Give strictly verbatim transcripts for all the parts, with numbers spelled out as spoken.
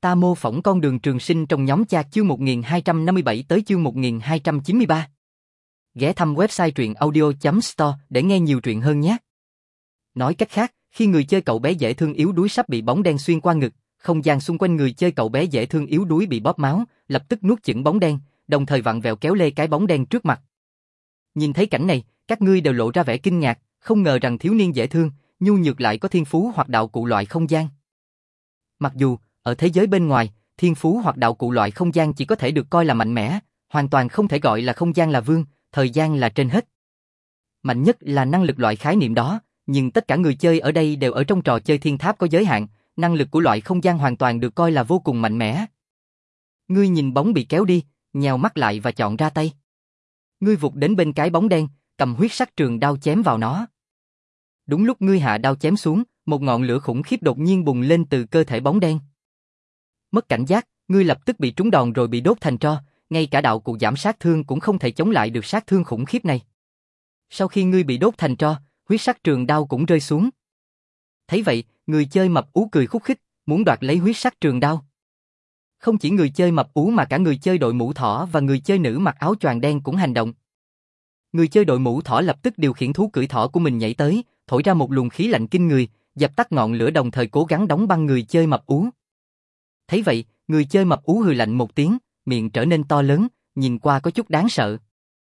Ta mô phỏng con đường trường sinh trong nhóm chat chương một nghìn hai trăm năm mươi bảy tới chương một nghìn hai trăm chín mươi ba. Ghé thăm website truyện audio chấm store để nghe nhiều truyện hơn nhé. Nói cách khác, khi người chơi cậu bé dễ thương yếu đuối sắp bị bóng đen xuyên qua ngực, không gian xung quanh người chơi cậu bé dễ thương yếu đuối bị bóp máu, lập tức nuốt chửng bóng đen, đồng thời vặn vẹo kéo lê cái bóng đen trước mặt. Nhìn thấy cảnh này, các ngươi đều lộ ra vẻ kinh ngạc, không ngờ rằng thiếu niên dễ thương, nhu nhược lại có thiên phú hoặc đạo cụ loại không gian. Mặc dù, ở thế giới bên ngoài, thiên phú hoặc đạo cụ loại không gian chỉ có thể được coi là mạnh mẽ, hoàn toàn không thể gọi là không gian là vương, thời gian là trên hết. Mạnh nhất là năng lực loại khái niệm đó, nhưng tất cả người chơi ở đây đều ở trong trò chơi thiên tháp có giới hạn, năng lực của loại không gian hoàn toàn được coi là vô cùng mạnh mẽ. Ngươi nhìn bóng bị kéo đi, nhèo mắt lại và chọn ra tay. Ngươi vụt đến bên cái bóng đen, cầm huyết sắc trường đao chém vào nó. Đúng lúc ngươi hạ đao chém xuống, một ngọn lửa khủng khiếp đột nhiên bùng lên từ cơ thể bóng đen. Mất cảnh giác, ngươi lập tức bị trúng đòn rồi bị đốt thành tro, ngay cả đạo cụ giảm sát thương cũng không thể chống lại được sát thương khủng khiếp này. Sau khi ngươi bị đốt thành tro, huyết sắc trường đao cũng rơi xuống. Thấy vậy, người chơi mập ú cười khúc khích, muốn đoạt lấy huyết sắc trường đao. Không chỉ người chơi mập ú mà cả người chơi đội mũ thỏ và người chơi nữ mặc áo choàng đen cũng hành động. Người chơi đội mũ thỏ lập tức điều khiển thú cưỡi thỏ của mình nhảy tới, thổi ra một luồng khí lạnh kinh người, dập tắt ngọn lửa đồng thời cố gắng đóng băng người chơi mập ú. Thấy vậy, người chơi mập ú hừ lạnh một tiếng, miệng trở nên to lớn, nhìn qua có chút đáng sợ.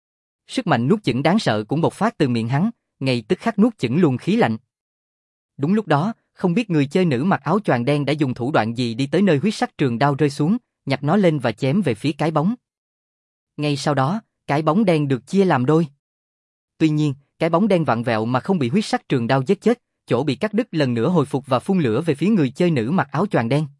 Sức mạnh nuốt chửng đáng sợ cũng bộc phát từ miệng hắn, ngay tức khắc nuốt chửng luồng khí lạnh. Đúng lúc đó, không biết người chơi nữ mặc áo choàng đen đã dùng thủ đoạn gì đi tới nơi huyết sắc trường đao rơi xuống, nhặt nó lên và chém về phía cái bóng. Ngay sau đó, cái bóng đen được chia làm đôi. Tuy nhiên, cái bóng đen vặn vẹo mà không bị huyết sắc trường đao giết chết, chỗ bị cắt đứt lần nữa hồi phục và phun lửa về phía người chơi nữ mặc áo choàng đen.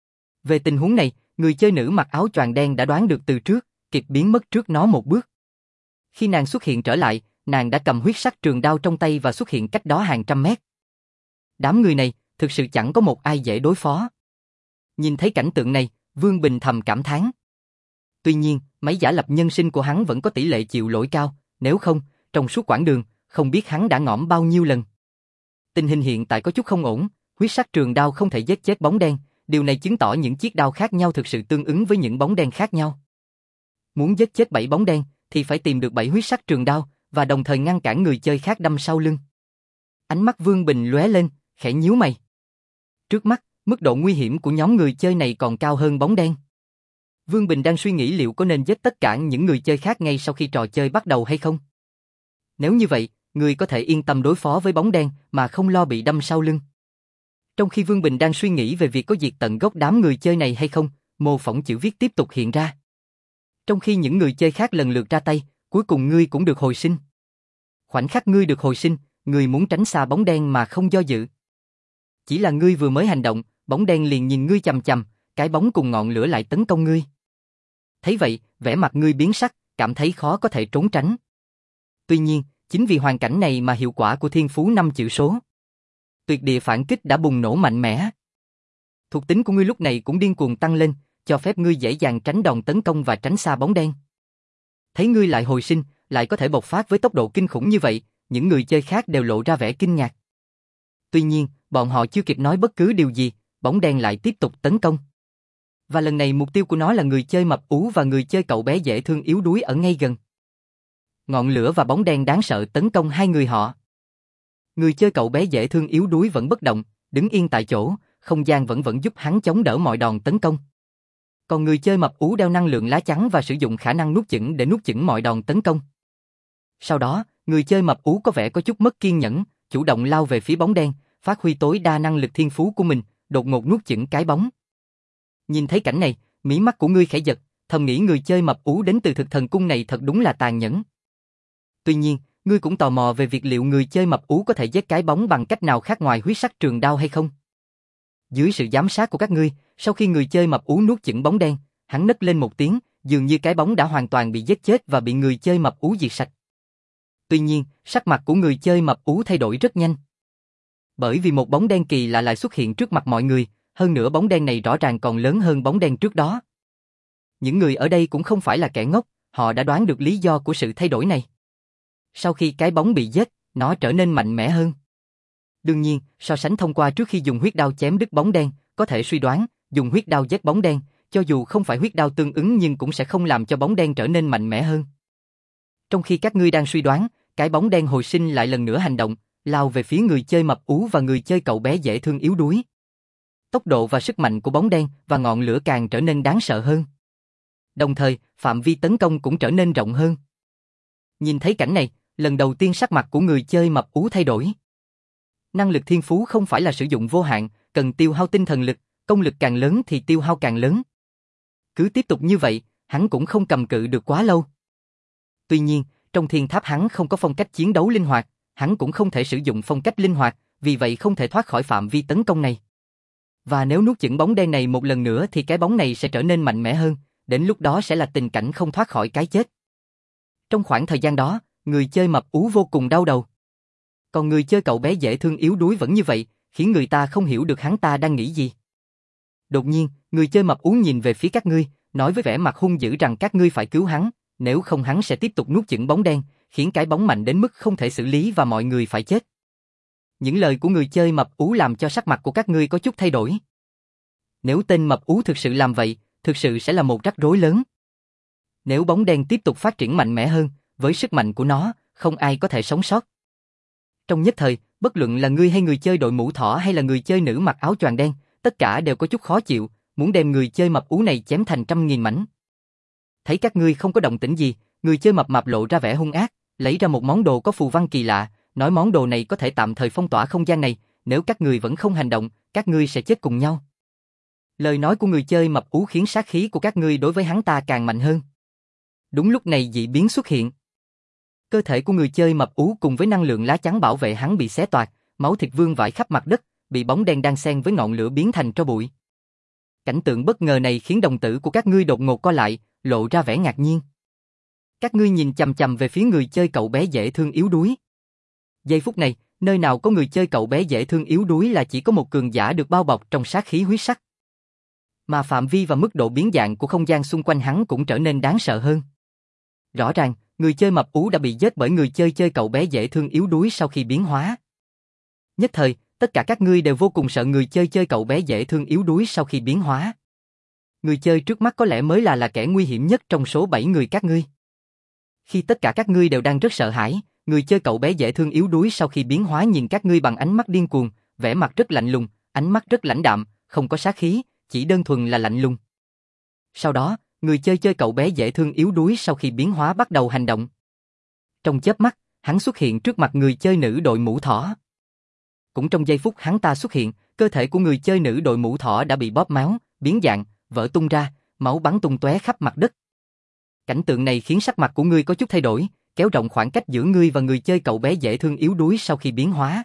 Về tình huống này, người chơi nữ mặc áo choàng đen đã đoán được từ trước, kịp biến mất trước nó một bước. Khi nàng xuất hiện trở lại, nàng đã cầm huyết sắc trường đao trong tay và xuất hiện cách đó hàng trăm mét. Đám người này, thực sự chẳng có một ai dễ đối phó. Nhìn thấy cảnh tượng này, Vương Bình thầm cảm thán. Tuy nhiên, máy giả lập nhân sinh của hắn vẫn có tỷ lệ chịu lỗi cao, nếu không, trong suốt quãng đường, không biết hắn đã ngõm bao nhiêu lần. Tình hình hiện tại có chút không ổn, huyết sắc trường đao không thể giết chết bóng đen, điều này chứng tỏ những chiếc đao khác nhau thực sự tương ứng với những bóng đen khác nhau. Muốn giết chết bảy bóng đen, thì phải tìm được bảy huyết sắc trường đao, và đồng thời ngăn cản người chơi khác đâm sau lưng. Ánh mắt Vương Bình lóe lên, khẽ nhíu mày. Trước mắt, mức độ nguy hiểm của nhóm người chơi này còn cao hơn bóng đen. Vương Bình đang suy nghĩ liệu có nên giết tất cả những người chơi khác ngay sau khi trò chơi bắt đầu hay không. Nếu như vậy, người có thể yên tâm đối phó với bóng đen mà không lo bị đâm sau lưng. Trong khi Vương Bình đang suy nghĩ về việc có diệt tận gốc đám người chơi này hay không, mô phỏng chữ viết tiếp tục hiện ra. Trong khi những người chơi khác lần lượt ra tay, cuối cùng ngươi cũng được hồi sinh. Khoảnh khắc ngươi được hồi sinh, ngươi muốn tránh xa bóng đen mà không do dự. Chỉ là ngươi vừa mới hành động, bóng đen liền nhìn ngươi chằm chằm, cái bóng cùng ngọn lửa lại tấn công ngươi. Thấy vậy, vẻ mặt ngươi biến sắc, cảm thấy khó có thể trốn tránh. Tuy nhiên, chính vì hoàn cảnh này mà hiệu quả của thiên phú năm chữ số tuyệt địa phản kích đã bùng nổ mạnh mẽ. Thuộc tính của ngươi lúc này cũng điên cuồng tăng lên, cho phép ngươi dễ dàng tránh đòn tấn công và tránh xa bóng đen. Thấy ngươi lại hồi sinh, lại có thể bộc phát với tốc độ kinh khủng như vậy, những người chơi khác đều lộ ra vẻ kinh ngạc. Tuy nhiên, bọn họ chưa kịp nói bất cứ điều gì, bóng đen lại tiếp tục tấn công. Và lần này mục tiêu của nó là người chơi mập ú và người chơi cậu bé dễ thương yếu đuối ở ngay gần. Ngọn lửa và bóng đen đáng sợ tấn công hai người họ. Người chơi cậu bé dễ thương yếu đuối vẫn bất động, đứng yên tại chỗ, không gian vẫn vẫn giúp hắn chống đỡ mọi đòn tấn công. Còn người chơi mập ú đeo năng lượng lá chắn và sử dụng khả năng nuốt chửng để nuốt chửng mọi đòn tấn công. Sau đó, người chơi mập ú có vẻ có chút mất kiên nhẫn, chủ động lao về phía bóng đen, phát huy tối đa năng lực thiên phú của mình, đột ngột nuốt chửng cái bóng. Nhìn thấy cảnh này, mí mắt của ngươi khẽ giật, thầm nghĩ người chơi mập ú đến từ thực thần cung này thật đúng là tàn nhẫn. Tuy nhiên, ngươi cũng tò mò về việc liệu người chơi mập ú có thể giết cái bóng bằng cách nào khác ngoài huyết sắc trường đao hay không. Dưới sự giám sát của các ngươi, sau khi người chơi mập ú nuốt chửng bóng đen, hắn nấc lên một tiếng, dường như cái bóng đã hoàn toàn bị giết chết và bị người chơi mập ú diệt sạch. Tuy nhiên, sắc mặt của người chơi mập ú thay đổi rất nhanh. Bởi vì một bóng đen kỳ lạ lại xuất hiện trước mặt mọi người, hơn nữa bóng đen này rõ ràng còn lớn hơn bóng đen trước đó. Những người ở đây cũng không phải là kẻ ngốc, họ đã đoán được lý do của sự thay đổi này. Sau khi cái bóng bị giết, nó trở nên mạnh mẽ hơn. Đương nhiên, so sánh thông qua trước khi dùng huyết đao chém đứt bóng đen, có thể suy đoán, dùng huyết đao giết bóng đen, cho dù không phải huyết đao tương ứng nhưng cũng sẽ không làm cho bóng đen trở nên mạnh mẽ hơn. Trong khi các ngươi đang suy đoán, cái bóng đen hồi sinh lại lần nữa hành động, lao về phía người chơi mập ú và người chơi cậu bé dễ thương yếu đuối. Tốc độ và sức mạnh của bóng đen và ngọn lửa càng trở nên đáng sợ hơn. Đồng thời, phạm vi tấn công cũng trở nên rộng hơn. Nhìn thấy cảnh này, lần đầu tiên sắc mặt của người chơi mập ú thay đổi. Năng lực thiên phú không phải là sử dụng vô hạn, cần tiêu hao tinh thần lực, công lực càng lớn thì tiêu hao càng lớn. Cứ tiếp tục như vậy, hắn cũng không cầm cự được quá lâu. Tuy nhiên, trong thiên tháp hắn không có phong cách chiến đấu linh hoạt, hắn cũng không thể sử dụng phong cách linh hoạt, vì vậy không thể thoát khỏi phạm vi tấn công này. Và nếu nuốt chửng bóng đen này một lần nữa thì cái bóng này sẽ trở nên mạnh mẽ hơn, đến lúc đó sẽ là tình cảnh không thoát khỏi cái chết. Trong khoảng thời gian đó, người chơi mập ú vô cùng đau đầu. Còn người chơi cậu bé dễ thương yếu đuối vẫn như vậy, khiến người ta không hiểu được hắn ta đang nghĩ gì. Đột nhiên, người chơi mập ú nhìn về phía các ngươi, nói với vẻ mặt hung dữ rằng các ngươi phải cứu hắn, nếu không hắn sẽ tiếp tục nuốt chửng bóng đen, khiến cái bóng mạnh đến mức không thể xử lý và mọi người phải chết. Những lời của người chơi mập ú làm cho sắc mặt của các ngươi có chút thay đổi. Nếu tên mập ú thực sự làm vậy, thực sự sẽ là một rắc rối lớn. Nếu bóng đen tiếp tục phát triển mạnh mẽ hơn, với sức mạnh của nó, không ai có thể sống sót. Trong nhất thời, bất luận là ngươi hay người chơi đội mũ thỏ hay là người chơi nữ mặc áo choàng đen, tất cả đều có chút khó chịu, muốn đem người chơi mập ú này chém thành trăm nghìn mảnh. Thấy các ngươi không có động tĩnh gì, người chơi mập mạp lộ ra vẻ hung ác, lấy ra một món đồ có phù văn kỳ lạ, nói món đồ này có thể tạm thời phong tỏa không gian này, nếu các ngươi vẫn không hành động, các ngươi sẽ chết cùng nhau. Lời nói của người chơi mập ú khiến sát khí của các ngươi đối với hắn ta càng mạnh hơn. Đúng lúc này dị biến xuất hiện. Cơ thể của người chơi mập ú cùng với năng lượng lá chắn bảo vệ hắn bị xé toạc, máu thịt vương vãi khắp mặt đất, bị bóng đen đan xen với ngọn lửa biến thành tro bụi. Cảnh tượng bất ngờ này khiến đồng tử của các ngươi đột ngột co lại, lộ ra vẻ ngạc nhiên. Các ngươi nhìn chằm chằm về phía người chơi cậu bé dễ thương yếu đuối. Giây phút này, nơi nào có người chơi cậu bé dễ thương yếu đuối là chỉ có một cường giả được bao bọc trong sát khí huyết sắc. Mà phạm vi và mức độ biến dạng của không gian xung quanh hắn cũng trở nên đáng sợ hơn. Rõ ràng, người chơi mập ú đã bị giết bởi người chơi chơi cậu bé dễ thương yếu đuối sau khi biến hóa. Nhất thời, tất cả các ngươi đều vô cùng sợ người chơi chơi cậu bé dễ thương yếu đuối sau khi biến hóa. Người chơi trước mắt có lẽ mới là là kẻ nguy hiểm nhất trong số bảy người các ngươi. Khi tất cả các ngươi đều đang rất sợ hãi, người chơi cậu bé dễ thương yếu đuối sau khi biến hóa nhìn các ngươi bằng ánh mắt điên cuồng, vẻ mặt rất lạnh lùng, ánh mắt rất lãnh đạm, không có sát khí, chỉ đơn thuần là lạnh lùng. Sau đó, người chơi chơi cậu bé dễ thương yếu đuối sau khi biến hóa bắt đầu hành động. Trong chớp mắt, hắn xuất hiện trước mặt người chơi nữ đội mũ thỏ. Cũng trong giây phút hắn ta xuất hiện, cơ thể của người chơi nữ đội mũ thỏ đã bị bóp méo, biến dạng, vỡ tung ra, máu bắn tung tóe khắp mặt đất. Cảnh tượng này khiến sắc mặt của ngươi có chút thay đổi, kéo rộng khoảng cách giữa ngươi và người chơi cậu bé dễ thương yếu đuối sau khi biến hóa.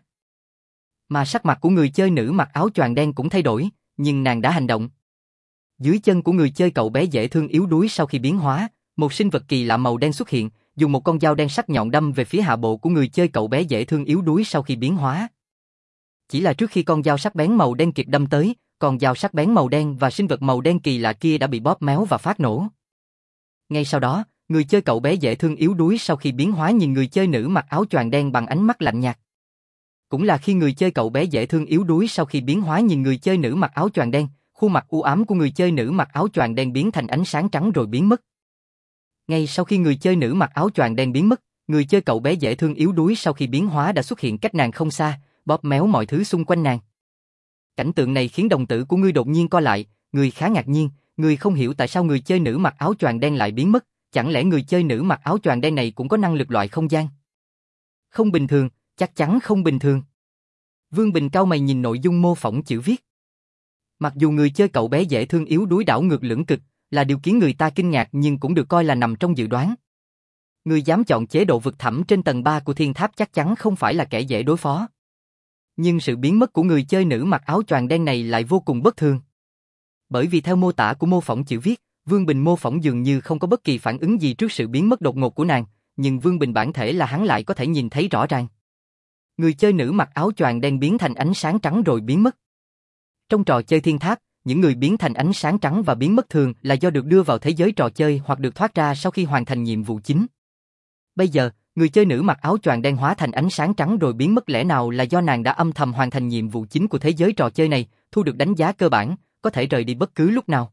Mà sắc mặt của người chơi nữ mặc áo choàng đen cũng thay đổi, nhưng nàng đã hành động. Dưới chân của người chơi cậu bé dễ thương yếu đuối sau khi biến hóa, một sinh vật kỳ lạ màu đen xuất hiện, dùng một con dao đen sắc nhọn đâm về phía hạ bộ của người chơi cậu bé dễ thương yếu đuối sau khi biến hóa. Chỉ là trước khi con dao sắc bén màu đen kịp đâm tới, con dao sắc bén màu đen và sinh vật màu đen kỳ lạ kia đã bị bóp méo và phát nổ. Ngay sau đó, người chơi cậu bé dễ thương yếu đuối sau khi biến hóa nhìn người chơi nữ mặc áo choàng đen bằng ánh mắt lạnh nhạt. Cũng là khi người chơi cậu bé dễ thương yếu đuối sau khi biến hóa nhìn người chơi nữ mặc áo choàng đen, khuôn mặt u ám của người chơi nữ mặc áo choàng đen biến thành ánh sáng trắng rồi biến mất. Ngay sau khi người chơi nữ mặc áo choàng đen biến mất, người chơi cậu bé dễ thương yếu đuối sau khi biến hóa đã xuất hiện cách nàng không xa, bóp méo mọi thứ xung quanh nàng. Cảnh tượng này khiến đồng tử của ngươi đột nhiên co lại, ngươi khá ngạc nhiên, ngươi không hiểu tại sao người chơi nữ mặc áo choàng đen lại biến mất, chẳng lẽ người chơi nữ mặc áo choàng đen này cũng có năng lực loại không gian? Không bình thường, chắc chắn không bình thường. Vương Bình cau mày nhìn nội dung mô phỏng chữ viết. Mặc dù người chơi cậu bé dễ thương yếu đuối đảo ngược lưỡng cực, là điều khiến người ta kinh ngạc nhưng cũng được coi là nằm trong dự đoán. Người dám chọn chế độ vực thẳm trên tầng ba của thiên tháp chắc chắn không phải là kẻ dễ đối phó. Nhưng sự biến mất của người chơi nữ mặc áo choàng đen này lại vô cùng bất thường. Bởi vì theo mô tả của mô phỏng chữ viết, Vương Bình mô phỏng dường như không có bất kỳ phản ứng gì trước sự biến mất đột ngột của nàng, nhưng Vương Bình bản thể là hắn lại có thể nhìn thấy rõ ràng. Người chơi nữ mặc áo choàng đen biến thành ánh sáng trắng rồi biến mất. Trong trò chơi thiên tháp, những người biến thành ánh sáng trắng và biến mất thường là do được đưa vào thế giới trò chơi hoặc được thoát ra sau khi hoàn thành nhiệm vụ chính. Bây giờ, người chơi nữ mặc áo choàng đen hóa thành ánh sáng trắng rồi biến mất lẽ nào là do nàng đã âm thầm hoàn thành nhiệm vụ chính của thế giới trò chơi này, thu được đánh giá cơ bản, có thể rời đi bất cứ lúc nào.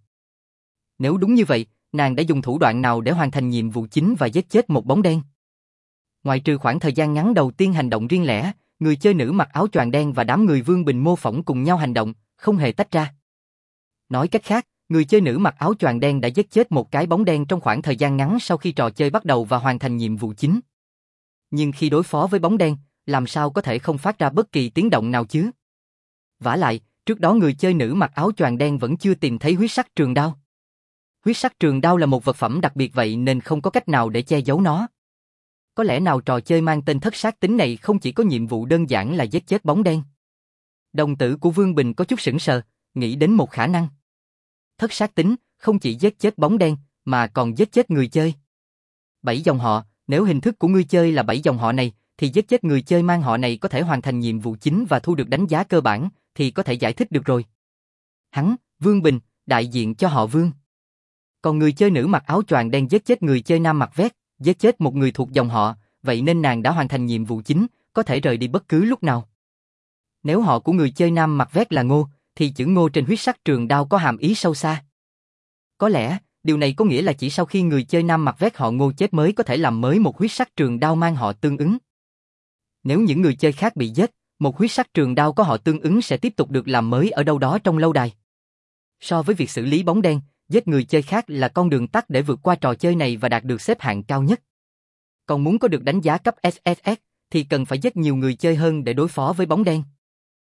Nếu đúng như vậy, nàng đã dùng thủ đoạn nào để hoàn thành nhiệm vụ chính và giết chết một bóng đen? Ngoại trừ khoảng thời gian ngắn đầu tiên hành động riêng lẻ, người chơi nữ mặc áo choàng đen và đám người Vương Bình mô phỏng cùng nhau hành động, không hề tách ra. Nói cách khác, người chơi nữ mặc áo choàng đen đã giết chết một cái bóng đen trong khoảng thời gian ngắn sau khi trò chơi bắt đầu và hoàn thành nhiệm vụ chính. Nhưng khi đối phó với bóng đen, làm sao có thể không phát ra bất kỳ tiếng động nào chứ? Vả lại, trước đó người chơi nữ mặc áo choàng đen vẫn chưa tìm thấy huyết sắc trường đao. Huyết sắc trường đao là một vật phẩm đặc biệt vậy nên không có cách nào để che giấu nó. Có lẽ nào trò chơi mang tên thất sát tính này không chỉ có nhiệm vụ đơn giản là giết chết bóng đen? Đồng tử của Vương Bình có chút sững sờ, nghĩ đến một khả năng. Thất sát tính, không chỉ giết chết bóng đen, mà còn giết chết người chơi. Bảy dòng họ, nếu hình thức của người chơi là bảy dòng họ này, thì giết chết người chơi mang họ này có thể hoàn thành nhiệm vụ chính và thu được đánh giá cơ bản, thì có thể giải thích được rồi. Hắn, Vương Bình, đại diện cho họ Vương. Còn người chơi nữ mặc áo choàng đen giết chết người chơi nam mặc vest, giết chết một người thuộc dòng họ, vậy nên nàng đã hoàn thành nhiệm vụ chính, có thể rời đi bất cứ lúc nào. Nếu họ của người chơi nam mặc vest là Ngô, thì chữ Ngô trên huyết sắc trường đao có hàm ý sâu xa. Có lẽ, điều này có nghĩa là chỉ sau khi người chơi nam mặc vest họ Ngô chết mới có thể làm mới một huyết sắc trường đao mang họ tương ứng. Nếu những người chơi khác bị giết, một huyết sắc trường đao có họ tương ứng sẽ tiếp tục được làm mới ở đâu đó trong lâu đài. So với việc xử lý bóng đen, giết người chơi khác là con đường tắt để vượt qua trò chơi này và đạt được xếp hạng cao nhất. Còn muốn có được đánh giá cấp ét ét ét, thì cần phải giết nhiều người chơi hơn để đối phó với bóng đen.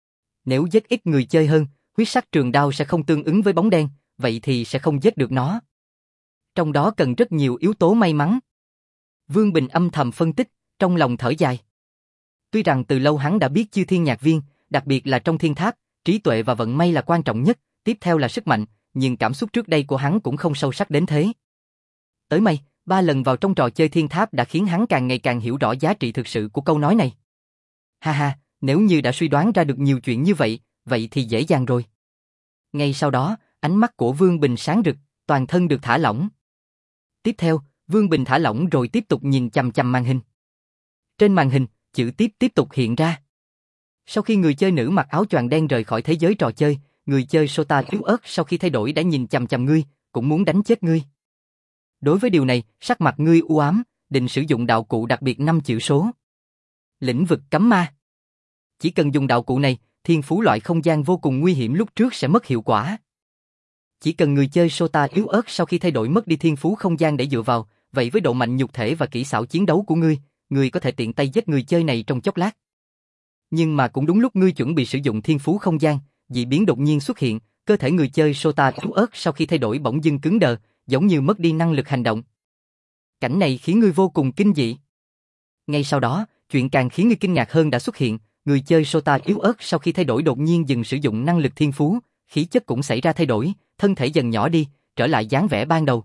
Nếu giết ít người chơi hơn, huyết sắc trường đao sẽ không tương ứng với bóng đen, vậy thì sẽ không giết được nó. Trong đó cần rất nhiều yếu tố may mắn. Vương Bình âm thầm phân tích, trong lòng thở dài. Tuy rằng từ lâu hắn đã biết chư thiên nhạc viên, đặc biệt là trong thiên tháp, trí tuệ và vận may là quan trọng nhất, tiếp theo là sức mạnh, nhưng cảm xúc trước đây của hắn cũng không sâu sắc đến thế. Tới may, ba lần vào trong trò chơi thiên tháp đã khiến hắn càng ngày càng hiểu rõ giá trị thực sự của câu nói này. Ha ha, nếu như đã suy đoán ra được nhiều chuyện như vậy, vậy thì dễ dàng rồi. Ngay sau đó, ánh mắt của Vương Bình sáng rực, toàn thân được thả lỏng. Tiếp theo, Vương Bình thả lỏng rồi tiếp tục nhìn chằm chằm màn hình. Trên màn hình, chữ tiếp tiếp tục hiện ra. Sau khi người chơi nữ mặc áo choàng đen rời khỏi thế giới trò chơi, người chơi Sota yếu ớt sau khi thay đổi đã nhìn chằm chằm ngươi, cũng muốn đánh chết ngươi. Đối với điều này, sắc mặt ngươi u ám, định sử dụng đạo cụ đặc biệt năm chữ số. Lĩnh vực cấm ma. Chỉ cần dùng đạo cụ này, thiên phú loại không gian vô cùng nguy hiểm lúc trước sẽ mất hiệu quả. Chỉ cần người chơi Sota yếu ớt sau khi thay đổi mất đi thiên phú không gian để dựa vào, vậy với độ mạnh nhục thể và kỹ xảo chiến đấu của ngươi, ngươi có thể tiện tay giết người chơi này trong chốc lát. Nhưng mà cũng đúng lúc ngươi chuẩn bị sử dụng thiên phú không gian, dị biến đột nhiên xuất hiện, cơ thể người chơi Sota yếu ớt sau khi thay đổi bỗng dưng cứng đờ, giống như mất đi năng lực hành động. Cảnh này khiến ngươi vô cùng kinh dị. Ngay sau đó, chuyện càng khiến ngươi kinh ngạc hơn đã xuất hiện, người chơi Sota yếu ớt sau khi thay đổi đột nhiên dừng sử dụng năng lực thiên phú, khí chất cũng xảy ra thay đổi, thân thể dần nhỏ đi, trở lại dáng vẻ ban đầu.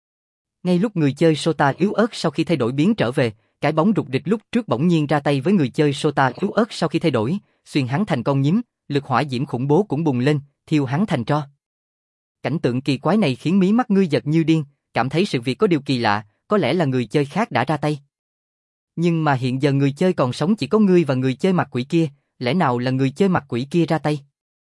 Ngay lúc người chơi Sota yếu ớt sau khi thay đổi biến trở về, cái bóng rụt rịch lúc trước bỗng nhiên ra tay với người chơi Sota yếu ớt sau khi thay đổi, xuyên hắn thành con nhím, lực hỏa diễm khủng bố cũng bùng lên, thiêu hắn thành tro. Cảnh tượng kỳ quái này khiến mí mắt ngươi giật như điên, cảm thấy sự việc có điều kỳ lạ, có lẽ là người chơi khác đã ra tay. Nhưng mà hiện giờ người chơi còn sống chỉ có ngươi và người chơi mặt quỷ kia, lẽ nào là người chơi mặt quỷ kia ra tay?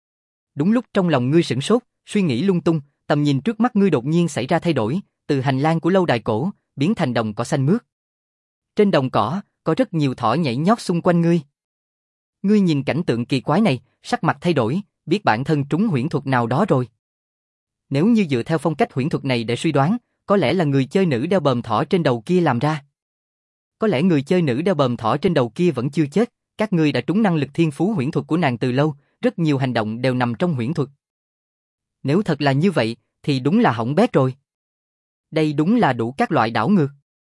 Đúng lúc trong lòng ngươi sửng sốt, suy nghĩ lung tung, tầm nhìn trước mắt ngươi đột nhiên xảy ra thay đổi, từ hành lang của lâu đài cổ, biến thành đồng cỏ xanh mướt. Trên đồng cỏ, có rất nhiều thỏ nhảy nhót xung quanh ngươi. Ngươi nhìn cảnh tượng kỳ quái này, sắc mặt thay đổi, biết bản thân trúng huyễn thuật nào đó rồi. Nếu như dựa theo phong cách huyễn thuật này để suy đoán, có lẽ là người chơi nữ đeo bờm thỏ trên đầu kia làm ra. Có lẽ người chơi nữ đeo bờm thỏ trên đầu kia vẫn chưa chết, các ngươi đã trúng năng lực thiên phú huyễn thuật của nàng từ lâu, rất nhiều hành động đều nằm trong huyễn thuật. Nếu thật là như vậy, thì đúng là hỏng bét rồi. Đây đúng là đủ các loại đảo ngược.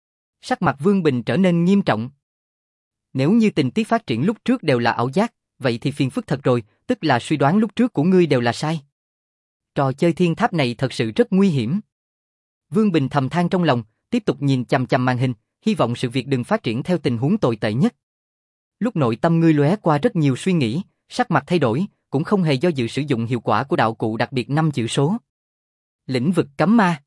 Sắc mặt Vương Bình trở nên nghiêm trọng. Nếu như tình tiết phát triển lúc trước đều là ảo giác, vậy thì phiền phức thật rồi, tức là suy đoán lúc trước của ngươi đều là sai. Trò chơi thiên tháp này thật sự rất nguy hiểm. Vương Bình thầm than trong lòng, tiếp tục nhìn chằm chằm màn hình, hy vọng sự việc đừng phát triển theo tình huống tồi tệ nhất. Lúc nội tâm ngươi lóe qua rất nhiều suy nghĩ, sắc mặt thay đổi, cũng không hề do dự sử dụng hiệu quả của đạo cụ đặc biệt năm chữ số. Lĩnh vực cấm ma.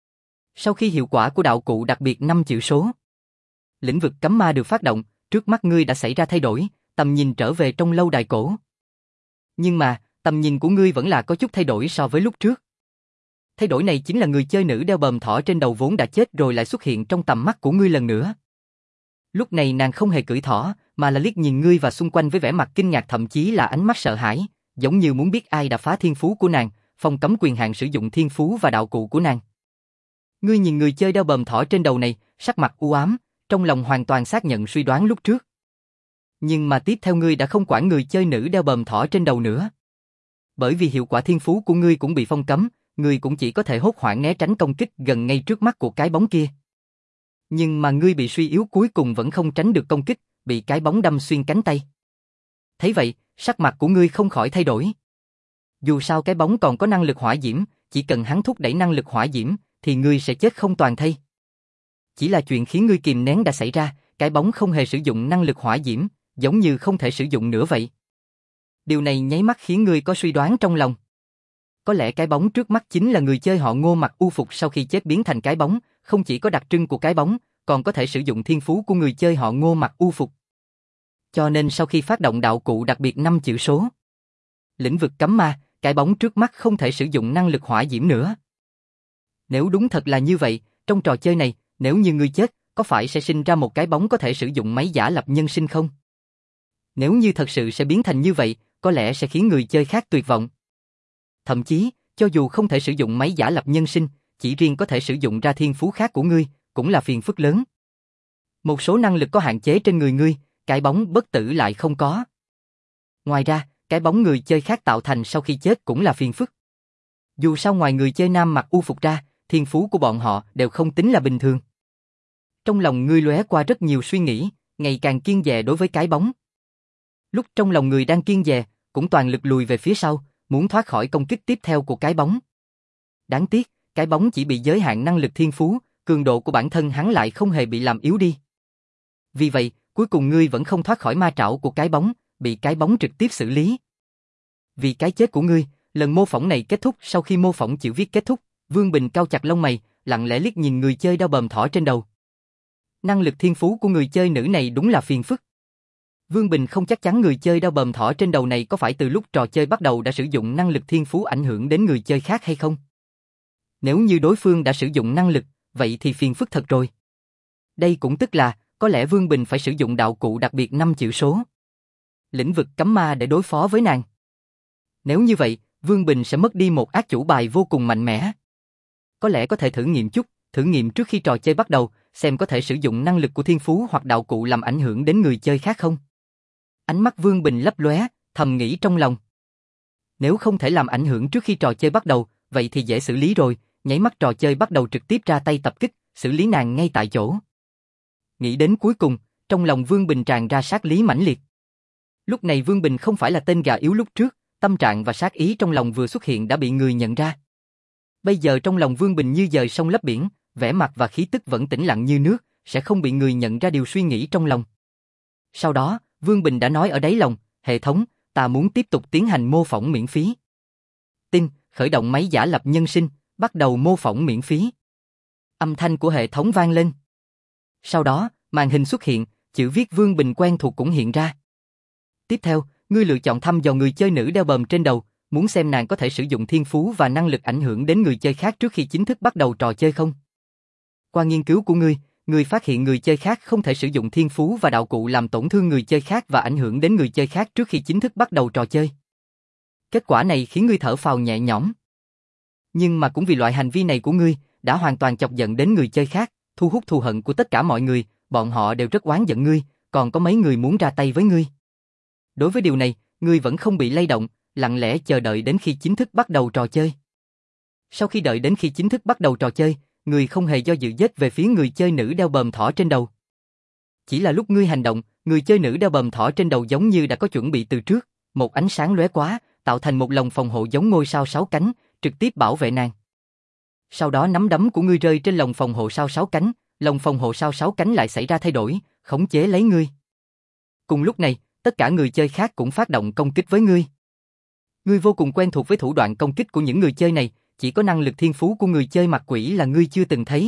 Sau khi hiệu quả của đạo cụ đặc biệt năm chữ số, lĩnh vực cấm ma được phát động, trước mắt ngươi đã xảy ra thay đổi, tầm nhìn trở về trong lâu đài cổ. Nhưng mà, tầm nhìn của ngươi vẫn là có chút thay đổi so với lúc trước. Thay đổi này chính là người chơi nữ đeo bờm thỏ trên đầu vốn đã chết rồi lại xuất hiện trong tầm mắt của ngươi lần nữa. Lúc này nàng không hề cưỡi thỏ, mà là liếc nhìn ngươi và xung quanh với vẻ mặt kinh ngạc thậm chí là ánh mắt sợ hãi, giống như muốn biết ai đã phá thiên phú của nàng, phong cấm quyền hạn sử dụng thiên phú và đạo cụ của nàng. Ngươi nhìn người chơi đeo bờm thỏ trên đầu này, sắc mặt u ám, trong lòng hoàn toàn xác nhận suy đoán lúc trước. Nhưng mà tiếp theo ngươi đã không quản người chơi nữ đeo bờm thỏ trên đầu nữa. Bởi vì hiệu quả thiên phú của ngươi cũng bị phong cấm, ngươi cũng chỉ có thể hốt hoảng né tránh công kích gần ngay trước mắt của cái bóng kia. Nhưng mà ngươi bị suy yếu cuối cùng vẫn không tránh được công kích, bị cái bóng đâm xuyên cánh tay. Thấy vậy, sắc mặt của ngươi không khỏi thay đổi. Dù sao cái bóng còn có năng lực hỏa diễm, chỉ cần hắn thúc đẩy năng lực hỏa diễm, thì ngươi sẽ chết không toàn thây. Chỉ là chuyện khiến ngươi kìm nén đã xảy ra, cái bóng không hề sử dụng năng lực hỏa diễm, giống như không thể sử dụng nữa vậy. Điều này nháy mắt khiến ngươi có suy đoán trong lòng. Có lẽ cái bóng trước mắt chính là người chơi họ Ngô mặc u phục sau khi chết biến thành cái bóng, không chỉ có đặc trưng của cái bóng, còn có thể sử dụng thiên phú của người chơi họ Ngô mặc u phục. Cho nên sau khi phát động đạo cụ đặc biệt năm chữ số, lĩnh vực cấm ma, cái bóng trước mắt không thể sử dụng năng lực hỏa diễm nữa. Nếu đúng thật là như vậy, trong trò chơi này, nếu như ngươi chết, có phải sẽ sinh ra một cái bóng có thể sử dụng máy giả lập nhân sinh không? Nếu như thật sự sẽ biến thành như vậy, có lẽ sẽ khiến người chơi khác tuyệt vọng. Thậm chí, cho dù không thể sử dụng máy giả lập nhân sinh, chỉ riêng có thể sử dụng ra thiên phú khác của ngươi, cũng là phiền phức lớn. Một số năng lực có hạn chế trên người ngươi, cái bóng bất tử lại không có. Ngoài ra, cái bóng người chơi khác tạo thành sau khi chết cũng là phiền phức. Dù sao ngoài người chơi nam mặc u phục ra, thiên phú của bọn họ đều không tính là bình thường. Trong lòng ngươi lóe qua rất nhiều suy nghĩ, ngày càng kiêng dè đối với cái bóng. Lúc trong lòng người đang kiêng dè, cũng toàn lực lùi về phía sau, muốn thoát khỏi công kích tiếp theo của cái bóng. Đáng tiếc, cái bóng chỉ bị giới hạn năng lực thiên phú, cường độ của bản thân hắn lại không hề bị làm yếu đi. Vì vậy, cuối cùng ngươi vẫn không thoát khỏi ma trảo của cái bóng, bị cái bóng trực tiếp xử lý. Vì cái chết của ngươi, lần mô phỏng này kết thúc. Sau khi mô phỏng chữ viết kết thúc, Vương Bình cau chặt lông mày, lặng lẽ liếc nhìn người chơi đeo bờm thỏ trên đầu. Năng lực thiên phú của người chơi nữ này đúng là phiền phức. Vương Bình không chắc chắn người chơi đeo bờm thỏ trên đầu này có phải từ lúc trò chơi bắt đầu đã sử dụng năng lực thiên phú ảnh hưởng đến người chơi khác hay không. Nếu như đối phương đã sử dụng năng lực, vậy thì phiền phức thật rồi. Đây cũng tức là, có lẽ Vương Bình phải sử dụng đạo cụ đặc biệt năm chữ số. Lĩnh vực cấm ma để đối phó với nàng. Nếu như vậy, Vương Bình sẽ mất đi một ác chủ bài vô cùng mạnh mẽ. Có lẽ có thể thử nghiệm chút, thử nghiệm trước khi trò chơi bắt đầu, xem có thể sử dụng năng lực của thiên phú hoặc đạo cụ làm ảnh hưởng đến người chơi khác không. Ánh mắt Vương Bình lấp lóe, thầm nghĩ trong lòng. Nếu không thể làm ảnh hưởng trước khi trò chơi bắt đầu, vậy thì dễ xử lý rồi, nháy mắt trò chơi bắt đầu trực tiếp ra tay tập kích, xử lý nàng ngay tại chỗ. Nghĩ đến cuối cùng, trong lòng Vương Bình tràn ra sát lý mãnh liệt. Lúc này Vương Bình không phải là tên gà yếu lúc trước, tâm trạng và sát ý trong lòng vừa xuất hiện đã bị người nhận ra. Bây giờ trong lòng Vương Bình như dời sông lấp biển, vẻ mặt và khí tức vẫn tĩnh lặng như nước, sẽ không bị người nhận ra điều suy nghĩ trong lòng. Sau đó, Vương Bình đã nói ở đáy lòng, hệ thống, ta muốn tiếp tục tiến hành mô phỏng miễn phí. Tin, khởi động máy giả lập nhân sinh, bắt đầu mô phỏng miễn phí. Âm thanh của hệ thống vang lên. Sau đó, màn hình xuất hiện, chữ viết Vương Bình quen thuộc cũng hiện ra. Tiếp theo, ngươi lựa chọn thăm dò người chơi nữ đeo bờm trên đầu, muốn xem nàng có thể sử dụng thiên phú và năng lực ảnh hưởng đến người chơi khác trước khi chính thức bắt đầu trò chơi không? Qua nghiên cứu của ngươi, ngươi phát hiện người chơi khác không thể sử dụng thiên phú và đạo cụ làm tổn thương người chơi khác và ảnh hưởng đến người chơi khác trước khi chính thức bắt đầu trò chơi. Kết quả này khiến ngươi thở phào nhẹ nhõm. Nhưng mà cũng vì loại hành vi này của ngươi, đã hoàn toàn chọc giận đến người chơi khác, thu hút thù hận của tất cả mọi người, bọn họ đều rất oán giận ngươi, còn có mấy người muốn ra tay với ngươi. Đối với điều này, ngươi vẫn không bị lay động, lặng lẽ chờ đợi đến khi chính thức bắt đầu trò chơi. Sau khi đợi đến khi chính thức bắt đầu trò chơi, ngươi không hề do dự giết về phía người chơi nữ đeo bờm thỏ trên đầu. Chỉ là lúc ngươi hành động, người chơi nữ đeo bờm thỏ trên đầu giống như đã có chuẩn bị từ trước, một ánh sáng lóe quá, tạo thành một lồng phòng hộ giống ngôi sao sáu cánh, trực tiếp bảo vệ nàng. Sau đó nắm đấm của ngươi rơi trên lồng phòng hộ sao sáu cánh, lồng phòng hộ sao sáu cánh lại xảy ra thay đổi, khống chế lấy ngươi. Cùng lúc này, tất cả người chơi khác cũng phát động công kích với ngươi. Ngươi vô cùng quen thuộc với thủ đoạn công kích của những người chơi này, chỉ có năng lực thiên phú của người chơi mặt quỷ là ngươi chưa từng thấy.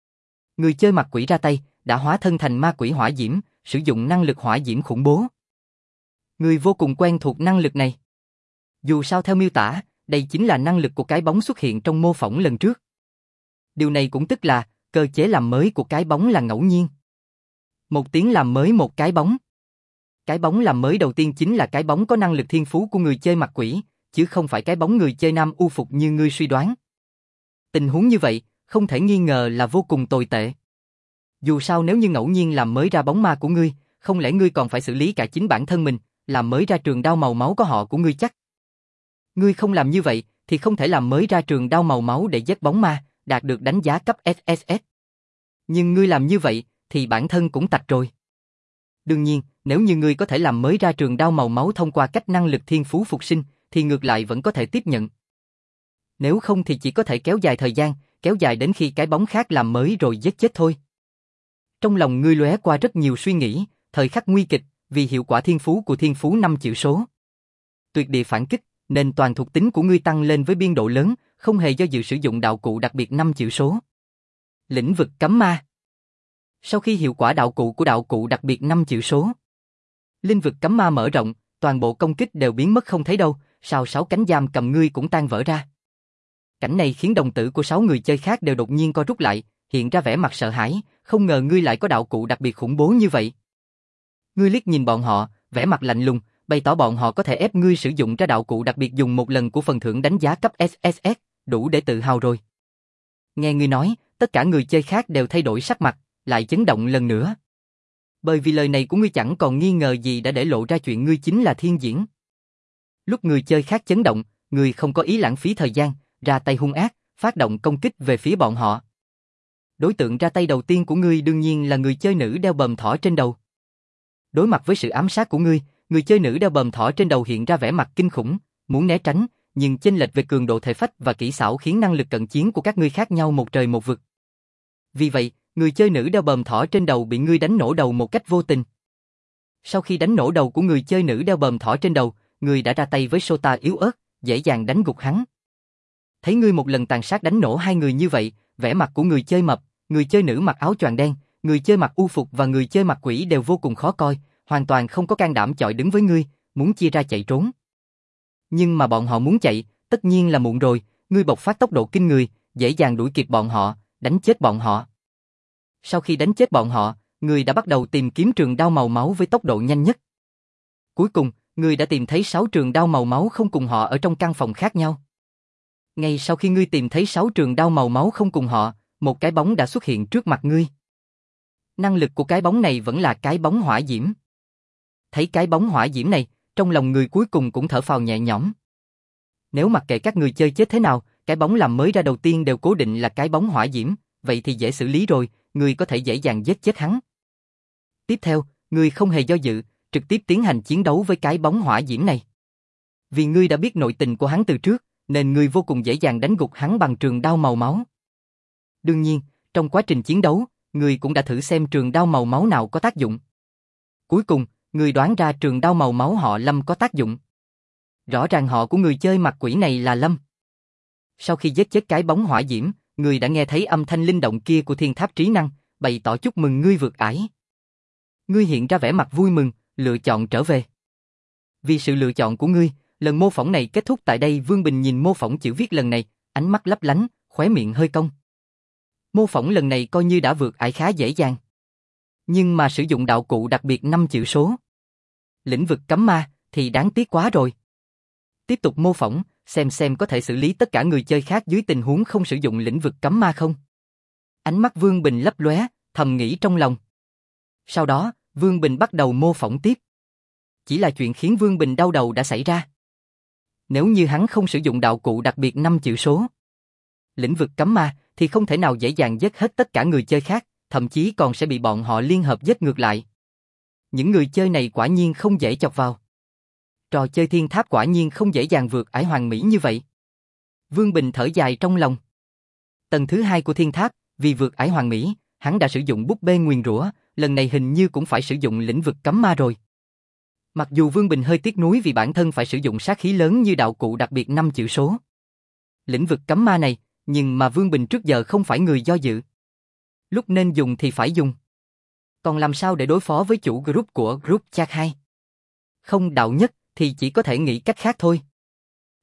Người chơi mặt quỷ ra tay, đã hóa thân thành ma quỷ hỏa diễm, sử dụng năng lực hỏa diễm khủng bố. Ngươi vô cùng quen thuộc năng lực này. Dù sao theo miêu tả, đây chính là năng lực của cái bóng xuất hiện trong mô phỏng lần trước. Điều này cũng tức là, cơ chế làm mới của cái bóng là ngẫu nhiên. Một tiếng làm mới một cái bóng. Cái bóng làm mới đầu tiên chính là cái bóng có năng lực thiên phú của người chơi mặt quỷ, chứ không phải cái bóng người chơi nam u phục như ngươi suy đoán. Tình huống như vậy, không thể nghi ngờ là vô cùng tồi tệ. Dù sao nếu như ngẫu nhiên làm mới ra bóng ma của ngươi, không lẽ ngươi còn phải xử lý cả chính bản thân mình, làm mới ra trường đao màu máu có họ của ngươi chắc. Ngươi không làm như vậy, thì không thể làm mới ra trường đao màu máu để giết bóng ma, đạt được đánh giá cấp ét ét ét. Nhưng ngươi làm như vậy, thì bản thân cũng tạch rồi. Đương nhiên, nếu như ngươi có thể làm mới ra trường đao màu máu thông qua cách năng lực thiên phú phục sinh, thì ngược lại vẫn có thể tiếp nhận. Nếu không thì chỉ có thể kéo dài thời gian, kéo dài đến khi cái bóng khác làm mới rồi giết chết thôi. Trong lòng ngươi lóe qua rất nhiều suy nghĩ, thời khắc nguy kịch, vì hiệu quả thiên phú của thiên phú năm chữ số. Tuyệt địa phản kích, nên toàn thuộc tính của ngươi tăng lên với biên độ lớn, không hề do dự sử dụng đạo cụ đặc biệt năm chữ số. Lĩnh vực cấm ma. Sau khi hiệu quả đạo cụ của đạo cụ đặc biệt năm chữ số, lĩnh vực cấm ma mở rộng, toàn bộ công kích đều biến mất không thấy đâu, sao sáu cánh giam cầm ngươi cũng tan vỡ ra. Cảnh này khiến đồng tử của sáu người chơi khác đều đột nhiên co rút lại, hiện ra vẻ mặt sợ hãi, không ngờ ngươi lại có đạo cụ đặc biệt khủng bố như vậy. Ngươi liếc nhìn bọn họ, vẻ mặt lạnh lùng, bày tỏ bọn họ có thể ép ngươi sử dụng ra đạo cụ đặc biệt dùng một lần của phần thưởng đánh giá cấp ét ét ét, đủ để tự hào rồi. Nghe ngươi nói, tất cả người chơi khác đều thay đổi sắc mặt, lại chấn động lần nữa. Bởi vì lời này của ngươi chẳng còn nghi ngờ gì đã để lộ ra chuyện ngươi chính là thiên diễn. Lúc người chơi khác chấn động, ngươi không có ý lãng phí thời gian, ra tay hung ác, phát động công kích về phía bọn họ. Đối tượng ra tay đầu tiên của ngươi đương nhiên là người chơi nữ đeo bờm thỏ trên đầu. Đối mặt với sự ám sát của ngươi, người chơi nữ đeo bờm thỏ trên đầu hiện ra vẻ mặt kinh khủng, muốn né tránh, nhưng chênh lệch về cường độ thể phách và kỹ xảo khiến năng lực cận chiến của các ngươi khác nhau một trời một vực. Vì vậy, người chơi nữ đeo bờm thỏ trên đầu bị ngươi đánh nổ đầu một cách vô tình. Sau khi đánh nổ đầu của người chơi nữ đeo bờm thỏ trên đầu, ngươi đã ra tay với Sota yếu ớt, dễ dàng đánh gục hắn. Thấy ngươi một lần tàn sát đánh nổ hai người như vậy, vẻ mặt của người chơi mập, người chơi nữ mặc áo choàng đen, người chơi mặc u phục và người chơi mặc quỷ đều vô cùng khó coi, hoàn toàn không có can đảm chọi đứng với ngươi, muốn chia ra chạy trốn. Nhưng mà bọn họ muốn chạy, tất nhiên là muộn rồi, ngươi bộc phát tốc độ kinh người, dễ dàng đuổi kịp bọn họ, đánh chết bọn họ. Sau khi đánh chết bọn họ, ngươi đã bắt đầu tìm kiếm trường đao màu máu với tốc độ nhanh nhất. Cuối cùng, ngươi đã tìm thấy sáu trường đao màu máu không cùng họ ở trong căn phòng khác nhau. Ngay sau khi ngươi tìm thấy sáu trường đao màu máu không cùng họ, một cái bóng đã xuất hiện trước mặt ngươi. Năng lực của cái bóng này vẫn là cái bóng hỏa diễm. Thấy cái bóng hỏa diễm này, trong lòng người cuối cùng cũng thở phào nhẹ nhõm. Nếu mặc kệ các người chơi chết thế nào, cái bóng làm mới ra đầu tiên đều cố định là cái bóng hỏa diễm, vậy thì dễ xử lý rồi, ngươi có thể dễ dàng giết chết hắn. Tiếp theo, ngươi không hề do dự, trực tiếp tiến hành chiến đấu với cái bóng hỏa diễm này. Vì ngươi đã biết nội tình của hắn từ trước, nên ngươi vô cùng dễ dàng đánh gục hắn bằng trường đao màu máu. Đương nhiên, trong quá trình chiến đấu, ngươi cũng đã thử xem trường đao màu máu nào có tác dụng. Cuối cùng, ngươi đoán ra trường đao màu máu họ Lâm có tác dụng. Rõ ràng họ của người chơi mặt quỷ này là Lâm. Sau khi giết chết cái bóng hỏa diễm, ngươi đã nghe thấy âm thanh linh động kia của thiên tháp trí năng, bày tỏ chúc mừng ngươi vượt ải. Ngươi hiện ra vẻ mặt vui mừng, lựa chọn trở về. Vì sự lựa chọn của ngươi, lần mô phỏng này kết thúc tại đây. Vương Bình nhìn mô phỏng chữ viết lần này, ánh mắt lấp lánh, khóe miệng hơi cong. Mô phỏng lần này coi như đã vượt ải khá dễ dàng. Nhưng mà sử dụng đạo cụ đặc biệt năm chữ số, lĩnh vực cấm ma, thì đáng tiếc quá rồi. Tiếp tục mô phỏng, xem xem có thể xử lý tất cả người chơi khác dưới tình huống không sử dụng lĩnh vực cấm ma không. Ánh mắt Vương Bình lấp lóe, thầm nghĩ trong lòng. Sau đó, Vương Bình bắt đầu mô phỏng tiếp. Chỉ là chuyện khiến Vương Bình đau đầu đã xảy ra. Nếu như hắn không sử dụng đạo cụ đặc biệt năm chữ số, lĩnh vực cấm ma, thì không thể nào dễ dàng giết hết tất cả người chơi khác, thậm chí còn sẽ bị bọn họ liên hợp giết ngược lại. Những người chơi này quả nhiên không dễ chọc vào. Trò chơi thiên tháp quả nhiên không dễ dàng vượt ải hoàn mỹ như vậy. Vương Bình thở dài trong lòng. Tầng thứ hai của thiên tháp, vì vượt ải hoàn mỹ, hắn đã sử dụng búp bê nguyền rủa, lần này hình như cũng phải sử dụng lĩnh vực cấm ma rồi. Mặc dù Vương Bình hơi tiếc nuối vì bản thân phải sử dụng sát khí lớn như đạo cụ đặc biệt năm chữ số, lĩnh vực cấm ma này, nhưng mà Vương Bình trước giờ không phải người do dự. Lúc nên dùng thì phải dùng. Còn làm sao để đối phó với chủ group của group chat hai? Không đạo nhất thì chỉ có thể nghĩ cách khác thôi.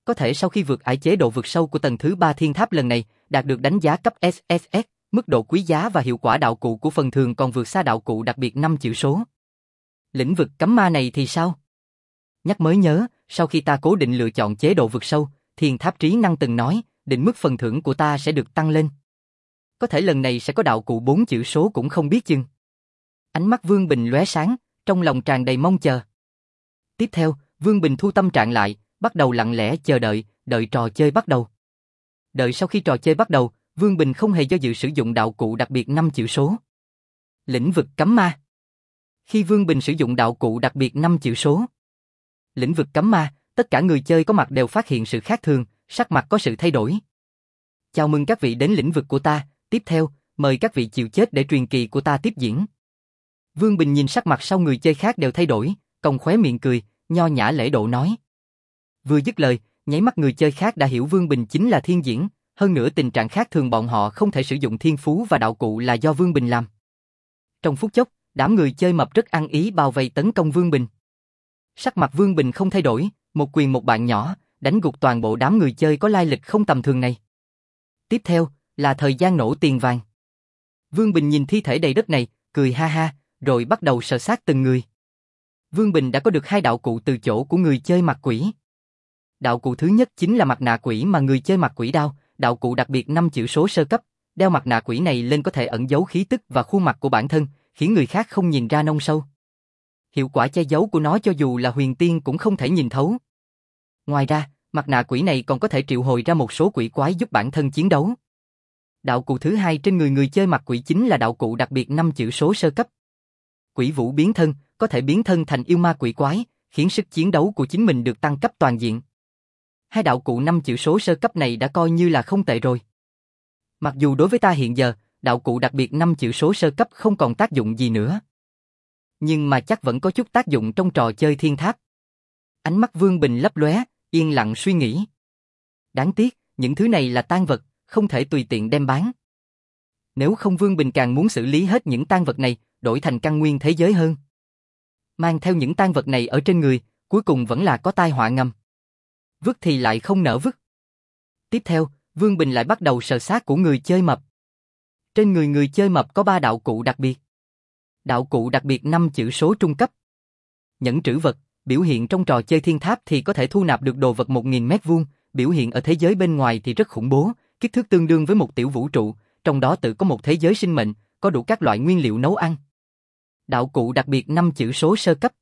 Có thể sau khi vượt ải chế độ vượt sâu của tầng thứ ba thiên tháp lần này, đạt được đánh giá cấp ét ét ét, mức độ quý giá và hiệu quả đạo cụ của phần thường còn vượt xa đạo cụ đặc biệt năm chữ số. Lĩnh vực cấm ma này thì sao? Nhắc mới nhớ, sau khi ta cố định lựa chọn chế độ vượt sâu, thiên tháp trí năng từng nói, định mức phần thưởng của ta sẽ được tăng lên. Có thể lần này sẽ có đạo cụ bốn chữ số cũng không biết chừng. Ánh mắt Vương Bình lóe sáng, trong lòng tràn đầy mong chờ. Tiếp theo, Vương Bình thu tâm trạng lại, bắt đầu lặng lẽ chờ đợi, đợi trò chơi bắt đầu. Đợi sau khi trò chơi bắt đầu, Vương Bình không hề do dự sử dụng đạo cụ đặc biệt năm chữ số. Lĩnh vực cấm ma. Khi Vương Bình sử dụng đạo cụ đặc biệt năm chữ số, lĩnh vực cấm ma, tất cả người chơi có mặt đều phát hiện sự khác thường, sắc mặt có sự thay đổi. Chào mừng các vị đến lĩnh vực của ta, tiếp theo, mời các vị chịu chết để truyền kỳ của ta tiếp diễn. Vương Bình nhìn sắc mặt sau người chơi khác đều thay đổi, cong khóe miệng cười, nho nhã lễ độ nói. Vừa dứt lời, nháy mắt người chơi khác đã hiểu Vương Bình chính là thiên diễn, hơn nữa tình trạng khác thường bọn họ không thể sử dụng thiên phú và đạo cụ là do Vương Bình làm. Trong phút chốc, đám người chơi mập rất ăn ý bao vây tấn công Vương Bình. Sắc mặt Vương Bình không thay đổi, một quyền một bạn nhỏ, đánh gục toàn bộ đám người chơi có lai lịch không tầm thường này. Tiếp theo, là thời gian nổ tiền vàng. Vương Bình nhìn thi thể đầy đất này, cười ha ha, rồi bắt đầu sờ sát từng người. Vương Bình đã có được hai đạo cụ từ chỗ của người chơi mặt quỷ. Đạo cụ thứ nhất chính là mặt nạ quỷ mà người chơi mặt quỷ đao, đạo cụ đặc biệt năm chữ số sơ cấp, đeo mặt nạ quỷ này lên có thể ẩn giấu khí tức và khuôn mặt của bản thân, khiến người khác không nhìn ra nông sâu. Hiệu quả che giấu của nó cho dù là huyền tiên cũng không thể nhìn thấu. Ngoài ra, mặt nạ quỷ này còn có thể triệu hồi ra một số quỷ quái giúp bản thân chiến đấu. Đạo cụ thứ hai trên người người chơi mặt quỷ chính là đạo cụ đặc biệt năm chữ số sơ cấp. Quỷ vũ biến thân, có thể biến thân thành yêu ma quỷ quái, khiến sức chiến đấu của chính mình được tăng cấp toàn diện. Hai đạo cụ năm chữ số sơ cấp này đã coi như là không tệ rồi. Mặc dù đối với ta hiện giờ, đạo cụ đặc biệt năm chữ số sơ cấp không còn tác dụng gì nữa. Nhưng mà chắc vẫn có chút tác dụng trong trò chơi thiên tháp. Ánh mắt Vương Bình lấp lóe, yên lặng suy nghĩ. Đáng tiếc, những thứ này là tang vật, không thể tùy tiện đem bán. Nếu không Vương Bình càng muốn xử lý hết những tang vật này, đổi thành căn nguyên thế giới hơn. Mang theo những tang vật này ở trên người, cuối cùng vẫn là có tai họa ngầm. Vứt thì lại không nỡ vứt. Tiếp theo, Vương Bình lại bắt đầu sờ xác của người chơi mập. Trên người người chơi mập có ba đạo cụ đặc biệt. Đạo cụ đặc biệt năm chữ số trung cấp. Nhẫn trữ vật, biểu hiện trong trò chơi thiên tháp thì có thể thu nạp được đồ vật một nghìn mét vuông, biểu hiện ở thế giới bên ngoài thì rất khủng bố, kích thước tương đương với một tiểu vũ trụ, trong đó tự có một thế giới sinh mệnh, có đủ các loại nguyên liệu nấu ăn. Đạo cụ đặc biệt năm chữ số sơ cấp.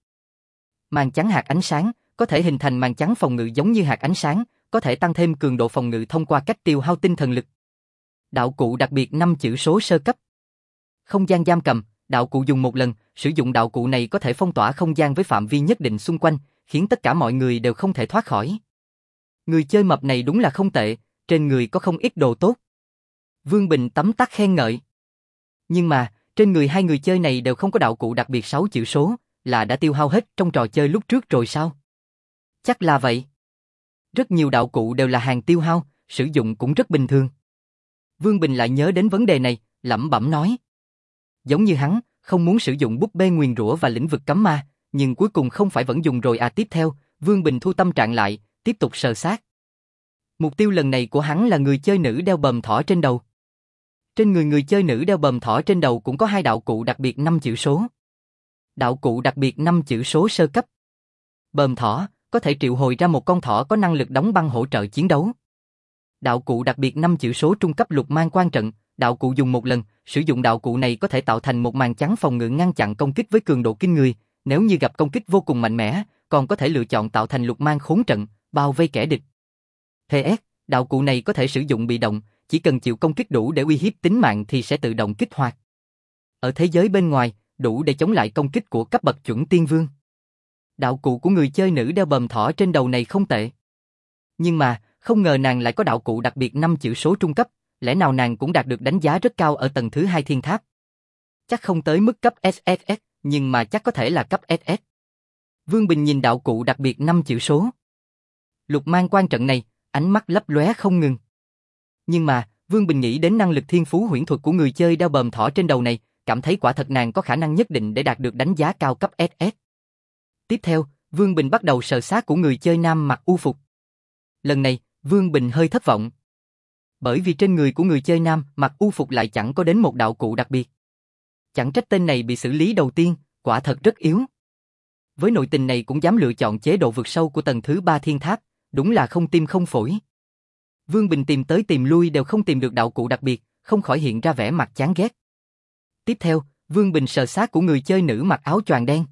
Màn chắn hạt ánh sáng, có thể hình thành màn chắn phòng ngự giống như hạt ánh sáng, có thể tăng thêm cường độ phòng ngự thông qua cách tiêu hao tinh thần lực. Đạo cụ đặc biệt năm chữ số sơ cấp. Không gian giam cầm, đạo cụ dùng một lần, sử dụng đạo cụ này có thể phong tỏa không gian với phạm vi nhất định xung quanh, khiến tất cả mọi người đều không thể thoát khỏi. Người chơi mập này đúng là không tệ, trên người có không ít đồ tốt. Vương Bình tấm tắc khen ngợi. Nhưng mà, trên người hai người chơi này đều không có đạo cụ đặc biệt sáu chữ số, là đã tiêu hao hết trong trò chơi lúc trước rồi sao? Chắc là vậy. Rất nhiều đạo cụ đều là hàng tiêu hao, sử dụng cũng rất bình thường. Vương Bình lại nhớ đến vấn đề này, lẩm bẩm nói. Giống như hắn, không muốn sử dụng búp bê nguyền rủa và lĩnh vực cấm ma, nhưng cuối cùng không phải vẫn dùng rồi à. Tiếp theo, Vương Bình thu tâm trạng lại, tiếp tục sờ sát. Mục tiêu lần này của hắn là người chơi nữ đeo bờm thỏ trên đầu. Trên người người chơi nữ đeo bờm thỏ trên đầu cũng có hai đạo cụ đặc biệt năm chữ số. Đạo cụ đặc biệt năm chữ số sơ cấp. Bờm thỏ, có thể triệu hồi ra một con thỏ có năng lực đóng băng hỗ trợ chiến đấu. Đạo cụ đặc biệt năm chữ số trung cấp lục mang quan trận, đạo cụ dùng một lần, sử dụng đạo cụ này có thể tạo thành một màn chắn phòng ngự ngăn chặn công kích với cường độ kinh người, nếu như gặp công kích vô cùng mạnh mẽ, còn có thể lựa chọn tạo thành lục mang khốn trận, bao vây kẻ địch. pê ét, đạo cụ này có thể sử dụng bị động, chỉ cần chịu công kích đủ để uy hiếp tính mạng thì sẽ tự động kích hoạt. Ở thế giới bên ngoài, đủ để chống lại công kích của cấp bậc chuẩn tiên vương. Đạo cụ của người chơi nữ đeo bờm thỏ trên đầu này không tệ. Nhưng mà, không ngờ nàng lại có đạo cụ đặc biệt năm chữ số trung cấp, lẽ nào nàng cũng đạt được đánh giá rất cao ở tầng thứ hai thiên tháp. Chắc không tới mức cấp ét ét ét, nhưng mà chắc có thể là cấp ét ét. Vương Bình nhìn đạo cụ đặc biệt năm chữ số. Lục mang quan trận này, ánh mắt lấp lóe không ngừng. Nhưng mà, Vương Bình nghĩ đến năng lực thiên phú huyễn thuật của người chơi đeo bờm thỏ trên đầu này, cảm thấy quả thật nàng có khả năng nhất định để đạt được đánh giá cao cấp ét ét. Tiếp theo, Vương Bình bắt đầu sờ xác của người chơi nam mặc u phục. Lần này, Vương Bình hơi thất vọng. Bởi vì trên người của người chơi nam mặc u phục lại chẳng có đến một đạo cụ đặc biệt. Chẳng trách tên này bị xử lý đầu tiên, quả thật rất yếu. Với nội tình này cũng dám lựa chọn chế độ vượt sâu của tầng thứ ba thiên tháp, đúng là không tim không phổi. Vương Bình tìm tới tìm lui đều không tìm được đạo cụ đặc biệt, không khỏi hiện ra vẻ mặt chán ghét. Tiếp theo, Vương Bình sờ xác của người chơi nữ mặc áo choàng đen.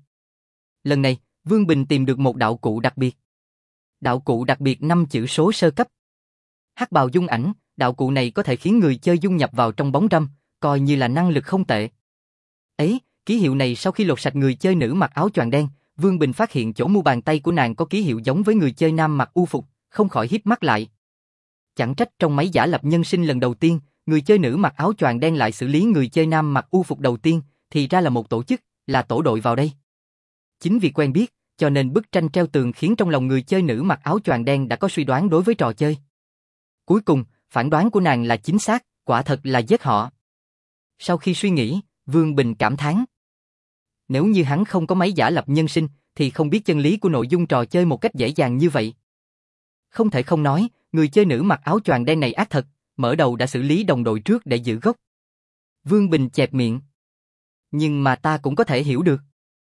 Lần này, Vương Bình tìm được một đạo cụ đặc biệt. Đạo cụ đặc biệt năm chữ số sơ cấp. Hắc bào dung ảnh, đạo cụ này có thể khiến người chơi dung nhập vào trong bóng râm, coi như là năng lực không tệ. Ấy, ký hiệu này sau khi lột sạch người chơi nữ mặc áo choàng đen, Vương Bình phát hiện chỗ mu bàn tay của nàng có ký hiệu giống với người chơi nam mặc u phục, không khỏi híp mắt lại. Chẳng trách trong máy giả lập nhân sinh lần đầu tiên, người chơi nữ mặc áo choàng đen lại xử lý người chơi nam mặc u phục đầu tiên, thì ra là một tổ chức, là tổ đội vào đây. Chính vì quen biết, cho nên bức tranh treo tường khiến trong lòng người chơi nữ mặc áo choàng đen đã có suy đoán đối với trò chơi. Cuối cùng, phán đoán của nàng là chính xác, quả thật là giết họ. Sau khi suy nghĩ, Vương Bình cảm thán. Nếu như hắn không có máy giả lập nhân sinh, thì không biết chân lý của nội dung trò chơi một cách dễ dàng như vậy. Không thể không nói, người chơi nữ mặc áo choàng đen này ác thật, mở đầu đã xử lý đồng đội trước để giữ gốc. Vương Bình chẹp miệng. Nhưng mà ta cũng có thể hiểu được.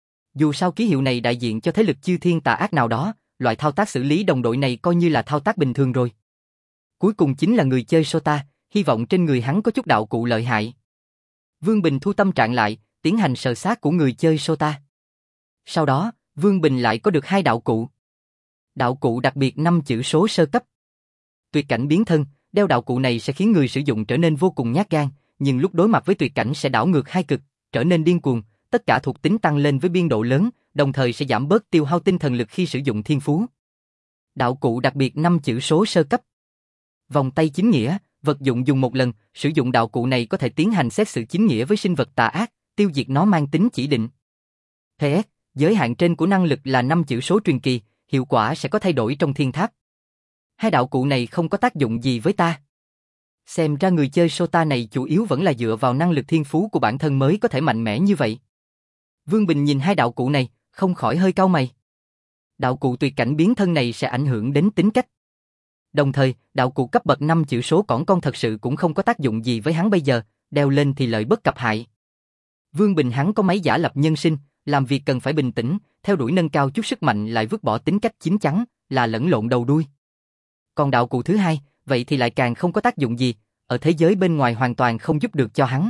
Dù sao ký hiệu này đại diện cho thế lực chư thiên tà ác nào đó, loại thao tác xử lý đồng đội này coi như là thao tác bình thường rồi. Cuối cùng chính là người chơi Sota, hy vọng trên người hắn có chút đạo cụ lợi hại. Vương Bình thu tâm trạng lại, tiến hành sờ xác của người chơi Sota. Sau đó, Vương Bình lại có được hai đạo cụ. Đạo cụ đặc biệt năm chữ số sơ cấp. Tuyệt cảnh biến thân, đeo đạo cụ này sẽ khiến người sử dụng trở nên vô cùng nhát gan, nhưng lúc đối mặt với tuyệt cảnh sẽ đảo ngược hai cực, trở nên điên cuồng, tất cả thuộc tính tăng lên với biên độ lớn, đồng thời sẽ giảm bớt tiêu hao tinh thần lực khi sử dụng thiên phú. Đạo cụ đặc biệt năm chữ số sơ cấp. Vòng tay chính nghĩa, vật dụng dùng một lần, sử dụng đạo cụ này có thể tiến hành xét xử chính nghĩa với sinh vật tà ác, tiêu diệt nó mang tính chỉ định. pê ét, giới hạn trên của năng lực là năm chữ số truyền kỳ, hiệu quả sẽ có thay đổi trong thiên tháp. Hai đạo cụ này không có tác dụng gì với ta. Xem ra người chơi Sota này chủ yếu vẫn là dựa vào năng lực thiên phú của bản thân mới có thể mạnh mẽ như vậy. Vương Bình nhìn hai đạo cụ này, không khỏi hơi cau mày. Đạo cụ tuyệt cảnh biến thân này sẽ ảnh hưởng đến tính cách. Đồng thời, đạo cụ cấp bậc năm chữ số cỏn con thật sự cũng không có tác dụng gì với hắn bây giờ, đeo lên thì lợi bất cập hại. Vương Bình hắn có máy giả lập nhân sinh, làm việc cần phải bình tĩnh, theo đuổi nâng cao chút sức mạnh lại vứt bỏ tính cách chín chắn, là lẫn lộn đầu đuôi. Còn đạo cụ thứ hai, vậy thì lại càng không có tác dụng gì, ở thế giới bên ngoài hoàn toàn không giúp được cho hắn.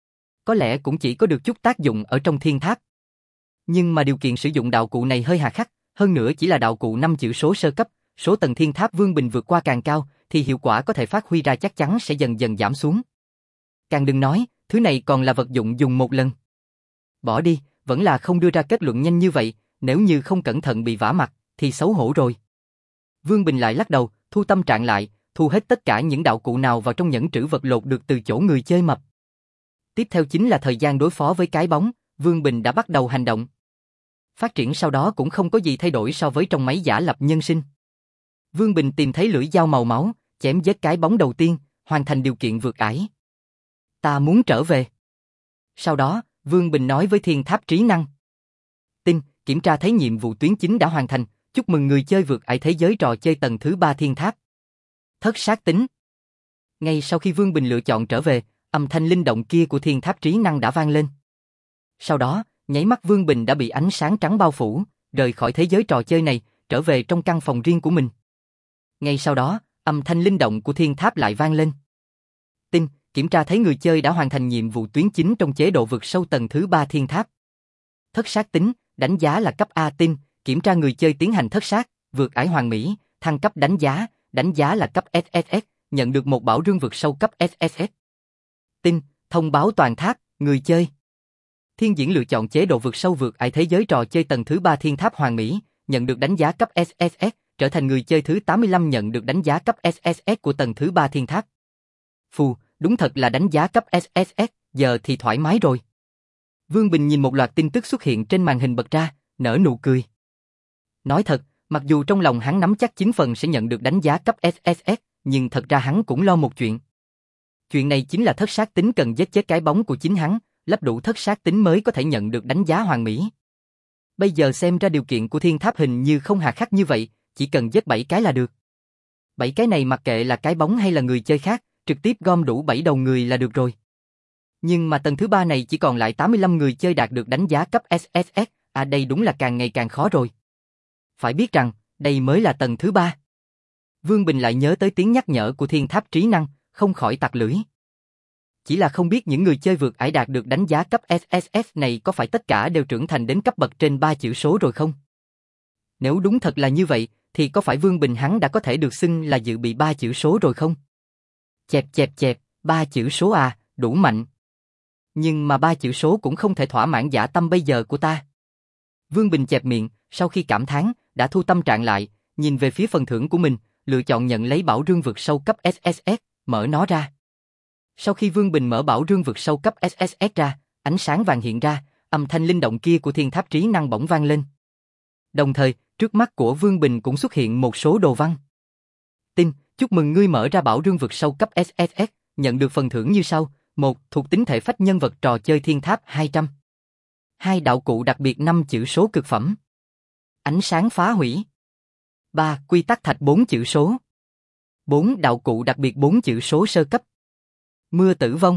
Có lẽ cũng chỉ có được chút tác dụng ở trong thiên tháp. Nhưng mà điều kiện sử dụng đạo cụ này hơi hà khắc, hơn nữa chỉ là đạo cụ năm chữ số sơ cấp, số tầng thiên tháp Vương Bình vượt qua càng cao, thì hiệu quả có thể phát huy ra chắc chắn sẽ dần dần giảm xuống. Càng đừng nói, thứ này còn là vật dụng dùng một lần. Bỏ đi, vẫn là không đưa ra kết luận nhanh như vậy, nếu như không cẩn thận bị vả mặt, thì xấu hổ rồi. Vương Bình lại lắc đầu, thu tâm trạng lại, thu hết tất cả những đạo cụ nào vào trong nhẫn trữ vật lột được từ chỗ người chơi mập. Tiếp theo chính là thời gian đối phó với cái bóng, Vương Bình đã bắt đầu hành động. Phát triển sau đó cũng không có gì thay đổi so với trong máy giả lập nhân sinh. Vương Bình tìm thấy lưỡi dao màu máu, chém giết cái bóng đầu tiên, hoàn thành điều kiện vượt ải. Ta muốn trở về. Sau đó, Vương Bình nói với thiên tháp trí năng. Tin, kiểm tra thấy nhiệm vụ tuyến chính đã hoàn thành, chúc mừng người chơi vượt ải thế giới trò chơi tầng thứ ba thiên tháp. Thất sát tính. Ngay sau khi Vương Bình lựa chọn trở về, âm thanh linh động kia của thiên tháp trí năng đã vang lên. Sau đó, nháy mắt Vương Bình đã bị ánh sáng trắng bao phủ, rời khỏi thế giới trò chơi này, trở về trong căn phòng riêng của mình. Ngay sau đó, âm thanh linh động của thiên tháp lại vang lên. Tin, kiểm tra thấy người chơi đã hoàn thành nhiệm vụ tuyến chính trong chế độ vượt sâu tầng thứ ba thiên tháp. Thất sát tính, đánh giá là cấp A. Tin, kiểm tra người chơi tiến hành thất sát, vượt ải hoàn mỹ, thăng cấp đánh giá, đánh giá là cấp ét ét ét, nhận được một bảo rương vượt sâu cấp ét ét ét. Tin, thông báo toàn tháp, người chơi. Thiên diễn lựa chọn chế độ vượt sâu vượt ải thế giới trò chơi tầng thứ ba thiên tháp hoàn mỹ, nhận được đánh giá cấp ét ét ét, trở thành người chơi thứ tám mươi lăm nhận được đánh giá cấp ét ét ét của tầng thứ ba thiên tháp. Phù, đúng thật là đánh giá cấp ét ét ét, giờ thì thoải mái rồi. Vương Bình nhìn một loạt tin tức xuất hiện trên màn hình bật ra, nở nụ cười. Nói thật, mặc dù trong lòng hắn nắm chắc chín phần sẽ nhận được đánh giá cấp ét ét ét, nhưng thật ra hắn cũng lo một chuyện. Chuyện này chính là thất sát tính cần giết chết cái bóng của chính hắn, lắp đủ thất sát tính mới có thể nhận được đánh giá hoàn mỹ. Bây giờ xem ra điều kiện của thiên tháp hình như không hà khắc như vậy, chỉ cần giết bảy cái là được. Bảy cái này mặc kệ là cái bóng hay là người chơi khác, trực tiếp gom đủ bảy đầu người là được rồi. Nhưng mà tầng thứ ba này chỉ còn lại tám mươi lăm người chơi đạt được đánh giá cấp ét ét ét, à đây đúng là càng ngày càng khó rồi. Phải biết rằng, đây mới là tầng thứ ba. Vương Bình lại nhớ tới tiếng nhắc nhở của thiên tháp trí năng, không khỏi tặc lưỡi. Chỉ là không biết những người chơi vượt ải đạt được đánh giá cấp ét ét ét này có phải tất cả đều trưởng thành đến cấp bậc trên ba chữ số rồi không? Nếu đúng thật là như vậy, thì có phải Vương Bình hắn đã có thể được xưng là dự bị ba chữ số rồi không? Chẹp chẹp chẹp, ba chữ số à, đủ mạnh. Nhưng mà ba chữ số cũng không thể thỏa mãn dã tâm bây giờ của ta. Vương Bình chẹp miệng, sau khi cảm thán, đã thu tâm trạng lại, nhìn về phía phần thưởng của mình, lựa chọn nhận lấy bảo rương vượt sâu cấp ét ét ét, mở nó ra. Sau khi Vương Bình mở bảo rương vượt sâu cấp ét ét ét ra, ánh sáng vàng hiện ra, âm thanh linh động kia của thiên tháp trí năng bỗng vang lên. Đồng thời, trước mắt của Vương Bình cũng xuất hiện một số đồ văn. Tin, chúc mừng ngươi mở ra bảo rương vượt sâu cấp ét ét ét, nhận được phần thưởng như sau. Một, thuộc tính thể phách nhân vật trò chơi thiên tháp hai trăm. Hai, đạo cụ đặc biệt năm chữ số cực phẩm. Ánh sáng phá hủy. Ba, quy tắc thạch bốn chữ số. Bốn, đạo cụ đặc biệt bốn chữ số sơ cấp. Mưa tử vong.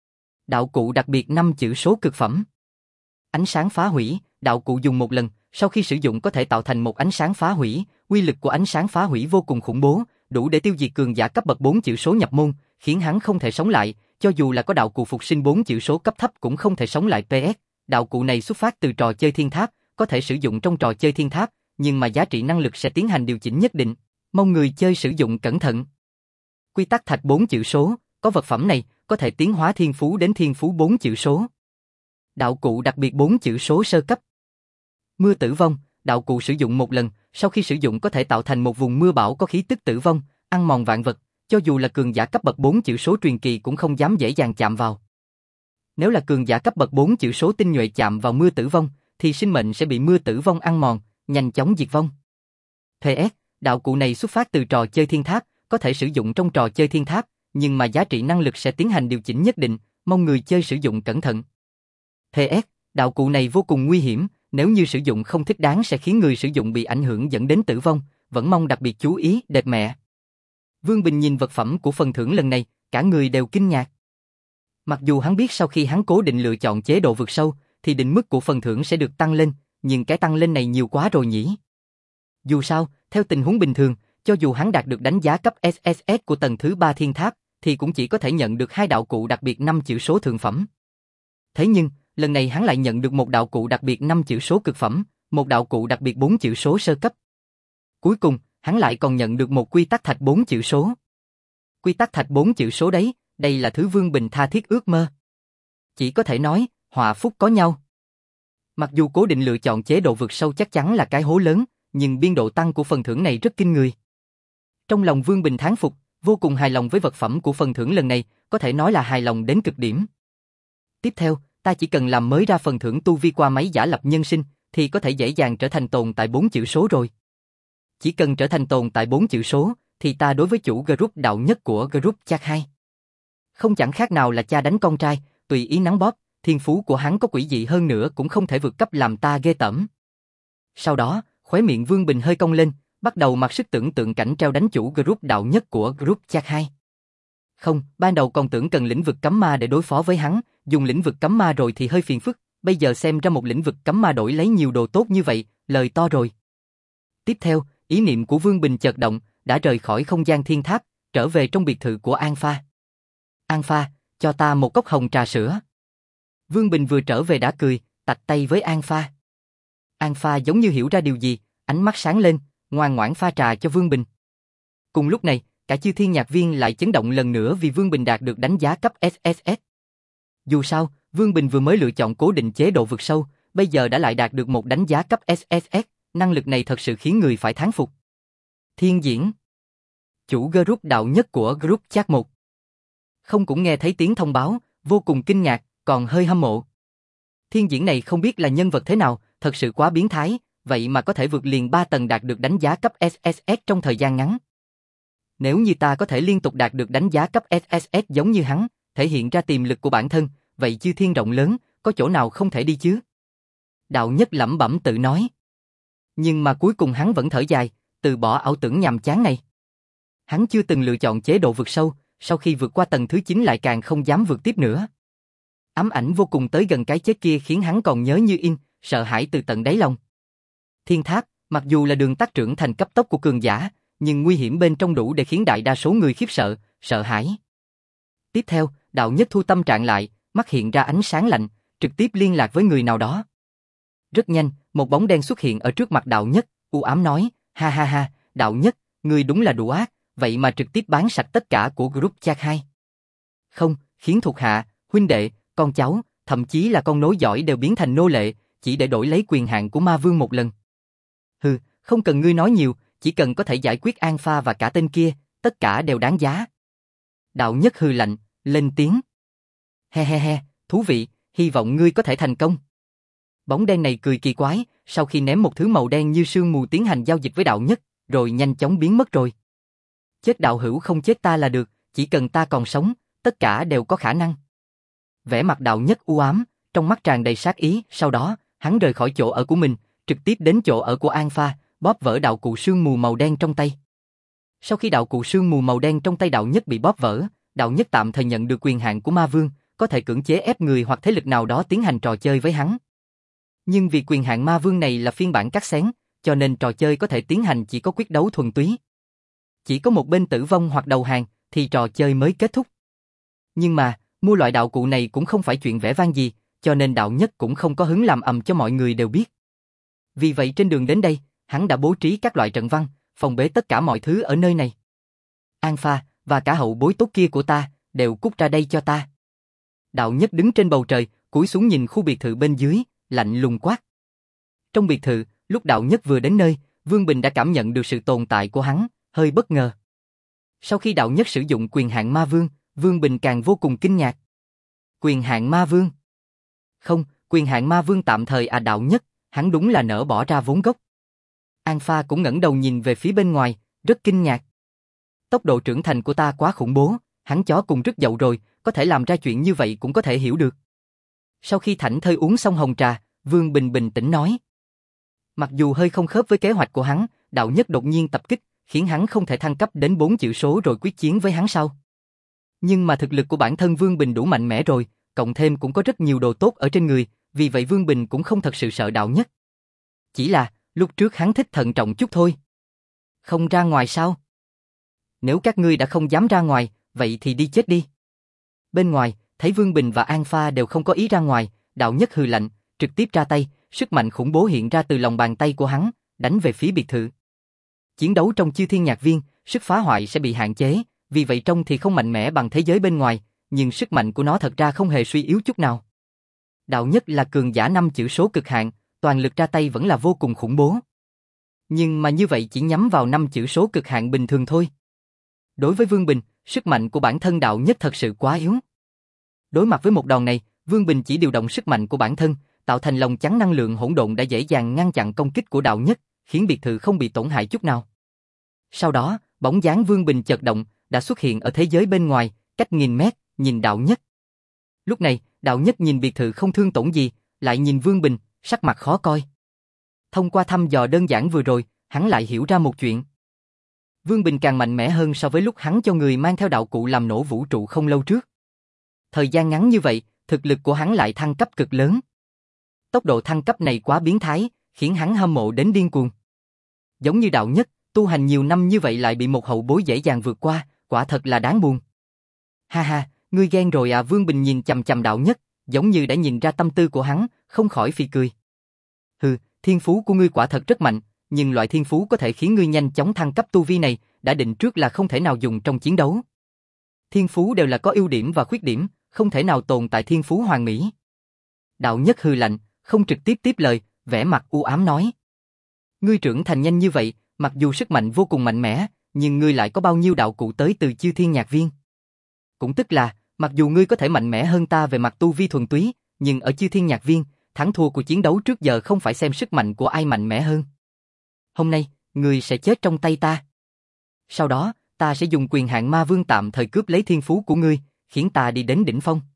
Đạo cụ đặc biệt năm chữ số cực phẩm. Ánh sáng phá hủy, đạo cụ dùng một lần, sau khi sử dụng có thể tạo thành một ánh sáng phá hủy, uy lực của ánh sáng phá hủy vô cùng khủng bố, đủ để tiêu diệt cường giả cấp bậc bốn chữ số nhập môn, khiến hắn không thể sống lại, cho dù là có đạo cụ phục sinh bốn chữ số cấp thấp cũng không thể sống lại pê ét. Đạo cụ này xuất phát từ trò chơi thiên tháp, có thể sử dụng trong trò chơi thiên tháp, nhưng mà giá trị năng lực sẽ tiến hành điều chỉnh nhất định, mong người chơi sử dụng cẩn thận. Quy tắc thạch bốn chữ số, có vật phẩm này, có thể tiến hóa thiên phú đến thiên phú bốn chữ số. Đạo cụ đặc biệt bốn chữ số sơ cấp. Mưa tử vong, đạo cụ sử dụng một lần, sau khi sử dụng có thể tạo thành một vùng mưa bão có khí tức tử vong, ăn mòn vạn vật, cho dù là cường giả cấp bậc bốn chữ số truyền kỳ cũng không dám dễ dàng chạm vào. Nếu là cường giả cấp bậc bốn chữ số tinh nhuệ chạm vào mưa tử vong, thì sinh mệnh sẽ bị mưa tử vong ăn mòn, nhanh chóng diệt vong. pê ét, đạo cụ này xuất phát từ trò chơi thiên tháp, có thể sử dụng trong trò chơi thiên tháp, nhưng mà giá trị năng lực sẽ tiến hành điều chỉnh nhất định, mong người chơi sử dụng cẩn thận. pê ét, đạo cụ này vô cùng nguy hiểm, nếu như sử dụng không thích đáng sẽ khiến người sử dụng bị ảnh hưởng dẫn đến tử vong, vẫn mong đặc biệt chú ý, đẹp mẹ. Vương Bình nhìn vật phẩm của phần thưởng lần này, cả người đều kinh ngạc. Mặc dù hắn biết sau khi hắn cố định lựa chọn chế độ vượt sâu, thì định mức của phần thưởng sẽ được tăng lên, nhưng cái tăng lên này nhiều quá rồi nhỉ. Dù sao, theo tình huống bình thường, cho dù hắn đạt được đánh giá cấp ét ét ét của tầng thứ ba thiên tháp, thì cũng chỉ có thể nhận được hai đạo cụ đặc biệt năm chữ số thượng phẩm. Thế nhưng, lần này hắn lại nhận được một đạo cụ đặc biệt năm chữ số cực phẩm, một đạo cụ đặc biệt bốn chữ số sơ cấp. Cuối cùng, hắn lại còn nhận được một quy tắc thạch bốn chữ số. Quy tắc thạch bốn chữ số đấy, đây là thứ Vương Bình tha thiết ước mơ. Chỉ có thể nói, họa phúc có nhau. Mặc dù cố định lựa chọn chế độ vượt sâu chắc chắn là cái hố lớn, nhưng biên độ tăng của phần thưởng này rất kinh người. Trong lòng Vương Bình thán phục, vô cùng hài lòng với vật phẩm của phần thưởng lần này, có thể nói là hài lòng đến cực điểm. Tiếp theo, ta chỉ cần làm mới ra phần thưởng tu vi qua máy giả lập nhân sinh, thì có thể dễ dàng trở thành tồn tại bốn chữ số rồi. Chỉ cần trở thành tồn tại bốn chữ số, thì ta đối với chủ group đạo nhất của group Chat hai. Không chẳng khác nào là cha đánh con trai, tùy ý nắng bóp, thiên phú của hắn có quỷ dị hơn nữa cũng không thể vượt cấp làm ta ghê tởm. Sau đó, khóe miệng Vương Bình hơi cong lên, bắt đầu mặc sức tưởng tượng cảnh treo đánh chủ group đạo nhất của group Chat hai. Không, ban đầu còn tưởng cần lĩnh vực cấm ma để đối phó với hắn, dùng lĩnh vực cấm ma rồi thì hơi phiền phức, bây giờ xem ra một lĩnh vực cấm ma đổi lấy nhiều đồ tốt như vậy, lời to rồi. Tiếp theo, ý niệm của Vương Bình chợt động, đã rời khỏi không gian thiên tháp, trở về trong biệt thự của An Pha. An Pha, cho ta một cốc hồng trà sữa. Vương Bình vừa trở về đã cười, tạch tay với An Pha. An Pha giống như hiểu ra điều gì, ánh mắt sáng lên, ngoan ngoãn pha trà cho Vương Bình. Cùng lúc này, cả chư thiên nhạc viên lại chấn động lần nữa vì Vương Bình đạt được đánh giá cấp ét ét ét. Dù sao, Vương Bình vừa mới lựa chọn cố định chế độ vượt sâu, bây giờ đã lại đạt được một đánh giá cấp ét ét ét, năng lực này thật sự khiến người phải thán phục. Thiên Diễn, chủ group đạo nhất của group Chat một. Không cũng nghe thấy tiếng thông báo, vô cùng kinh ngạc, còn hơi hâm mộ. Thiên Diễn này không biết là nhân vật thế nào, thật sự quá biến thái, vậy mà có thể vượt liền ba tầng đạt được đánh giá cấp ét ét ét trong thời gian ngắn. Nếu như ta có thể liên tục đạt được đánh giá cấp ét ét ét giống như hắn, thể hiện ra tiềm lực của bản thân, vậy chư thiên rộng lớn, có chỗ nào không thể đi chứ? Đạo nhất lẩm bẩm tự nói. Nhưng mà cuối cùng hắn vẫn thở dài, từ bỏ ảo tưởng nhàm chán này. Hắn chưa từng lựa chọn chế độ vượt sâu, sau khi vượt qua tầng thứ chín lại càng không dám vượt tiếp nữa. Ám ảnh vô cùng tới gần cái chết kia khiến hắn còn nhớ như in, sợ hãi từ tận đáy lòng. Thiên tháp, mặc dù là đường tắt trưởng thành cấp tốc của cường giả, nhưng nguy hiểm bên trong đủ để khiến đại đa số người khiếp sợ, sợ hãi. Tiếp theo, đạo nhất thu tâm trạng lại, mắt hiện ra ánh sáng lạnh, trực tiếp liên lạc với người nào đó. Rất nhanh, một bóng đen xuất hiện ở trước mặt đạo nhất, u ám nói, ha ha ha, đạo nhất, ngươi đúng là đủ ác, vậy mà trực tiếp bán sạch tất cả của group chat hai. Không, khiến thuộc hạ, huynh đệ, con cháu, thậm chí là con nối dõi đều biến thành nô lệ, chỉ để đổi lấy quyền hạn của ma vương một lần. Hừ, không cần ngươi nói nhiều, chỉ cần có thể giải quyết Alpha và cả tên kia, tất cả đều đáng giá. Đạo nhất hừ lạnh, lên tiếng. He he he, thú vị, hy vọng ngươi có thể thành công. Bóng đen này cười kỳ quái, sau khi ném một thứ màu đen như sương mù tiến hành giao dịch với đạo nhất, rồi nhanh chóng biến mất rồi. Chết đạo hữu không chết ta là được, chỉ cần ta còn sống, tất cả đều có khả năng. Vẻ mặt đạo nhất u ám, trong mắt tràn đầy sát ý, sau đó, hắn rời khỏi chỗ ở của mình, trực tiếp đến chỗ ở của Alpha, bóp vỡ đạo cụ sương mù màu đen trong tay. Sau khi đạo cụ sương mù màu đen trong tay đạo nhất bị bóp vỡ, đạo nhất tạm thời nhận được quyền hạn của ma vương, có thể cưỡng chế ép người hoặc thế lực nào đó tiến hành trò chơi với hắn. Nhưng vì quyền hạn ma vương này là phiên bản cắt xén, cho nên trò chơi có thể tiến hành chỉ có quyết đấu thuần túy. Chỉ có một bên tử vong hoặc đầu hàng, thì trò chơi mới kết thúc. Nhưng mà, mua loại đạo cụ này cũng không phải chuyện vẻ vang gì, cho nên đạo nhất cũng không có hứng làm ầm cho mọi người đều biết. Vì vậy trên đường đến đây, hắn đã bố trí các loại trận văn, phòng bế tất cả mọi thứ ở nơi này. Alpha, và cả hậu bối tốt kia của ta, đều cút ra đây cho ta. Đạo nhất đứng trên bầu trời, cúi xuống nhìn khu biệt thự bên dưới, lạnh lùng quát. Trong biệt thự, lúc đạo nhất vừa đến nơi, Vương Bình đã cảm nhận được sự tồn tại của hắn, hơi bất ngờ. Sau khi đạo nhất sử dụng quyền hạn ma vương, Vương Bình càng vô cùng kinh ngạc. Quyền hạn ma vương? Không, quyền hạn ma vương tạm thời à đạo nhất, hắn đúng là nỡ bỏ ra vốn gốc. Alpha cũng ngẩng đầu nhìn về phía bên ngoài, rất kinh ngạc. Tốc độ trưởng thành của ta quá khủng bố, hắn chó cùng rất dậu rồi, có thể làm ra chuyện như vậy cũng có thể hiểu được. Sau khi thảnh thơi uống xong hồng trà, Vương Bình bình tĩnh nói. Mặc dù hơi không khớp với kế hoạch của hắn, đạo nhất đột nhiên tập kích, khiến hắn không thể thăng cấp đến bốn chữ số rồi quyết chiến với hắn sau. Nhưng mà thực lực của bản thân Vương Bình đủ mạnh mẽ rồi, cộng thêm cũng có rất nhiều đồ tốt ở trên người, vì vậy Vương Bình cũng không thật sự sợ đạo nhất. Chỉ là, lúc trước hắn thích thận trọng chút thôi. Không ra ngoài sao? Nếu các ngươi đã không dám ra ngoài, vậy thì đi chết đi. Bên ngoài, thấy Vương Bình và Alpha đều không có ý ra ngoài, đạo nhất hừ lạnh, trực tiếp ra tay, sức mạnh khủng bố hiện ra từ lòng bàn tay của hắn, đánh về phía biệt thự. Chiến đấu trong Chư Thiên Nhạc Viên, sức phá hoại sẽ bị hạn chế, vì vậy trông thì không mạnh mẽ bằng thế giới bên ngoài, nhưng sức mạnh của nó thật ra không hề suy yếu chút nào. Đạo nhất là cường giả năm chữ số cực hạn, toàn lực ra tay vẫn là vô cùng khủng bố. Nhưng mà như vậy chỉ nhắm vào năm chữ số cực hạn bình thường thôi. Đối với Vương Bình, sức mạnh của bản thân đạo nhất thật sự quá yếu. Đối mặt với một đòn này, Vương Bình chỉ điều động sức mạnh của bản thân, tạo thành lồng chắn năng lượng hỗn độn đã dễ dàng ngăn chặn công kích của đạo nhất, khiến biệt thự không bị tổn hại chút nào. Sau đó, bóng dáng Vương Bình chợt động, đã xuất hiện ở thế giới bên ngoài, cách nghìn mét, nhìn đạo nhất. Lúc này, đạo nhất nhìn biệt thự không thương tổn gì, lại nhìn Vương Bình, sắc mặt khó coi. Thông qua thăm dò đơn giản vừa rồi, hắn lại hiểu ra một chuyện. Vương Bình càng mạnh mẽ hơn so với lúc hắn cho người mang theo đạo cụ làm nổ vũ trụ không lâu trước. Thời gian ngắn như vậy, thực lực của hắn lại thăng cấp cực lớn. Tốc độ thăng cấp này quá biến thái, khiến hắn hâm mộ đến điên cuồng. Giống như đạo nhất, tu hành nhiều năm như vậy lại bị một hậu bối dễ dàng vượt qua, quả thật là đáng buồn. Ha ha, ngươi ghen rồi à? Vương Bình nhìn chằm chằm đạo nhất, giống như đã nhìn ra tâm tư của hắn, không khỏi phì cười. Hừ, thiên phú của ngươi quả thật rất mạnh, nhưng loại thiên phú có thể khiến ngươi nhanh chóng thăng cấp tu vi này, đã định trước là không thể nào dùng trong chiến đấu. Thiên phú đều là có ưu điểm và khuyết điểm, không thể nào tồn tại thiên phú hoàn mỹ. Đạo nhất hừ lạnh, không trực tiếp tiếp lời, vẻ mặt u ám nói. Ngươi trưởng thành nhanh như vậy, mặc dù sức mạnh vô cùng mạnh mẽ, nhưng ngươi lại có bao nhiêu đạo cụ tới từ Chư Thiên Nhạc Viên? Cũng tức là, mặc dù ngươi có thể mạnh mẽ hơn ta về mặt tu vi thuần túy, nhưng ở Chư Thiên Nhạc Viên, thắng thua của chiến đấu trước giờ không phải xem sức mạnh của ai mạnh mẽ hơn. Hôm nay, ngươi sẽ chết trong tay ta. Sau đó, ta sẽ dùng quyền hạn ma vương tạm thời cướp lấy thiên phú của ngươi, khiến ta đi đến đỉnh phong.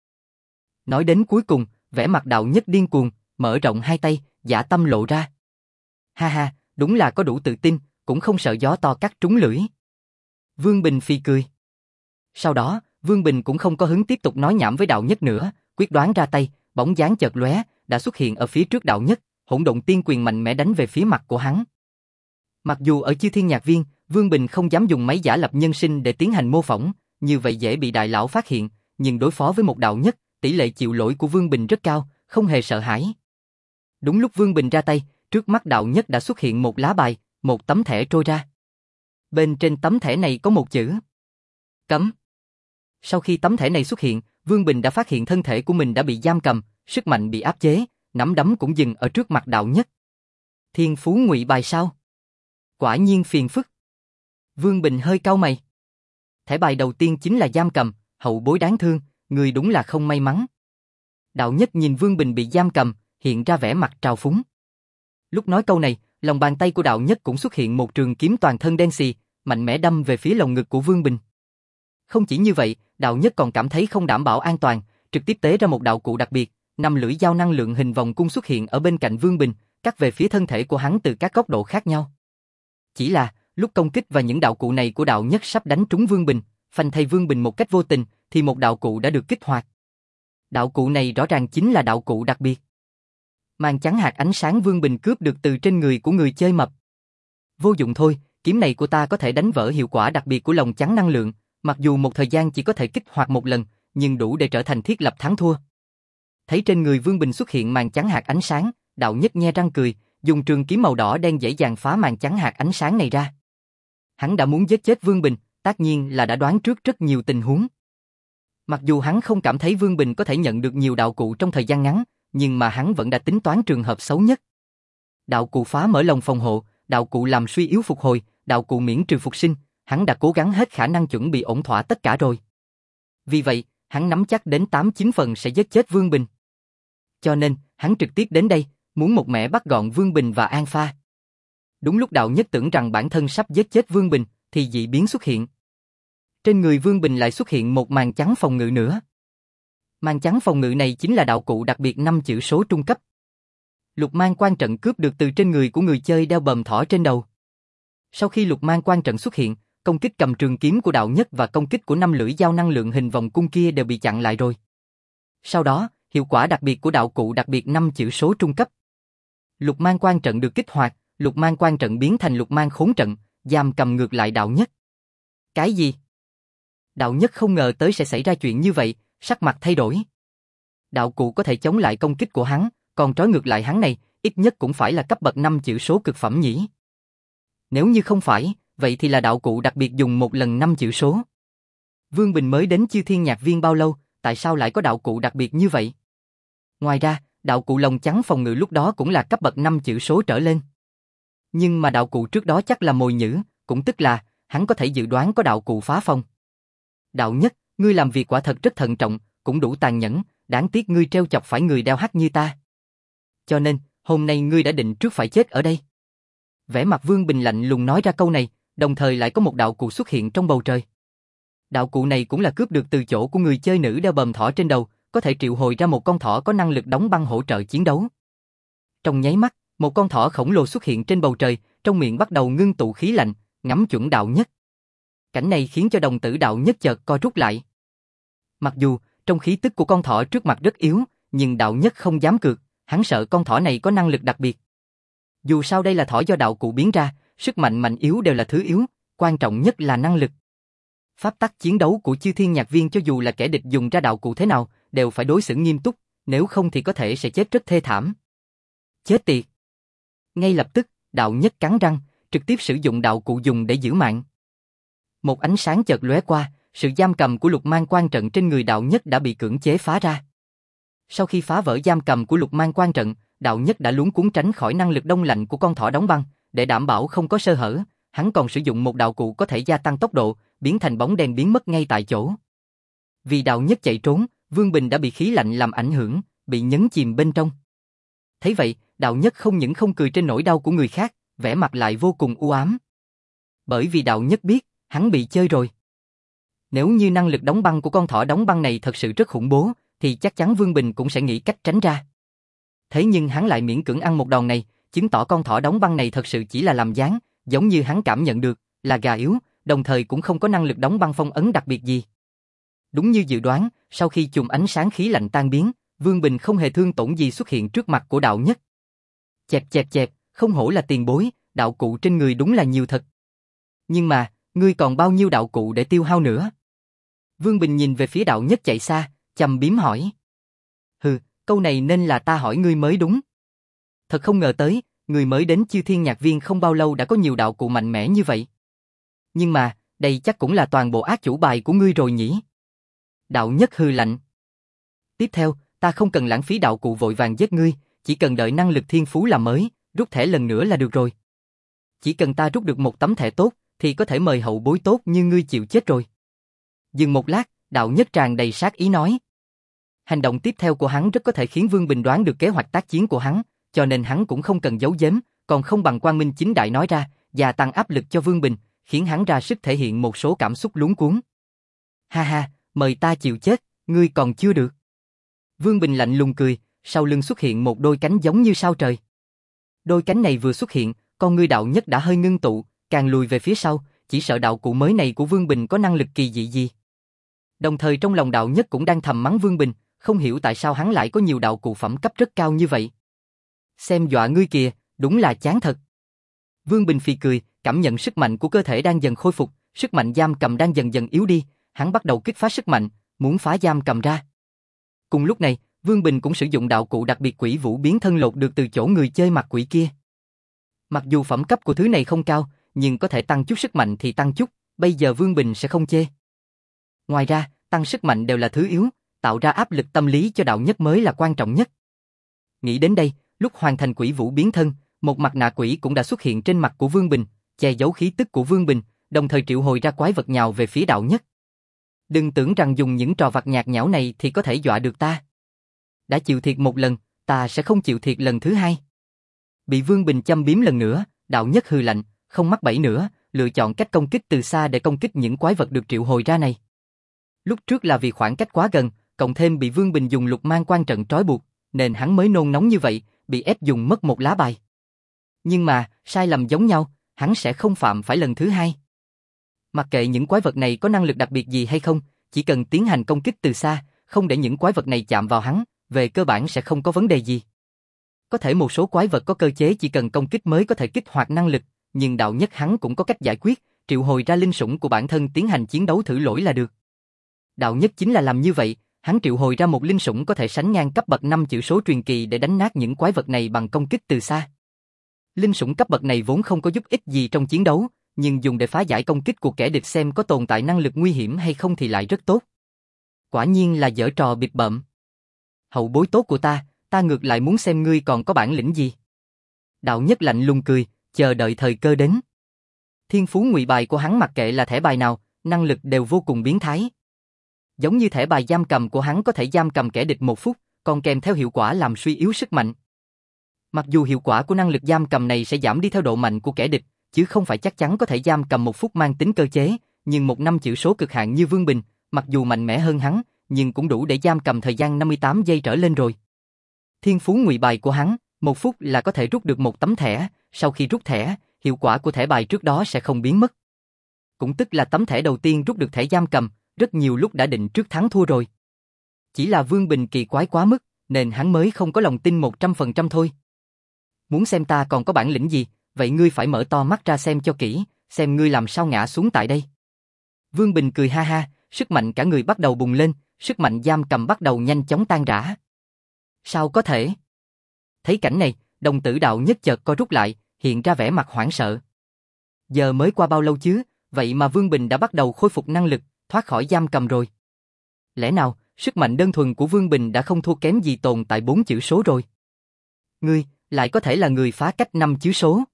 Nói đến cuối cùng, vẻ mặt đạo nhất điên cuồng, mở rộng hai tay, dã tâm lộ ra. Ha ha, đúng là có đủ tự tin, cũng không sợ gió to cắt trúng lưỡi. Vương Bình phì cười. Sau đó, Vương Bình cũng không có hứng tiếp tục nói nhảm với Đạo Nhất nữa, quyết đoán ra tay, bóng dáng chợt lóe, đã xuất hiện ở phía trước Đạo Nhất, hỗn độn tiên quyền mạnh mẽ đánh về phía mặt của hắn. Mặc dù ở Chư Thiên Nhạc Viên, Vương Bình không dám dùng máy giả lập nhân sinh để tiến hành mô phỏng, như vậy dễ bị đại lão phát hiện, nhưng đối phó với một Đạo Nhất, tỷ lệ chịu lỗi của Vương Bình rất cao, không hề sợ hãi. Đúng lúc Vương Bình ra tay, trước mắt Đạo Nhất đã xuất hiện một lá bài, một tấm thẻ trôi ra. Bên trên tấm thẻ này có một chữ: cấm. Sau khi tấm thẻ này xuất hiện, Vương Bình đã phát hiện thân thể của mình đã bị giam cầm, sức mạnh bị áp chế, nắm đấm cũng dừng ở trước mặt Đạo Nhất. Thiên phú ngụy bài sao? Quả nhiên phiền phức. Vương Bình hơi cau mày. Thẻ bài đầu tiên chính là giam cầm, hậu bối đáng thương, người đúng là không may mắn. Đạo Nhất nhìn Vương Bình bị giam cầm, hiện ra vẻ mặt trào phúng. Lúc nói câu này, lòng bàn tay của Đạo Nhất cũng xuất hiện một trường kiếm toàn thân đen xì, mạnh mẽ đâm về phía lồng ngực của Vương Bình. Không chỉ như vậy, Đạo Nhất còn cảm thấy không đảm bảo an toàn, trực tiếp tế ra một đạo cụ đặc biệt, năm lưỡi dao năng lượng hình vòng cung xuất hiện ở bên cạnh Vương Bình, cắt về phía thân thể của hắn từ các góc độ khác nhau. Chỉ là, lúc công kích và những đạo cụ này của Đạo Nhất sắp đánh trúng Vương Bình, phanh thay Vương Bình một cách vô tình, thì một đạo cụ đã được kích hoạt. Đạo cụ này rõ ràng chính là đạo cụ đặc biệt. Màn chắn hạt ánh sáng Vương Bình cướp được từ trên người của người chơi mập. Vô dụng thôi, kiếm này của ta có thể đánh vỡ hiệu quả đặc biệt của lồng chắn năng lượng, mặc dù một thời gian chỉ có thể kích hoạt một lần, nhưng đủ để trở thành thiết lập thắng thua. Thấy trên người Vương Bình xuất hiện màn chắn hạt ánh sáng, Đạo Nhất nhe răng cười, dùng trường kiếm màu đỏ đen dễ dàng phá màn chắn hạt ánh sáng này ra. Hắn đã muốn giết chết Vương Bình, tất nhiên là đã đoán trước rất nhiều tình huống. Mặc dù hắn không cảm thấy Vương Bình có thể nhận được nhiều đạo cụ trong thời gian ngắn, nhưng mà hắn vẫn đã tính toán trường hợp xấu nhất. Đạo cụ phá mở lồng phòng hộ, đạo cụ làm suy yếu phục hồi, đạo cụ miễn trừ phục sinh, hắn đã cố gắng hết khả năng chuẩn bị ổn thỏa tất cả rồi. Vì vậy, hắn nắm chắc đến tám chín phần sẽ giết chết Vương Bình. Cho nên, hắn trực tiếp đến đây, muốn một mẻ bắt gọn Vương Bình và An Pha. Đúng lúc Đạo Nhất tưởng rằng bản thân sắp giết chết Vương Bình, thì dị biến xuất hiện. Trên người Vương Bình lại xuất hiện một màn chắn phòng ngự nữa. Màn chắn phòng ngự này chính là đạo cụ đặc biệt năm chữ số trung cấp. Lục mang quan trận cướp được từ trên người của người chơi đeo bờm thỏ trên đầu. Sau khi lục mang quan trận xuất hiện, công kích cầm trường kiếm của Đạo Nhất và công kích của năm lưỡi dao năng lượng hình vòng cung kia đều bị chặn lại rồi. Sau đó, hiệu quả đặc biệt của đạo cụ đặc biệt năm chữ số trung cấp. Lục mang quan trận được kích hoạt, lục mang quan trận biến thành lục mang khốn trận, giam cầm ngược lại Đạo Nhất. Cái gì? Đạo Nhất không ngờ tới sẽ xảy ra chuyện như vậy, sắc mặt thay đổi. Đạo cụ có thể chống lại công kích của hắn, còn trói ngược lại hắn này, ít nhất cũng phải là cấp bậc năm chữ số cực phẩm nhỉ. Nếu như không phải, vậy thì là đạo cụ đặc biệt dùng một lần năm chữ số. Vương Bình mới đến Chư Thiên Nhạc Viên bao lâu, tại sao lại có đạo cụ đặc biệt như vậy? Ngoài ra, đạo cụ lồng chắn phòng ngự lúc đó cũng là cấp bậc năm chữ số trở lên. Nhưng mà đạo cụ trước đó chắc là mồi nhử, cũng tức là, hắn có thể dự đoán có đạo cụ phá phong. Đạo Nhất, ngươi làm việc quả thật rất thận trọng, cũng đủ tàn nhẫn, đáng tiếc ngươi treo chọc phải người đeo hắc như ta. Cho nên, hôm nay ngươi đã định trước phải chết ở đây. Vẻ mặt Vương Bình lạnh lùng nói ra câu này, đồng thời lại có một đạo cụ xuất hiện trong bầu trời. Đạo cụ này cũng là cướp được từ chỗ của người chơi nữ đeo bờm thỏ trên đầu, có thể triệu hồi ra một con thỏ có năng lực đóng băng hỗ trợ chiến đấu. Trong nháy mắt, một con thỏ khổng lồ xuất hiện trên bầu trời, trong miệng bắt đầu ngưng tụ khí lạnh, ngắm chuẩn Đạo Nhất. Cảnh này khiến cho đồng tử Đạo Nhất chợt co rút lại. Mặc dù, trong khí tức của con thỏ trước mặt rất yếu, nhưng Đạo Nhất không dám cược, hắn sợ con thỏ này có năng lực đặc biệt. Dù sao đây là thỏ do đạo cụ biến ra, sức mạnh mạnh yếu đều là thứ yếu, quan trọng nhất là năng lực. Pháp tắc chiến đấu của Chư Thiên Nhạc Viên cho dù là kẻ địch dùng ra đạo cụ thế nào, đều phải đối xử nghiêm túc, nếu không thì có thể sẽ chết rất thê thảm. Chết tiệt! Ngay lập tức, Đạo Nhất cắn răng, trực tiếp sử dụng đạo cụ dùng để giữ mạng. Một ánh sáng chợt lóe qua, sự giam cầm của lục mang quan trận trên người Đạo Nhất đã bị cưỡng chế phá ra. Sau khi phá vỡ giam cầm của lục mang quan trận, Đạo Nhất đã luống cuống tránh khỏi năng lực đông lạnh của con thỏ đóng băng, để đảm bảo không có sơ hở, hắn còn sử dụng một đạo cụ có thể gia tăng tốc độ, biến thành bóng đen biến mất ngay tại chỗ. Vì Đạo Nhất chạy trốn, Vương Bình đã bị khí lạnh làm ảnh hưởng, bị nhấn chìm bên trong. Thấy vậy, Đạo Nhất không những không cười trên nỗi đau của người khác, vẻ mặt lại vô cùng u ám. Bởi vì Đạo Nhất biết, hắn bị chơi rồi. Nếu như năng lực đóng băng của con thỏ đóng băng này thật sự rất khủng bố, thì chắc chắn Vương Bình cũng sẽ nghĩ cách tránh ra. Thế nhưng hắn lại miễn cưỡng ăn một đòn này, chứng tỏ con thỏ đóng băng này thật sự chỉ là làm dáng, giống như hắn cảm nhận được, là gà yếu, đồng thời cũng không có năng lực đóng băng phong ấn đặc biệt gì. Đúng như dự đoán, sau khi chùm ánh sáng khí lạnh tan biến, Vương Bình không hề thương tổn gì xuất hiện trước mặt của đạo nhất. Chẹp chẹp chẹp, không hổ là tiền bối, đạo cụ trên người đúng là nhiều thật. Nhưng mà, ngươi còn bao nhiêu đạo cụ để tiêu hao nữa? Vương Bình nhìn về phía đạo nhất chạy xa, châm biếm hỏi. Hừ, câu này nên là ta hỏi ngươi mới đúng. Thật không ngờ tới, người mới đến Chư Thiên Nhạc Viên không bao lâu đã có nhiều đạo cụ mạnh mẽ như vậy. Nhưng mà, đây chắc cũng là toàn bộ ác chủ bài của ngươi rồi nhỉ? Đạo nhất hừ lạnh. Tiếp theo, ta không cần lãng phí đạo cụ vội vàng giết ngươi, chỉ cần đợi năng lực thiên phú làm mới, rút thẻ lần nữa là được rồi. Chỉ cần ta rút được một tấm thẻ tốt, thì có thể mời hậu bối tốt như ngươi chịu chết rồi. Dừng một lát, đạo nhất tràn đầy sát ý nói. Hành động tiếp theo của hắn rất có thể khiến Vương Bình đoán được kế hoạch tác chiến của hắn, cho nên hắn cũng không cần giấu giếm, còn không bằng quang minh chính đại nói ra, gia tăng áp lực cho Vương Bình, khiến hắn ra sức thể hiện một số cảm xúc luống cuống. Ha ha, mời ta chịu chết, ngươi còn chưa được. Vương Bình lạnh lùng cười, sau lưng xuất hiện một đôi cánh giống như sao trời. Đôi cánh này vừa xuất hiện, con ngươi đạo nhất đã hơi ngưng tụ, càng lùi về phía sau, chỉ sợ đạo cụ mới này của Vương Bình có năng lực kỳ dị gì. Đồng thời trong lòng đạo nhất cũng đang thầm mắng Vương Bình, không hiểu tại sao hắn lại có nhiều đạo cụ phẩm cấp rất cao như vậy. Xem dọa ngươi kìa, đúng là chán thật. Vương Bình phì cười, cảm nhận sức mạnh của cơ thể đang dần khôi phục, sức mạnh giam cầm đang dần dần yếu đi, hắn bắt đầu kích phát sức mạnh, muốn phá giam cầm ra. Cùng lúc này, Vương Bình cũng sử dụng đạo cụ đặc biệt Quỷ Vũ biến thân lột được từ chỗ người chơi mặt quỷ kia. Mặc dù phẩm cấp của thứ này không cao, nhưng có thể tăng chút sức mạnh thì tăng chút, bây giờ Vương Bình sẽ không chê. Ngoài ra, tăng sức mạnh đều là thứ yếu, tạo ra áp lực tâm lý cho đạo nhất mới là quan trọng nhất. Nghĩ đến đây, lúc hoàn thành Quỷ Vũ biến thân, một mặt nạ quỷ cũng đã xuất hiện trên mặt của Vương Bình, che giấu khí tức của Vương Bình, đồng thời triệu hồi ra quái vật nhào về phía đạo nhất. Đừng tưởng rằng dùng những trò vặt nhạt nhẽo này thì có thể dọa được ta. Đã chịu thiệt một lần, ta sẽ không chịu thiệt lần thứ hai. Bị Vương Bình châm biếm lần nữa, đạo nhất hừ lạnh, không mắc bẫy nữa, lựa chọn cách công kích từ xa để công kích những quái vật được triệu hồi ra này. Lúc trước là vì khoảng cách quá gần, cộng thêm bị Vương Bình dùng lục mang quan trận trói buộc, nên hắn mới nôn nóng như vậy, bị ép dùng mất một lá bài. Nhưng mà, sai lầm giống nhau, hắn sẽ không phạm phải lần thứ hai. Mặc kệ những quái vật này có năng lực đặc biệt gì hay không, chỉ cần tiến hành công kích từ xa, không để những quái vật này chạm vào hắn, về cơ bản sẽ không có vấn đề gì. Có thể một số quái vật có cơ chế chỉ cần công kích mới có thể kích hoạt năng lực, nhưng đạo nhất hắn cũng có cách giải quyết, triệu hồi ra linh sủng của bản thân tiến hành chiến đấu thử lỗi là được. Đạo nhất chính là làm như vậy, hắn triệu hồi ra một linh sủng có thể sánh ngang cấp bậc năm chữ số truyền kỳ để đánh nát những quái vật này bằng công kích từ xa. Linh sủng cấp bậc này vốn không có giúp ích gì trong chiến đấu, nhưng dùng để phá giải công kích của kẻ địch xem có tồn tại năng lực nguy hiểm hay không thì lại rất tốt. Quả nhiên là giở trò bịp bợm. Hậu bối tốt của ta, ta ngược lại muốn xem ngươi còn có bản lĩnh gì. Đạo nhất lạnh lùng cười, chờ đợi thời cơ đến. Thiên phú ngụy bài của hắn mặc kệ là thẻ bài nào, năng lực đều vô cùng biến thái. Giống như thẻ bài giam cầm của hắn có thể giam cầm kẻ địch một phút, còn kèm theo hiệu quả làm suy yếu sức mạnh. Mặc dù hiệu quả của năng lực giam cầm này sẽ giảm đi theo độ mạnh của kẻ địch, chứ không phải chắc chắn có thể giam cầm một phút mang tính cơ chế, nhưng một năm chữ số cực hạn như Vương Bình, mặc dù mạnh mẽ hơn hắn, nhưng cũng đủ để giam cầm thời gian năm mươi tám giây trở lên rồi. Thiên phú ngụy bài của hắn, một phút là có thể rút được một tấm thẻ, sau khi rút thẻ, hiệu quả của thẻ bài trước đó sẽ không biến mất. Cũng tức là tấm thẻ đầu tiên rút được thẻ giam cầm, rất nhiều lúc đã định trước thắng thua rồi. Chỉ là Vương Bình kỳ quái quá mức, nên hắn mới không có lòng tin một trăm phần trăm thôi. Muốn xem ta còn có bản lĩnh gì, vậy ngươi phải mở to mắt ra xem cho kỹ, xem ngươi làm sao ngã xuống tại đây. Vương Bình cười ha ha, sức mạnh cả người bắt đầu bùng lên, sức mạnh giam cầm bắt đầu nhanh chóng tan rã. Sao có thể? Thấy cảnh này, đồng tử đạo nhất chợt co rút lại, hiện ra vẻ mặt hoảng sợ. Giờ mới qua bao lâu chứ, vậy mà Vương Bình đã bắt đầu khôi phục năng lực, thoát khỏi giam cầm rồi. Lẽ nào, sức mạnh đơn thuần của Vương Bình đã không thua kém gì tồn tại bốn chữ số rồi? Ngươi, lại có thể là người phá cách năm chữ số.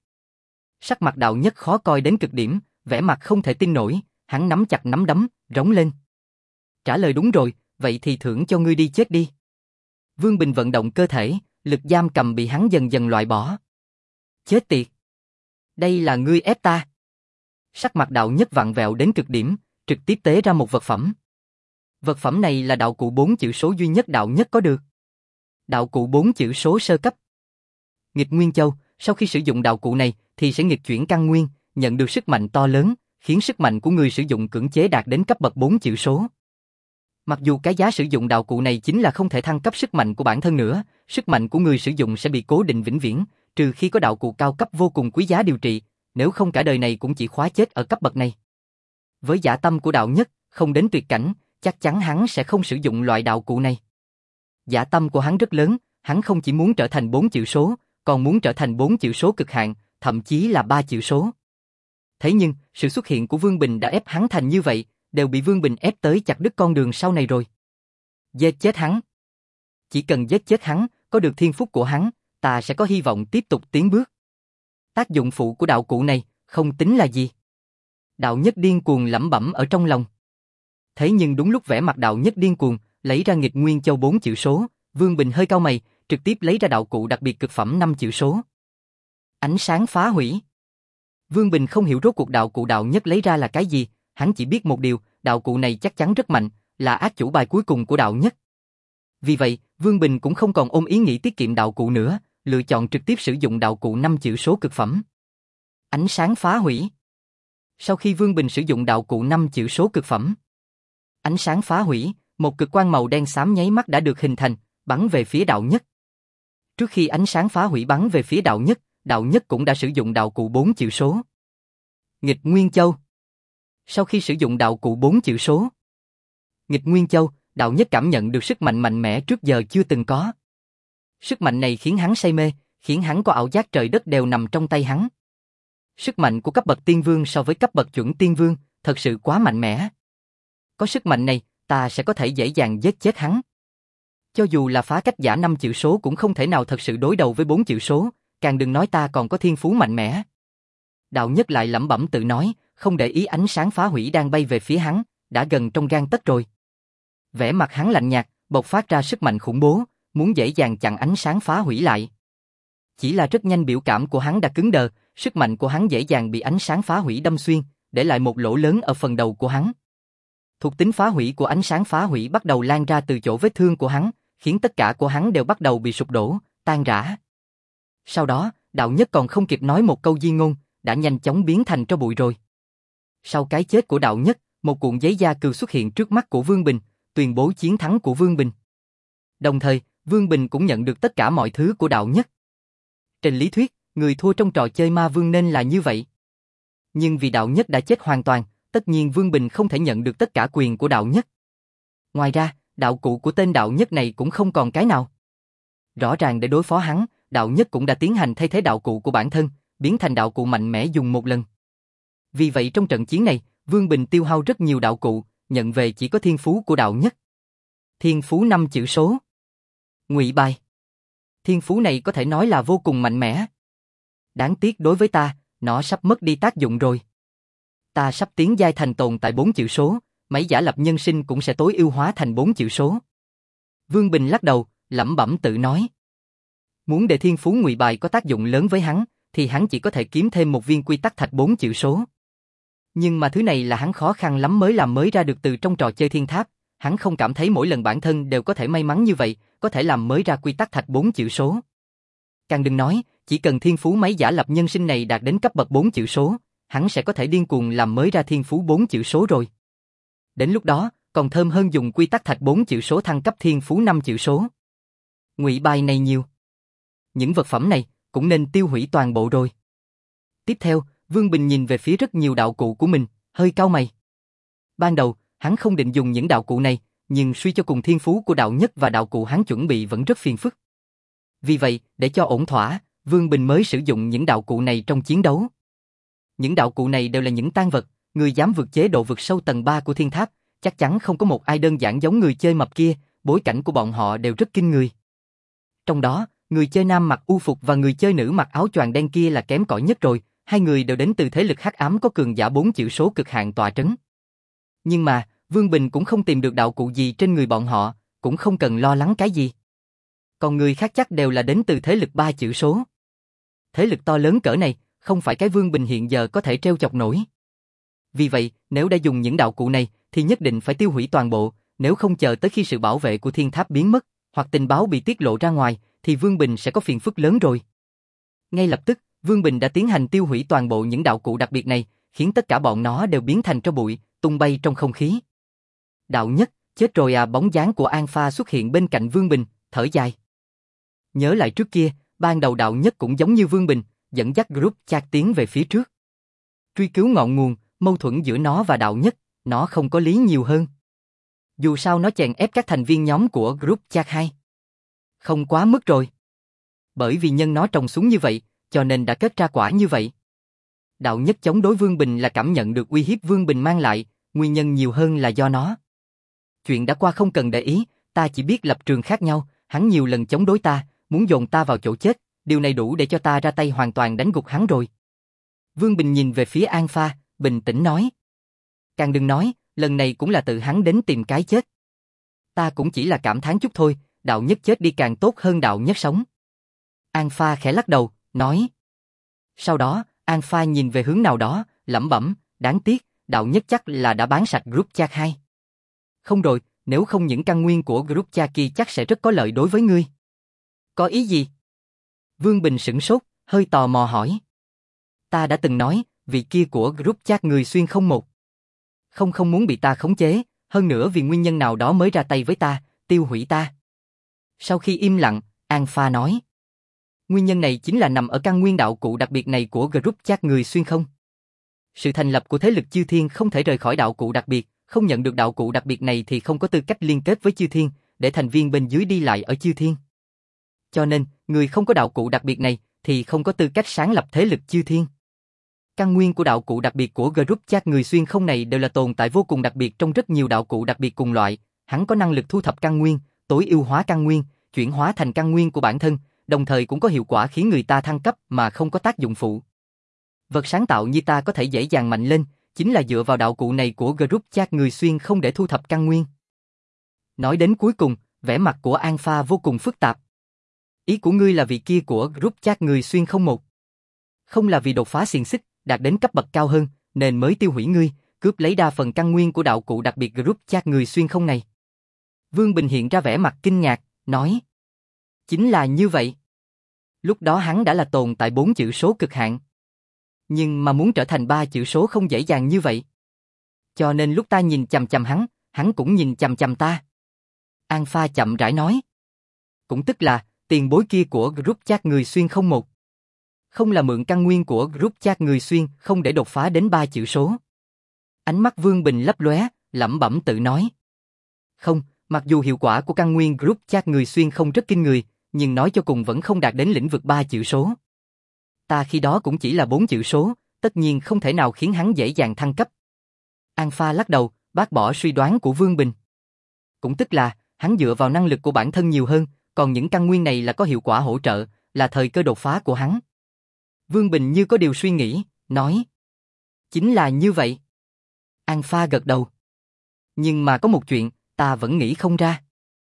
Sắc mặt đạo nhất khó coi đến cực điểm, vẻ mặt không thể tin nổi, hắn nắm chặt nắm đấm, rống lên. Trả lời đúng rồi, vậy thì thưởng cho ngươi đi chết đi. Vương Bình vận động cơ thể, lực giam cầm bị hắn dần dần loại bỏ. Chết tiệt! Đây là ngươi ép ta. Sắc mặt đạo nhất vặn vẹo đến cực điểm, trực tiếp tế ra một vật phẩm. Vật phẩm này là đạo cụ bốn chữ số duy nhất đạo nhất có được. Đạo cụ bốn chữ số sơ cấp. Nghịch Nguyên Châu, sau khi sử dụng đạo cụ này thì sẽ nghịch chuyển căn nguyên, nhận được sức mạnh to lớn, khiến sức mạnh của người sử dụng cưỡng chế đạt đến cấp bậc bốn chữ số. Mặc dù cái giá sử dụng đạo cụ này chính là không thể thăng cấp sức mạnh của bản thân nữa, sức mạnh của người sử dụng sẽ bị cố định vĩnh viễn, trừ khi có đạo cụ cao cấp vô cùng quý giá điều trị, nếu không cả đời này cũng chỉ khóa chết ở cấp bậc này. Với dã tâm của đạo nhất, không đến tuyệt cảnh, chắc chắn hắn sẽ không sử dụng loại đạo cụ này. Dã tâm của hắn rất lớn, hắn không chỉ muốn trở thành bốn chữ số, còn muốn trở thành bốn chữ số cực hạn, thậm chí là ba chữ số. Thế nhưng, sự xuất hiện của Vương Bình đã ép hắn thành như vậy, đều bị Vương Bình ép tới chặt đứt con đường sau này rồi. Giết chết hắn. Chỉ cần giết chết hắn, có được thiên phúc của hắn, ta sẽ có hy vọng tiếp tục tiến bước. Tác dụng phụ của đạo cụ này, không tính là gì. Đạo nhất điên cuồng lẩm bẩm ở trong lòng. Thế nhưng đúng lúc vẻ mặt đạo nhất điên cuồng, lấy ra nghịch nguyên châu bốn chữ số, Vương Bình hơi cau mày, trực tiếp lấy ra đạo cụ đặc biệt cực phẩm năm chữ số. Ánh sáng phá hủy. Vương Bình không hiểu rốt cuộc đạo cụ đạo nhất lấy ra là cái gì, hắn chỉ biết một điều, đạo cụ này chắc chắn rất mạnh, là ác chủ bài cuối cùng của đạo nhất. Vì vậy, Vương Bình cũng không còn ôm ý nghĩ tiết kiệm đạo cụ nữa, lựa chọn trực tiếp sử dụng đạo cụ năm chữ số cực phẩm. Ánh sáng phá hủy. Sau khi Vương Bình sử dụng đạo cụ năm chữ số cực phẩm, ánh sáng phá hủy, một cực quang màu đen xám nháy mắt đã được hình thành, bắn về phía đạo nhất. Trước khi ánh sáng phá hủy bắn về phía đạo nhất, đạo nhất cũng đã sử dụng đạo cụ bốn chữ số. Nghịch Nguyên Châu. Sau khi sử dụng đạo cụ bốn chữ số, Nghịch Nguyên Châu, đạo nhất cảm nhận được sức mạnh mạnh mẽ trước giờ chưa từng có. Sức mạnh này khiến hắn say mê, khiến hắn có ảo giác trời đất đều nằm trong tay hắn. Sức mạnh của cấp bậc tiên vương so với cấp bậc chuẩn tiên vương, thật sự quá mạnh mẽ. Có sức mạnh này, ta sẽ có thể dễ dàng giết chết hắn. Cho dù là phá cách giả năm chữ số cũng không thể nào thật sự đối đầu với bốn chữ số, càng đừng nói ta còn có thiên phú mạnh mẽ. Đạo nhất lại lẩm bẩm tự nói, không để ý ánh sáng phá hủy đang bay về phía hắn, đã gần trong gang tấc rồi. Vẻ mặt hắn lạnh nhạt, bộc phát ra sức mạnh khủng bố, muốn dễ dàng chặn ánh sáng phá hủy lại. Chỉ là rất nhanh biểu cảm của hắn đã cứng đờ, sức mạnh của hắn dễ dàng bị ánh sáng phá hủy đâm xuyên, để lại một lỗ lớn ở phần đầu của hắn. Thuộc tính phá hủy của ánh sáng phá hủy bắt đầu lan ra từ chỗ vết thương của hắn, khiến tất cả của hắn đều bắt đầu bị sụp đổ, tan rã. Sau đó, đạo nhất còn không kịp nói một câu di ngôn, đã nhanh chóng biến thành tro bụi rồi. Sau cái chết của đạo nhất, một cuộn giấy da cừu xuất hiện trước mắt của Vương Bình, tuyên bố chiến thắng của Vương Bình. Đồng thời, Vương Bình cũng nhận được tất cả mọi thứ của đạo nhất. Trên lý thuyết, người thua trong trò chơi ma vương nên là như vậy. Nhưng vì đạo nhất đã chết hoàn toàn, tất nhiên Vương Bình không thể nhận được tất cả quyền của đạo nhất. Ngoài ra, đạo cụ của tên đạo nhất này cũng không còn cái nào. Rõ ràng để đối phó hắn, đạo nhất cũng đã tiến hành thay thế đạo cụ của bản thân, biến thành đạo cụ mạnh mẽ dùng một lần. Vì vậy trong trận chiến này, Vương Bình tiêu hao rất nhiều đạo cụ, nhận về chỉ có thiên phú của đạo nhất. Thiên phú năm chữ số. Ngụy bài. Thiên phú này có thể nói là vô cùng mạnh mẽ. Đáng tiếc đối với ta, nó sắp mất đi tác dụng rồi. Ta sắp tiến giai thành tồn tại bốn chữ số, mấy giả lập nhân sinh cũng sẽ tối ưu hóa thành bốn chữ số. Vương Bình lắc đầu, lẩm bẩm tự nói. Muốn để thiên phú ngụy bài có tác dụng lớn với hắn, thì hắn chỉ có thể kiếm thêm một viên quy tắc thạch bốn chữ số. Nhưng mà thứ này là hắn khó khăn lắm mới làm mới ra được từ trong trò chơi thiên tháp, hắn không cảm thấy mỗi lần bản thân đều có thể may mắn như vậy, có thể làm mới ra quy tắc thạch bốn chữ số. Càng đừng nói, chỉ cần thiên phú mấy giả lập nhân sinh này đạt đến cấp bậc bốn chữ số, hắn sẽ có thể điên cuồng làm mới ra thiên phú bốn chữ số rồi. Đến lúc đó, còn thơm hơn dùng quy tắc thạch bốn chữ số thăng cấp thiên phú năm chữ số. Ngụy bài này nhiều. Những vật phẩm này cũng nên tiêu hủy toàn bộ rồi. Tiếp theo, Vương Bình nhìn về phía rất nhiều đạo cụ của mình, hơi cau mày. Ban đầu, hắn không định dùng những đạo cụ này, nhưng suy cho cùng thiên phú của đạo nhất và đạo cụ hắn chuẩn bị vẫn rất phiền phức. Vì vậy, để cho ổn thỏa, Vương Bình mới sử dụng những đạo cụ này trong chiến đấu. Những đạo cụ này đều là những tang vật, người dám vượt chế độ vượt sâu tầng ba của thiên tháp, chắc chắn không có một ai đơn giản giống người chơi mập kia, bối cảnh của bọn họ đều rất kinh người. Trong đó, người chơi nam mặc u phục và người chơi nữ mặc áo choàng đen kia là kém cỏi nhất rồi, hai người đều đến từ thế lực hắc ám có cường giả bốn chữ số cực hạn tọa trấn. Nhưng mà, Vương Bình cũng không tìm được đạo cụ gì trên người bọn họ, cũng không cần lo lắng cái gì. Còn người khác chắc đều là đến từ thế lực ba chữ số. Thế lực to lớn cỡ này, không phải cái Vương Bình hiện giờ có thể trêu chọc nổi. Vì vậy, nếu đã dùng những đạo cụ này, thì nhất định phải tiêu hủy toàn bộ, nếu không chờ tới khi sự bảo vệ của thiên tháp biến mất, hoặc tình báo bị tiết lộ ra ngoài, thì Vương Bình sẽ có phiền phức lớn rồi. Ngay lập tức, Vương Bình đã tiến hành tiêu hủy toàn bộ những đạo cụ đặc biệt này, khiến tất cả bọn nó đều biến thành tro bụi, tung bay trong không khí. Đạo Nhất, chết rồi à, bóng dáng của An Pha xuất hiện bên cạnh Vương Bình, thở dài. Nhớ lại trước kia, ban đầu Đạo Nhất cũng giống như Vương Bình, dẫn dắt group chat tiến về phía trước. Truy cứu ngọn nguồn, mâu thuẫn giữa nó và Đạo Nhất, nó không có lý nhiều hơn. Dù sao nó chèn ép các thành viên nhóm của group chat hai. Không quá mức rồi. Bởi vì nhân nó trồng xuống như vậy, cho nên đã kết ra quả như vậy. Đạo Nhất chống đối Vương Bình là cảm nhận được uy hiếp Vương Bình mang lại, nguyên nhân nhiều hơn là do nó. Chuyện đã qua không cần để ý, ta chỉ biết lập trường khác nhau, hắn nhiều lần chống đối ta, muốn dồn ta vào chỗ chết, điều này đủ để cho ta ra tay hoàn toàn đánh gục hắn rồi. Vương Bình nhìn về phía An Pha, bình tĩnh nói. Càng đừng nói, lần này cũng là tự hắn đến tìm cái chết. Ta cũng chỉ là cảm thán chút thôi, Đạo Nhất chết đi càng tốt hơn Đạo Nhất sống. An Pha khẽ lắc đầu, nói. Sau đó, An Pha nhìn về hướng nào đó, lẩm bẩm, đáng tiếc, Đạo Nhất chắc là đã bán sạch group chat hai. Không rồi, nếu không những căn nguyên của group chat kia chắc sẽ rất có lợi đối với ngươi. Có ý gì? Vương Bình sửng sốt, hơi tò mò hỏi. Ta đã từng nói, vị kia của group chat người xuyên không một. Không không muốn bị ta khống chế, hơn nữa vì nguyên nhân nào đó mới ra tay với ta, tiêu hủy ta. Sau khi im lặng, An Pha nói. Nguyên nhân này chính là nằm ở căn nguyên đạo cụ đặc biệt này của group chat người xuyên không. Sự thành lập của thế lực chư thiên không thể rời khỏi đạo cụ đặc biệt, không nhận được đạo cụ đặc biệt này thì không có tư cách liên kết với chư thiên, để thành viên bên dưới đi lại ở chư thiên. Cho nên, người không có đạo cụ đặc biệt này thì không có tư cách sáng lập thế lực chư thiên. Căn nguyên của đạo cụ đặc biệt của group chat người xuyên không này đều là tồn tại vô cùng đặc biệt trong rất nhiều đạo cụ đặc biệt cùng loại, hắn có năng lực thu thập căn nguyên, tối ưu hóa căn nguyên, chuyển hóa thành căn nguyên của bản thân, đồng thời cũng có hiệu quả khiến người ta thăng cấp mà không có tác dụng phụ. Vật sáng tạo như ta có thể dễ dàng mạnh lên, chính là dựa vào đạo cụ này của group chat người xuyên không để thu thập căn nguyên. Nói đến cuối cùng, vẻ mặt của An Pha vô cùng phức tạp. Ý của ngươi là vị kia của group chat người xuyên không một. Không là vì đột phá xiềng xích, đạt đến cấp bậc cao hơn, nên mới tiêu hủy ngươi, cướp lấy đa phần căn nguyên của đạo cụ đặc biệt group chat người xuyên không này. Vương Bình hiện ra vẻ mặt kinh ngạc, nói. Chính là như vậy. Lúc đó hắn đã là tồn tại bốn chữ số cực hạn. Nhưng mà muốn trở thành ba chữ số không dễ dàng như vậy. Cho nên lúc ta nhìn chằm chằm hắn, hắn cũng nhìn chằm chằm ta. An Pha chậm rãi nói. Cũng tức là, tiền bối kia của group chat người xuyên không một. Không là mượn căn nguyên của group chat người xuyên không để đột phá đến ba chữ số. Ánh mắt Vương Bình lấp lóe, lẩm bẩm tự nói. Không, mặc dù hiệu quả của căn nguyên group chat người xuyên không rất kinh người, nhưng nói cho cùng vẫn không đạt đến lĩnh vực ba chữ số. Ta khi đó cũng chỉ là bốn chữ số, tất nhiên không thể nào khiến hắn dễ dàng thăng cấp. An Pha lắc đầu, bác bỏ suy đoán của Vương Bình. Cũng tức là, hắn dựa vào năng lực của bản thân nhiều hơn, còn những căn nguyên này là có hiệu quả hỗ trợ, là thời cơ đột phá của hắn. Vương Bình như có điều suy nghĩ, nói. Chính là như vậy. An Pha gật đầu. Nhưng mà có một chuyện, ta vẫn nghĩ không ra.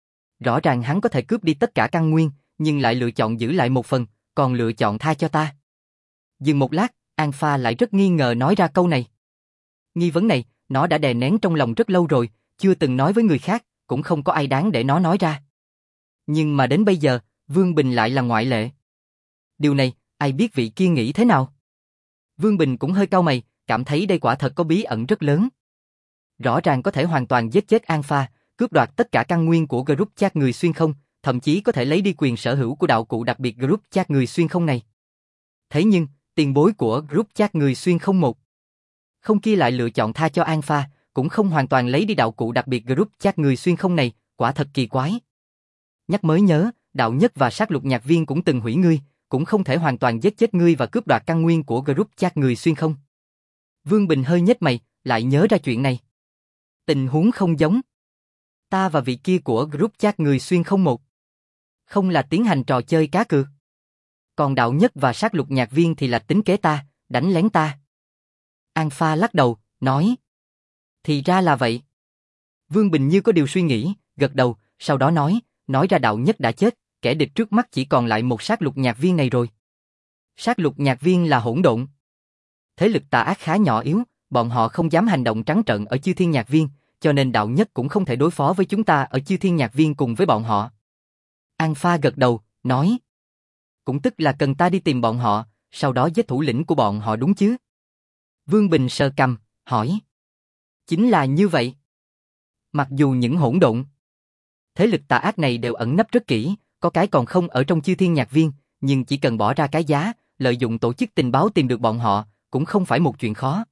Rõ ràng hắn có thể cướp đi tất cả căn nguyên, nhưng lại lựa chọn giữ lại một phần, còn lựa chọn tha cho ta. Dừng một lát, An Pha lại rất nghi ngờ nói ra câu này. Nghi vấn này, nó đã đè nén trong lòng rất lâu rồi, chưa từng nói với người khác, cũng không có ai đáng để nó nói ra. Nhưng mà đến bây giờ, Vương Bình lại là ngoại lệ. Điều này, ai biết vị kia nghĩ thế nào? Vương Bình cũng hơi cau mày, cảm thấy đây quả thật có bí ẩn rất lớn. Rõ ràng có thể hoàn toàn giết chết An Pha, cướp đoạt tất cả căn nguyên của group chat người xuyên không, thậm chí có thể lấy đi quyền sở hữu của đạo cụ đặc biệt group chat người xuyên không này. Thế nhưng, tiền bối của group chat người xuyên không một. Không kia lại lựa chọn tha cho An Pha, cũng không hoàn toàn lấy đi đạo cụ đặc biệt group chat người xuyên không này, quả thật kỳ quái. Nhắc mới nhớ, Đạo Nhất và Sát Lục Nhạc Viên cũng từng hủy ngươi, cũng không thể hoàn toàn giết chết ngươi và cướp đoạt căn nguyên của group chat người xuyên không. Vương Bình hơi nhếch mày, lại nhớ ra chuyện này. Tình huống không giống. Ta và vị kia của group chat người xuyên không một. Không là tiến hành trò chơi cá cược. Còn Đạo Nhất và Sát Lục Nhạc Viên thì là tính kế ta, đánh lén ta. An Pha lắc đầu, nói. Thì ra là vậy. Vương Bình như có điều suy nghĩ, gật đầu, sau đó nói, nói ra Đạo Nhất đã chết, kẻ địch trước mắt chỉ còn lại một Sát Lục Nhạc Viên này rồi. Sát Lục Nhạc Viên là hỗn độn. Thế lực tà ác khá nhỏ yếu, bọn họ không dám hành động trắng trợn ở Chư Thiên Nhạc Viên, cho nên Đạo Nhất cũng không thể đối phó với chúng ta ở Chư Thiên Nhạc Viên cùng với bọn họ. An Pha gật đầu, nói. Cũng tức là cần ta đi tìm bọn họ, sau đó giết thủ lĩnh của bọn họ đúng chứ? Vương Bình sờ cằm, hỏi. Chính là như vậy. Mặc dù những hỗn độn thế lực tà ác này đều ẩn nấp rất kỹ, có cái còn không ở trong chư thiên nhạc viên, nhưng chỉ cần bỏ ra cái giá, lợi dụng tổ chức tình báo tìm được bọn họ, cũng không phải một chuyện khó.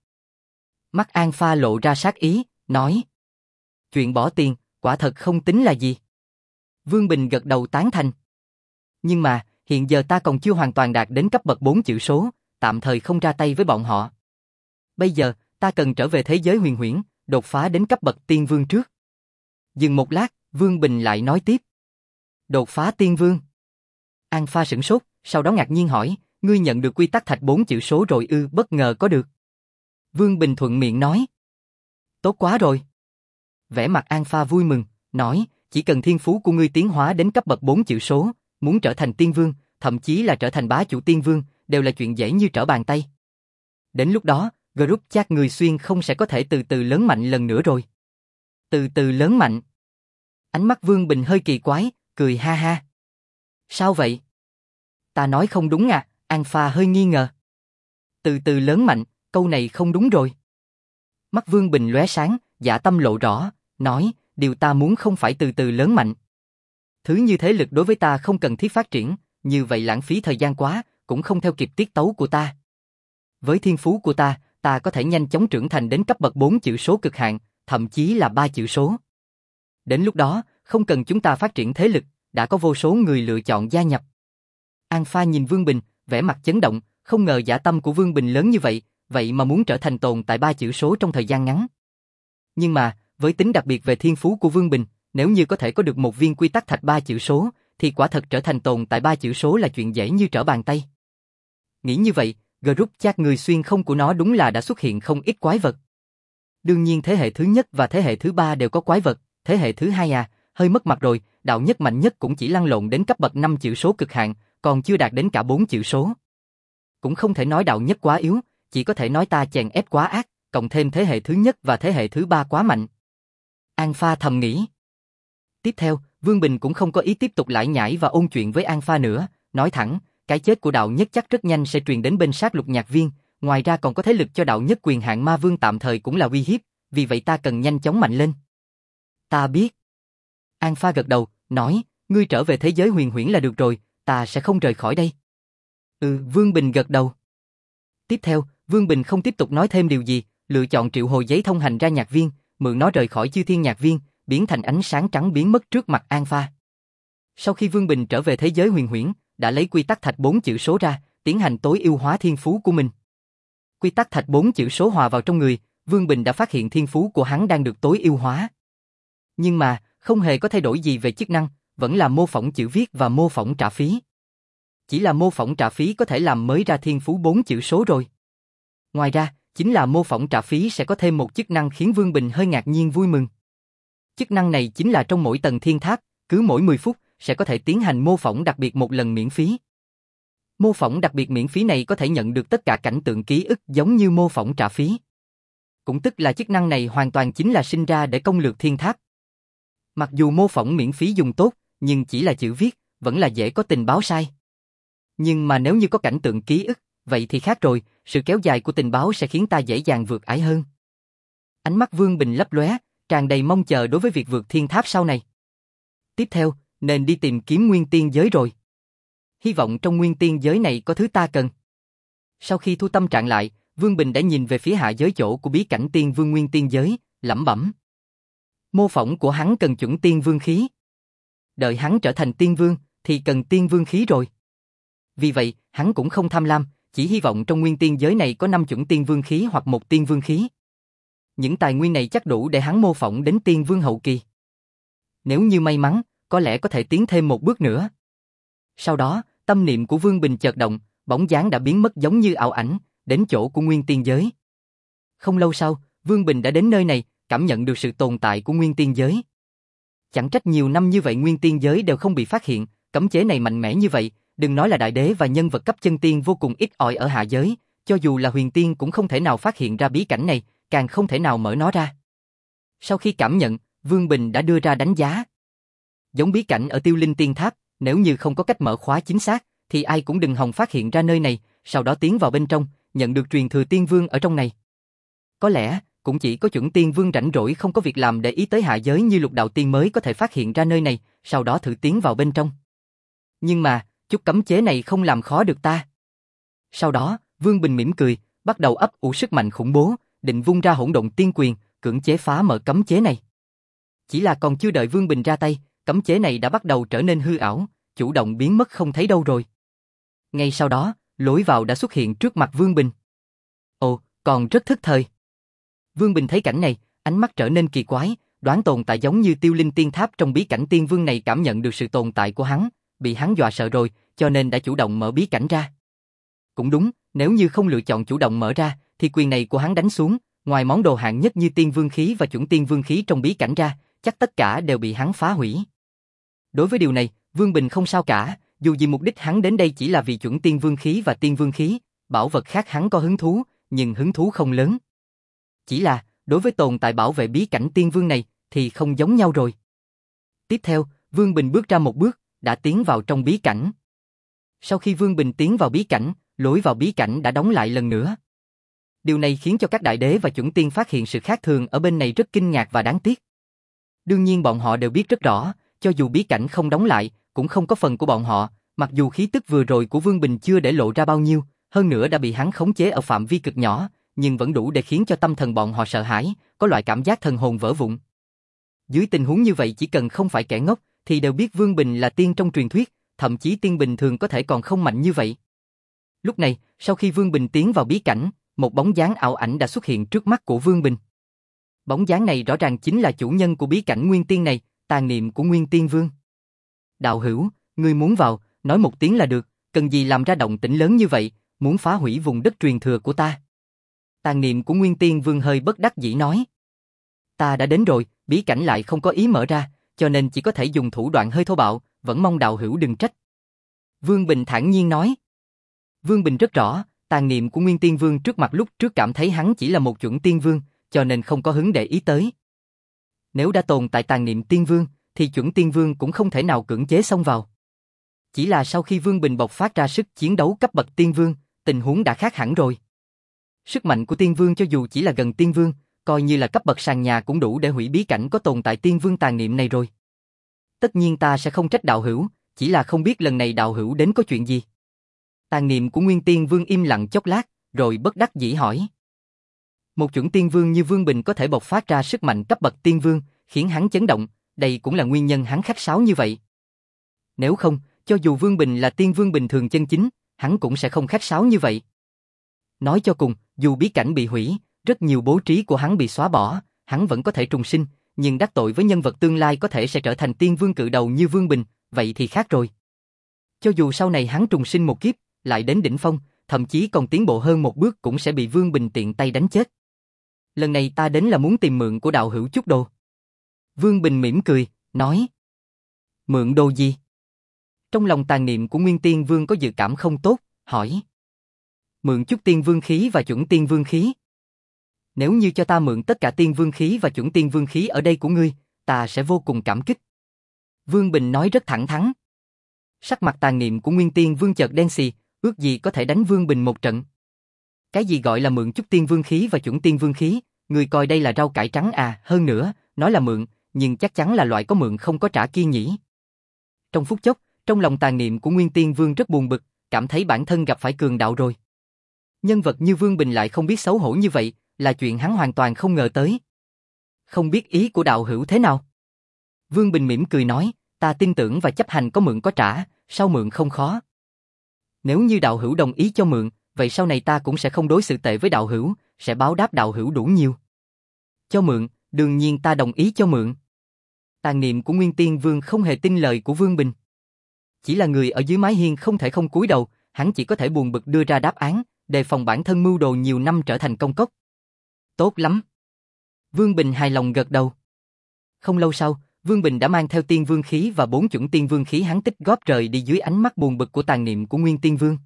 Mắt An Pha lộ ra sát ý, nói. Chuyện bỏ tiền, quả thật không tính là gì. Vương Bình gật đầu tán thành. Nhưng mà, hiện giờ ta còn chưa hoàn toàn đạt đến cấp bậc bốn chữ số, tạm thời không ra tay với bọn họ. Bây giờ, ta cần trở về thế giới huyền huyễn, đột phá đến cấp bậc tiên vương trước. Dừng một lát, Vương Bình lại nói tiếp. Đột phá tiên vương. An Pha sửng sốt, sau đó ngạc nhiên hỏi, ngươi nhận được quy tắc thạch bốn chữ số rồi ư? Bất ngờ có được. Vương Bình thuận miệng nói. Tốt quá rồi. Vẻ mặt An Pha vui mừng, nói, chỉ cần thiên phú của ngươi tiến hóa đến cấp bậc bốn chữ số, muốn trở thành tiên vương, thậm chí là trở thành bá chủ tiên vương, đều là chuyện dễ như trở bàn tay. Đến lúc đó, group chat người xuyên không sẽ có thể từ từ lớn mạnh lần nữa rồi. Từ từ lớn mạnh. Ánh mắt Vương Bình hơi kỳ quái, cười ha ha. Sao vậy? Ta nói không đúng à? An Pha hơi nghi ngờ. Từ từ lớn mạnh, câu này không đúng rồi. Mắt Vương Bình lóe sáng, dạ tâm lộ rõ, nói, điều ta muốn không phải từ từ lớn mạnh. Thứ như thế lực đối với ta không cần thiết phát triển, như vậy lãng phí thời gian quá, cũng không theo kịp tiết tấu của ta. Với thiên phú của ta, ta có thể nhanh chóng trưởng thành đến cấp bậc bốn chữ số cực hạn, thậm chí là ba chữ số. Đến lúc đó, không cần chúng ta phát triển thế lực, đã có vô số người lựa chọn gia nhập. An Pha nhìn Vương Bình, vẻ mặt chấn động, không ngờ dã tâm của Vương Bình lớn như vậy, vậy mà muốn trở thành tồn tại ba chữ số trong thời gian ngắn. Nhưng mà, với tính đặc biệt về thiên phú của Vương Bình, nếu như có thể có được một viên quy tắc thạch ba chữ số, thì quả thật trở thành tồn tại ba chữ số là chuyện dễ như trở bàn tay. Nghĩ như vậy, group chat người xuyên không của nó đúng là đã xuất hiện không ít quái vật. Đương nhiên thế hệ thứ nhất và thế hệ thứ ba đều có quái vật, thế hệ thứ hai à, hơi mất mặt rồi, đạo nhất mạnh nhất cũng chỉ lăn lộn đến cấp bậc năm chữ số cực hạn, còn chưa đạt đến cả bốn chữ số. Cũng không thể nói đạo nhất quá yếu, chỉ có thể nói ta chèn ép quá ác, cộng thêm thế hệ thứ nhất và thế hệ thứ ba quá mạnh. An Pha thầm nghĩ. Tiếp theo, Vương Bình cũng không có ý tiếp tục lải nhải và ôn chuyện với An Pha nữa, nói thẳng, cái chết của đạo nhất chắc rất nhanh sẽ truyền đến bên sát lục nhạc viên, ngoài ra còn có thế lực cho đạo nhất quyền hạn ma vương tạm thời cũng là uy hiếp, vì vậy ta cần nhanh chóng mạnh lên. Ta biết. An Pha gật đầu, nói, ngươi trở về thế giới huyền huyễn là được rồi, ta sẽ không rời khỏi đây. Ừ, Vương Bình gật đầu. Tiếp theo, Vương Bình không tiếp tục nói thêm điều gì, lựa chọn triệu hồi giấy thông hành ra nhạc viên, mượn nó rời khỏi chư thiên nhạc viên, biến thành ánh sáng trắng biến mất trước mặt An Pha. Sau khi Vương Bình trở về thế giới huyền huyễn, đã lấy quy tắc thạch bốn chữ số ra, tiến hành tối ưu hóa thiên phú của mình. Quy tắc thạch bốn chữ số hòa vào trong người, Vương Bình đã phát hiện thiên phú của hắn đang được tối ưu hóa. Nhưng mà, không hề có thay đổi gì về chức năng, vẫn là mô phỏng chữ viết và mô phỏng trả phí. Chỉ là mô phỏng trả phí có thể làm mới ra thiên phú bốn chữ số rồi. Ngoài ra, chính là mô phỏng trả phí sẽ có thêm một chức năng khiến Vương Bình hơi ngạc nhiên vui mừng. Chức năng này chính là trong mỗi tầng thiên tháp, cứ mỗi mười phút, sẽ có thể tiến hành mô phỏng đặc biệt một lần miễn phí. Mô phỏng đặc biệt miễn phí này có thể nhận được tất cả cảnh tượng ký ức giống như mô phỏng trả phí. Cũng tức là chức năng này hoàn toàn chính là sinh ra để công lược thiên tháp. Mặc dù mô phỏng miễn phí dùng tốt, nhưng chỉ là chữ viết, vẫn là dễ có tình báo sai. Nhưng mà nếu như có cảnh tượng ký ức, vậy thì khác rồi, sự kéo dài của tình báo sẽ khiến ta dễ dàng vượt ải hơn. Ánh mắt Vương Bình lấp lóe, tràn đầy mong chờ đối với việc vượt thiên tháp sau này. Tiếp theo, nên đi tìm kiếm nguyên tiên giới rồi. Hy vọng trong nguyên tiên giới này có thứ ta cần. Sau khi thu tâm trạng lại, Vương Bình đã nhìn về phía hạ giới chỗ của bí cảnh tiên vương nguyên tiên giới, lẩm bẩm. Mô phỏng của hắn cần chuẩn tiên vương khí. Đợi hắn trở thành tiên vương, thì cần tiên vương khí rồi. Vì vậy, hắn cũng không tham lam, chỉ hy vọng trong nguyên tiên giới này có năm chuẩn tiên vương khí hoặc một tiên vương khí. Những tài nguyên này chắc đủ để hắn mô phỏng đến tiên vương hậu kỳ. Nếu như may mắn, có lẽ có thể tiến thêm một bước nữa. Sau đó, tâm niệm của Vương Bình chợt động, bóng dáng đã biến mất giống như ảo ảnh, đến chỗ của nguyên tiên giới. Không lâu sau, Vương Bình đã đến nơi này, cảm nhận được sự tồn tại của nguyên tiên giới. Chẳng trách nhiều năm như vậy nguyên tiên giới đều không bị phát hiện, cấm chế này mạnh mẽ như vậy, đừng nói là đại đế và nhân vật cấp chân tiên vô cùng ít ỏi ở hạ giới, cho dù là huyền tiên cũng không thể nào phát hiện ra bí cảnh này, càng không thể nào mở nó ra. Sau khi cảm nhận, Vương Bình đã đưa ra đánh giá. Giống bí cảnh ở Tiêu Linh Tiên Tháp, nếu như không có cách mở khóa chính xác, thì ai cũng đừng hòng phát hiện ra nơi này, sau đó tiến vào bên trong, nhận được truyền thừa tiên vương ở trong này. Có lẽ, cũng chỉ có chuẩn tiên vương rảnh rỗi không có việc làm để ý tới hạ giới như Lục Đạo Tiên mới có thể phát hiện ra nơi này, sau đó thử tiến vào bên trong. Nhưng mà, chút cấm chế này không làm khó được ta. Sau đó, Vương Bình mỉm cười, bắt đầu ấp ủ sức mạnh khủng bố, định vung ra hỗn độn tiên quyền, cưỡng chế phá mở cấm chế này. Chỉ là còn chưa đợi Vương Bình ra tay, cấm chế này đã bắt đầu trở nên hư ảo, chủ động biến mất không thấy đâu rồi. Ngay sau đó, lối vào đã xuất hiện trước mặt Vương Bình. Ồ, còn rất thức thời. Vương Bình thấy cảnh này, ánh mắt trở nên kỳ quái, đoán tồn tại giống như Tiêu Linh Tiên Tháp trong bí cảnh tiên vương này cảm nhận được sự tồn tại của hắn, bị hắn dọa sợ rồi, cho nên đã chủ động mở bí cảnh ra. Cũng đúng, nếu như không lựa chọn chủ động mở ra, thì quyền này của hắn đánh xuống, ngoài món đồ hạng nhất như tiên vương khí và chuẩn tiên vương khí trong bí cảnh ra, chắc tất cả đều bị hắn phá hủy. Đối với điều này, Vương Bình không sao cả, dù gì mục đích hắn đến đây chỉ là vì chuẩn tiên vương khí và tiên vương khí, bảo vật khác hắn có hứng thú, nhưng hứng thú không lớn. Chỉ là, đối với tồn tại bảo vệ bí cảnh tiên vương này, thì không giống nhau rồi. Tiếp theo, Vương Bình bước ra một bước, đã tiến vào trong bí cảnh. Sau khi Vương Bình tiến vào bí cảnh, lối vào bí cảnh đã đóng lại lần nữa. Điều này khiến cho các đại đế và chuẩn tiên phát hiện sự khác thường ở bên này rất kinh ngạc và đáng tiếc. Đương nhiên bọn họ đều biết rất rõ, cho dù bí cảnh không đóng lại, cũng không có phần của bọn họ, mặc dù khí tức vừa rồi của Vương Bình chưa để lộ ra bao nhiêu, hơn nữa đã bị hắn khống chế ở phạm vi cực nhỏ, nhưng vẫn đủ để khiến cho tâm thần bọn họ sợ hãi, có loại cảm giác thần hồn vỡ vụn. Dưới tình huống như vậy chỉ cần không phải kẻ ngốc, thì đều biết Vương Bình là tiên trong truyền thuyết, thậm chí tiên bình thường có thể còn không mạnh như vậy. Lúc này, sau khi Vương Bình tiến vào bí cảnh, một bóng dáng ảo ảnh đã xuất hiện trước mắt của Vương Bình. Bóng dáng này rõ ràng chính là chủ nhân của bí cảnh Nguyên Tiên này, tàn niệm của Nguyên Tiên Vương. Đạo hữu, ngươi muốn vào, nói một tiếng là được, cần gì làm ra động tĩnh lớn như vậy, muốn phá hủy vùng đất truyền thừa của ta. Tàn niệm của Nguyên Tiên Vương hơi bất đắc dĩ nói. Ta đã đến rồi, bí cảnh lại không có ý mở ra, cho nên chỉ có thể dùng thủ đoạn hơi thô bạo, vẫn mong đạo hữu đừng trách. Vương Bình thản nhiên nói. Vương Bình rất rõ, tàn niệm của Nguyên Tiên Vương trước mặt lúc trước cảm thấy hắn chỉ là một chuẩn tiên vương, cho nên không có hứng để ý tới. Nếu đã tồn tại tàn niệm tiên vương, thì chuẩn tiên vương cũng không thể nào cưỡng chế xông vào. Chỉ là sau khi Vương Bình bộc phát ra sức chiến đấu cấp bậc tiên vương, tình huống đã khác hẳn rồi. Sức mạnh của tiên vương cho dù chỉ là gần tiên vương, coi như là cấp bậc sàn nhà cũng đủ để hủy bí cảnh có tồn tại tiên vương tàn niệm này rồi. Tất nhiên ta sẽ không trách đạo hữu, chỉ là không biết lần này đạo hữu đến có chuyện gì. Tàn niệm của Nguyên Tiên Vương im lặng chốc lát, rồi bất đắc dĩ hỏi. Một chuẩn tiên vương như Vương Bình có thể bộc phát ra sức mạnh cấp bậc tiên vương, khiến hắn chấn động, đây cũng là nguyên nhân hắn khách sáo như vậy. Nếu không, cho dù Vương Bình là tiên vương bình thường chân chính, hắn cũng sẽ không khách sáo như vậy. Nói cho cùng, dù bí cảnh bị hủy, rất nhiều bố trí của hắn bị xóa bỏ, hắn vẫn có thể trùng sinh, nhưng đắc tội với nhân vật tương lai có thể sẽ trở thành tiên vương cự đầu như Vương Bình, vậy thì khác rồi. Cho dù sau này hắn trùng sinh một kiếp, lại đến đỉnh phong, thậm chí còn tiến bộ hơn một bước cũng sẽ bị Vương Bình tiện tay đánh chết. Lần này ta đến là muốn tìm mượn của đạo hữu chút đồ. Vương Bình mỉm cười, nói. Mượn đồ gì? Trong lòng tàn niệm của Nguyên Tiên Vương có dự cảm không tốt, hỏi. Mượn chút tiên vương khí và chuẩn tiên vương khí. Nếu như cho ta mượn tất cả tiên vương khí và chuẩn tiên vương khí ở đây của ngươi, ta sẽ vô cùng cảm kích. Vương Bình nói rất thẳng thắn. Sắc mặt tàn niệm của Nguyên Tiên Vương chợt đen xì, ước gì có thể đánh Vương Bình một trận. Cái gì gọi là mượn chút tiên vương khí và chuẩn tiên vương khí, người coi đây là rau cải trắng à, hơn nữa, nói là mượn, nhưng chắc chắn là loại có mượn không có trả kia nhỉ. Trong phút chốc, trong lòng tàn niệm của Nguyên Tiên Vương rất buồn bực, cảm thấy bản thân gặp phải cường đạo rồi. Nhân vật như Vương Bình lại không biết xấu hổ như vậy, là chuyện hắn hoàn toàn không ngờ tới. Không biết ý của đạo hữu thế nào? Vương Bình mỉm cười nói, ta tin tưởng và chấp hành có mượn có trả, sau mượn không khó. Nếu như đạo hữu đồng ý cho mượn, vậy sau này ta cũng sẽ không đối xử tệ với đạo hữu, sẽ báo đáp đạo hữu đủ nhiều. Cho mượn, đương nhiên ta đồng ý cho mượn. Tàn niệm của Nguyên Tiên Vương không hề tin lời của Vương Bình. Chỉ là người ở dưới mái hiên không thể không cúi đầu, hắn chỉ có thể buồn bực đưa ra đáp án, đề phòng bản thân mưu đồ nhiều năm trở thành công cốc. Tốt lắm. Vương Bình hài lòng gật đầu. Không lâu sau, Vương Bình đã mang theo tiên vương khí và bốn chuẩn tiên vương khí hắn tích góp rời đi dưới ánh mắt buồn bực của tàn niệm của Nguyên Tiên Vương.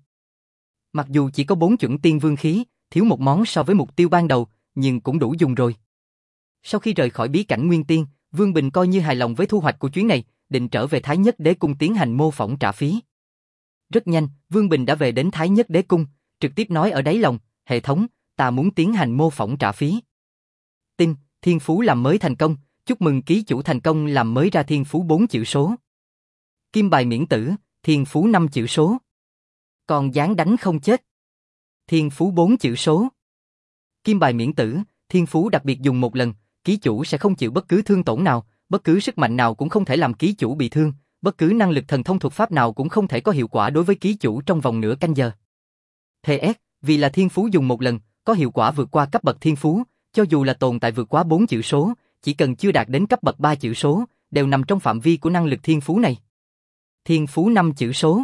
Mặc dù chỉ có bốn chuẩn tiên vương khí, thiếu một món so với mục tiêu ban đầu, nhưng cũng đủ dùng rồi. Sau khi rời khỏi bí cảnh Nguyên Tiên, Vương Bình coi như hài lòng với thu hoạch của chuyến này, định trở về Thái Nhất Đế Cung tiến hành mô phỏng trả phí. Rất nhanh, Vương Bình đã về đến Thái Nhất Đế Cung, trực tiếp nói ở đáy lòng, hệ thống, ta muốn tiến hành mô phỏng trả phí. Tin, thiên phú làm mới thành công, chúc mừng ký chủ thành công làm mới ra thiên phú bốn chữ số. Kim bài miễn tử, thiên phú năm chữ số. Còn dáng đánh không chết. Thiên phú bốn chữ số. Kim bài miễn tử, thiên phú đặc biệt dùng một lần, ký chủ sẽ không chịu bất cứ thương tổn nào, bất cứ sức mạnh nào cũng không thể làm ký chủ bị thương, bất cứ năng lực thần thông thuật pháp nào cũng không thể có hiệu quả đối với ký chủ trong vòng nửa canh giờ. pê ét, vì là thiên phú dùng một lần, có hiệu quả vượt qua cấp bậc thiên phú, cho dù là tồn tại vượt quá bốn chữ số, chỉ cần chưa đạt đến cấp bậc ba chữ số, đều nằm trong phạm vi của năng lực thiên phú này. Thiên phú năm chữ số.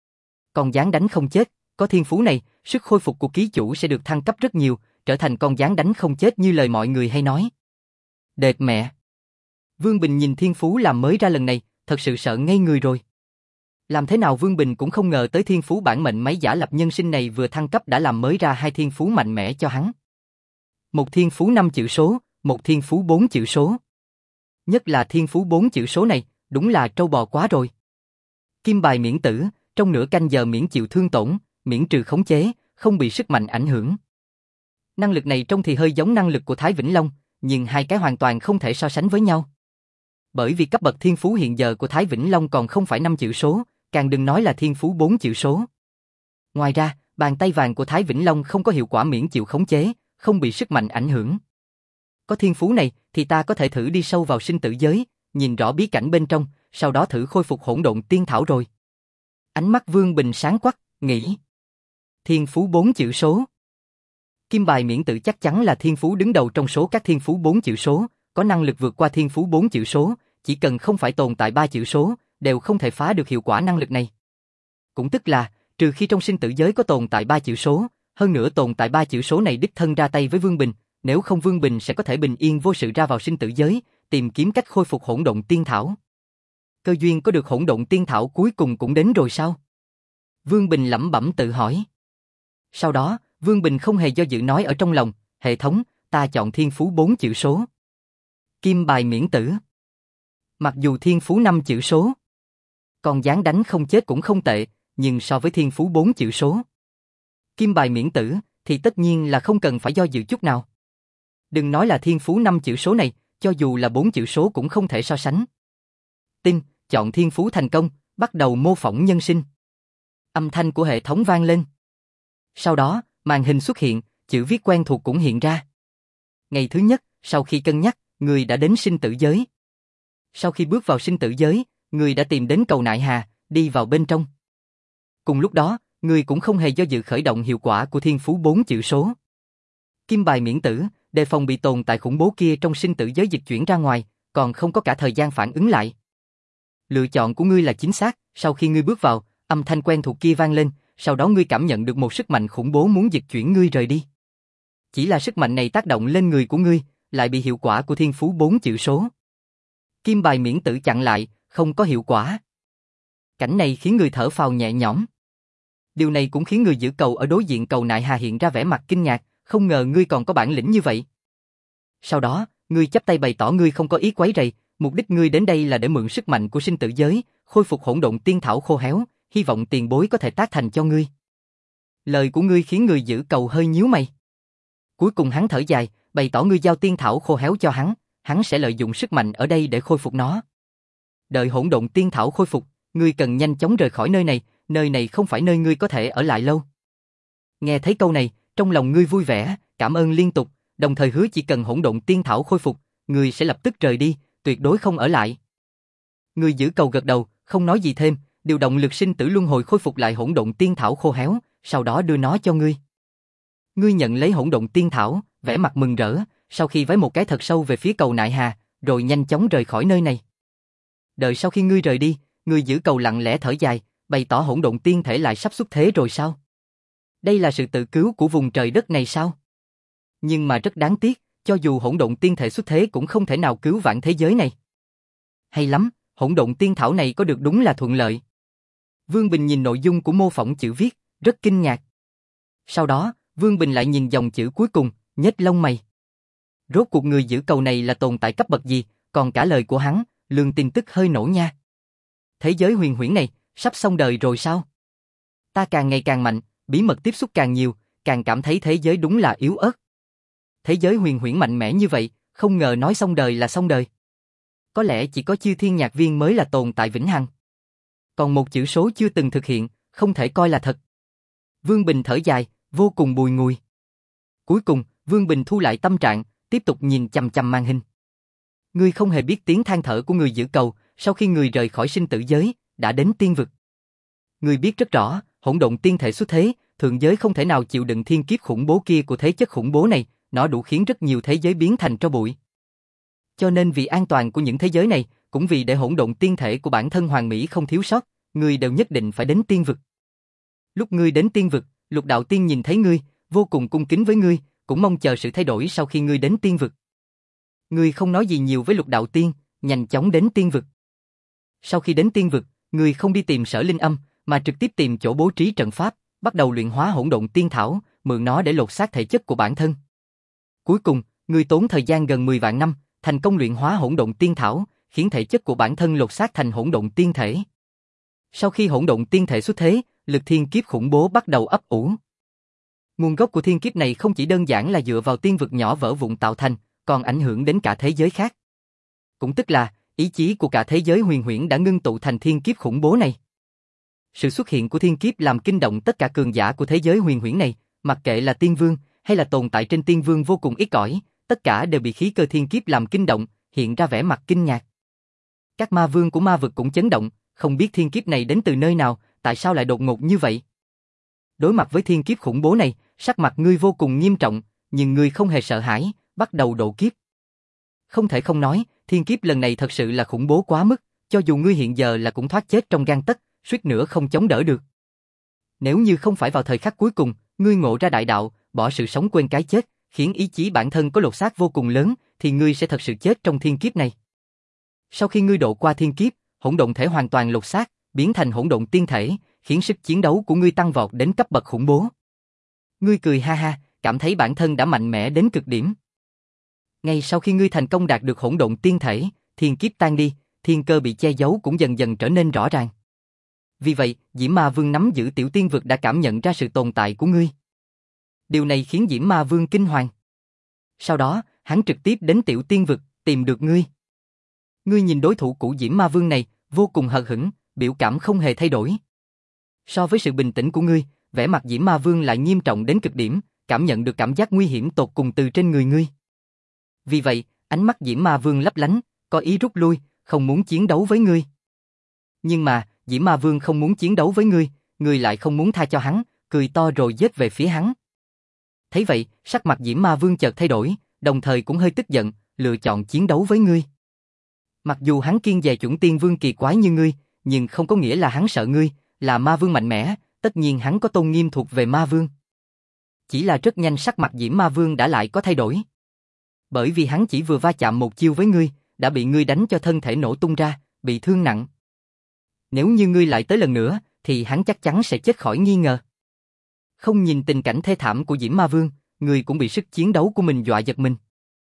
Con gián đánh không chết, có thiên phú này, sức khôi phục của ký chủ sẽ được thăng cấp rất nhiều, trở thành con gián đánh không chết như lời mọi người hay nói. Đệt mẹ! Vương Bình nhìn thiên phú làm mới ra lần này, thật sự sợ ngây người rồi. Làm thế nào Vương Bình cũng không ngờ tới thiên phú bản mệnh máy giả lập nhân sinh này vừa thăng cấp đã làm mới ra hai thiên phú mạnh mẽ cho hắn. Một thiên phú năm chữ số, một thiên phú bốn chữ số. Nhất là thiên phú bốn chữ số này, đúng là trâu bò quá rồi. Kim bài miễn tử, trong nửa canh giờ miễn chịu thương tổn, miễn trừ khống chế, không bị sức mạnh ảnh hưởng. Năng lực này trông thì hơi giống năng lực của Thái Vĩnh Long, nhưng hai cái hoàn toàn không thể so sánh với nhau. Bởi vì cấp bậc thiên phú hiện giờ của Thái Vĩnh Long còn không phải năm chữ số, càng đừng nói là thiên phú bốn chữ số. Ngoài ra, bàn tay vàng của Thái Vĩnh Long không có hiệu quả miễn chịu khống chế, không bị sức mạnh ảnh hưởng. Có thiên phú này thì ta có thể thử đi sâu vào sinh tử giới, nhìn rõ bí cảnh bên trong, sau đó thử khôi phục hỗn độn tiên thảo rồi. Ánh mắt Vương Bình sáng quắc, nghĩ. Thiên phú bốn chữ số. Kim bài miễn tử chắc chắn là thiên phú đứng đầu trong số các thiên phú bốn chữ số, có năng lực vượt qua thiên phú bốn chữ số, chỉ cần không phải tồn tại ba chữ số, đều không thể phá được hiệu quả năng lực này. Cũng tức là, trừ khi trong sinh tử giới có tồn tại ba chữ số, hơn nữa tồn tại ba chữ số này đích thân ra tay với Vương Bình, nếu không Vương Bình sẽ có thể bình yên vô sự ra vào sinh tử giới, tìm kiếm cách khôi phục hỗn độn tiên thảo. Cơ duyên có được hỗn độn tiên thảo cuối cùng cũng đến rồi sao? Vương Bình lẩm bẩm tự hỏi. Sau đó, Vương Bình không hề do dự nói ở trong lòng, hệ thống, ta chọn thiên phú bốn chữ số. Kim bài miễn tử. Mặc dù thiên phú năm chữ số, còn dáng đánh không chết cũng không tệ, nhưng so với thiên phú bốn chữ số, kim bài miễn tử, thì tất nhiên là không cần phải do dự chút nào. Đừng nói là thiên phú năm chữ số này, cho dù là bốn chữ số cũng không thể so sánh. Tin, chọn thiên phú thành công, bắt đầu mô phỏng nhân sinh. Âm thanh của hệ thống vang lên. Sau đó, màn hình xuất hiện, chữ viết quen thuộc cũng hiện ra. Ngày thứ nhất, sau khi cân nhắc, người đã đến sinh tử giới. Sau khi bước vào sinh tử giới, người đã tìm đến cầu Nại Hà, đi vào bên trong. Cùng lúc đó, người cũng không hề do dự khởi động hiệu quả của thiên phú bốn chữ số. Kim bài miễn tử, đề phòng bị tồn tại khủng bố kia trong sinh tử giới dịch chuyển ra ngoài, còn không có cả thời gian phản ứng lại. Lựa chọn của ngươi là chính xác, sau khi ngươi bước vào, âm thanh quen thuộc kia vang lên, sau đó ngươi cảm nhận được một sức mạnh khủng bố muốn dịch chuyển ngươi rời đi. Chỉ là sức mạnh này tác động lên người của ngươi, lại bị hiệu quả của thiên phú bốn chữ số. Kim bài miễn tử chặn lại, không có hiệu quả. Cảnh này khiến người thở phào nhẹ nhõm. Điều này cũng khiến người giữ cầu ở đối diện cầu Nại Hà hiện ra vẻ mặt kinh ngạc, không ngờ ngươi còn có bản lĩnh như vậy. Sau đó, ngươi chắp tay bày tỏ ngươi không có ý quấy rầy, mục đích ngươi đến đây là để mượn sức mạnh của sinh tử giới, khôi phục hỗn độn tiên thảo khô héo, hy vọng tiền bối có thể tác thành cho ngươi. Lời của ngươi khiến người giữ cầu hơi nhíu mày. Cuối cùng hắn thở dài, bày tỏ ngươi giao tiên thảo khô héo cho hắn, hắn sẽ lợi dụng sức mạnh ở đây để khôi phục nó. Đợi hỗn độn tiên thảo khôi phục, ngươi cần nhanh chóng rời khỏi nơi này, nơi này không phải nơi ngươi có thể ở lại lâu. Nghe thấy câu này, trong lòng ngươi vui vẻ, cảm ơn liên tục, đồng thời hứa chỉ cần hỗn độn tiên thảo khôi phục, ngươi sẽ lập tức rời đi, tuyệt đối không ở lại. Ngươi giữ cầu gật đầu, không nói gì thêm, điều động lực sinh tử luân hồi khôi phục lại hỗn độn tiên thảo khô héo, sau đó đưa nó cho ngươi. Ngươi nhận lấy hỗn độn tiên thảo, vẻ mặt mừng rỡ, sau khi vái một cái thật sâu về phía cầu Nại Hà, rồi nhanh chóng rời khỏi nơi này. Đợi sau khi ngươi rời đi, ngươi giữ cầu lặng lẽ thở dài, bày tỏ hỗn độn tiên thể lại sắp xuất thế rồi sao? Đây là sự tự cứu của vùng trời đất này sao? Nhưng mà rất đáng tiếc, cho dù hỗn độn tiên thể xuất thế cũng không thể nào cứu vãn thế giới này. Hay lắm, hỗn độn tiên thảo này có được đúng là thuận lợi. Vương Bình nhìn nội dung của mô phỏng chữ viết, rất kinh ngạc. Sau đó, Vương Bình lại nhìn dòng chữ cuối cùng, nhếch lông mày. Rốt cuộc người giữ cầu này là tồn tại cấp bậc gì, còn cả lời của hắn, lương tin tức hơi nổ nha. Thế giới huyền huyễn này, sắp xong đời rồi sao? Ta càng ngày càng mạnh, bí mật tiếp xúc càng nhiều, càng cảm thấy thế giới đúng là yếu ớt. Thế giới huyền huyễn mạnh mẽ như vậy, không ngờ nói xong đời là xong đời. Có lẽ chỉ có chư thiên nhạc viên mới là tồn tại vĩnh hằng. Còn một chữ số chưa từng thực hiện, không thể coi là thật. Vương Bình thở dài, vô cùng bùi ngùi. Cuối cùng, Vương Bình thu lại tâm trạng, tiếp tục nhìn chằm chằm màn hình. Ngươi không hề biết tiếng than thở của người giữ cầu, sau khi người rời khỏi sinh tử giới, đã đến tiên vực. Ngươi biết rất rõ, hỗn độn tiên thể xuất thế, thượng giới không thể nào chịu đựng thiên kiếp khủng bố kia của thế chất khủng bố này, nó đủ khiến rất nhiều thế giới biến thành tro bụi. Cho nên vì an toàn của những thế giới này, cũng vì để hỗn độn tiên thể của bản thân hoàn mỹ không thiếu sót, ngươi đều nhất định phải đến tiên vực. Lúc ngươi đến tiên vực, Lục đạo tiên nhìn thấy ngươi, vô cùng cung kính với ngươi, cũng mong chờ sự thay đổi sau khi ngươi đến tiên vực. Ngươi không nói gì nhiều với Lục đạo tiên, nhanh chóng đến tiên vực. Sau khi đến tiên vực, ngươi không đi tìm Sở Linh Âm, mà trực tiếp tìm chỗ bố trí trận pháp, bắt đầu luyện hóa hỗn độn tiên thảo, mượn nó để lột xác thể chất của bản thân. Cuối cùng, ngươi tốn thời gian gần mười vạn năm, thành công luyện hóa hỗn độn tiên thảo, khiến thể chất của bản thân lột xác thành hỗn độn tiên thể. Sau khi hỗn độn tiên thể xuất thế, lực thiên kiếp khủng bố bắt đầu ấp ủ. Nguồn gốc của thiên kiếp này không chỉ đơn giản là dựa vào tiên vực nhỏ vỡ vụn tạo thành, còn ảnh hưởng đến cả thế giới khác. Cũng tức là, ý chí của cả thế giới huyền huyễn đã ngưng tụ thành thiên kiếp khủng bố này. Sự xuất hiện của thiên kiếp làm kinh động tất cả cường giả của thế giới huyền huyễn này, mặc kệ là tiên vương hay là tồn tại trên tiên vương vô cùng ít ỏi, tất cả đều bị khí cơ thiên kiếp làm kinh động, hiện ra vẻ mặt kinh ngạc. Các ma vương của ma vực cũng chấn động, không biết thiên kiếp này đến từ nơi nào, tại sao lại đột ngột như vậy. Đối mặt với thiên kiếp khủng bố này, sắc mặt ngươi vô cùng nghiêm trọng, nhưng ngươi không hề sợ hãi, bắt đầu độ kiếp. Không thể không nói, thiên kiếp lần này thật sự là khủng bố quá mức, cho dù ngươi hiện giờ là cũng thoát chết trong gang tấc, suýt nữa không chống đỡ được. Nếu như không phải vào thời khắc cuối cùng, ngươi ngộ ra đại đạo, bỏ sự sống quên cái chết, khiến ý chí bản thân có lột xác vô cùng lớn, thì ngươi sẽ thật sự chết trong thiên kiếp này. Sau khi ngươi độ qua thiên kiếp, hỗn độn thể hoàn toàn lột xác, biến thành hỗn độn tiên thể, khiến sức chiến đấu của ngươi tăng vọt đến cấp bậc khủng bố. Ngươi cười ha ha, cảm thấy bản thân đã mạnh mẽ đến cực điểm. Ngay sau khi ngươi thành công đạt được hỗn độn tiên thể, thiên kiếp tan đi, thiên cơ bị che giấu cũng dần dần trở nên rõ ràng. Vì vậy, Diễm Ma Vương nắm giữ tiểu tiên vực đã cảm nhận ra sự tồn tại của ngươi. Điều này khiến Diễm Ma Vương kinh hoàng. Sau đó, hắn trực tiếp đến tiểu tiên vực, tìm được ngươi. Ngươi nhìn đối thủ cũ Diễm Ma Vương này, vô cùng hờ hững, biểu cảm không hề thay đổi. So với sự bình tĩnh của ngươi, vẻ mặt Diễm Ma Vương lại nghiêm trọng đến cực điểm, cảm nhận được cảm giác nguy hiểm tột cùng từ trên người ngươi. Vì vậy, ánh mắt Diễm Ma Vương lấp lánh, có ý rút lui, không muốn chiến đấu với ngươi. Nhưng mà, Diễm Ma Vương không muốn chiến đấu với ngươi, ngươi lại không muốn tha cho hắn, cười to rồi giết về phía hắn. Thấy vậy, sắc mặt Diễm Ma Vương chợt thay đổi, đồng thời cũng hơi tức giận, lựa chọn chiến đấu với ngươi. Mặc dù hắn kiêng dè chuẩn tiên vương kỳ quái như ngươi, nhưng không có nghĩa là hắn sợ ngươi, là ma vương mạnh mẽ, tất nhiên hắn có tôn nghiêm thuộc về ma vương. Chỉ là rất nhanh sắc mặt Diễm Ma Vương đã lại có thay đổi. Bởi vì hắn chỉ vừa va chạm một chiêu với ngươi, đã bị ngươi đánh cho thân thể nổ tung ra, bị thương nặng. Nếu như ngươi lại tới lần nữa, thì hắn chắc chắn sẽ chết khỏi nghi ngờ. Không nhìn tình cảnh thê thảm của Diễm Ma Vương, ngươi cũng bị sức chiến đấu của mình dọa giật mình.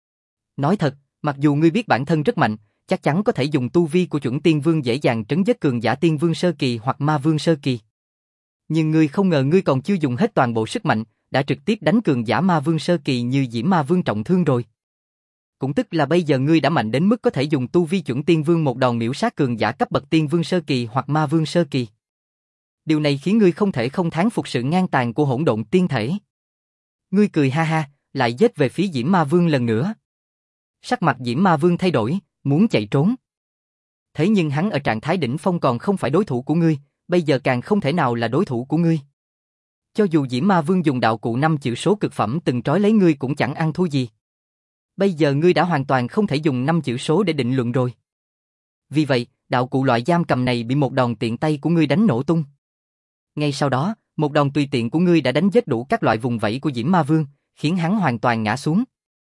Nói thật, mặc dù ngươi biết bản thân rất mạnh, chắc chắn có thể dùng tu vi của chuẩn tiên vương dễ dàng trấn giết cường giả tiên vương sơ kỳ hoặc ma vương sơ kỳ. Nhưng ngươi không ngờ ngươi còn chưa dùng hết toàn bộ sức mạnh, đã trực tiếp đánh cường giả ma vương sơ kỳ như Diễm Ma Vương trọng thương rồi. Cũng tức là bây giờ ngươi đã mạnh đến mức có thể dùng tu vi chuẩn tiên vương một đòn miểu sát cường giả cấp bậc tiên vương sơ kỳ hoặc ma vương sơ kỳ. Điều này khiến ngươi không thể không thán phục sự ngang tàn của hỗn độn tiên thể. Ngươi cười ha ha, lại giết về phía Diễm Ma Vương lần nữa. Sắc mặt Diễm Ma Vương thay đổi, muốn chạy trốn. Thế nhưng hắn ở trạng thái đỉnh phong còn không phải đối thủ của ngươi, bây giờ càng không thể nào là đối thủ của ngươi. Cho dù Diễm Ma Vương dùng đạo cụ năm chữ số cực phẩm từng trói lấy ngươi cũng chẳng ăn thua gì. Bây giờ ngươi đã hoàn toàn không thể dùng năm chữ số để định luận rồi. Vì vậy, đạo cụ loại giam cầm này bị một đòn tiện tay của ngươi đánh nổ tung. Ngay sau đó, một đòn tùy tiện của ngươi đã đánh giết đủ các loại vùng vẫy của Diễm Ma Vương, khiến hắn hoàn toàn ngã xuống.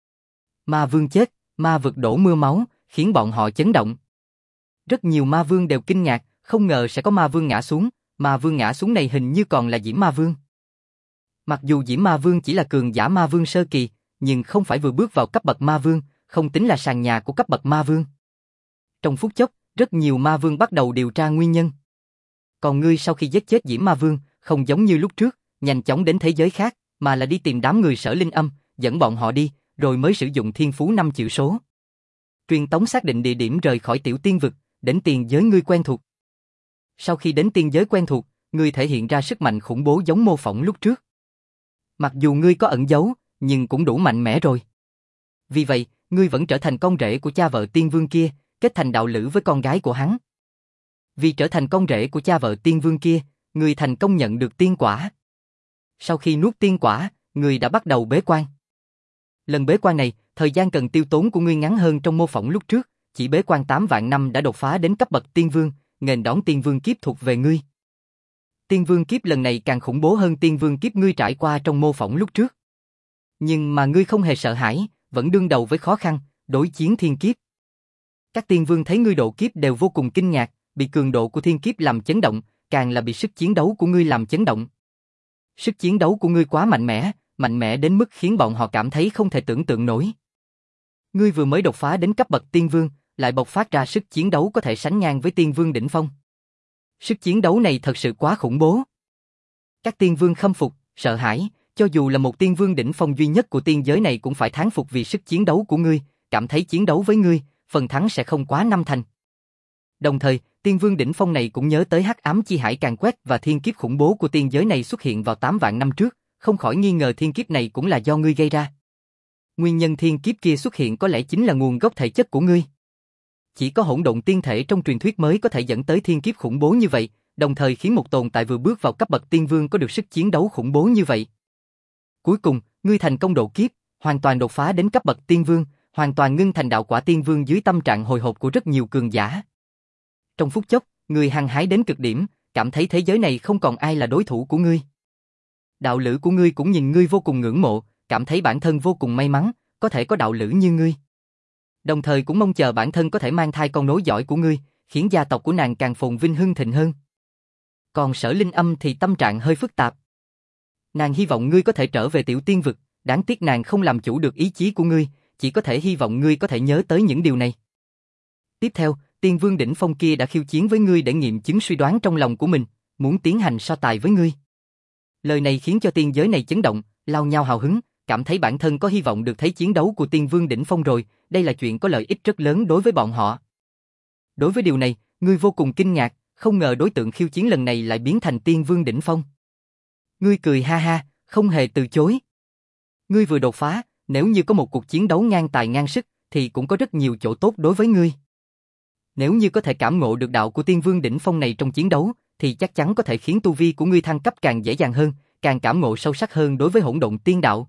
Ma Vương chết, ma vực đổ mưa máu, khiến bọn họ chấn động. Rất nhiều ma vương đều kinh ngạc, không ngờ sẽ có ma vương ngã xuống, ma vương ngã xuống này hình như còn là Diễm Ma Vương. Mặc dù Diễm Ma Vương chỉ là cường giả ma vương sơ kỳ, nhưng không phải vừa bước vào cấp bậc ma vương, không tính là sàn nhà của cấp bậc ma vương. Trong phút chốc, rất nhiều ma vương bắt đầu điều tra nguyên nhân. Còn ngươi sau khi giết chết Diễm Ma Vương, không giống như lúc trước, nhanh chóng đến thế giới khác, mà là đi tìm đám người Sở Linh Âm, dẫn bọn họ đi, rồi mới sử dụng thiên phú năm chữ số. Truyền tống xác định địa điểm rời khỏi tiểu tiên vực, đến tiền giới ngươi quen thuộc. Sau khi đến tiên giới quen thuộc, ngươi thể hiện ra sức mạnh khủng bố giống mô phỏng lúc trước. Mặc dù ngươi có ẩn giấu, nhưng cũng đủ mạnh mẽ rồi. Vì vậy, ngươi vẫn trở thành con rể của cha vợ tiên vương kia, kết thành đạo lữ với con gái của hắn. Vì trở thành con rể của cha vợ tiên vương kia, ngươi thành công nhận được tiên quả. Sau khi nuốt tiên quả, ngươi đã bắt đầu bế quan. Lần bế quan này, thời gian cần tiêu tốn của ngươi ngắn hơn trong mô phỏng lúc trước, chỉ bế quan tám vạn năm đã đột phá đến cấp bậc tiên vương, nghênh đón tiên vương kiếp thuộc về ngươi. Tiên vương kiếp lần này càng khủng bố hơn tiên vương kiếp ngươi trải qua trong mô phỏng lúc trước. Nhưng mà ngươi không hề sợ hãi, vẫn đương đầu với khó khăn, đối chiến thiên kiếp. Các tiên vương thấy ngươi độ kiếp đều vô cùng kinh ngạc, bị cường độ của thiên kiếp làm chấn động, càng là bị sức chiến đấu của ngươi làm chấn động. Sức chiến đấu của ngươi quá mạnh mẽ, mạnh mẽ đến mức khiến bọn họ cảm thấy không thể tưởng tượng nổi. Ngươi vừa mới đột phá đến cấp bậc tiên vương, lại bộc phát ra sức chiến đấu có thể sánh ngang với tiên vương đỉnh phong. Sức chiến đấu này thật sự quá khủng bố. Các tiên vương khâm phục, sợ hãi, cho dù là một tiên vương đỉnh phong duy nhất của tiên giới này cũng phải thán phục vì sức chiến đấu của ngươi, cảm thấy chiến đấu với ngươi, phần thắng sẽ không quá năm thành. Đồng thời, tiên vương đỉnh phong này cũng nhớ tới hắc ám chi hải càn quét và thiên kiếp khủng bố của tiên giới này xuất hiện vào tám vạn năm trước, không khỏi nghi ngờ thiên kiếp này cũng là do ngươi gây ra. Nguyên nhân thiên kiếp kia xuất hiện có lẽ chính là nguồn gốc thể chất của ngươi. Chỉ có hỗn độn tiên thể trong truyền thuyết mới có thể dẫn tới thiên kiếp khủng bố như vậy, đồng thời khiến một tồn tại vừa bước vào cấp bậc tiên vương có được sức chiến đấu khủng bố như vậy. Cuối cùng, ngươi thành công độ kiếp, hoàn toàn đột phá đến cấp bậc tiên vương, hoàn toàn ngưng thành đạo quả tiên vương dưới tâm trạng hồi hộp của rất nhiều cường giả. Trong phút chốc, ngươi hăng hái đến cực điểm, cảm thấy thế giới này không còn ai là đối thủ của ngươi. Đạo lữ của ngươi cũng nhìn ngươi vô cùng ngưỡng mộ, cảm thấy bản thân vô cùng may mắn, có thể có đạo lữ như ngươi. Đồng thời cũng mong chờ bản thân có thể mang thai con nối dõi của ngươi, khiến gia tộc của nàng càng phồn vinh hưng thịnh hơn. Còn Sở Linh Âm thì tâm trạng hơi phức tạp. Nàng hy vọng ngươi có thể trở về tiểu tiên vực, đáng tiếc nàng không làm chủ được ý chí của ngươi, chỉ có thể hy vọng ngươi có thể nhớ tới những điều này. Tiếp theo, tiên vương đỉnh phong kia đã khiêu chiến với ngươi để nghiệm chứng suy đoán trong lòng của mình, muốn tiến hành so tài với ngươi. Lời này khiến cho tiên giới này chấn động, lao nhau hào hứng, cảm thấy bản thân có hy vọng được thấy chiến đấu của tiên vương đỉnh phong rồi, đây là chuyện có lợi ích rất lớn đối với bọn họ. Đối với điều này, ngươi vô cùng kinh ngạc, không ngờ đối tượng khiêu chiến lần này lại biến thành tiên vương đỉnh phong. Ngươi cười ha ha, không hề từ chối. Ngươi vừa đột phá, nếu như có một cuộc chiến đấu ngang tài ngang sức, thì cũng có rất nhiều chỗ tốt đối với ngươi. Nếu như có thể cảm ngộ được đạo của tiên vương đỉnh phong này trong chiến đấu, thì chắc chắn có thể khiến tu vi của ngươi thăng cấp càng dễ dàng hơn, càng cảm ngộ sâu sắc hơn đối với hỗn độn tiên đạo.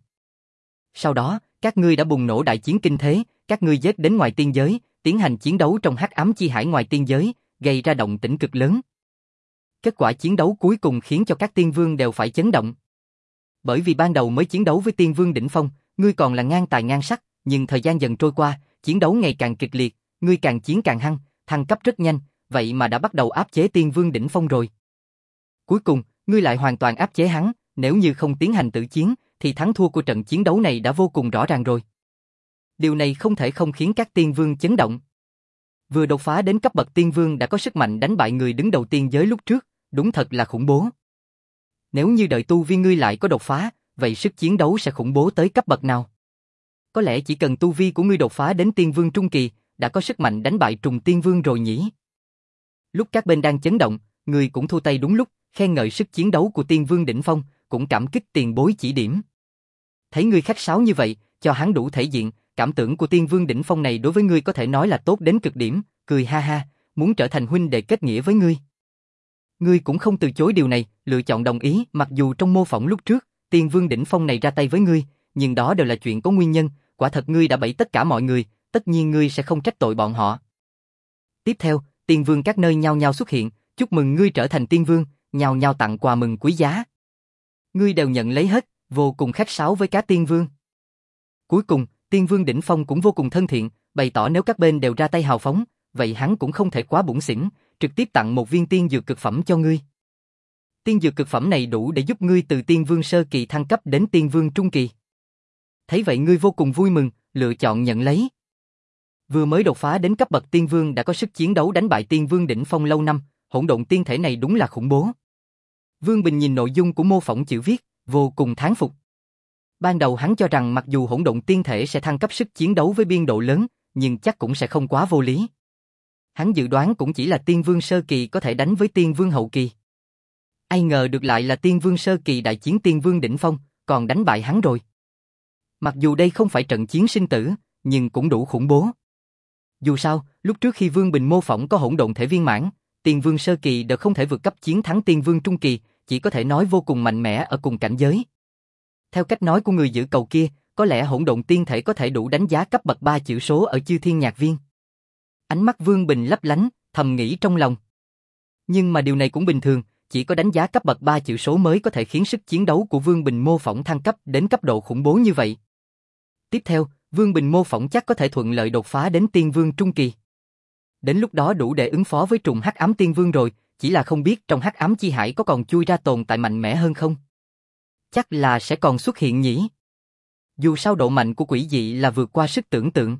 Sau đó, các ngươi đã bùng nổ đại chiến kinh thế, các ngươi giết đến ngoài tiên giới, tiến hành chiến đấu trong hắc ám chi hải ngoài tiên giới, gây ra động tĩnh cực lớn. Kết quả chiến đấu cuối cùng khiến cho các tiên vương đều phải chấn động. Bởi vì ban đầu mới chiến đấu với tiên vương đỉnh phong, ngươi còn là ngang tài ngang sắc, nhưng thời gian dần trôi qua, chiến đấu ngày càng kịch liệt, ngươi càng chiến càng hăng, thăng cấp rất nhanh, vậy mà đã bắt đầu áp chế tiên vương đỉnh phong rồi. Cuối cùng, ngươi lại hoàn toàn áp chế hắn, nếu như không tiến hành tử chiến, thì thắng thua của trận chiến đấu này đã vô cùng rõ ràng rồi. Điều này không thể không khiến các tiên vương chấn động. Vừa đột phá đến cấp bậc tiên vương đã có sức mạnh đánh bại người đứng đầu tiên giới lúc trước, đúng thật là khủng bố. Nếu như đợi tu vi ngươi lại có đột phá, vậy sức chiến đấu sẽ khủng bố tới cấp bậc nào? Có lẽ chỉ cần tu vi của ngươi đột phá đến tiên vương trung kỳ, đã có sức mạnh đánh bại trùng tiên vương rồi nhỉ? Lúc các bên đang chấn động, ngươi cũng thu tay đúng lúc, khen ngợi sức chiến đấu của tiên vương đỉnh phong, cũng cảm kích tiền bối chỉ điểm. Thấy ngươi khách sáo như vậy, cho hắn đủ thể diện, cảm tưởng của tiên vương đỉnh phong này đối với ngươi có thể nói là tốt đến cực điểm, cười ha ha, muốn trở thành huynh đệ kết nghĩa với ngươi. Ngươi cũng không từ chối điều này, lựa chọn đồng ý, mặc dù trong mô phỏng lúc trước, tiên vương đỉnh phong này ra tay với ngươi, nhưng đó đều là chuyện có nguyên nhân, quả thật ngươi đã bẫy tất cả mọi người, tất nhiên ngươi sẽ không trách tội bọn họ. Tiếp theo, tiên vương các nơi nhau nhau xuất hiện, chúc mừng ngươi trở thành tiên vương, nhau nhau tặng quà mừng quý giá. Ngươi đều nhận lấy hết, vô cùng khách sáo với cá tiên vương. Cuối cùng, tiên vương đỉnh phong cũng vô cùng thân thiện, bày tỏ nếu các bên đều ra tay hào phóng, vậy hắn cũng không thể quá bủn xỉn, trực tiếp tặng một viên tiên dược cực phẩm cho ngươi. Tiên dược cực phẩm này đủ để giúp ngươi từ tiên vương sơ kỳ thăng cấp đến tiên vương trung kỳ. Thấy vậy ngươi vô cùng vui mừng, lựa chọn nhận lấy. Vừa mới đột phá đến cấp bậc tiên vương đã có sức chiến đấu đánh bại tiên vương đỉnh phong lâu năm, hỗn độn tiên thể này đúng là khủng bố. Vương Bình nhìn nội dung của mô phỏng chữ viết, vô cùng thán phục. Ban đầu hắn cho rằng mặc dù hỗn độn tiên thể sẽ thăng cấp sức chiến đấu với biên độ lớn, nhưng chắc cũng sẽ không quá vô lý. Hắn dự đoán cũng chỉ là tiên vương sơ kỳ có thể đánh với tiên vương hậu kỳ. Ai ngờ được lại là tiên vương sơ kỳ đại chiến tiên vương đỉnh phong, còn đánh bại hắn rồi. Mặc dù đây không phải trận chiến sinh tử, nhưng cũng đủ khủng bố. Dù sao, lúc trước khi Vương Bình mô phỏng có hỗn độn thể viên mãn, tiên vương sơ kỳ đều không thể vượt cấp chiến thắng tiên vương trung kỳ, chỉ có thể nói vô cùng mạnh mẽ ở cùng cảnh giới. Theo cách nói của người giữ cầu kia, có lẽ hỗn độn tiên thể có thể đủ đánh giá cấp bậc ba chữ số ở Chư Thiên Nhạc Viên. Ánh mắt Vương Bình lấp lánh, thầm nghĩ trong lòng. Nhưng mà điều này cũng bình thường, chỉ có đánh giá cấp bậc ba chữ số mới có thể khiến sức chiến đấu của Vương Bình mô phỏng thăng cấp đến cấp độ khủng bố như vậy. Tiếp theo, Vương Bình mô phỏng chắc có thể thuận lợi đột phá đến tiên vương trung kỳ. Đến lúc đó đủ để ứng phó với trùng hắc ám tiên vương rồi, chỉ là không biết trong hắc ám chi hải có còn chui ra tồn tại mạnh mẽ hơn không? Chắc là sẽ còn xuất hiện nhỉ. Dù sao độ mạnh của quỷ dị là vượt qua sức tưởng tượng.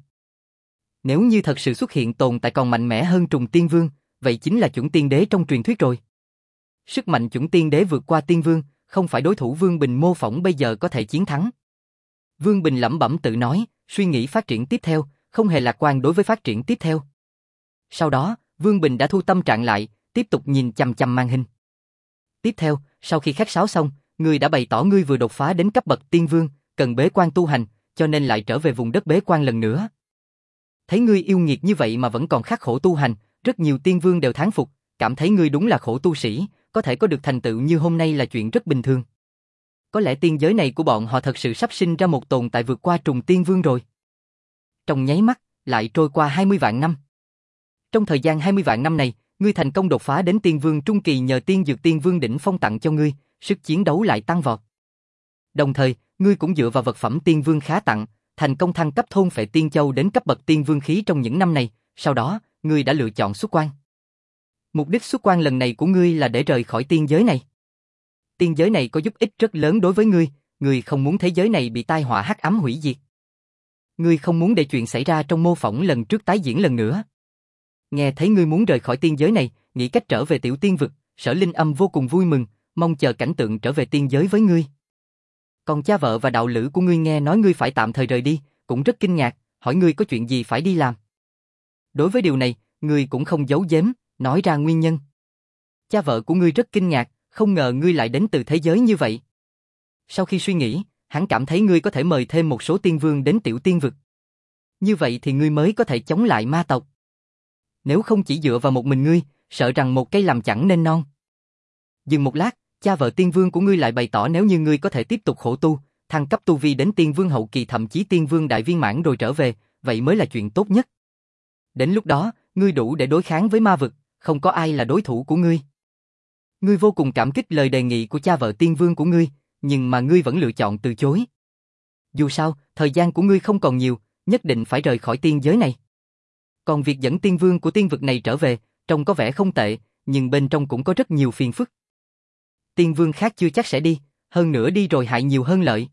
Nếu như thật sự xuất hiện tồn tại còn mạnh mẽ hơn trùng tiên vương, vậy chính là chuẩn tiên đế trong truyền thuyết rồi. Sức mạnh chuẩn tiên đế vượt qua tiên vương, không phải đối thủ Vương Bình mô phỏng bây giờ có thể chiến thắng. Vương Bình lẩm bẩm tự nói, suy nghĩ phát triển tiếp theo, không hề lạc quan đối với phát triển tiếp theo. Sau đó, Vương Bình đã thu tâm trạng lại, tiếp tục nhìn chằm chằm màn hình. Tiếp theo, sau khi khách sáo xong, ngươi đã bày tỏ ngươi vừa đột phá đến cấp bậc tiên vương, cần bế quan tu hành, cho nên lại trở về vùng đất bế quan lần nữa. Thấy ngươi yêu nghiệt như vậy mà vẫn còn khắc khổ tu hành, rất nhiều tiên vương đều thán phục, cảm thấy ngươi đúng là khổ tu sĩ, có thể có được thành tựu như hôm nay là chuyện rất bình thường. Có lẽ tiên giới này của bọn họ thật sự sắp sinh ra một tồn tại vượt qua trùng tiên vương rồi. Trong nháy mắt, lại trôi qua hai mươi vạn năm. Trong thời gian hai mươi vạn năm này, ngươi thành công đột phá đến tiên vương trung kỳ nhờ tiên dược tiên vương đỉnh phong tặng cho ngươi, sức chiến đấu lại tăng vọt. Đồng thời, ngươi cũng dựa vào vật phẩm tiên vương khá tặng, thành công thăng cấp thôn phệ tiên châu đến cấp bậc tiên vương khí trong những năm này, sau đó, ngươi đã lựa chọn xuất quan. Mục đích xuất quan lần này của ngươi là để rời khỏi tiên giới này. Tiên giới này có giúp ích rất lớn đối với ngươi, ngươi không muốn thế giới này bị tai họa hắc ám hủy diệt. Ngươi không muốn để chuyện xảy ra trong mô phỏng lần trước tái diễn lần nữa. Nghe thấy ngươi muốn rời khỏi tiên giới này, nghĩ cách trở về tiểu tiên vực, Sở Linh Âm vô cùng vui mừng, mong chờ cảnh tượng trở về tiên giới với ngươi. Còn cha vợ và đạo lữ của ngươi nghe nói ngươi phải tạm thời rời đi, cũng rất kinh ngạc, hỏi ngươi có chuyện gì phải đi làm. Đối với điều này, ngươi cũng không giấu giếm, nói ra nguyên nhân. Cha vợ của ngươi rất kinh ngạc, không ngờ ngươi lại đến từ thế giới như vậy. Sau khi suy nghĩ, hắn cảm thấy ngươi có thể mời thêm một số tiên vương đến tiểu tiên vực. Như vậy thì ngươi mới có thể chống lại ma tộc. Nếu không chỉ dựa vào một mình ngươi, sợ rằng một cây làm chẳng nên non. Dừng một lát, cha vợ tiên vương của ngươi lại bày tỏ nếu như ngươi có thể tiếp tục khổ tu, thăng cấp tu vi đến tiên vương hậu kỳ thậm chí tiên vương đại viên mãn rồi trở về, vậy mới là chuyện tốt nhất. Đến lúc đó, ngươi đủ để đối kháng với ma vực, không có ai là đối thủ của ngươi. Ngươi vô cùng cảm kích lời đề nghị của cha vợ tiên vương của ngươi, nhưng mà ngươi vẫn lựa chọn từ chối. Dù sao, thời gian của ngươi không còn nhiều, nhất định phải rời khỏi tiên giới này. Còn việc dẫn tiên vương của tiên vực này trở về, trông có vẻ không tệ, nhưng bên trong cũng có rất nhiều phiền phức. Tiên vương khác chưa chắc sẽ đi, hơn nữa đi rồi hại nhiều hơn lợi.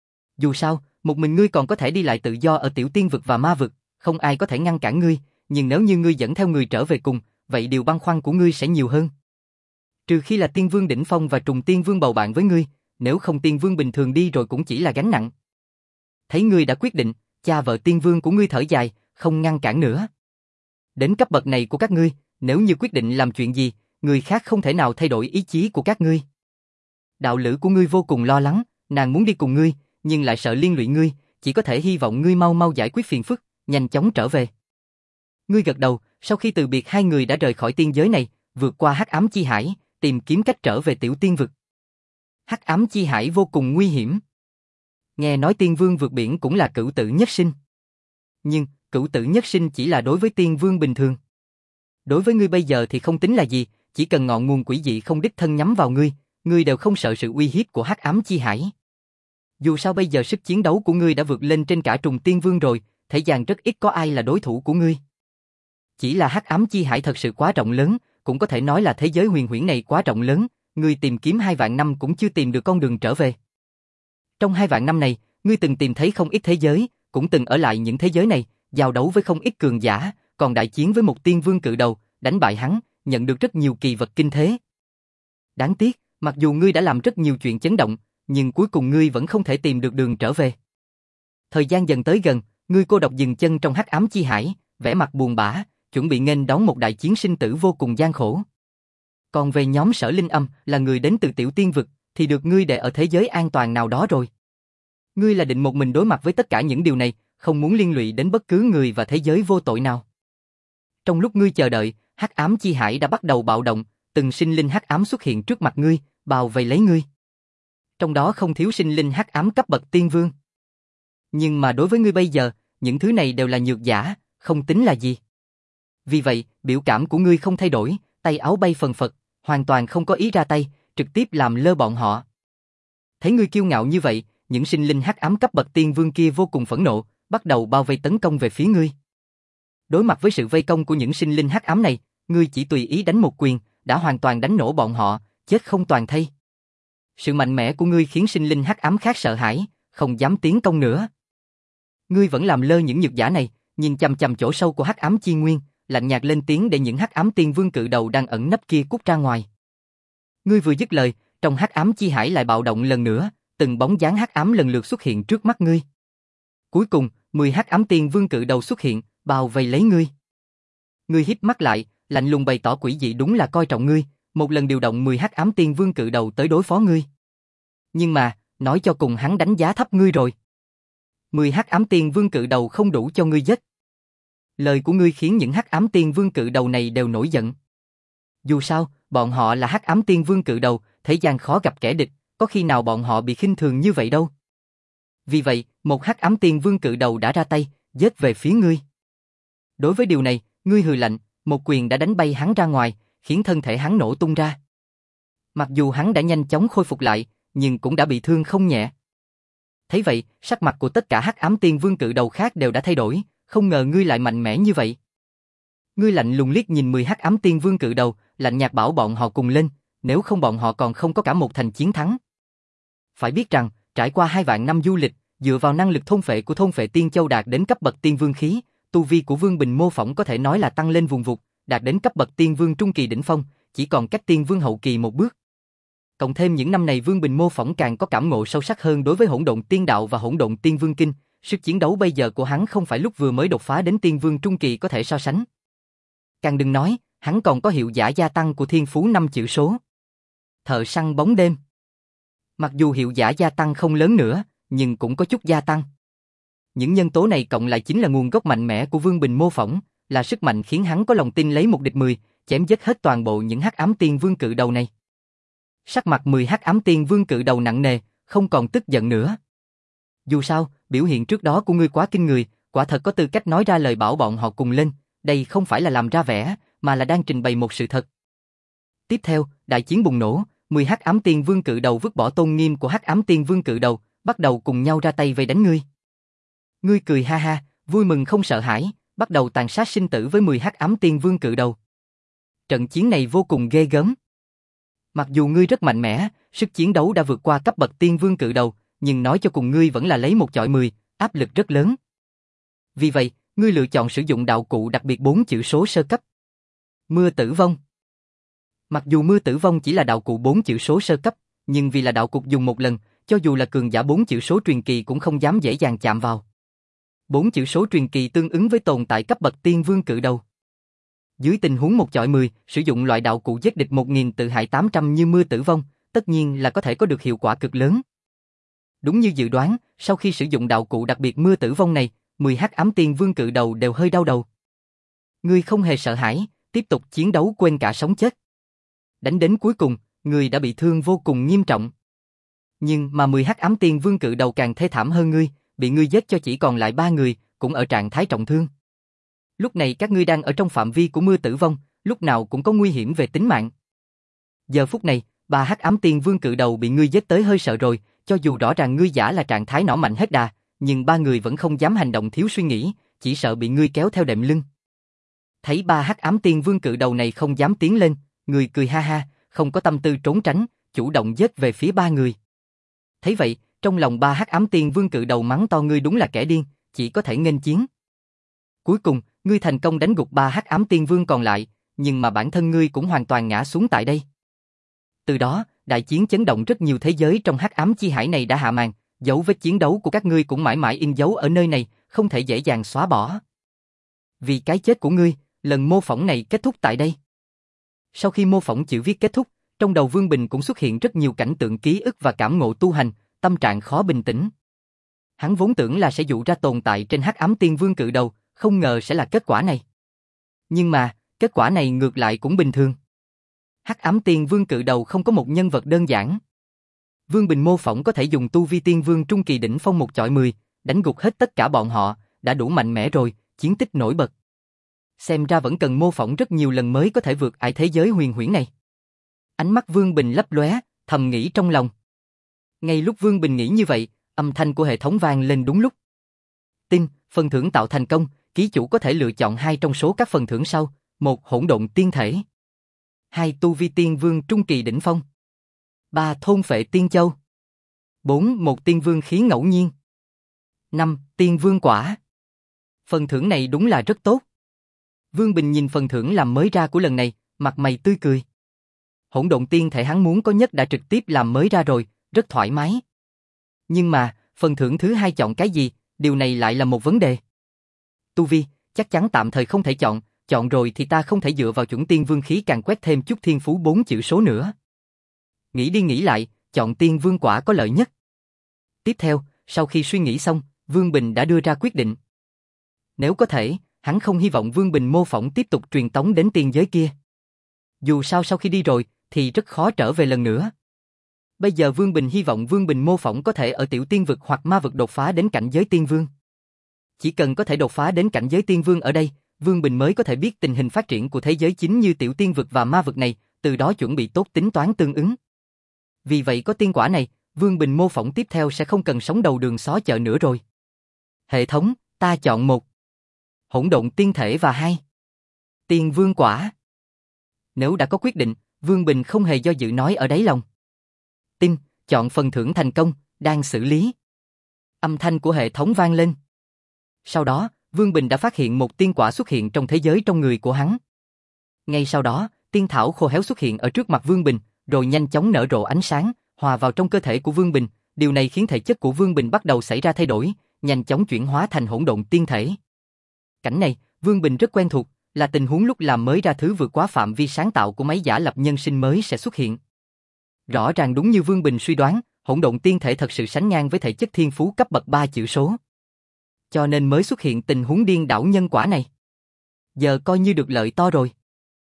Dù sao, một mình ngươi còn có thể đi lại tự do ở tiểu tiên vực và ma vực, không ai có thể ngăn cản ngươi, nhưng nếu như ngươi dẫn theo người trở về cùng, vậy điều băn khoăn của ngươi sẽ nhiều hơn. Trừ khi là tiên vương đỉnh phong và trùng tiên vương bầu bạn với ngươi, nếu không tiên vương bình thường đi rồi cũng chỉ là gánh nặng. Thấy ngươi đã quyết định, cha vợ tiên vương của ngươi thở dài, không ngăn cản nữa. Đến cấp bậc này của các ngươi, nếu như quyết định làm chuyện gì, người khác không thể nào thay đổi ý chí của các ngươi. Đạo lữ của ngươi vô cùng lo lắng, nàng muốn đi cùng ngươi, nhưng lại sợ liên lụy ngươi, chỉ có thể hy vọng ngươi mau mau giải quyết phiền phức, nhanh chóng trở về. Ngươi gật đầu, sau khi từ biệt hai người đã rời khỏi tiên giới này, vượt qua hắc ám chi hải, tìm kiếm cách trở về tiểu tiên vực. Hắc ám chi hải vô cùng nguy hiểm. Nghe nói tiên vương vượt biển cũng là cửu tử nhất sinh. Nhưng, cửu tử nhất sinh chỉ là đối với tiên vương bình thường. Đối với ngươi bây giờ thì không tính là gì, chỉ cần ngọn nguồn quỷ dị không đích thân nhắm vào ngươi, ngươi đều không sợ sự uy hiếp của hắc ám chi hải. Dù sao bây giờ sức chiến đấu của ngươi đã vượt lên trên cả trùng tiên vương rồi, thế gian rất ít có ai là đối thủ của ngươi. Chỉ là hắc ám chi hải thật sự quá rộng lớn, cũng có thể nói là thế giới huyền huyễn này quá rộng lớn, ngươi tìm kiếm hai vạn năm cũng chưa tìm được con đường trở về. Trong hai vạn năm này, ngươi từng tìm thấy không ít thế giới, cũng từng ở lại những thế giới này, giao đấu với không ít cường giả, còn đại chiến với một tiên vương cự đầu, đánh bại hắn, nhận được rất nhiều kỳ vật kinh thế. Đáng tiếc, mặc dù ngươi đã làm rất nhiều chuyện chấn động, nhưng cuối cùng ngươi vẫn không thể tìm được đường trở về. Thời gian dần tới gần, ngươi cô độc dừng chân trong hắc ám chi hải, vẻ mặt buồn bã, chuẩn bị nghênh đón một đại chiến sinh tử vô cùng gian khổ. Còn về nhóm Sở Linh Âm, là người đến từ Tiểu Tiên Vực, thì được ngươi để ở thế giới an toàn nào đó rồi. Ngươi là định một mình đối mặt với tất cả những điều này, không muốn liên lụy đến bất cứ người và thế giới vô tội nào. Trong lúc ngươi chờ đợi, hắc ám chi hải đã bắt đầu bạo động, từng sinh linh hắc ám xuất hiện trước mặt ngươi, bao vây lấy ngươi. Trong đó không thiếu sinh linh hắc ám cấp bậc tiên vương. Nhưng mà đối với ngươi bây giờ, những thứ này đều là nhược giả, không tính là gì. Vì vậy, biểu cảm của ngươi không thay đổi, tay áo bay phần phật, hoàn toàn không có ý ra tay, trực tiếp làm lơ bọn họ. Thấy ngươi kiêu ngạo như vậy, những sinh linh hắc ám cấp bậc tiên vương kia vô cùng phẫn nộ, bắt đầu bao vây tấn công về phía ngươi. Đối mặt với sự vây công của những sinh linh hắc ám này, ngươi chỉ tùy ý đánh một quyền, đã hoàn toàn đánh nổ bọn họ, chết không toàn thây. Sự mạnh mẽ của ngươi khiến sinh linh hắc ám khác sợ hãi, không dám tiến công nữa. Ngươi vẫn làm lơ những nhược giả này, nhìn chằm chằm chỗ sâu của hắc ám chi nguyên, lạnh nhạt lên tiếng để những hắc ám tiên vương cự đầu đang ẩn nấp kia cút ra ngoài. Ngươi vừa dứt lời, trong hắc ám chi hải lại bạo động lần nữa, từng bóng dáng hắc ám lần lượt xuất hiện trước mắt ngươi. Cuối cùng, mười hắc ám tiên vương cự đầu xuất hiện, bao vây lấy ngươi. Ngươi híp mắt lại, lạnh lùng bày tỏ quỷ dị đúng là coi trọng ngươi, một lần điều động mười hắc ám tiên vương cự đầu tới đối phó ngươi. Nhưng mà, nói cho cùng hắn đánh giá thấp ngươi rồi. mười hắc ám tiên vương cự đầu không đủ cho ngươi giết. Lời của ngươi khiến những hắc ám tiên vương cự đầu này đều nổi giận. Dù sao, bọn họ là hắc ám tiên vương cự đầu, thế gian khó gặp kẻ địch, có khi nào bọn họ bị khinh thường như vậy đâu. Vì vậy, một hắc ám tiên vương cự đầu đã ra tay, giết về phía ngươi. Đối với điều này, ngươi hừ lạnh, một quyền đã đánh bay hắn ra ngoài, khiến thân thể hắn nổ tung ra. Mặc dù hắn đã nhanh chóng khôi phục lại, nhưng cũng đã bị thương không nhẹ. Thấy vậy, sắc mặt của tất cả hắc ám tiên vương cự đầu khác đều đã thay đổi, không ngờ ngươi lại mạnh mẽ như vậy. Ngươi lạnh lùng liếc nhìn mười hắc ám tiên vương cự đầu, lạnh nhạt bảo bọn họ cùng lên, nếu không bọn họ còn không có cả một thành chiến thắng. Phải biết rằng, trải qua hai vạn năm du lịch, dựa vào năng lực thôn phệ của thôn phệ tiên châu đạt đến cấp bậc tiên vương khí, tu vi của Vương Bình mô phỏng có thể nói là tăng lên vùng vụt, đạt đến cấp bậc tiên vương trung kỳ đỉnh phong, chỉ còn cách tiên vương hậu kỳ một bước. Cộng thêm những năm này Vương Bình mô phỏng càng có cảm ngộ sâu sắc hơn đối với hỗn độn tiên đạo và hỗn độn tiên vương kinh, sức chiến đấu bây giờ của hắn không phải lúc vừa mới đột phá đến tiên vương trung kỳ có thể so sánh. Càng đừng nói, hắn còn có hiệu giả gia tăng của thiên phú năm chữ số. Thợ săn bóng đêm. Mặc dù hiệu giả gia tăng không lớn nữa, nhưng cũng có chút gia tăng. Những nhân tố này cộng lại chính là nguồn gốc mạnh mẽ của Vương Bình mô phỏng, là sức mạnh khiến hắn có lòng tin lấy một địch mười, chém giết hết toàn bộ những hắc ám tiên vương cự đầu này. Sắc mặt mười hắc ám tiên vương cự đầu nặng nề, không còn tức giận nữa. Dù sao, biểu hiện trước đó của ngươi quá kinh người, quả thật có tư cách nói ra lời bảo bọn họ cùng lên, đây không phải là làm ra vẻ, mà là đang trình bày một sự thật. Tiếp theo, đại chiến bùng nổ, mười hắc ám tiên vương cự đầu vứt bỏ tôn nghiêm của hắc ám tiên vương cự đầu, bắt đầu cùng nhau ra tay vây đánh ngươi. Ngươi cười ha ha, vui mừng không sợ hãi, bắt đầu tàn sát sinh tử với mười hắc ám tiên vương cự đầu. Trận chiến này vô cùng ghê gớm. Mặc dù ngươi rất mạnh mẽ, sức chiến đấu đã vượt qua cấp bậc tiên vương cự đầu, nhưng nói cho cùng ngươi vẫn là lấy một chọi mười, áp lực rất lớn. Vì vậy, ngươi lựa chọn sử dụng đạo cụ đặc biệt bốn chữ số sơ cấp. Mưa tử vong. Mặc dù mưa tử vong chỉ là đạo cụ bốn chữ số sơ cấp, nhưng vì là đạo cụ dùng một lần, cho dù là cường giả bốn chữ số truyền kỳ cũng không dám dễ dàng chạm vào. Bốn chữ số truyền kỳ tương ứng với tồn tại cấp bậc tiên vương cự đầu. Dưới tình huống một chọi mười, sử dụng loại đạo cụ giết địch một nghìn tự hại tám trăm như mưa tử vong, tất nhiên là có thể có được hiệu quả cực lớn. Đúng như dự đoán, sau khi sử dụng đạo cụ đặc biệt mưa tử vong này, mười hắc ám tiên vương cự đầu đều hơi đau đầu. Ngươi không hề sợ hãi, tiếp tục chiến đấu quên cả sống chết. Đánh đến cuối cùng, ngươi đã bị thương vô cùng nghiêm trọng. Nhưng mà mười hắc ám tiên vương cự đầu càng thê thảm hơn ngươi, bị ngươi giết cho chỉ còn lại ba người, cũng ở trạng thái trọng thương. Lúc này các ngươi đang ở trong phạm vi của mưa tử vong, lúc nào cũng có nguy hiểm về tính mạng. Giờ phút này, ba hắc ám tiên vương cự đầu bị ngươi giết tới hơi sợ rồi, cho dù rõ ràng ngươi giả là trạng thái nỏ mạnh hết đà, nhưng ba người vẫn không dám hành động thiếu suy nghĩ, chỉ sợ bị ngươi kéo theo đệm lưng. Thấy ba hắc ám tiên vương cự đầu này không dám tiến lên, người cười ha ha, không có tâm tư trốn tránh, chủ động giết về phía ba người. Thấy vậy, trong lòng ba hắc ám tiên vương cự đầu mắng to ngươi đúng là kẻ điên, chỉ có thể nghênh chiến. Cuối cùng, ngươi thành công đánh gục ba hắc ám tiên vương còn lại, nhưng mà bản thân ngươi cũng hoàn toàn ngã xuống tại đây. Từ đó, đại chiến chấn động rất nhiều thế giới trong hắc ám chi hải này đã hạ màn, dấu vết chiến đấu của các ngươi cũng mãi mãi in dấu ở nơi này, không thể dễ dàng xóa bỏ. Vì cái chết của ngươi, lần mô phỏng này kết thúc tại đây. Sau khi mô phỏng chữ viết kết thúc, trong đầu Vương Bình cũng xuất hiện rất nhiều cảnh tượng ký ức và cảm ngộ tu hành, tâm trạng khó bình tĩnh. Hắn vốn tưởng là sẽ dụ ra tồn tại trên hắc ám tiên vương cự đầu, không ngờ sẽ là kết quả này. Nhưng mà, kết quả này ngược lại cũng bình thường. Hắc ám tiên vương cự đầu không có một nhân vật đơn giản. Vương Bình mô phỏng có thể dùng tu vi tiên vương trung kỳ đỉnh phong một chọi mười, đánh gục hết tất cả bọn họ, đã đủ mạnh mẽ rồi, chiến tích nổi bật. Xem ra vẫn cần mô phỏng rất nhiều lần mới có thể vượt ải thế giới huyền huyễn này. Ánh mắt Vương Bình lấp lóe, thầm nghĩ trong lòng. Ngay lúc Vương Bình nghĩ như vậy, âm thanh của hệ thống vang lên đúng lúc. Tin, phần thưởng tạo thành công, ký chủ có thể lựa chọn hai trong số các phần thưởng sau, một hỗn độn tiên thể, hai tu vi tiên vương trung kỳ đỉnh phong, ba thôn phệ tiên châu, bốn một tiên vương khí ngẫu nhiên, năm tiên vương quả. Phần thưởng này đúng là rất tốt. Vương Bình nhìn phần thưởng làm mới ra của lần này, mặt mày tươi cười. Hỗn độn tiên thể hắn muốn có nhất đã trực tiếp làm mới ra rồi, rất thoải mái. Nhưng mà, phần thưởng thứ hai chọn cái gì, điều này lại là một vấn đề. Tu vi, chắc chắn tạm thời không thể chọn, chọn rồi thì ta không thể dựa vào chuẩn tiên vương khí càng quét thêm chút thiên phú bốn chữ số nữa. Nghĩ đi nghĩ lại, chọn tiên vương quả có lợi nhất. Tiếp theo, sau khi suy nghĩ xong, Vương Bình đã đưa ra quyết định. Nếu có thể, hắn không hy vọng Vương Bình mô phỏng tiếp tục truyền tống đến tiên giới kia. Dù sao sau khi đi rồi, thì rất khó trở về lần nữa. Bây giờ Vương Bình hy vọng Vương Bình mô phỏng có thể ở tiểu tiên vực hoặc ma vực đột phá đến cảnh giới tiên vương. Chỉ cần có thể đột phá đến cảnh giới tiên vương ở đây, Vương Bình mới có thể biết tình hình phát triển của thế giới chính như tiểu tiên vực và ma vực này, từ đó chuẩn bị tốt tính toán tương ứng. Vì vậy có tiên quả này, Vương Bình mô phỏng tiếp theo sẽ không cần sống đầu đường xó chợ nữa rồi. Hệ thống, ta chọn một hỗn độn tiên thể và hai tiên vương quả. Nếu đã có quyết định, Vương Bình không hề do dự nói ở đáy lòng. Tin, chọn phần thưởng thành công, đang xử lý. Âm thanh của hệ thống vang lên. Sau đó, Vương Bình đã phát hiện một tiên quả xuất hiện trong thế giới trong người của hắn. Ngay sau đó, tiên thảo khô héo xuất hiện ở trước mặt Vương Bình, rồi nhanh chóng nở rộ ánh sáng, hòa vào trong cơ thể của Vương Bình. Điều này khiến thể chất của Vương Bình bắt đầu xảy ra thay đổi, nhanh chóng chuyển hóa thành hỗn độn tiên thể. Cảnh này, Vương Bình rất quen thuộc, là tình huống lúc làm mới ra thứ vượt quá phạm vi sáng tạo của máy giả lập nhân sinh mới sẽ xuất hiện. Rõ ràng đúng như Vương Bình suy đoán, hỗn độn tiên thể thật sự sánh ngang với thể chất thiên phú cấp bậc ba chữ số. Cho nên mới xuất hiện tình huống điên đảo nhân quả này. Giờ coi như được lợi to rồi.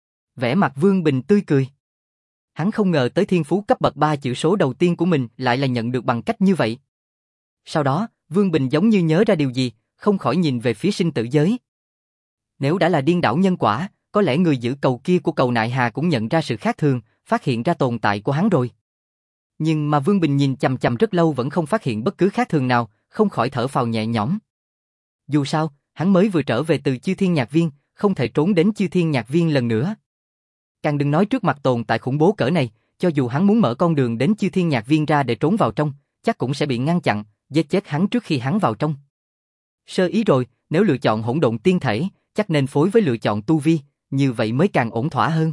Vẻ mặt Vương Bình tươi cười. Hắn không ngờ tới thiên phú cấp bậc ba chữ số đầu tiên của mình lại là nhận được bằng cách như vậy. Sau đó, Vương Bình giống như nhớ ra điều gì, không khỏi nhìn về phía sinh tử giới. Nếu đã là điên đảo nhân quả, có lẽ người giữ cầu kia của cầu Nại Hà cũng nhận ra sự khác thường, phát hiện ra tồn tại của hắn rồi. Nhưng mà Vương Bình nhìn chằm chằm rất lâu vẫn không phát hiện bất cứ khác thường nào, không khỏi thở phào nhẹ nhõm. Dù sao, hắn mới vừa trở về từ Chư Thiên Nhạc Viên, không thể trốn đến Chư Thiên Nhạc Viên lần nữa. Càng đừng nói trước mặt tồn tại khủng bố cỡ này, cho dù hắn muốn mở con đường đến Chư Thiên Nhạc Viên ra để trốn vào trong, chắc cũng sẽ bị ngăn chặn, giết chết hắn trước khi hắn vào trong. Sơ ý rồi, nếu lựa chọn hỗn độn tiên thể, chắc nên phối với lựa chọn tu vi, như vậy mới càng ổn thỏa hơn.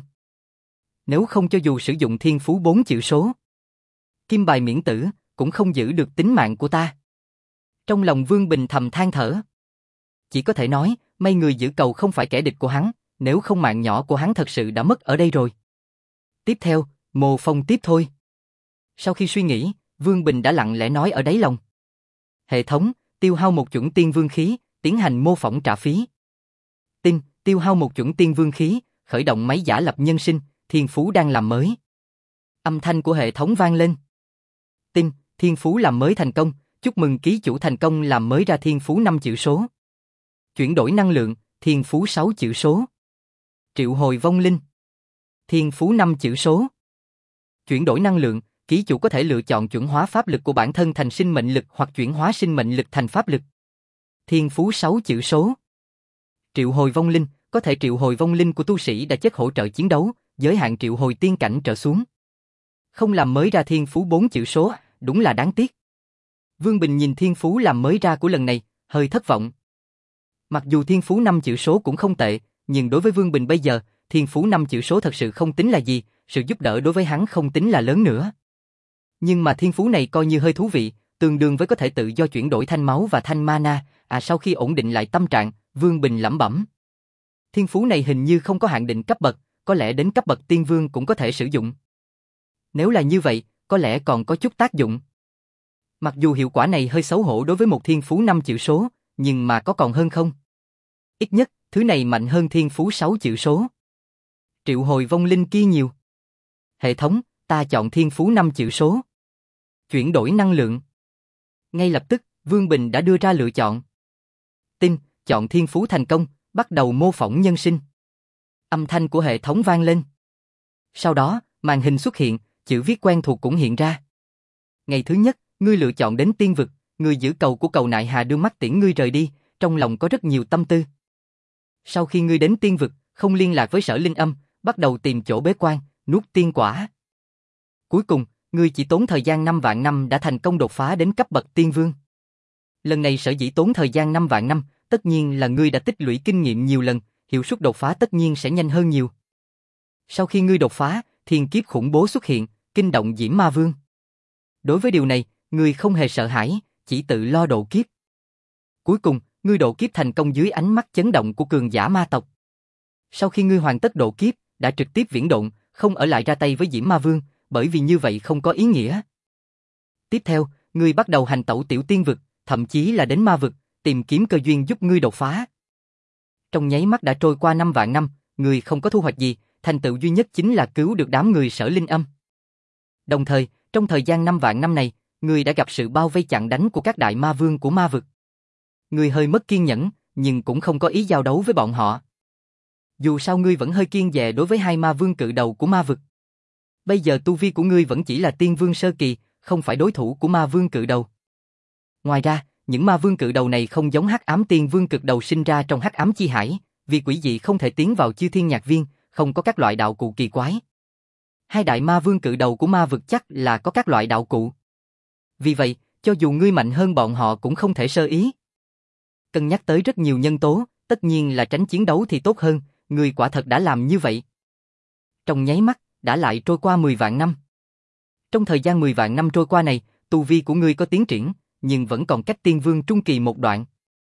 Nếu không cho dù sử dụng thiên phú bốn chữ số, kim bài miễn tử, cũng không giữ được tính mạng của ta. Trong lòng Vương Bình thầm than thở. Chỉ có thể nói, may người giữ cầu không phải kẻ địch của hắn, nếu không mạng nhỏ của hắn thật sự đã mất ở đây rồi. Tiếp theo, mô phong tiếp thôi. Sau khi suy nghĩ, Vương Bình đã lặng lẽ nói ở đáy lòng. Hệ thống, tiêu hao một chuẩn tiên vương khí, tiến hành mô phỏng trả phí. Tin, tiêu hao một chuẩn tiên vương khí, khởi động máy giả lập nhân sinh, thiên phú đang làm mới. Âm thanh của hệ thống vang lên. Tin, thiên phú làm mới thành công, chúc mừng ký chủ thành công làm mới ra thiên phú năm chữ số. Chuyển đổi năng lượng, thiên phú sáu chữ số. Triệu hồi vong linh, thiên phú năm chữ số. Chuyển đổi năng lượng, ký chủ có thể lựa chọn chuyển hóa pháp lực của bản thân thành sinh mệnh lực hoặc chuyển hóa sinh mệnh lực thành pháp lực. Thiên phú sáu chữ số. Triệu hồi vong linh, có thể triệu hồi vong linh của tu sĩ đã chết hỗ trợ chiến đấu, giới hạn triệu hồi tiên cảnh trở xuống. Không làm mới ra thiên phú bốn chữ số, đúng là đáng tiếc. Vương Bình nhìn thiên phú làm mới ra của lần này, hơi thất vọng. Mặc dù thiên phú năm chữ số cũng không tệ, nhưng đối với Vương Bình bây giờ, thiên phú năm chữ số thật sự không tính là gì, sự giúp đỡ đối với hắn không tính là lớn nữa. Nhưng mà thiên phú này coi như hơi thú vị, tương đương với có thể tự do chuyển đổi thanh máu và thanh mana. À, sau khi ổn định lại tâm trạng, Vương Bình lẩm bẩm. Thiên phú này hình như không có hạn định cấp bậc, có lẽ đến cấp bậc tiên vương cũng có thể sử dụng. Nếu là như vậy, có lẽ còn có chút tác dụng. Mặc dù hiệu quả này hơi xấu hổ đối với một thiên phú năm chữ số, nhưng mà có còn hơn không? Ít nhất, thứ này mạnh hơn thiên phú sáu chữ số. Triệu hồi vong linh kia nhiều. Hệ thống, ta chọn thiên phú năm chữ số. Chuyển đổi năng lượng. Ngay lập tức, Vương Bình đã đưa ra lựa chọn. Tin, chọn thiên phú thành công, bắt đầu mô phỏng nhân sinh. Âm thanh của hệ thống vang lên. Sau đó, màn hình xuất hiện, chữ viết quen thuộc cũng hiện ra. Ngày thứ nhất, ngươi lựa chọn đến tiên vực, người giữ cầu của cầu Nại Hà đưa mắt tiễn ngươi rời đi, trong lòng có rất nhiều tâm tư. Sau khi ngươi đến tiên vực, không liên lạc với Sở Linh Âm, bắt đầu tìm chỗ bế quan, nuốt tiên quả. Cuối cùng, ngươi chỉ tốn thời gian năm vạn năm đã thành công đột phá đến cấp bậc tiên vương. Lần này sở dĩ tốn thời gian năm vạn năm, tất nhiên là ngươi đã tích lũy kinh nghiệm nhiều lần, hiệu suất đột phá tất nhiên sẽ nhanh hơn nhiều. Sau khi ngươi đột phá, thiên kiếp khủng bố xuất hiện, kinh động Diễm Ma Vương. Đối với điều này, ngươi không hề sợ hãi, chỉ tự lo độ kiếp. Cuối cùng, ngươi độ kiếp thành công dưới ánh mắt chấn động của cường giả ma tộc. Sau khi ngươi hoàn tất độ kiếp, đã trực tiếp viễn độn, không ở lại ra tay với Diễm Ma Vương, bởi vì như vậy không có ý nghĩa. Tiếp theo, ngươi bắt đầu hành tẩu tiểu tiên vực, thậm chí là đến ma vực, tìm kiếm cơ duyên giúp ngươi đột phá. Trong nháy mắt đã trôi qua năm vạn năm, ngươi không có thu hoạch gì, thành tựu duy nhất chính là cứu được đám người Sở Linh Âm. Đồng thời, trong thời gian năm vạn năm này, ngươi đã gặp sự bao vây chặn đánh của các đại ma vương của ma vực. Ngươi hơi mất kiên nhẫn, nhưng cũng không có ý giao đấu với bọn họ. Dù sao ngươi vẫn hơi kiêng dè đối với hai ma vương cự đầu của ma vực. Bây giờ tu vi của ngươi vẫn chỉ là tiên vương sơ kỳ, không phải đối thủ của ma vương cự đầu. Ngoài ra, những ma vương cự đầu này không giống hắc ám tiên vương cực đầu sinh ra trong hắc ám chi hải, vì quỷ dị không thể tiến vào Chư Thiên Nhạc Viên, không có các loại đạo cụ kỳ quái. Hai đại ma vương cự đầu của ma vực chắc là có các loại đạo cụ. Vì vậy, cho dù ngươi mạnh hơn bọn họ cũng không thể sơ ý. Cân nhắc tới rất nhiều nhân tố, tất nhiên là tránh chiến đấu thì tốt hơn, ngươi quả thật đã làm như vậy. Trong nháy mắt, đã lại trôi qua mười vạn năm. Trong thời gian mười vạn năm trôi qua này, tu vi của ngươi có tiến triển, nhưng vẫn còn cách tiên vương trung kỳ một đoạn.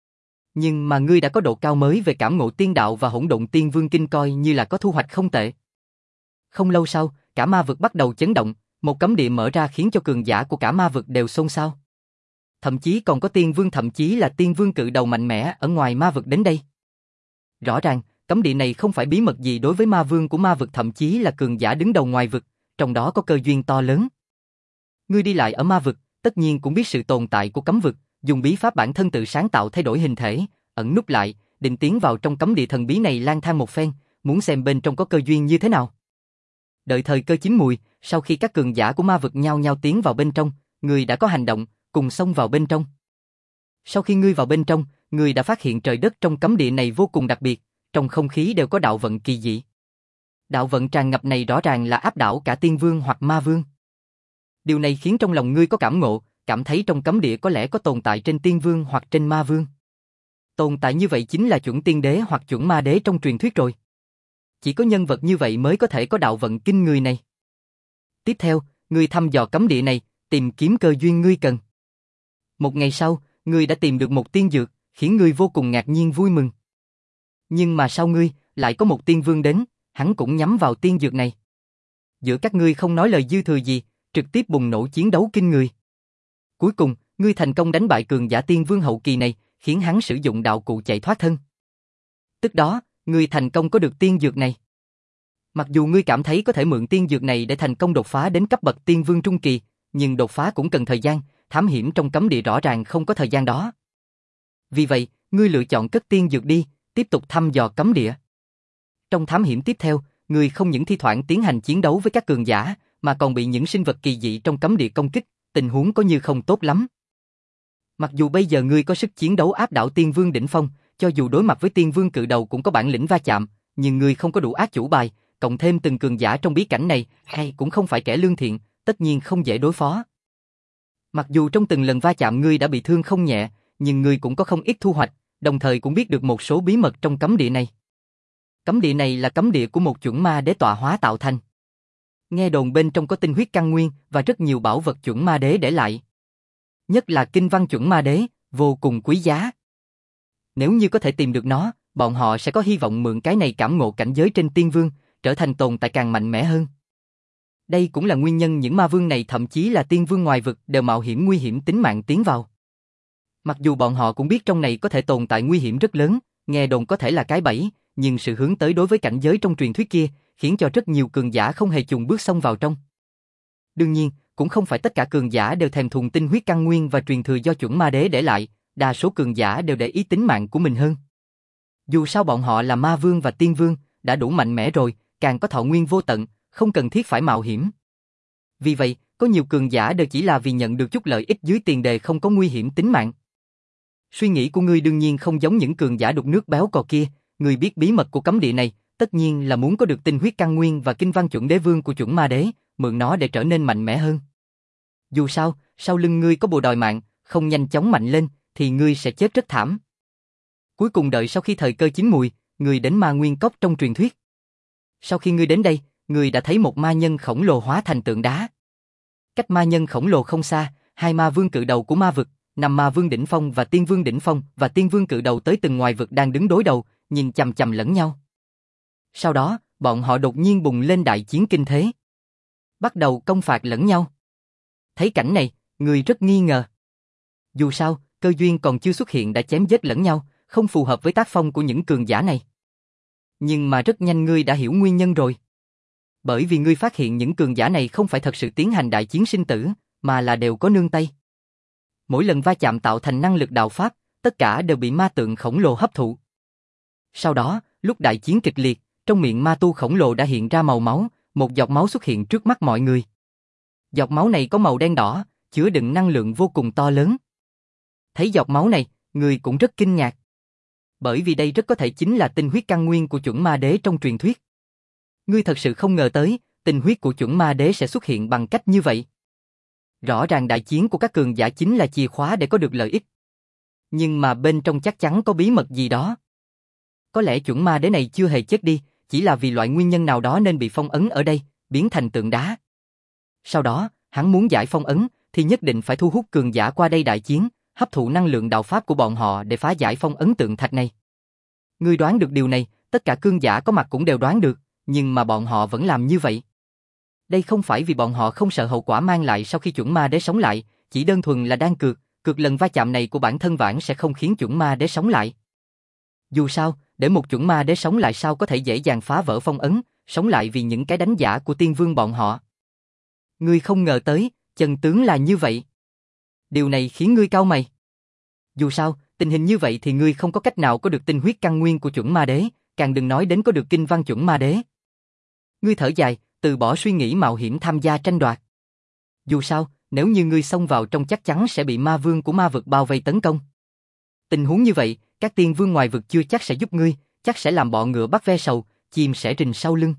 Nhưng mà ngươi đã có độ cao mới về cảm ngộ tiên đạo và hỗn độn tiên vương kinh coi như là có thu hoạch không tệ. Không lâu sau, cả ma vực bắt đầu chấn động, một cấm địa mở ra khiến cho cường giả của cả ma vực đều xôn xao. Thậm chí còn có tiên vương thậm chí là tiên vương cự đầu mạnh mẽ ở ngoài ma vực đến đây. Rõ ràng, cấm địa này không phải bí mật gì đối với ma vương của ma vực thậm chí là cường giả đứng đầu ngoài vực, trong đó có cơ duyên to lớn. Ngươi đi lại ở ma vực, tất nhiên cũng biết sự tồn tại của cấm vực, dùng bí pháp bản thân tự sáng tạo thay đổi hình thể, ẩn núp lại, định tiến vào trong cấm địa thần bí này lang thang một phen, muốn xem bên trong có cơ duyên như thế nào. Đợi thời cơ chín mùi, sau khi các cường giả của ma vực nhao nhao tiến vào bên trong, ngươi đã có hành động, cùng xông vào bên trong. Sau khi ngươi vào bên trong, ngươi đã phát hiện trời đất trong cấm địa này vô cùng đặc biệt, trong không khí đều có đạo vận kỳ dị. Đạo vận tràn ngập này rõ ràng là áp đảo cả tiên vương hoặc ma vương. Điều này khiến trong lòng ngươi có cảm ngộ, cảm thấy trong cấm địa có lẽ có tồn tại trên tiên vương hoặc trên ma vương. Tồn tại như vậy chính là chuẩn tiên đế hoặc chuẩn ma đế trong truyền thuyết rồi. Chỉ có nhân vật như vậy mới có thể có đạo vận kinh người này. Tiếp theo, ngươi thăm dò cấm địa này, tìm kiếm cơ duyên ngươi cần. Một ngày sau, ngươi đã tìm được một tiên dược, khiến ngươi vô cùng ngạc nhiên vui mừng. Nhưng mà sau ngươi, lại có một tiên vương đến, hắn cũng nhắm vào tiên dược này. Giữa các ngươi không nói lời dư thừa gì, trực tiếp bùng nổ chiến đấu kinh người. Cuối cùng, ngươi thành công đánh bại cường giả tiên vương hậu kỳ này, khiến hắn sử dụng đạo cụ chạy thoát thân. Tức đó, ngươi thành công có được tiên dược này. Mặc dù ngươi cảm thấy có thể mượn tiên dược này để thành công đột phá đến cấp bậc tiên vương trung kỳ, nhưng đột phá cũng cần thời gian, thám hiểm trong cấm địa rõ ràng không có thời gian đó. Vì vậy, ngươi lựa chọn cất tiên dược đi, tiếp tục thăm dò cấm địa. Trong thám hiểm tiếp theo, ngươi không những thi thoảng tiến hành chiến đấu với các cường giả, mà còn bị những sinh vật kỳ dị trong cấm địa công kích, tình huống có như không tốt lắm. Mặc dù bây giờ ngươi có sức chiến đấu áp đảo tiên vương đỉnh phong, cho dù đối mặt với tiên vương cự đầu cũng có bản lĩnh va chạm, nhưng ngươi không có đủ ác chủ bài, cộng thêm từng cường giả trong bí cảnh này, hay cũng không phải kẻ lương thiện, tất nhiên không dễ đối phó. Mặc dù trong từng lần va chạm ngươi đã bị thương không nhẹ, nhưng ngươi cũng có không ít thu hoạch, đồng thời cũng biết được một số bí mật trong cấm địa này. Cấm địa này là cấm địa của một chuẩn ma đế tọa hóa tạo thành. Nghe đồn bên trong có tinh huyết căn nguyên và rất nhiều bảo vật chuẩn ma đế để lại. Nhất là kinh văn chuẩn ma đế, vô cùng quý giá. Nếu như có thể tìm được nó, bọn họ sẽ có hy vọng mượn cái này cảm ngộ cảnh giới trên tiên vương, trở thành tồn tại càng mạnh mẽ hơn. Đây cũng là nguyên nhân những ma vương này thậm chí là tiên vương ngoài vực đều mạo hiểm nguy hiểm tính mạng tiến vào. Mặc dù bọn họ cũng biết trong này có thể tồn tại nguy hiểm rất lớn, nghe đồn có thể là cái bẫy, nhưng sự hướng tới đối với cảnh giới trong truyền thuyết kia, khiến cho rất nhiều cường giả không hề chùng bước xông vào trong. Đương nhiên, cũng không phải tất cả cường giả đều thèm thuồng tinh huyết căn nguyên và truyền thừa do chuẩn ma đế để lại, đa số cường giả đều để ý tính mạng của mình hơn. Dù sao bọn họ là ma vương và tiên vương, đã đủ mạnh mẽ rồi, càng có thọ nguyên vô tận, không cần thiết phải mạo hiểm. Vì vậy, có nhiều cường giả đều chỉ là vì nhận được chút lợi ích dưới tiền đề không có nguy hiểm tính mạng. Suy nghĩ của ngươi đương nhiên không giống những cường giả đục nước béo cò kia, ngươi biết bí mật của cấm địa này, tất nhiên là muốn có được tinh huyết căn nguyên và kinh văn chuẩn đế vương của chuẩn ma đế, mượn nó để trở nên mạnh mẽ hơn. Dù sao, sau lưng ngươi có bùa đòi mạng, không nhanh chóng mạnh lên, thì ngươi sẽ chết rất thảm. Cuối cùng đợi sau khi thời cơ chín mùi, ngươi đến ma nguyên cốc trong truyền thuyết. Sau khi ngươi đến đây, ngươi đã thấy một ma nhân khổng lồ hóa thành tượng đá. Cách ma nhân khổng lồ không xa, hai ma vương cự đầu của ma vực, năm ma vương đỉnh phong và tiên vương đỉnh phong và tiên vương cự đầu tới từng ngoài vực đang đứng đối đầu, nhìn chằm chằm lẫn nhau. Sau đó, bọn họ đột nhiên bùng lên đại chiến kinh thế. Bắt đầu công phạt lẫn nhau. Thấy cảnh này, người rất nghi ngờ. Dù sao, cơ duyên còn chưa xuất hiện đã chém giết lẫn nhau, không phù hợp với tác phong của những cường giả này. Nhưng mà rất nhanh ngươi đã hiểu nguyên nhân rồi. Bởi vì ngươi phát hiện những cường giả này không phải thật sự tiến hành đại chiến sinh tử, mà là đều có nương tay. Mỗi lần va chạm tạo thành năng lực đạo pháp, tất cả đều bị ma tượng khổng lồ hấp thụ. Sau đó, lúc đại chiến kịch liệt, trong miệng ma tu khổng lồ đã hiện ra màu máu, một giọt máu xuất hiện trước mắt mọi người. Giọt máu này có màu đen đỏ, chứa đựng năng lượng vô cùng to lớn. Thấy giọt máu này, người cũng rất kinh ngạc. Bởi vì đây rất có thể chính là tinh huyết căn nguyên của chuẩn ma đế trong truyền thuyết. Ngươi thật sự không ngờ tới, tinh huyết của chuẩn ma đế sẽ xuất hiện bằng cách như vậy. Rõ ràng đại chiến của các cường giả chính là chìa khóa để có được lợi ích. Nhưng mà bên trong chắc chắn có bí mật gì đó. Có lẽ chuẩn ma đế này chưa hề chết đi, chỉ là vì loại nguyên nhân nào đó nên bị phong ấn ở đây, biến thành tượng đá. Sau đó, hắn muốn giải phong ấn, thì nhất định phải thu hút cường giả qua đây đại chiến, hấp thụ năng lượng đạo pháp của bọn họ để phá giải phong ấn tượng thạch này. Ngươi đoán được điều này, tất cả cường giả có mặt cũng đều đoán được, nhưng mà bọn họ vẫn làm như vậy. Đây không phải vì bọn họ không sợ hậu quả mang lại sau khi chuẩn ma đế sống lại, chỉ đơn thuần là đang cược, cược lần va chạm này của bản thân vãn sẽ không khiến chuẩn ma đế sống lại. Dù sao, để một chuẩn ma đế sống lại sao có thể dễ dàng phá vỡ phong ấn, sống lại vì những cái đánh giả của tiên vương bọn họ. Ngươi không ngờ tới, chân tướng là như vậy. Điều này khiến ngươi cau mày. Dù sao, tình hình như vậy thì ngươi không có cách nào có được tinh huyết căn nguyên của chuẩn ma đế, càng đừng nói đến có được kinh văn chuẩn ma đế. Ngươi thở dài, từ bỏ suy nghĩ mạo hiểm tham gia tranh đoạt. Dù sao, nếu như ngươi xông vào trong chắc chắn sẽ bị ma vương của ma vực bao vây tấn công. Tình huống như vậy, các tiên vương ngoài vực chưa chắc sẽ giúp ngươi, chắc sẽ làm bọ ngựa bắt ve sầu, chim sẻ rình sau lưng.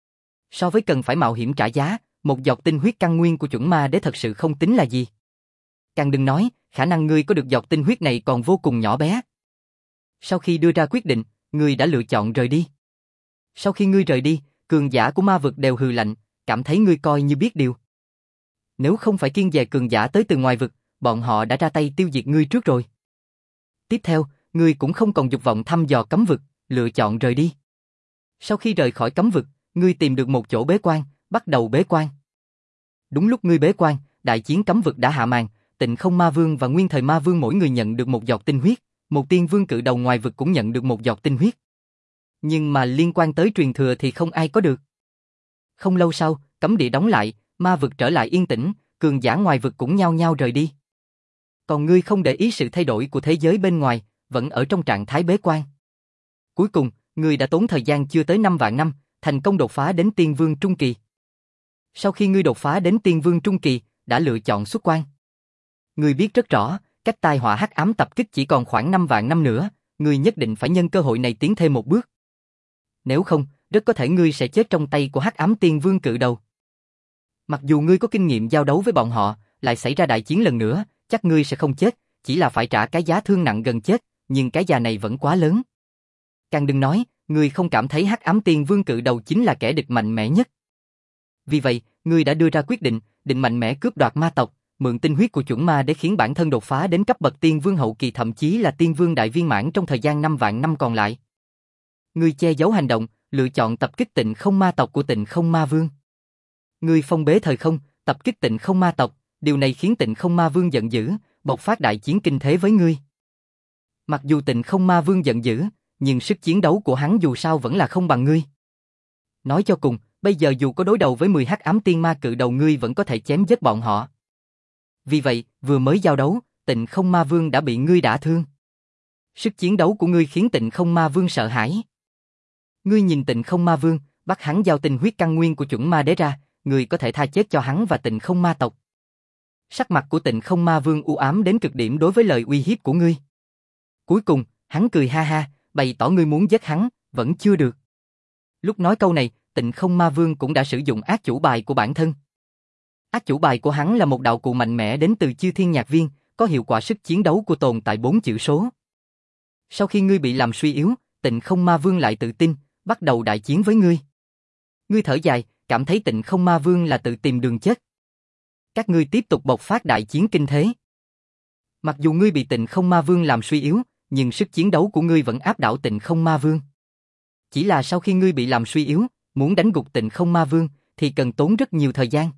So với cần phải mạo hiểm trả giá, một giọt tinh huyết căn nguyên của chuẩn ma đế thật sự không tính là gì. Càng đừng nói, khả năng ngươi có được giọt tinh huyết này còn vô cùng nhỏ bé. Sau khi đưa ra quyết định, ngươi đã lựa chọn rời đi. Sau khi ngươi rời đi, cường giả của ma vực đều hừ lạnh, cảm thấy ngươi coi như biết điều. Nếu không phải kiêng dè cường giả tới từ ngoài vực, bọn họ đã ra tay tiêu diệt ngươi trước rồi. Tiếp theo, ngươi cũng không còn dục vọng thăm dò cấm vực, lựa chọn rời đi. Sau khi rời khỏi cấm vực, ngươi tìm được một chỗ bế quan, bắt đầu bế quan. Đúng lúc ngươi bế quan, đại chiến cấm vực đã hạ màn, Tịnh Không Ma Vương và Nguyên Thời Ma Vương mỗi người nhận được một giọt tinh huyết, một tiên vương cự đầu ngoài vực cũng nhận được một giọt tinh huyết. Nhưng mà liên quan tới truyền thừa thì không ai có được. Không lâu sau, cấm địa đóng lại, ma vực trở lại yên tĩnh, cường giả ngoài vực cũng nhao nhao rời đi. Còn ngươi không để ý sự thay đổi của thế giới bên ngoài, vẫn ở trong trạng thái bế quan. Cuối cùng, ngươi đã tốn thời gian chưa tới năm vạn năm, thành công đột phá đến tiên vương trung kỳ. Sau khi ngươi đột phá đến tiên vương trung kỳ, đã lựa chọn xuất quan. Ngươi biết rất rõ, cách tai họa hắc ám tập kích chỉ còn khoảng năm vạn năm nữa, ngươi nhất định phải nhân cơ hội này tiến thêm một bước. Nếu không, rất có thể ngươi sẽ chết trong tay của hắc ám tiên vương cự đầu. Mặc dù ngươi có kinh nghiệm giao đấu với bọn họ, lại xảy ra đại chiến lần nữa, chắc ngươi sẽ không chết, chỉ là phải trả cái giá thương nặng gần chết, nhưng cái giá này vẫn quá lớn. Càng đừng nói, ngươi không cảm thấy hắc ám tiên vương cự đầu chính là kẻ địch mạnh mẽ nhất. Vì vậy, ngươi đã đưa ra quyết định, định mạnh mẽ cướp đoạt ma tộc, mượn tinh huyết của chuẩn ma để khiến bản thân đột phá đến cấp bậc tiên vương hậu kỳ, thậm chí là tiên vương đại viên mãn trong thời gian năm vạn năm còn lại. Ngươi che giấu hành động, lựa chọn tập kích Tịnh Không ma tộc của Tịnh Không ma vương. Ngươi phong bế thời không, tập kích Tịnh Không ma tộc, điều này khiến Tịnh Không ma vương giận dữ, bộc phát đại chiến kinh thế với ngươi. Mặc dù Tịnh Không ma vương giận dữ, nhưng sức chiến đấu của hắn dù sao vẫn là không bằng ngươi. Nói cho cùng, bây giờ dù có đối đầu với mười hắc ám tiên ma cự đầu, ngươi vẫn có thể chém giết bọn họ. Vì vậy, vừa mới giao đấu, Tịnh Không ma vương đã bị ngươi đả thương. Sức chiến đấu của ngươi khiến Tịnh Không ma vương sợ hãi. Ngươi nhìn Tịnh Không ma vương, bắt hắn giao tinh huyết căn nguyên của chuẩn ma đế ra, ngươi có thể tha chết cho hắn và Tịnh Không ma tộc. Sắc mặt của Tịnh Không ma vương u ám đến cực điểm đối với lời uy hiếp của ngươi. Cuối cùng, hắn cười ha ha, bày tỏ ngươi muốn giết hắn, vẫn chưa được. Lúc nói câu này, Tịnh Không ma vương cũng đã sử dụng ác chủ bài của bản thân. Ác chủ bài của hắn là một đạo cụ mạnh mẽ đến từ Chư Thiên Nhạc Viên, có hiệu quả sức chiến đấu của tồn tại bốn chữ số. Sau khi ngươi bị làm suy yếu, Tịnh Không ma vương lại tự tin, bắt đầu đại chiến với ngươi. Ngươi thở dài, cảm thấy Tịnh Không ma vương là tự tìm đường chết. Các ngươi tiếp tục bộc phát đại chiến kinh thế. Mặc dù ngươi bị Tịnh Không ma vương làm suy yếu, nhưng sức chiến đấu của ngươi vẫn áp đảo Tịnh Không ma vương. Chỉ là sau khi ngươi bị làm suy yếu, muốn đánh gục Tịnh Không ma vương thì cần tốn rất nhiều thời gian.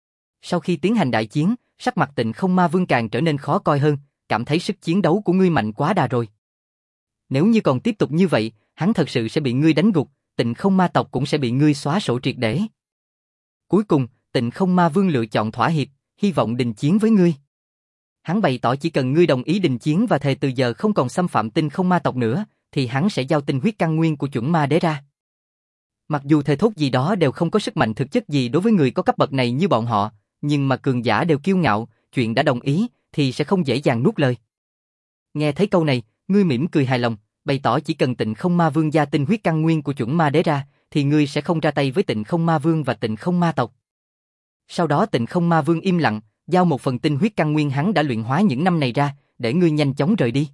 Sau khi tiến hành đại chiến, sắc mặt Tịnh Không ma vương càng trở nên khó coi hơn, cảm thấy sức chiến đấu của ngươi mạnh quá đà rồi. Nếu như còn tiếp tục như vậy, hắn thật sự sẽ bị ngươi đánh gục, Tịnh Không ma tộc cũng sẽ bị ngươi xóa sổ triệt để. Cuối cùng, Tịnh Không ma vương lựa chọn thỏa hiệp, hy vọng đình chiến với ngươi. Hắn bày tỏ chỉ cần ngươi đồng ý đình chiến và thề từ giờ không còn xâm phạm Tinh Không ma tộc nữa, thì hắn sẽ giao tinh huyết căn nguyên của chuẩn ma đế ra. Mặc dù thề thốt gì đó đều không có sức mạnh thực chất gì đối với người có cấp bậc này như bọn họ, nhưng mà cường giả đều kiêu ngạo, chuyện đã đồng ý thì sẽ không dễ dàng nuốt lời. Nghe thấy câu này, ngươi mỉm cười hài lòng, bày tỏ chỉ cần Tịnh Không ma vương gia tinh huyết căn nguyên của chuẩn ma đế ra, thì ngươi sẽ không ra tay với Tịnh Không ma vương và Tịnh Không ma tộc. Sau đó Tịnh Không ma vương im lặng, giao một phần tinh huyết căn nguyên hắn đã luyện hóa những năm này ra, để ngươi nhanh chóng rời đi.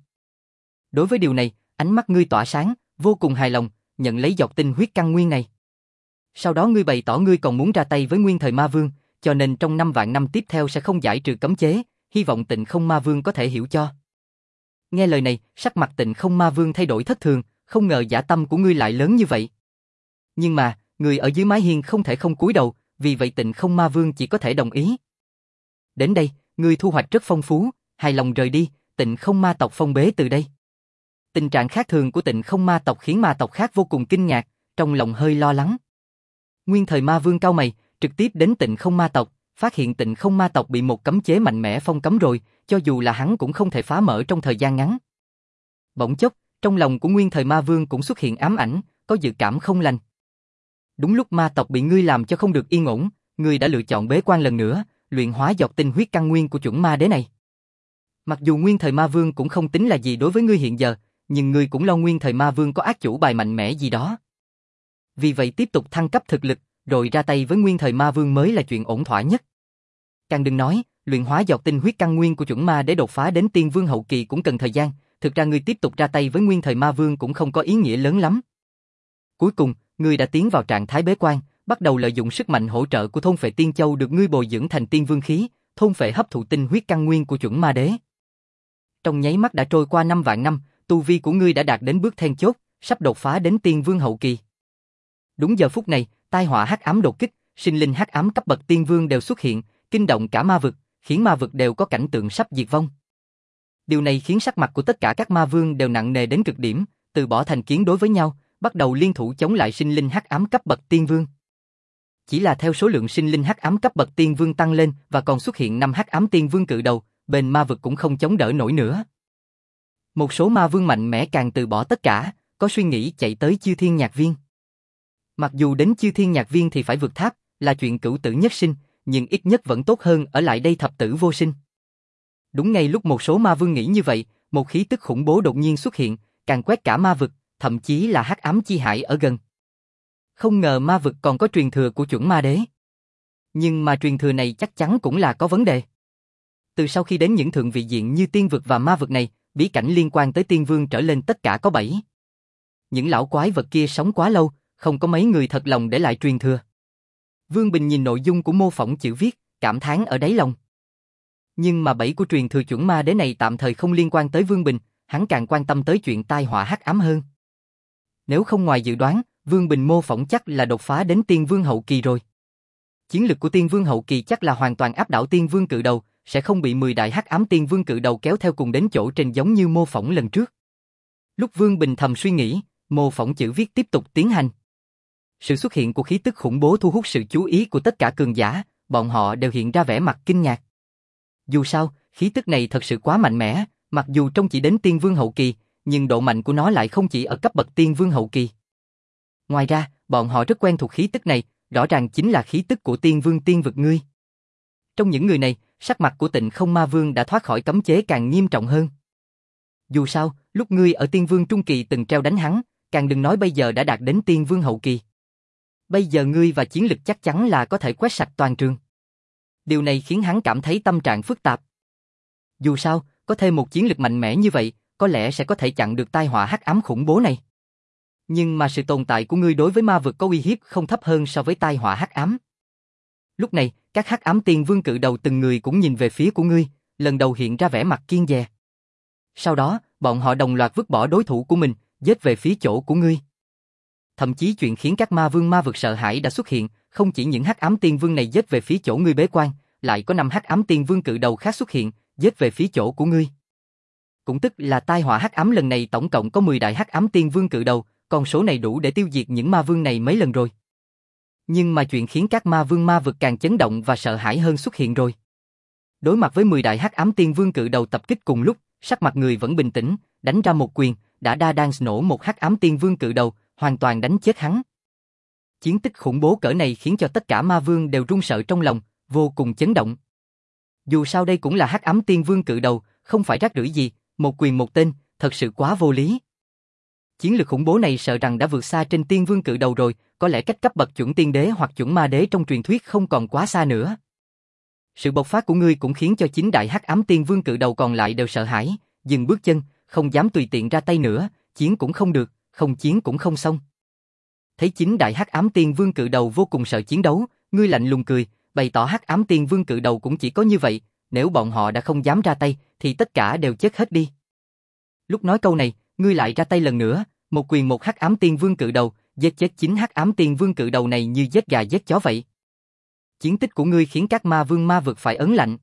Đối với điều này, ánh mắt ngươi tỏa sáng, vô cùng hài lòng, nhận lấy giọt tinh huyết căn nguyên này. Sau đó ngươi bày tỏ ngươi còn muốn ra tay với Nguyên Thời Ma Vương, cho nên trong năm vạn năm tiếp theo sẽ không giải trừ cấm chế, hy vọng Tịnh Không Ma Vương có thể hiểu cho. Nghe lời này, sắc mặt Tịnh Không Ma Vương thay đổi thất thường, không ngờ dã tâm của ngươi lại lớn như vậy. Nhưng mà, người ở dưới mái hiên không thể không cúi đầu, vì vậy Tịnh Không Ma Vương chỉ có thể đồng ý. Đến đây, ngươi thu hoạch rất phong phú, hài lòng rời đi, Tịnh Không ma tộc phong bế từ đây. Tình trạng khác thường của Tịnh Không ma tộc khiến ma tộc khác vô cùng kinh ngạc, trong lòng hơi lo lắng. Nguyên Thời Ma Vương cau mày, trực tiếp đến Tịnh Không ma tộc, phát hiện Tịnh Không ma tộc bị một cấm chế mạnh mẽ phong cấm rồi, cho dù là hắn cũng không thể phá mở trong thời gian ngắn. Bỗng chốc, trong lòng của Nguyên Thời Ma Vương cũng xuất hiện ám ảnh, có dự cảm không lành. Đúng lúc ma tộc bị ngươi làm cho không được yên ổn, ngươi đã lựa chọn bế quan lần nữa, luyện hóa giọt tinh huyết căn nguyên của chuẩn ma đế này. Mặc dù Nguyên Thời Ma Vương cũng không tính là gì đối với ngươi hiện giờ, nhưng ngươi cũng lo Nguyên Thời Ma Vương có ác chủ bài mạnh mẽ gì đó. Vì vậy tiếp tục thăng cấp thực lực, rồi ra tay với Nguyên Thời Ma Vương mới là chuyện ổn thỏa nhất. Càng đừng nói, luyện hóa giọt tinh huyết căn nguyên của chuẩn ma để đột phá đến tiên vương hậu kỳ cũng cần thời gian, thực ra ngươi tiếp tục ra tay với Nguyên Thời Ma Vương cũng không có ý nghĩa lớn lắm. Cuối cùng, ngươi đã tiến vào trạng thái bế quan, bắt đầu lợi dụng sức mạnh hỗ trợ của thôn phệ tiên châu được ngươi bồi dưỡng thành tiên vương khí, thôn phệ hấp thụ tinh huyết căn nguyên của chuẩn ma đế. Trong nháy mắt đã trôi qua năm vạn năm, tu vi của ngươi đã đạt đến bước then chốt, sắp đột phá đến tiên vương hậu kỳ. Đúng giờ phút này, tai họa hắc ám đột kích, sinh linh hắc ám cấp bậc tiên vương đều xuất hiện, kinh động cả ma vực, khiến ma vực đều có cảnh tượng sắp diệt vong. Điều này khiến sắc mặt của tất cả các ma vương đều nặng nề đến cực điểm, từ bỏ thành kiến đối với nhau, bắt đầu liên thủ chống lại sinh linh hắc ám cấp bậc tiên vương. Chỉ là theo số lượng sinh linh hắc ám cấp bậc tiên vương tăng lên và còn xuất hiện năm hắc ám tiên vương cự đầu, bên ma vực cũng không chống đỡ nổi nữa. Một số ma vương mạnh mẽ càng từ bỏ tất cả, có suy nghĩ chạy tới Chư Thiên Nhạc Viên. Mặc dù đến Chư Thiên Nhạc Viên thì phải vượt tháp, là chuyện cửu tử nhất sinh, nhưng ít nhất vẫn tốt hơn ở lại đây thập tử vô sinh. Đúng ngay lúc một số ma vương nghĩ như vậy, một khí tức khủng bố đột nhiên xuất hiện, càng quét cả ma vực, thậm chí là hắc ám chi hải ở gần. Không ngờ ma vực còn có truyền thừa của chuẩn ma đế. Nhưng mà truyền thừa này chắc chắn cũng là có vấn đề. Từ sau khi đến những thượng vị diện như tiên vực và ma vực này, bí cảnh liên quan tới tiên vương trở lên tất cả có bảy. Những lão quái vật kia sống quá lâu, không có mấy người thật lòng để lại truyền thừa. Vương Bình nhìn nội dung của mô phỏng chữ viết, cảm thán ở đáy lòng. Nhưng mà bẫy của truyền thừa chuẩn ma đế này tạm thời không liên quan tới Vương Bình, hắn càng quan tâm tới chuyện tai họa hắc ám hơn. Nếu không ngoài dự đoán, Vương Bình mô phỏng chắc là đột phá đến tiên vương hậu kỳ rồi. Chiến lực của tiên vương hậu kỳ chắc là hoàn toàn áp đảo tiên vương cự đầu, sẽ không bị mười đại hắc ám tiên vương cự đầu kéo theo cùng đến chỗ trên giống như mô phỏng lần trước. Lúc Vương Bình thầm suy nghĩ, mô phỏng chữ viết tiếp tục tiến hành. Sự xuất hiện của khí tức khủng bố thu hút sự chú ý của tất cả cường giả, bọn họ đều hiện ra vẻ mặt kinh ngạc. Dù sao, khí tức này thật sự quá mạnh mẽ, mặc dù trông chỉ đến tiên vương hậu kỳ, nhưng độ mạnh của nó lại không chỉ ở cấp bậc tiên vương hậu kỳ. Ngoài ra, bọn họ rất quen thuộc khí tức này, rõ ràng chính là khí tức của tiên vương tiên vực ngươi. Trong những người này, sắc mặt của Tịnh Không Ma Vương đã thoát khỏi cấm chế càng nghiêm trọng hơn. Dù sao, lúc ngươi ở tiên vương trung kỳ từng treo đánh hắn, càng đừng nói bây giờ đã đạt đến tiên vương hậu kỳ. Bây giờ ngươi và chiến lực chắc chắn là có thể quét sạch toàn trường. Điều này khiến hắn cảm thấy tâm trạng phức tạp. Dù sao, có thêm một chiến lực mạnh mẽ như vậy, có lẽ sẽ có thể chặn được tai họa hắc ám khủng bố này. Nhưng mà sự tồn tại của ngươi đối với ma vực có uy hiếp không thấp hơn so với tai họa hắc ám. Lúc này, các hắc ám tiên vương cự đầu từng người cũng nhìn về phía của ngươi, lần đầu hiện ra vẻ mặt kiêng dè. Sau đó, bọn họ đồng loạt vứt bỏ đối thủ của mình, giết về phía chỗ của ngươi. Thậm chí chuyện khiến các ma vương ma vực sợ hãi đã xuất hiện, không chỉ những hắc ám tiên vương này giết về phía chỗ ngươi bế quan, lại có năm hắc ám tiên vương cự đầu khác xuất hiện, giết về phía chỗ của ngươi. Cũng tức là tai họa hắc ám lần này tổng cộng có mười đại hắc ám tiên vương cự đầu, con số này đủ để tiêu diệt những ma vương này mấy lần rồi. Nhưng mà chuyện khiến các ma vương ma vực càng chấn động và sợ hãi hơn xuất hiện rồi. Đối mặt với mười đại hắc ám tiên vương cự đầu tập kích cùng lúc, sắc mặt người vẫn bình tĩnh, đánh ra một quyền, đã đa đang nổ một hắc ám tiên vương cự đầu, hoàn toàn đánh chết hắn. Chiến tích khủng bố cỡ này khiến cho tất cả ma vương đều run sợ trong lòng, vô cùng chấn động. Dù sao đây cũng là hắc ám tiên vương cự đầu, không phải rác rưởi gì, một quyền một tên, thật sự quá vô lý. Chiến lược khủng bố này sợ rằng đã vượt xa trên tiên vương cự đầu rồi, có lẽ cách cấp bậc chuẩn tiên đế hoặc chuẩn ma đế trong truyền thuyết không còn quá xa nữa. Sự bộc phát của ngươi cũng khiến cho chín đại hắc ám tiên vương cự đầu còn lại đều sợ hãi, dừng bước chân, không dám tùy tiện ra tay nữa, chiến cũng không được, không chiến cũng không xong. Thấy chín đại hắc ám tiên vương cự đầu vô cùng sợ chiến đấu, ngươi lạnh lùng cười, bày tỏ hắc ám tiên vương cự đầu cũng chỉ có như vậy, nếu bọn họ đã không dám ra tay, thì tất cả đều chết hết đi. Lúc nói câu này, ngươi lại ra tay lần nữa, một quyền một hắc ám tiên vương cự đầu, giết chết chín hắc ám tiên vương cự đầu này như giết gà giết chó vậy. Chiến tích của ngươi khiến các ma vương ma vực phải ấn lạnh.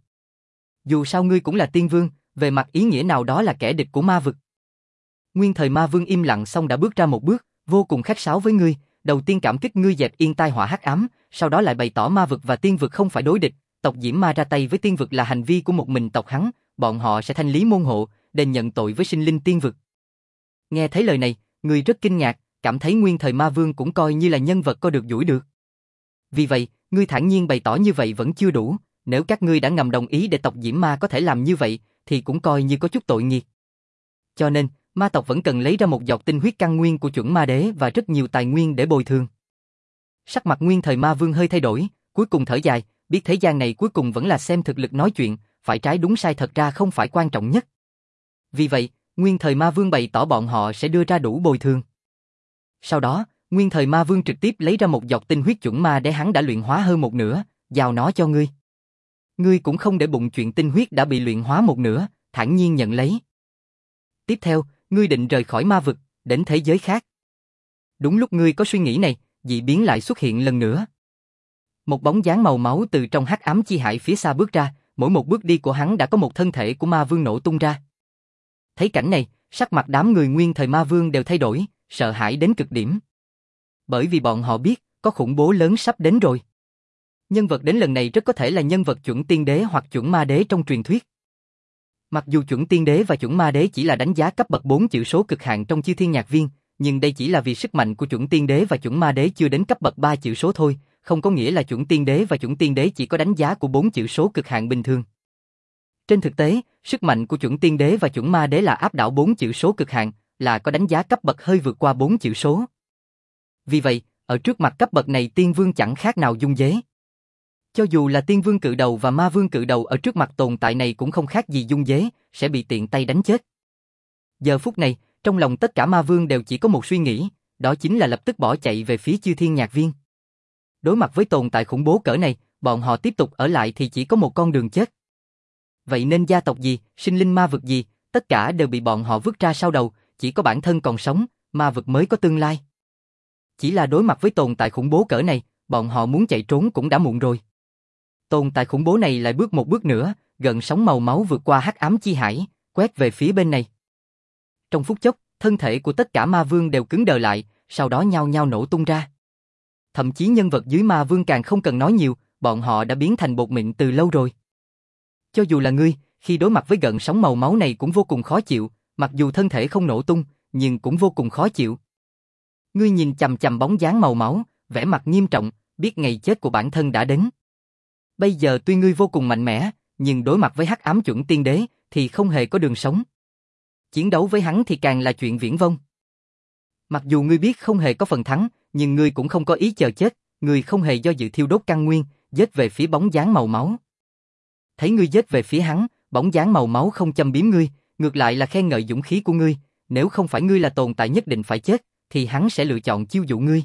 Dù sao ngươi cũng là tiên vương, về mặt ý nghĩa nào đó là kẻ địch của ma vực. Nguyên Thời Ma Vương im lặng xong đã bước ra một bước, vô cùng khách sáo với ngươi, đầu tiên cảm kích ngươi dẹp yên tai họa hắc ám, sau đó lại bày tỏ ma vực và tiên vực không phải đối địch, tộc Diễm Ma ra tay với tiên vực là hành vi của một mình tộc hắn, bọn họ sẽ thanh lý môn hộ, đền nhận tội với sinh linh tiên vực. Nghe thấy lời này, ngươi rất kinh ngạc, cảm thấy Nguyên Thời Ma Vương cũng coi như là nhân vật có được duỗi được. Vì vậy, ngươi thản nhiên bày tỏ như vậy vẫn chưa đủ, nếu các ngươi đã ngầm đồng ý để tộc Diễm Ma có thể làm như vậy, thì cũng coi như có chút tội nghiệt. Cho nên, ma tộc vẫn cần lấy ra một giọt tinh huyết căn nguyên của chuẩn ma đế và rất nhiều tài nguyên để bồi thường. Sắc mặt Nguyên Thời Ma Vương hơi thay đổi, cuối cùng thở dài, biết thế gian này cuối cùng vẫn là xem thực lực nói chuyện, phải trái đúng sai thật ra không phải quan trọng nhất. Vì vậy, Nguyên Thời Ma Vương bày tỏ bọn họ sẽ đưa ra đủ bồi thường. Sau đó, Nguyên Thời Ma Vương trực tiếp lấy ra một giọt tinh huyết chuẩn ma để hắn đã luyện hóa hơn một nửa, giao nó cho ngươi. Ngươi cũng không để bụng chuyện tinh huyết đã bị luyện hóa một nửa, thản nhiên nhận lấy. Tiếp theo, ngươi định rời khỏi ma vực, đến thế giới khác. Đúng lúc ngươi có suy nghĩ này, dị biến lại xuất hiện lần nữa. Một bóng dáng màu máu từ trong hắc ám chi hải phía xa bước ra, mỗi một bước đi của hắn đã có một thân thể của ma vương nổ tung ra. Thấy cảnh này, sắc mặt đám người Nguyên Thời Ma Vương đều thay đổi, sợ hãi đến cực điểm. Bởi vì bọn họ biết, có khủng bố lớn sắp đến rồi. Nhân vật đến lần này rất có thể là nhân vật chuẩn tiên đế hoặc chuẩn ma đế trong truyền thuyết. Mặc dù chuẩn tiên đế và chuẩn ma đế chỉ là đánh giá cấp bậc bốn chữ số cực hạn trong Chư Thiên Nhạc Viên, nhưng đây chỉ là vì sức mạnh của chuẩn tiên đế và chuẩn ma đế chưa đến cấp bậc ba chữ số thôi, không có nghĩa là chuẩn tiên đế và chuẩn tiên đế chỉ có đánh giá của bốn chữ số cực hạn bình thường. Trên thực tế, sức mạnh của chuẩn tiên đế và chuẩn ma đế là áp đảo bốn chữ số cực hạn, là có đánh giá cấp bậc hơi vượt qua bốn chữ số. Vì vậy, ở trước mặt cấp bậc này tiên vương chẳng khác nào dung dế. Cho dù là tiên vương cự đầu và ma vương cự đầu ở trước mặt tồn tại này cũng không khác gì dung dế, sẽ bị tiện tay đánh chết. Giờ phút này, trong lòng tất cả ma vương đều chỉ có một suy nghĩ, đó chính là lập tức bỏ chạy về phía Chư Thiên Nhạc Viên. Đối mặt với tồn tại khủng bố cỡ này, bọn họ tiếp tục ở lại thì chỉ có một con đường chết. Vậy nên gia tộc gì, sinh linh ma vực gì, tất cả đều bị bọn họ vứt ra sau đầu, chỉ có bản thân còn sống, ma vực mới có tương lai. Chỉ là đối mặt với tồn tại khủng bố cỡ này, bọn họ muốn chạy trốn cũng đã muộn rồi. Tồn tại khủng bố này lại bước một bước nữa, gần sóng màu máu vượt qua hắc ám chi hải, quét về phía bên này. Trong phút chốc, thân thể của tất cả ma vương đều cứng đờ lại, sau đó nhao nhao nổ tung ra. Thậm chí nhân vật dưới ma vương càng không cần nói nhiều, bọn họ đã biến thành bột mịn từ lâu rồi. Cho dù là ngươi, khi đối mặt với gần sóng màu máu này cũng vô cùng khó chịu, mặc dù thân thể không nổ tung, nhưng cũng vô cùng khó chịu. Ngươi nhìn chằm chằm bóng dáng màu máu, vẻ mặt nghiêm trọng, biết ngày chết của bản thân đã đến. Bây giờ tuy ngươi vô cùng mạnh mẽ, nhưng đối mặt với hắc ám chuẩn tiên đế thì không hề có đường sống. Chiến đấu với hắn thì càng là chuyện viển vông. Mặc dù ngươi biết không hề có phần thắng, nhưng ngươi cũng không có ý chờ chết, ngươi không hề do dự thiêu đốt căn nguyên, giết về phía bóng dáng màu máu. Thấy ngươi giết về phía hắn, bóng dáng màu máu không châm biếm ngươi, ngược lại là khen ngợi dũng khí của ngươi, nếu không phải ngươi là tồn tại nhất định phải chết, thì hắn sẽ lựa chọn chiêu dụ ngươi.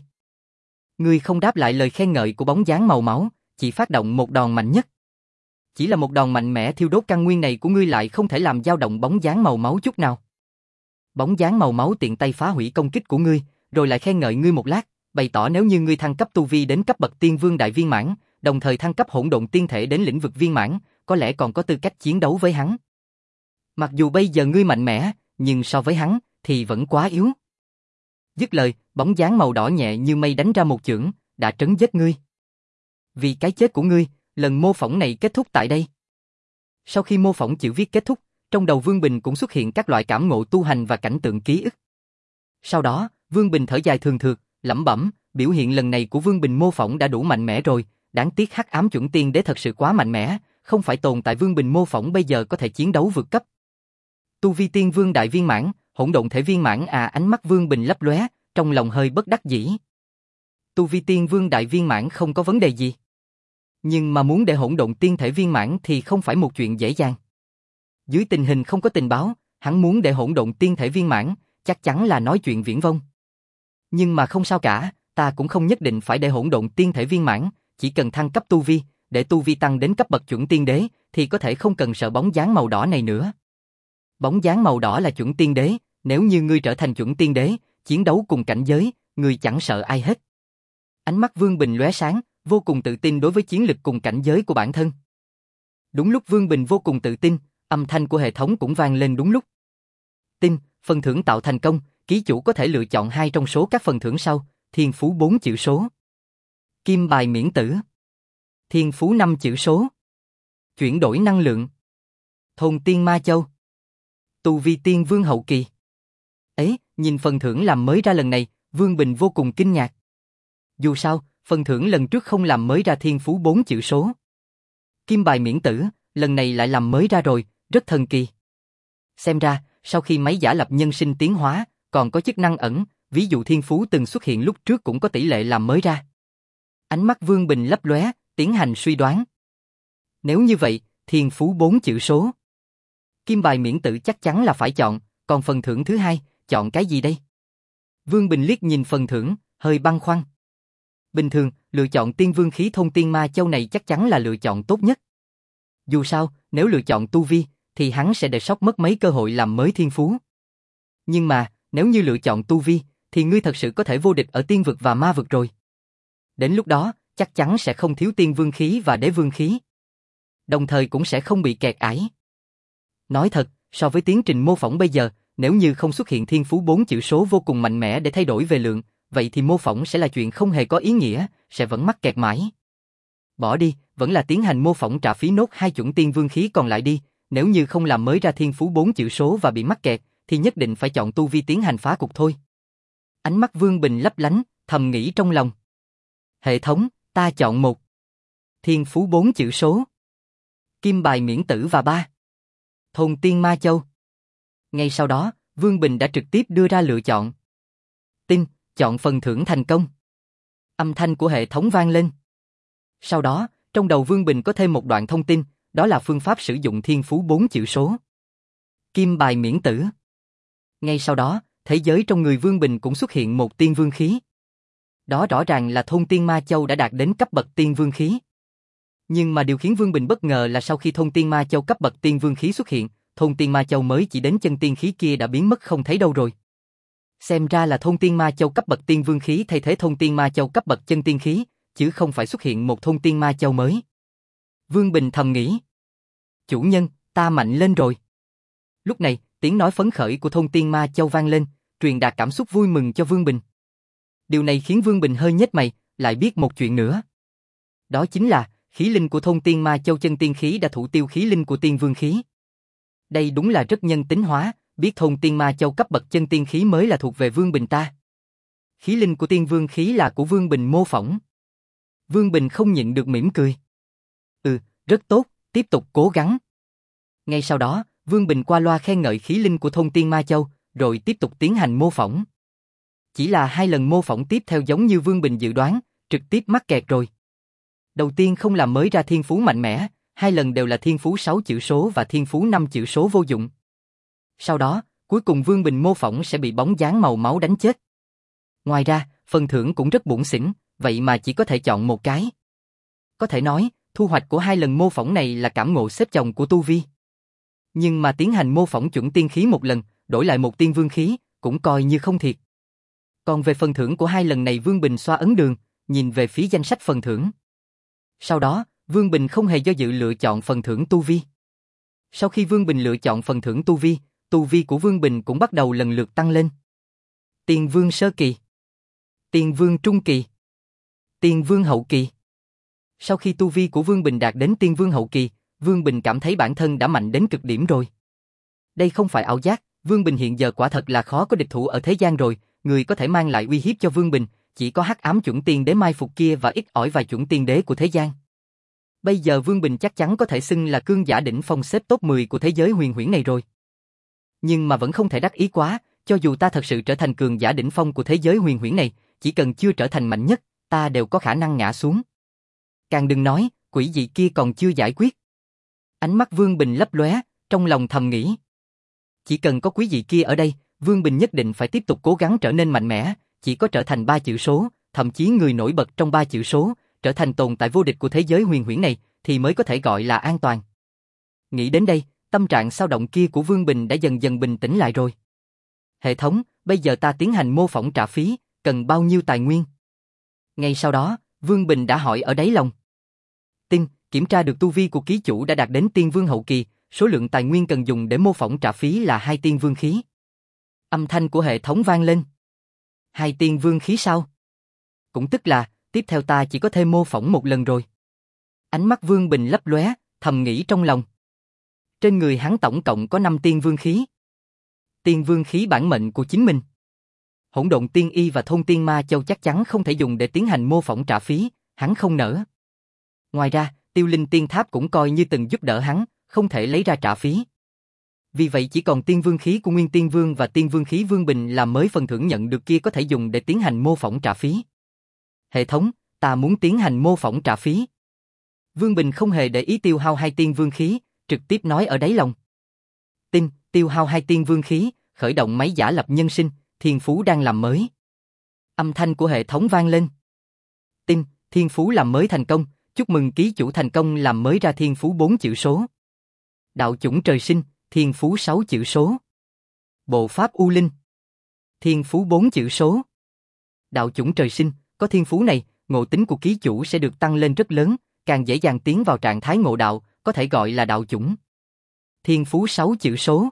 Ngươi không đáp lại lời khen ngợi của bóng dáng màu máu, chỉ phát động một đòn mạnh nhất. Chỉ là một đòn mạnh mẽ thiêu đốt căn nguyên này của ngươi lại không thể làm dao động bóng dáng màu máu chút nào. Bóng dáng màu máu tiện tay phá hủy công kích của ngươi, rồi lại khen ngợi ngươi một lát, bày tỏ nếu như ngươi thăng cấp tu vi đến cấp bậc tiên vương đại viên mãn, đồng thời thăng cấp hỗn độn tiên thể đến lĩnh vực viên mãn, có lẽ còn có tư cách chiến đấu với hắn. Mặc dù bây giờ ngươi mạnh mẽ, nhưng so với hắn thì vẫn quá yếu. Dứt lời, bóng dáng màu đỏ nhẹ như mây đánh ra một chưởng, đã trấn giết ngươi. Vì cái chết của ngươi, lần mô phỏng này kết thúc tại đây. Sau khi mô phỏng chữ viết kết thúc, trong đầu Vương Bình cũng xuất hiện các loại cảm ngộ tu hành và cảnh tượng ký ức. Sau đó, Vương Bình thở dài thường thượt, lẩm bẩm, biểu hiện lần này của Vương Bình mô phỏng đã đủ mạnh mẽ rồi, đáng tiếc hắc ám chuẩn tiên đế thật sự quá mạnh mẽ, không phải tồn tại Vương Bình mô phỏng bây giờ có thể chiến đấu vượt cấp. Tu vi tiên vương đại viên mãn, hỗn độn thể viên mãn à, ánh mắt Vương Bình lấp lóe, trong lòng hơi bất đắc dĩ. Tu vi tiên vương đại viên mãn không có vấn đề gì. Nhưng mà muốn để hỗn độn tiên thể viên mãn thì không phải một chuyện dễ dàng. Dưới tình hình không có tình báo, hắn muốn để hỗn độn tiên thể viên mãn, chắc chắn là nói chuyện viển vông. Nhưng mà không sao cả, ta cũng không nhất định phải để hỗn độn tiên thể viên mãn, chỉ cần thăng cấp tu vi, để tu vi tăng đến cấp bậc chuẩn tiên đế, thì có thể không cần sợ bóng dáng màu đỏ này nữa. Bóng dáng màu đỏ là chuẩn tiên đế, nếu như ngươi trở thành chuẩn tiên đế, chiến đấu cùng cảnh giới, ngươi chẳng sợ ai hết. Ánh mắt Vương Bình lóe sáng, vô cùng tự tin đối với chiến lực cùng cảnh giới của bản thân. Đúng lúc Vương Bình vô cùng tự tin, âm thanh của hệ thống cũng vang lên đúng lúc. Tin, phần thưởng tạo thành công, ký chủ có thể lựa chọn hai trong số các phần thưởng sau, thiên phú bốn chữ số. Kim bài miễn tử. Thiên phú năm chữ số. Chuyển đổi năng lượng. Thôn tiên ma châu. Tu vi tiên vương hậu kỳ. Ấy, nhìn phần thưởng làm mới ra lần này, Vương Bình vô cùng kinh ngạc. Dù sao, phần thưởng lần trước không làm mới ra thiên phú bốn chữ số. Kim bài miễn tử, lần này lại làm mới ra rồi, rất thần kỳ. Xem ra, sau khi máy giả lập nhân sinh tiến hóa, còn có chức năng ẩn, ví dụ thiên phú từng xuất hiện lúc trước cũng có tỷ lệ làm mới ra. Ánh mắt Vương Bình lấp lóe, tiến hành suy đoán. Nếu như vậy, thiên phú bốn chữ số. Kim bài miễn tử chắc chắn là phải chọn, còn phần thưởng thứ hai, chọn cái gì đây? Vương Bình liếc nhìn phần thưởng, hơi băn khoăn. Bình thường, lựa chọn tiên vương khí thôn tiên ma châu này chắc chắn là lựa chọn tốt nhất. Dù sao, nếu lựa chọn tu vi, thì hắn sẽ để sót mất mấy cơ hội làm mới thiên phú. Nhưng mà, nếu như lựa chọn tu vi, thì ngươi thật sự có thể vô địch ở tiên vực và ma vực rồi. Đến lúc đó, chắc chắn sẽ không thiếu tiên vương khí và đế vương khí. Đồng thời cũng sẽ không bị kẹt ải. Nói thật, so với tiến trình mô phỏng bây giờ, nếu như không xuất hiện thiên phú bốn chữ số vô cùng mạnh mẽ để thay đổi về lượng, vậy thì mô phỏng sẽ là chuyện không hề có ý nghĩa, sẽ vẫn mắc kẹt mãi. Bỏ đi, vẫn là tiến hành mô phỏng trả phí nốt hai chuẩn tiên vương khí còn lại đi, nếu như không làm mới ra thiên phú bốn chữ số và bị mắc kẹt, thì nhất định phải chọn tu vi tiến hành phá cục thôi. Ánh mắt Vương Bình lấp lánh, thầm nghĩ trong lòng. Hệ thống, ta chọn một. Thiên phú bốn chữ số. Kim bài miễn tử và ba. Thôn tiên ma châu. Ngay sau đó, Vương Bình đã trực tiếp đưa ra lựa chọn. Tin, chọn phần thưởng thành công. Âm thanh của hệ thống vang lên. Sau đó, trong đầu Vương Bình có thêm một đoạn thông tin, đó là phương pháp sử dụng thiên phú bốn chữ số. Kim bài miễn tử. Ngay sau đó, thế giới trong người Vương Bình cũng xuất hiện một tiên vương khí. Đó rõ ràng là thôn Tiên Ma Châu đã đạt đến cấp bậc tiên vương khí. Nhưng mà điều khiến Vương Bình bất ngờ là sau khi thôn Tiên Ma Châu cấp bậc tiên vương khí xuất hiện, thôn Tiên Ma Châu mới chỉ đến chân tiên khí kia đã biến mất không thấy đâu rồi. Xem ra là thôn Tiên Ma Châu cấp bậc tiên vương khí thay thế thôn Tiên Ma Châu cấp bậc chân tiên khí, chứ không phải xuất hiện một thôn Tiên Ma Châu mới. Vương Bình thầm nghĩ. Chủ nhân, ta mạnh lên rồi. Lúc này, tiếng nói phấn khởi của thôn Tiên Ma Châu vang lên, truyền đạt cảm xúc vui mừng cho Vương Bình. Điều này khiến Vương Bình hơi nhếch mày, lại biết một chuyện nữa. Đó chính là, khí linh của thôn Tiên Ma Châu chân tiên khí đã thủ tiêu khí linh của tiên vương khí. Đây đúng là rất nhân tính hóa, biết thôn Tiên Ma Châu cấp bậc chân tiên khí mới là thuộc về Vương Bình ta. Khí linh của tiên vương khí là của Vương Bình mô phỏng. Vương Bình không nhịn được mỉm cười. Ừ, rất tốt, tiếp tục cố gắng. Ngay sau đó, Vương Bình qua loa khen ngợi khí linh của thôn Tiên Ma Châu, rồi tiếp tục tiến hành mô phỏng. Chỉ là hai lần mô phỏng tiếp theo giống như Vương Bình dự đoán, trực tiếp mắc kẹt rồi. Đầu tiên không làm mới ra thiên phú mạnh mẽ, hai lần đều là thiên phú sáu chữ số và thiên phú năm chữ số vô dụng. Sau đó, cuối cùng Vương Bình mô phỏng sẽ bị bóng dáng màu máu đánh chết. Ngoài ra, phần thưởng cũng rất bủn xỉn, vậy mà chỉ có thể chọn một cái. Có thể nói, thu hoạch của hai lần mô phỏng này là cảm ngộ xếp chồng của tu vi. Nhưng mà tiến hành mô phỏng chuẩn tiên khí một lần, đổi lại một tiên vương khí, cũng coi như không thiệt. Còn về phần thưởng của hai lần này Vương Bình xoa ấn đường, nhìn về phía danh sách phần thưởng. Sau đó, Vương Bình không hề do dự lựa chọn phần thưởng tu vi. Sau khi Vương Bình lựa chọn phần thưởng tu vi, tu vi của Vương Bình cũng bắt đầu lần lượt tăng lên. Tiên vương sơ kỳ, tiên vương trung kỳ, tiên vương hậu kỳ. Sau khi tu vi của Vương Bình đạt đến tiên vương hậu kỳ, Vương Bình cảm thấy bản thân đã mạnh đến cực điểm rồi. Đây không phải ảo giác, Vương Bình hiện giờ quả thật là khó có địch thủ ở thế gian rồi, người có thể mang lại uy hiếp cho Vương Bình, chỉ có hắc ám chuẩn tiên đế mai phục kia và ít ỏi vài chuẩn tiên đế của thế gian. Bây giờ Vương Bình chắc chắn có thể xưng là cương giả đỉnh phong xếp top mười của thế giới huyền huyễn này rồi. Nhưng mà vẫn không thể đắc ý quá, cho dù ta thật sự trở thành cường giả đỉnh phong của thế giới huyền huyễn này, chỉ cần chưa trở thành mạnh nhất, ta đều có khả năng ngã xuống. Càng đừng nói, quỷ dị kia còn chưa giải quyết. Ánh mắt Vương Bình lấp lóe, trong lòng thầm nghĩ. Chỉ cần có quý vị kia ở đây, Vương Bình nhất định phải tiếp tục cố gắng trở nên mạnh mẽ, chỉ có trở thành ba chữ số, thậm chí người nổi bật trong ba chữ số, trở thành tồn tại vô địch của thế giới huyền huyễn này, thì mới có thể gọi là an toàn. Nghĩ đến đây, tâm trạng xao động kia của Vương Bình đã dần dần bình tĩnh lại rồi. Hệ thống, bây giờ ta tiến hành mô phỏng trả phí, cần bao nhiêu tài nguyên? Ngay sau đó, Vương Bình đã hỏi ở đáy lòng. Tin, kiểm tra được tu vi của ký chủ đã đạt đến tiên vương hậu kỳ, số lượng tài nguyên cần dùng để mô phỏng trả phí là hai tiên vương khí. Âm thanh của hệ thống vang lên. Hai tiên vương khí sao? Cũng tức là, tiếp theo ta chỉ có thể mô phỏng một lần rồi. Ánh mắt Vương Bình lấp lóe, thầm nghĩ trong lòng. Trên người hắn tổng cộng có năm tiên vương khí. Tiên vương khí bản mệnh của chính mình. Hỗn độn tiên y và thôn Tiên Ma Châu chắc chắn không thể dùng để tiến hành mô phỏng trả phí, hắn không nỡ. Ngoài ra, Tiêu Linh Tiên Tháp cũng coi như từng giúp đỡ hắn, không thể lấy ra trả phí. Vì vậy chỉ còn tiên vương khí của Nguyên Tiên Vương và tiên vương khí Vương Bình là mới phần thưởng nhận được kia có thể dùng để tiến hành mô phỏng trả phí. Hệ thống, ta muốn tiến hành mô phỏng trả phí. Vương Bình không hề để ý tiêu hao hai tiên vương khí, trực tiếp nói ở đáy lòng. Tin, tiêu hao hai tiên vương khí, khởi động máy giả lập nhân sinh, thiên phú đang làm mới. Âm thanh của hệ thống vang lên. Tin, thiên phú làm mới thành công, chúc mừng ký chủ thành công làm mới ra thiên phú bốn chữ số. Đạo chủng trời sinh, thiên phú sáu chữ số. Bộ pháp U Linh, thiên phú bốn chữ số. Đạo chủng trời sinh, có thiên phú này, ngộ tính của ký chủ sẽ được tăng lên rất lớn, càng dễ dàng tiến vào trạng thái ngộ đạo, có thể gọi là đạo chủng. Thiên phú sáu chữ số.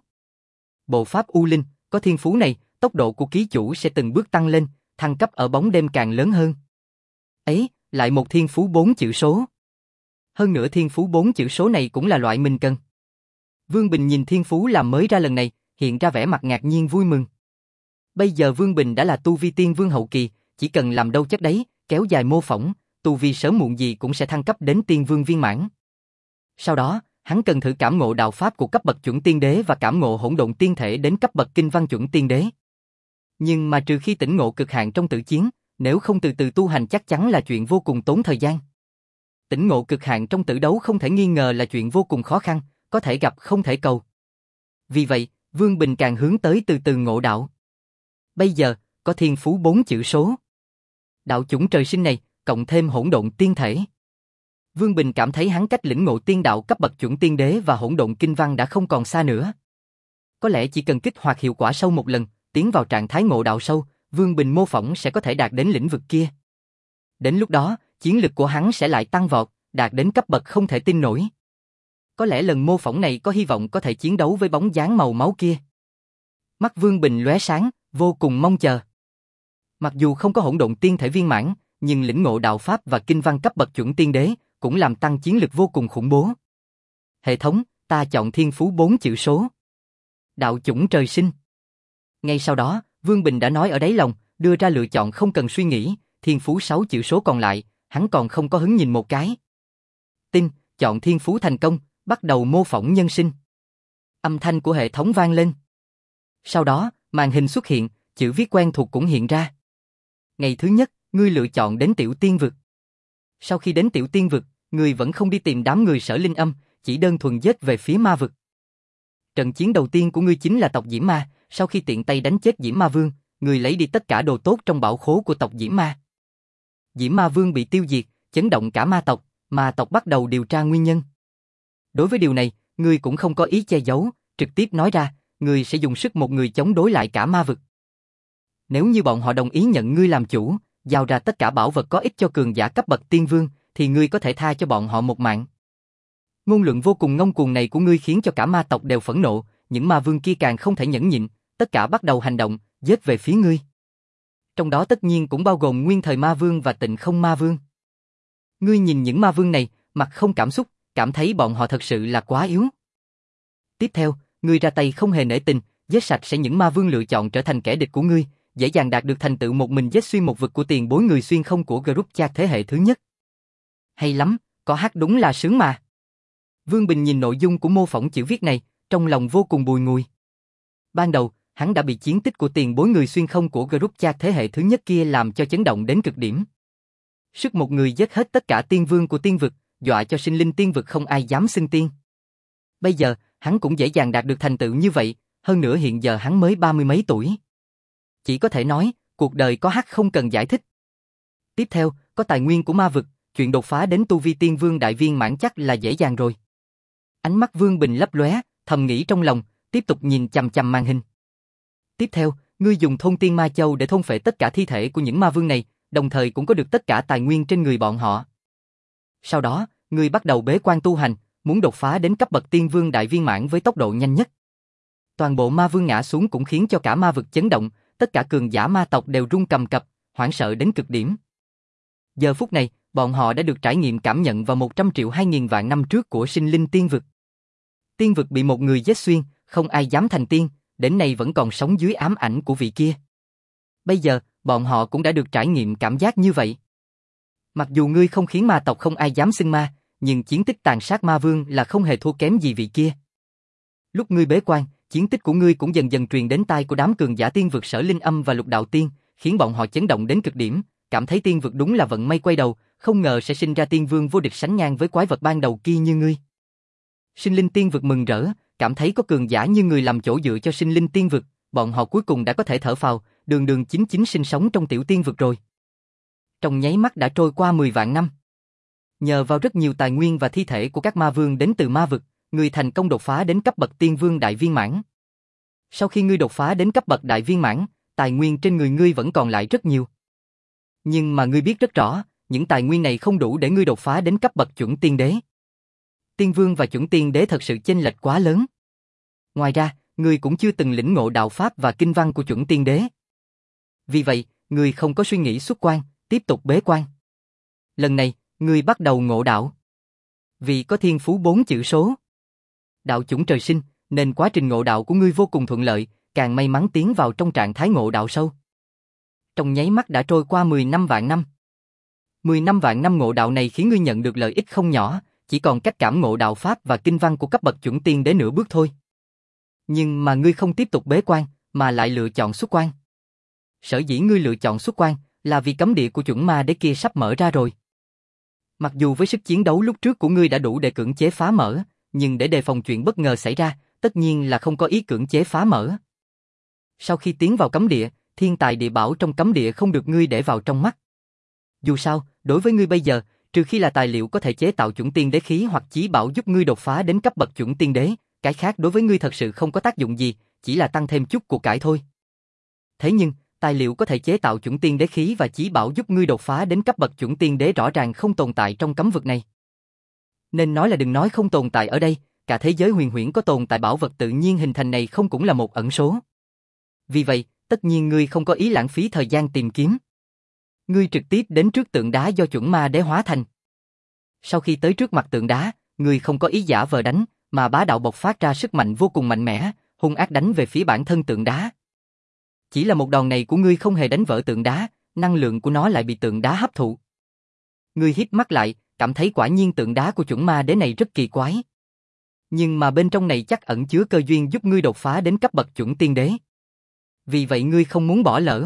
Bộ pháp U Linh, có thiên phú này, tốc độ của ký chủ sẽ từng bước tăng lên, thăng cấp ở bóng đêm càng lớn hơn. Ấy, lại một thiên phú bốn chữ số. Hơn nữa thiên phú bốn chữ số này cũng là loại mình cần. Vương Bình nhìn thiên phú làm mới ra lần này, hiện ra vẻ mặt ngạc nhiên vui mừng. Bây giờ Vương Bình đã là tu vi tiên vương hậu kỳ, chỉ cần làm đâu chắc đấy, kéo dài mô phỏng, tu vi sớm muộn gì cũng sẽ thăng cấp đến tiên vương viên mãn. Sau đó, hắn cần thử cảm ngộ đạo pháp của cấp bậc chuẩn tiên đế và cảm ngộ hỗn độn tiên thể đến cấp bậc kinh văn chuẩn tiên đế. Nhưng mà trừ khi tỉnh ngộ cực hạn trong tự chiến, nếu không từ từ tu hành chắc chắn là chuyện vô cùng tốn thời gian. Tỉnh ngộ cực hạn trong tử đấu không thể nghi ngờ là chuyện vô cùng khó khăn, có thể gặp không thể cầu. Vì vậy, Vương Bình càng hướng tới từ từ ngộ đạo. Bây giờ, có thiên phú bốn chữ số. Đạo chủng trời sinh này, cộng thêm hỗn độn tiên thể. Vương Bình cảm thấy hắn cách lĩnh ngộ tiên đạo cấp bậc chuẩn tiên đế và hỗn độn kinh văn đã không còn xa nữa. Có lẽ chỉ cần kích hoạt hiệu quả sâu một lần, tiến vào trạng thái ngộ đạo sâu, Vương Bình mô phỏng sẽ có thể đạt đến lĩnh vực kia. Đến lúc đó, chiến lực của hắn sẽ lại tăng vọt, đạt đến cấp bậc không thể tin nổi. Có lẽ lần mô phỏng này có hy vọng có thể chiến đấu với bóng dáng màu máu kia. Mắt Vương Bình lóe sáng, vô cùng mong chờ. Mặc dù không có hỗn độn tiên thể viên mãn, nhưng lĩnh ngộ đạo pháp và kinh văn cấp bậc chuẩn tiên đế cũng làm tăng chiến lực vô cùng khủng bố. Hệ thống, ta chọn thiên phú bốn chữ số. Đạo chủng trời sinh. Ngay sau đó, Vương Bình đã nói ở đáy lòng, đưa ra lựa chọn không cần suy nghĩ, thiên phú sáu chữ số còn lại, hắn còn không có hứng nhìn một cái. Tin, chọn thiên phú thành công, bắt đầu mô phỏng nhân sinh. Âm thanh của hệ thống vang lên. Sau đó, màn hình xuất hiện, chữ viết quen thuộc cũng hiện ra. Ngày thứ nhất, ngươi lựa chọn đến Tiểu Tiên Vực. Sau khi đến Tiểu Tiên Vực, ngươi vẫn không đi tìm đám người Sở Linh Âm, chỉ đơn thuần giết về phía ma vực. Trận chiến đầu tiên của ngươi chính là tộc Diễm Ma, sau khi tiện tay đánh chết Diễm Ma Vương, ngươi lấy đi tất cả đồ tốt trong bảo khố của tộc Diễm Ma. Diễm Ma Vương bị tiêu diệt, chấn động cả ma tộc, ma tộc bắt đầu điều tra nguyên nhân. Đối với điều này, ngươi cũng không có ý che giấu, trực tiếp nói ra, ngươi sẽ dùng sức một người chống đối lại cả ma vực. Nếu như bọn họ đồng ý nhận ngươi làm chủ, giao ra tất cả bảo vật có ích cho cường giả cấp bậc tiên vương, thì ngươi có thể tha cho bọn họ một mạng. Ngôn luận vô cùng ngông cuồng này của ngươi khiến cho cả ma tộc đều phẫn nộ, những ma vương kia càng không thể nhẫn nhịn, tất cả bắt đầu hành động, giết về phía ngươi. Trong đó tất nhiên cũng bao gồm Nguyên Thời Ma Vương và Tịnh Không Ma Vương. Ngươi nhìn những ma vương này, mặt không cảm xúc, cảm thấy bọn họ thật sự là quá yếu. Tiếp theo, ngươi ra tay không hề nể tình, giết sạch sẽ những ma vương lựa chọn trở thành kẻ địch của ngươi, dễ dàng đạt được thành tựu một mình giết xuyên một vực của tiền bối người xuyên không của group chat thế hệ thứ nhất. Hay lắm, có hát đúng là sướng mà. Vương Bình nhìn nội dung của mô phỏng chữ viết này, trong lòng vô cùng bùi ngùi. Ban đầu, hắn đã bị chiến tích của tiền bối người xuyên không của group chat thế hệ thứ nhất kia làm cho chấn động đến cực điểm. Sức một người giết hết tất cả tiên vương của tiên vực, dọa cho sinh linh tiên vực không ai dám xưng tiên. Bây giờ, hắn cũng dễ dàng đạt được thành tựu như vậy, hơn nữa hiện giờ hắn mới ba mươi mấy tuổi. Chỉ có thể nói, cuộc đời có hát không cần giải thích. Tiếp theo, có tài nguyên của ma vực, chuyện đột phá đến tu vi tiên vương đại viên mãn chắc là dễ dàng rồi. Ánh mắt Vương Bình lấp lóe, thầm nghĩ trong lòng, tiếp tục nhìn chằm chằm màn hình. Tiếp theo, ngươi dùng thôn tiên ma châu để thôn phệ tất cả thi thể của những ma vương này, đồng thời cũng có được tất cả tài nguyên trên người bọn họ. Sau đó, ngươi bắt đầu bế quan tu hành, muốn đột phá đến cấp bậc tiên vương đại viên mãn với tốc độ nhanh nhất. Toàn bộ ma vương ngã xuống cũng khiến cho cả ma vực chấn động, tất cả cường giả ma tộc đều run cầm cập, hoảng sợ đến cực điểm. Giờ phút này, bọn họ đã được trải nghiệm cảm nhận vào một trăm triệu hai nghìn vạn năm trước của sinh linh tiên vực. Tiên vực bị một người giết xuyên, không ai dám thành tiên, đến nay vẫn còn sống dưới ám ảnh của vị kia. Bây giờ, bọn họ cũng đã được trải nghiệm cảm giác như vậy. Mặc dù ngươi không khiến ma tộc không ai dám xưng ma, nhưng chiến tích tàn sát ma vương là không hề thua kém gì vị kia. Lúc ngươi bế quan, chiến tích của ngươi cũng dần dần truyền đến tai của đám cường giả tiên vực Sở Linh Âm và Lục Đạo Tiên, khiến bọn họ chấn động đến cực điểm, cảm thấy tiên vực đúng là vận may quay đầu, không ngờ sẽ sinh ra tiên vương vô địch sánh ngang với quái vật ban đầu kia như ngươi. Sinh linh tiên vực mừng rỡ, cảm thấy có cường giả như người làm chỗ dựa cho sinh linh tiên vực, bọn họ cuối cùng đã có thể thở phào, đường đường chính chính sinh sống trong tiểu tiên vực rồi. Trong nháy mắt đã trôi qua mười vạn năm. Nhờ vào rất nhiều tài nguyên và thi thể của các ma vương đến từ ma vực, ngươi thành công đột phá đến cấp bậc tiên vương đại viên mãn. Sau khi ngươi đột phá đến cấp bậc đại viên mãn, tài nguyên trên người ngươi vẫn còn lại rất nhiều. Nhưng mà ngươi biết rất rõ, những tài nguyên này không đủ để ngươi đột phá đến cấp bậc chuẩn tiên đế. Tiên vương và chuẩn tiên đế thật sự chênh lệch quá lớn. Ngoài ra, ngươi cũng chưa từng lĩnh ngộ đạo pháp và kinh văn của chuẩn tiên đế. Vì vậy, ngươi không có suy nghĩ xuất quan, tiếp tục bế quan. Lần này, ngươi bắt đầu ngộ đạo. Vì có thiên phú bốn chữ số. Đạo chủng trời sinh, nên quá trình ngộ đạo của ngươi vô cùng thuận lợi, càng may mắn tiến vào trong trạng thái ngộ đạo sâu. Trong nháy mắt đã trôi qua mười năm vạn năm. mười năm vạn năm ngộ đạo này khiến ngươi nhận được lợi ích không nhỏ, chỉ còn cách cảm ngộ đạo pháp và kinh văn của cấp bậc chuẩn tiên đế nửa bước thôi. Nhưng mà ngươi không tiếp tục bế quan, mà lại lựa chọn xuất quan. Sở dĩ ngươi lựa chọn xuất quan là vì cấm địa của chuẩn ma đế kia sắp mở ra rồi. Mặc dù với sức chiến đấu lúc trước của ngươi đã đủ để cưỡng chế phá mở, nhưng để đề phòng chuyện bất ngờ xảy ra, tất nhiên là không có ý cưỡng chế phá mở. Sau khi tiến vào cấm địa, thiên tài địa bảo trong cấm địa không được ngươi để vào trong mắt. Dù sao, đối với ngươi bây giờ, trừ khi là tài liệu có thể chế tạo chuẩn tiên đế khí hoặc chí bảo giúp ngươi đột phá đến cấp bậc chuẩn tiên đế, cái khác đối với ngươi thật sự không có tác dụng gì, chỉ là tăng thêm chút của cải thôi. Thế nhưng, tài liệu có thể chế tạo chuẩn tiên đế khí và chí bảo giúp ngươi đột phá đến cấp bậc chuẩn tiên đế rõ ràng không tồn tại trong cấm vực này. Nên nói là đừng nói không tồn tại ở đây, cả thế giới huyền huyễn có tồn tại bảo vật tự nhiên hình thành này không cũng là một ẩn số. Vì vậy, tất nhiên ngươi không có ý lãng phí thời gian tìm kiếm. Ngươi trực tiếp đến trước tượng đá do chuẩn ma đế hóa thành. Sau khi tới trước mặt tượng đá, ngươi không có ý giả vờ đánh, mà bá đạo bộc phát ra sức mạnh vô cùng mạnh mẽ, hung ác đánh về phía bản thân tượng đá. Chỉ là một đòn này của ngươi không hề đánh vỡ tượng đá, năng lượng của nó lại bị tượng đá hấp thụ. Ngươi híp mắt lại, cảm thấy quả nhiên tượng đá của chuẩn ma đế này rất kỳ quái. Nhưng mà bên trong này chắc ẩn chứa cơ duyên giúp ngươi đột phá đến cấp bậc chuẩn tiên đế. Vì vậy ngươi không muốn bỏ lỡ.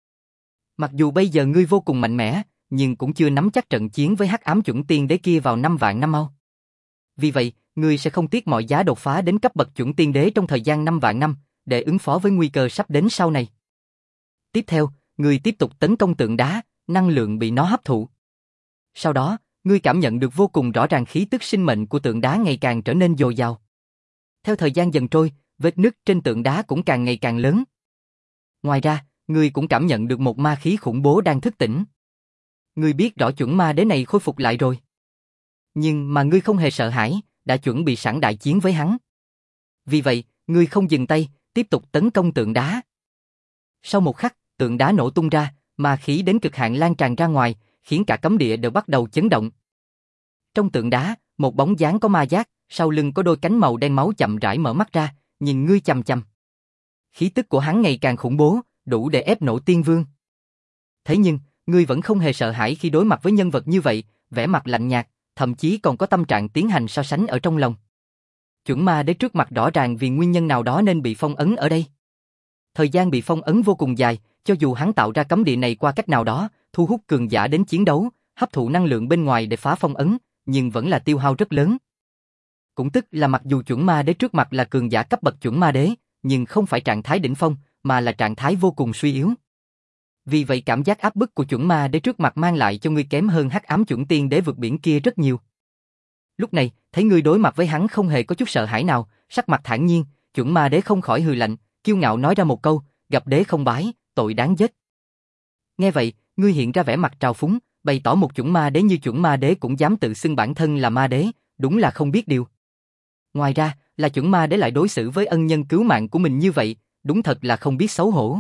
Mặc dù bây giờ ngươi vô cùng mạnh mẽ, nhưng cũng chưa nắm chắc trận chiến với hắc ám chuẩn tiên đế kia vào năm vạn năm mau. Vì vậy, ngươi sẽ không tiếc mọi giá đột phá đến cấp bậc chuẩn tiên đế trong thời gian năm vạn năm, để ứng phó với nguy cơ sắp đến sau này. Tiếp theo, ngươi tiếp tục tấn công tượng đá, năng lượng bị nó hấp thụ. Sau đó, ngươi cảm nhận được vô cùng rõ ràng khí tức sinh mệnh của tượng đá ngày càng trở nên dồi dào. Theo thời gian dần trôi, vết nứt trên tượng đá cũng càng ngày càng lớn. Ngoài ra, ngươi cũng cảm nhận được một ma khí khủng bố đang thức tỉnh. Ngươi biết rõ chuẩn ma đế này khôi phục lại rồi. Nhưng mà ngươi không hề sợ hãi, đã chuẩn bị sẵn đại chiến với hắn. Vì vậy, ngươi không dừng tay, tiếp tục tấn công tượng đá. Sau một khắc, tượng đá nổ tung ra, ma khí đến cực hạn lan tràn ra ngoài, khiến cả cấm địa đều bắt đầu chấn động. Trong tượng đá, một bóng dáng có ma giác, sau lưng có đôi cánh màu đen máu chậm rãi mở mắt ra, nhìn ngươi chằm chằm. Khí tức của hắn ngày càng khủng bố, đủ để ép nổ tiên vương. Thế nhưng, ngươi vẫn không hề sợ hãi khi đối mặt với nhân vật như vậy, vẻ mặt lạnh nhạt, thậm chí còn có tâm trạng tiến hành so sánh ở trong lòng. Chuẩn ma đế trước mặt rõ ràng vì nguyên nhân nào đó nên bị phong ấn ở đây. Thời gian bị phong ấn vô cùng dài, cho dù hắn tạo ra cấm địa này qua cách nào đó, thu hút cường giả đến chiến đấu, hấp thụ năng lượng bên ngoài để phá phong ấn, nhưng vẫn là tiêu hao rất lớn. Cũng tức là mặc dù chuẩn ma đế trước mặt là cường giả cấp bậc chuẩn ma đế, nhưng không phải trạng thái đỉnh phong, mà là trạng thái vô cùng suy yếu. Vì vậy cảm giác áp bức của chuẩn ma đế trước mặt mang lại cho ngươi kém hơn hắc ám chuẩn tiên đế vượt biển kia rất nhiều. Lúc này, thấy ngươi đối mặt với hắn không hề có chút sợ hãi nào, sắc mặt thản nhiên, chuẩn ma đế không khỏi hừ lạnh, kiêu ngạo nói ra một câu, gặp đế không bái, tội đáng giết. Nghe vậy, ngươi hiện ra vẻ mặt trào phúng, bày tỏ một chuẩn ma đế như chuẩn ma đế cũng dám tự xưng bản thân là ma đế, đúng là không biết điều. Ngoài ra, là chuẩn ma đế lại đối xử với ân nhân cứu mạng của mình như vậy, đúng thật là không biết xấu hổ.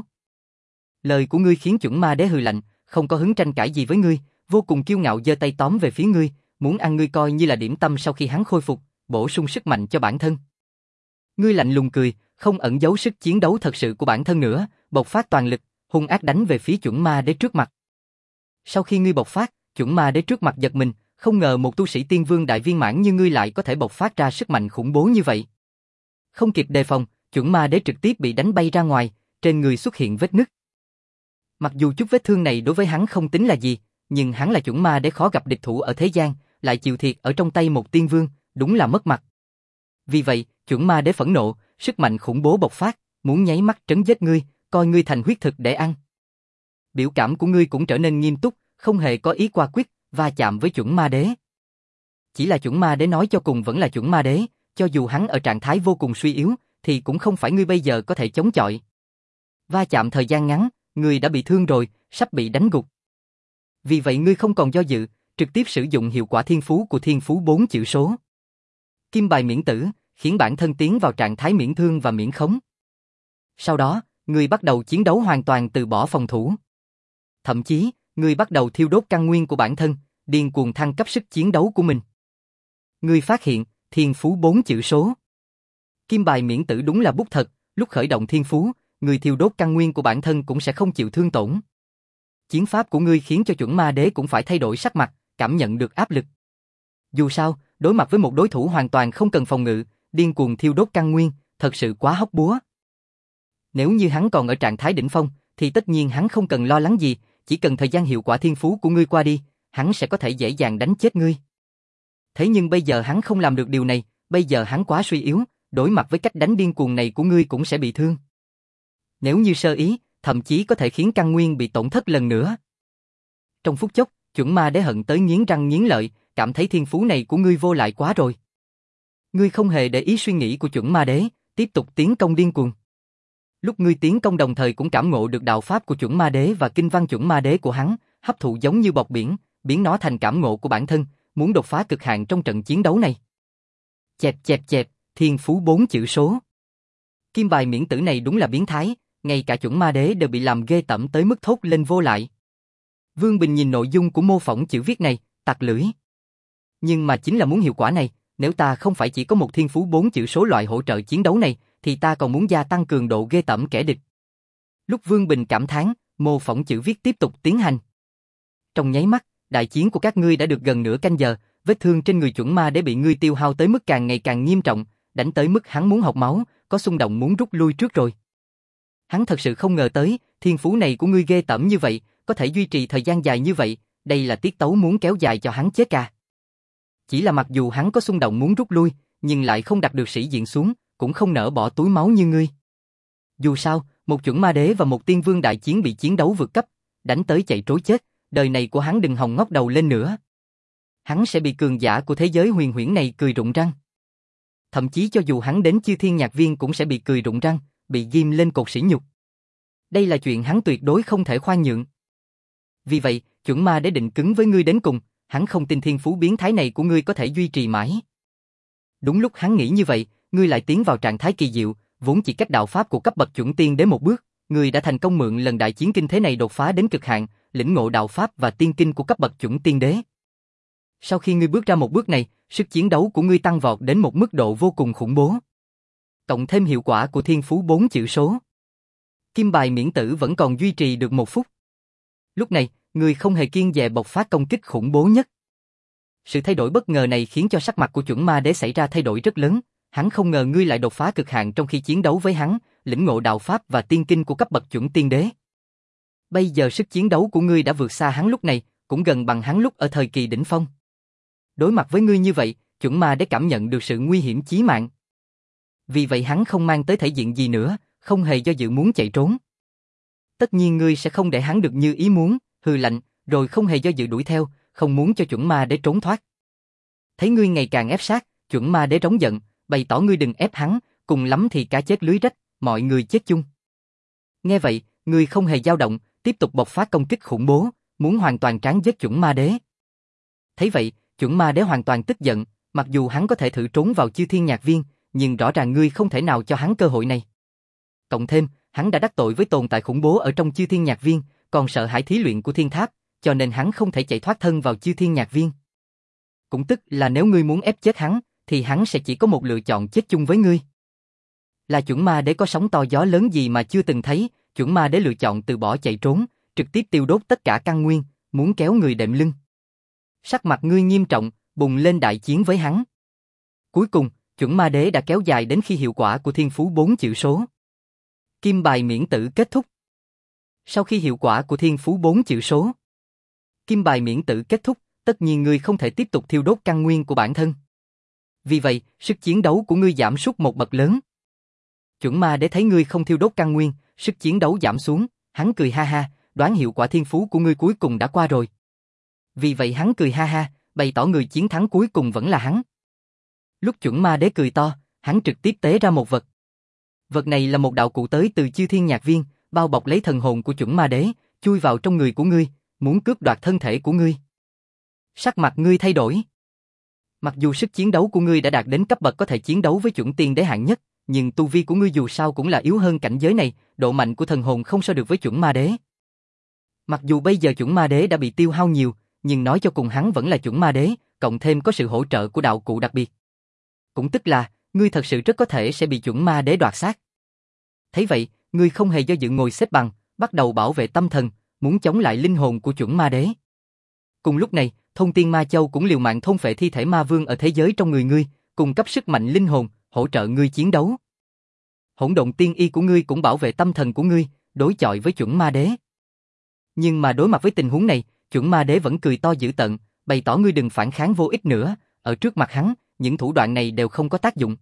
Lời của ngươi khiến chuẩn ma đế hừ lạnh, không có hứng tranh cãi gì với ngươi, vô cùng kiêu ngạo giơ tay tóm về phía ngươi, muốn ăn ngươi coi như là điểm tâm sau khi hắn khôi phục, bổ sung sức mạnh cho bản thân. Ngươi lạnh lùng cười, không ẩn giấu sức chiến đấu thật sự của bản thân nữa, bộc phát toàn lực, hung ác đánh về phía chuẩn ma đế trước mặt. Sau khi ngươi bộc phát, chuẩn ma đế trước mặt giật mình, không ngờ một tu sĩ tiên vương đại viên mãn như ngươi lại có thể bộc phát ra sức mạnh khủng bố như vậy. Không kịp đề phòng, chuẩn ma đế trực tiếp bị đánh bay ra ngoài, trên người xuất hiện vết nứt. Mặc dù chút vết thương này đối với hắn không tính là gì, nhưng hắn là chuẩn ma đế khó gặp địch thủ ở thế gian, lại chịu thiệt ở trong tay một tiên vương, đúng là mất mặt. Vì vậy, chuẩn ma đế phẫn nộ, sức mạnh khủng bố bộc phát, muốn nháy mắt trấn giết ngươi, coi ngươi thành huyết thực để ăn. Biểu cảm của ngươi cũng trở nên nghiêm túc, không hề có ý qua quyết, va chạm với chuẩn ma đế. Chỉ là chuẩn ma đế nói cho cùng vẫn là chuẩn ma đế, cho dù hắn ở trạng thái vô cùng suy yếu, thì cũng không phải ngươi bây giờ có thể chống chọi. Va chạm thời gian ngắn, ngươi đã bị thương rồi, sắp bị đánh gục. Vì vậy ngươi không còn do dự, trực tiếp sử dụng hiệu quả thiên phú của thiên phú bốn chữ số. Kim bài miễn tử, khiến bản thân tiến vào trạng thái miễn thương và miễn khống. Sau đó, ngươi bắt đầu chiến đấu hoàn toàn từ bỏ phòng thủ. Thậm chí, ngươi bắt đầu thiêu đốt căn nguyên của bản thân, điên cuồng thăng cấp sức chiến đấu của mình. Ngươi phát hiện, thiên phú bốn chữ số. Kim bài miễn tử đúng là bút thật, lúc khởi động thiên phú, ngươi thiêu đốt căn nguyên của bản thân cũng sẽ không chịu thương tổn. Chiến pháp của ngươi khiến cho chuẩn ma đế cũng phải thay đổi sắc mặt, cảm nhận được áp lực. Dù sao, đối mặt với một đối thủ hoàn toàn không cần phòng ngự, điên cuồng thiêu đốt căn nguyên, thật sự quá hóc búa. Nếu như hắn còn ở trạng thái đỉnh phong, thì tất nhiên hắn không cần lo lắng gì, chỉ cần thời gian hiệu quả thiên phú của ngươi qua đi, hắn sẽ có thể dễ dàng đánh chết ngươi. Thế nhưng bây giờ hắn không làm được điều này, bây giờ hắn quá suy yếu, đối mặt với cách đánh điên cuồng này của ngươi cũng sẽ bị thương. Nếu như sơ ý, thậm chí có thể khiến căn nguyên bị tổn thất lần nữa. Trong phút chốc, Chuẩn ma đế hận tới nghiến răng nghiến lợi, cảm thấy thiên phú này của ngươi vô lại quá rồi. Ngươi không hề để ý suy nghĩ của chuẩn ma đế, tiếp tục tiến công điên cuồng. Lúc ngươi tiến công đồng thời cũng cảm ngộ được đạo pháp của chuẩn ma đế và kinh văn chuẩn ma đế của hắn, hấp thụ giống như bọt biển, biến nó thành cảm ngộ của bản thân, muốn đột phá cực hạn trong trận chiến đấu này. Chẹp chẹp chẹp, thiên phú bốn chữ số. Kim bài miễn tử này đúng là biến thái, ngay cả chuẩn ma đế đều bị làm ghê tởm tới mức thốt lên vô lại. Vương Bình nhìn nội dung của mô phỏng chữ viết này, tặc lưỡi. Nhưng mà chính là muốn hiệu quả này, nếu ta không phải chỉ có một thiên phú bốn chữ số loại hỗ trợ chiến đấu này, thì ta còn muốn gia tăng cường độ ghê tởm kẻ địch. Lúc Vương Bình cảm thán, mô phỏng chữ viết tiếp tục tiến hành. Trong nháy mắt, đại chiến của các ngươi đã được gần nửa canh giờ, vết thương trên người chuẩn ma đế bị ngươi tiêu hao tới mức càng ngày càng nghiêm trọng, đánh tới mức hắn muốn học máu, có xung động muốn rút lui trước rồi. Hắn thật sự không ngờ tới, thiên phú này của ngươi ghê tởm như vậy, có thể duy trì thời gian dài như vậy, đây là tiết tấu muốn kéo dài cho hắn chết à. Chỉ là mặc dù hắn có xung động muốn rút lui, nhưng lại không đặt được sĩ diện xuống, cũng không nỡ bỏ túi máu như ngươi. Dù sao, một chuẩn ma đế và một tiên vương đại chiến bị chiến đấu vượt cấp, đánh tới chạy trối chết, đời này của hắn đừng hòng ngóc đầu lên nữa. Hắn sẽ bị cường giả của thế giới huyền huyễn này cười rụng răng. Thậm chí cho dù hắn đến chư thiên nhạc viên cũng sẽ bị cười rụng răng, bị ghim lên cột sỉ nhục. Đây là chuyện hắn tuyệt đối không thể khoan nhượng. Vì vậy, chuẩn ma đế định cứng với ngươi đến cùng, hắn không tin thiên phú biến thái này của ngươi có thể duy trì mãi. Đúng lúc hắn nghĩ như vậy, ngươi lại tiến vào trạng thái kỳ diệu, vốn chỉ cách đạo pháp của cấp bậc chuẩn tiên đế một bước, ngươi đã thành công mượn lần đại chiến kinh thế này đột phá đến cực hạn, lĩnh ngộ đạo pháp và tiên kinh của cấp bậc chuẩn tiên đế. Sau khi ngươi bước ra một bước này, sức chiến đấu của ngươi tăng vọt đến một mức độ vô cùng khủng bố. Cộng thêm hiệu quả của thiên phú bốn chữ số. Kim bài miễn tử vẫn còn duy trì được một phút. Lúc này, ngươi không hề kiêng dè bộc phát công kích khủng bố nhất. Sự thay đổi bất ngờ này khiến cho sắc mặt của chuẩn ma đế xảy ra thay đổi rất lớn. Hắn không ngờ ngươi lại đột phá cực hạn trong khi chiến đấu với hắn, lĩnh ngộ đạo pháp và tiên kinh của cấp bậc chuẩn tiên đế. Bây giờ sức chiến đấu của ngươi đã vượt xa hắn lúc này, cũng gần bằng hắn lúc ở thời kỳ đỉnh phong. Đối mặt với ngươi như vậy, chuẩn ma đế cảm nhận được sự nguy hiểm chí mạng. Vì vậy hắn không mang tới thể diện gì nữa, không hề do dự muốn chạy trốn. Tất nhiên ngươi sẽ không để hắn được như ý muốn, hừ lạnh, rồi không hề do dự đuổi theo, không muốn cho chuẩn ma đế trốn thoát. Thấy ngươi ngày càng ép sát, chuẩn ma đế trống giận, bày tỏ ngươi đừng ép hắn, cùng lắm thì cá chết lưới rách, mọi người chết chung. Nghe vậy, ngươi không hề dao động, tiếp tục bộc phát công kích khủng bố, muốn hoàn toàn tráng giết chuẩn ma đế. Thấy vậy, chuẩn ma đế hoàn toàn tức giận, mặc dù hắn có thể thử trốn vào chư thiên nhạc viên, nhưng rõ ràng ngươi không thể nào cho hắn cơ hội này. Cộng thêm, hắn đã đắc tội với tồn tại khủng bố ở trong chư thiên nhạc viên, còn sợ hãi thí luyện của thiên tháp, cho nên hắn không thể chạy thoát thân vào chư thiên nhạc viên. Cũng tức là nếu ngươi muốn ép chết hắn, thì hắn sẽ chỉ có một lựa chọn chết chung với ngươi. Là chuẩn ma đế có sóng to gió lớn gì mà chưa từng thấy, chuẩn ma đế lựa chọn từ bỏ chạy trốn, trực tiếp tiêu đốt tất cả căn nguyên, muốn kéo người đệm lưng. Sắc mặt ngươi nghiêm trọng, bùng lên đại chiến với hắn. Cuối cùng, chuẩn ma đế đã kéo dài đến khi hiệu quả của thiên phú bốn chữ số. Kim bài miễn tử kết thúc. Sau khi hiệu quả của thiên phú bốn chữ số, kim bài miễn tử kết thúc, tất nhiên ngươi không thể tiếp tục thiêu đốt căn nguyên của bản thân. Vì vậy, sức chiến đấu của ngươi giảm sút một bậc lớn. Chuẩn ma đế thấy ngươi không thiêu đốt căn nguyên, sức chiến đấu giảm xuống, hắn cười ha ha, đoán hiệu quả thiên phú của ngươi cuối cùng đã qua rồi. Vì vậy hắn cười ha ha, bày tỏ người chiến thắng cuối cùng vẫn là hắn. Lúc chuẩn ma đế cười to, hắn trực tiếp tế ra một vật. Vật này là một đạo cụ tới từ chư thiên nhạc viên, bao bọc lấy thần hồn của chuẩn ma đế, chui vào trong người của ngươi, muốn cướp đoạt thân thể của ngươi. Sắc mặt ngươi thay đổi. Mặc dù sức chiến đấu của ngươi đã đạt đến cấp bậc có thể chiến đấu với chuẩn tiên đế hạng nhất, nhưng tu vi của ngươi dù sao cũng là yếu hơn cảnh giới này, độ mạnh của thần hồn không so được với chuẩn ma đế. Mặc dù bây giờ chuẩn ma đế đã bị tiêu hao nhiều, nhưng nói cho cùng hắn vẫn là chuẩn ma đế, cộng thêm có sự hỗ trợ của đạo cụ đặc biệt. Cũng tức là, ngươi thật sự rất có thể sẽ bị chuẩn ma đế đoạt xác. Thấy vậy, ngươi không hề do dự ngồi xếp bằng, bắt đầu bảo vệ tâm thần, muốn chống lại linh hồn của chuẩn ma đế. Cùng lúc này, Thôn Tiên Ma Châu cũng liều mạng thôn phệ thi thể ma vương ở thế giới trong người ngươi, cung cấp sức mạnh linh hồn, hỗ trợ ngươi chiến đấu. Hỗn độn tiên y của ngươi cũng bảo vệ tâm thần của ngươi, đối chọi với chuẩn ma đế. Nhưng mà đối mặt với tình huống này, chuẩn ma đế vẫn cười to dữ tợn, bày tỏ ngươi đừng phản kháng vô ích nữa, ở trước mặt hắn, những thủ đoạn này đều không có tác dụng.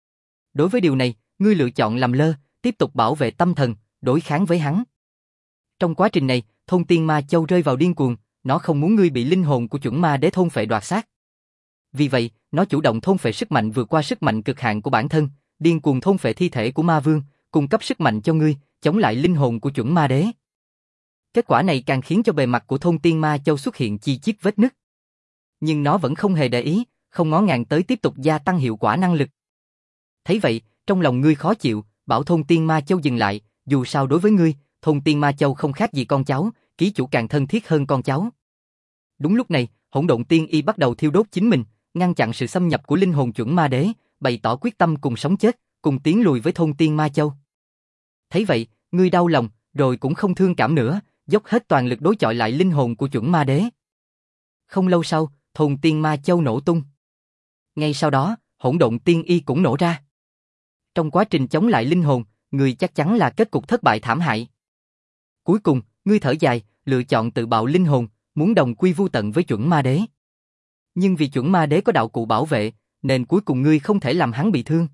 Đối với điều này, ngươi lựa chọn làm lơ, tiếp tục bảo vệ tâm thần, đối kháng với hắn. Trong quá trình này, Thôn Tiên Ma Châu rơi vào điên cuồng, nó không muốn ngươi bị linh hồn của chuẩn ma đế thôn phệ đoạt xác. Vì vậy, nó chủ động thôn phệ sức mạnh vượt qua sức mạnh cực hạn của bản thân, điên cuồng thôn phệ thi thể của ma vương, cung cấp sức mạnh cho ngươi, chống lại linh hồn của chuẩn ma đế. Kết quả này càng khiến cho bề mặt của thôn tiên ma châu xuất hiện chi chít vết nứt. Nhưng nó vẫn không hề để ý, không ngó ngàng tới tiếp tục gia tăng hiệu quả năng lực. Thấy vậy, trong lòng ngươi khó chịu, bảo thôn tiên ma châu dừng lại, dù sao đối với ngươi, thôn tiên ma châu không khác gì con cháu, ký chủ càng thân thiết hơn con cháu. Đúng lúc này, hỗn độn tiên y bắt đầu thiêu đốt chính mình, ngăn chặn sự xâm nhập của linh hồn chuẩn ma đế, bày tỏ quyết tâm cùng sống chết, cùng tiến lùi với thôn tiên ma châu. Thấy vậy, ngươi đau lòng, rồi cũng không thương cảm nữa, dốc hết toàn lực đối chọi lại linh hồn của chuẩn ma đế. Không lâu sau, thôn tiên ma châu nổ tung. Ngay sau đó, hỗn độn tiên y cũng nổ ra. Trong quá trình chống lại linh hồn, ngươi chắc chắn là kết cục thất bại thảm hại. Cuối cùng, ngươi thở dài, lựa chọn tự bạo linh hồn, muốn đồng quy vu tận với chuẩn ma đế. Nhưng vì chuẩn ma đế có đạo cụ bảo vệ, nên cuối cùng ngươi không thể làm hắn bị thương.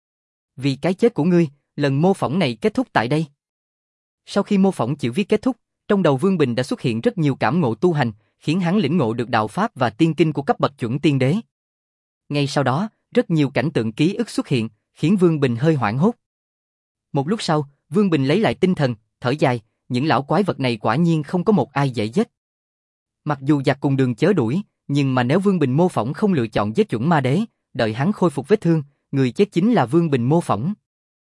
Vì cái chết của ngươi, lần mô phỏng này kết thúc tại đây. Sau khi mô phỏng chữ viết kết thúc, trong đầu Vương Bình đã xuất hiện rất nhiều cảm ngộ tu hành, khiến hắn lĩnh ngộ được đạo pháp và tiên kinh của cấp bậc chuẩn tiên đế. Ngay sau đó, rất nhiều cảnh tượng ký ức xuất hiện, khiến Vương Bình hơi hoảng hốt. Một lúc sau, Vương Bình lấy lại tinh thần, thở dài, những lão quái vật này quả nhiên không có một ai dễ giết. Mặc dù giặc cùng đường chớ đuổi, nhưng mà nếu Vương Bình mô phỏng không lựa chọn giết chuẩn ma đế, đợi hắn khôi phục vết thương, người chết chính là Vương Bình mô phỏng.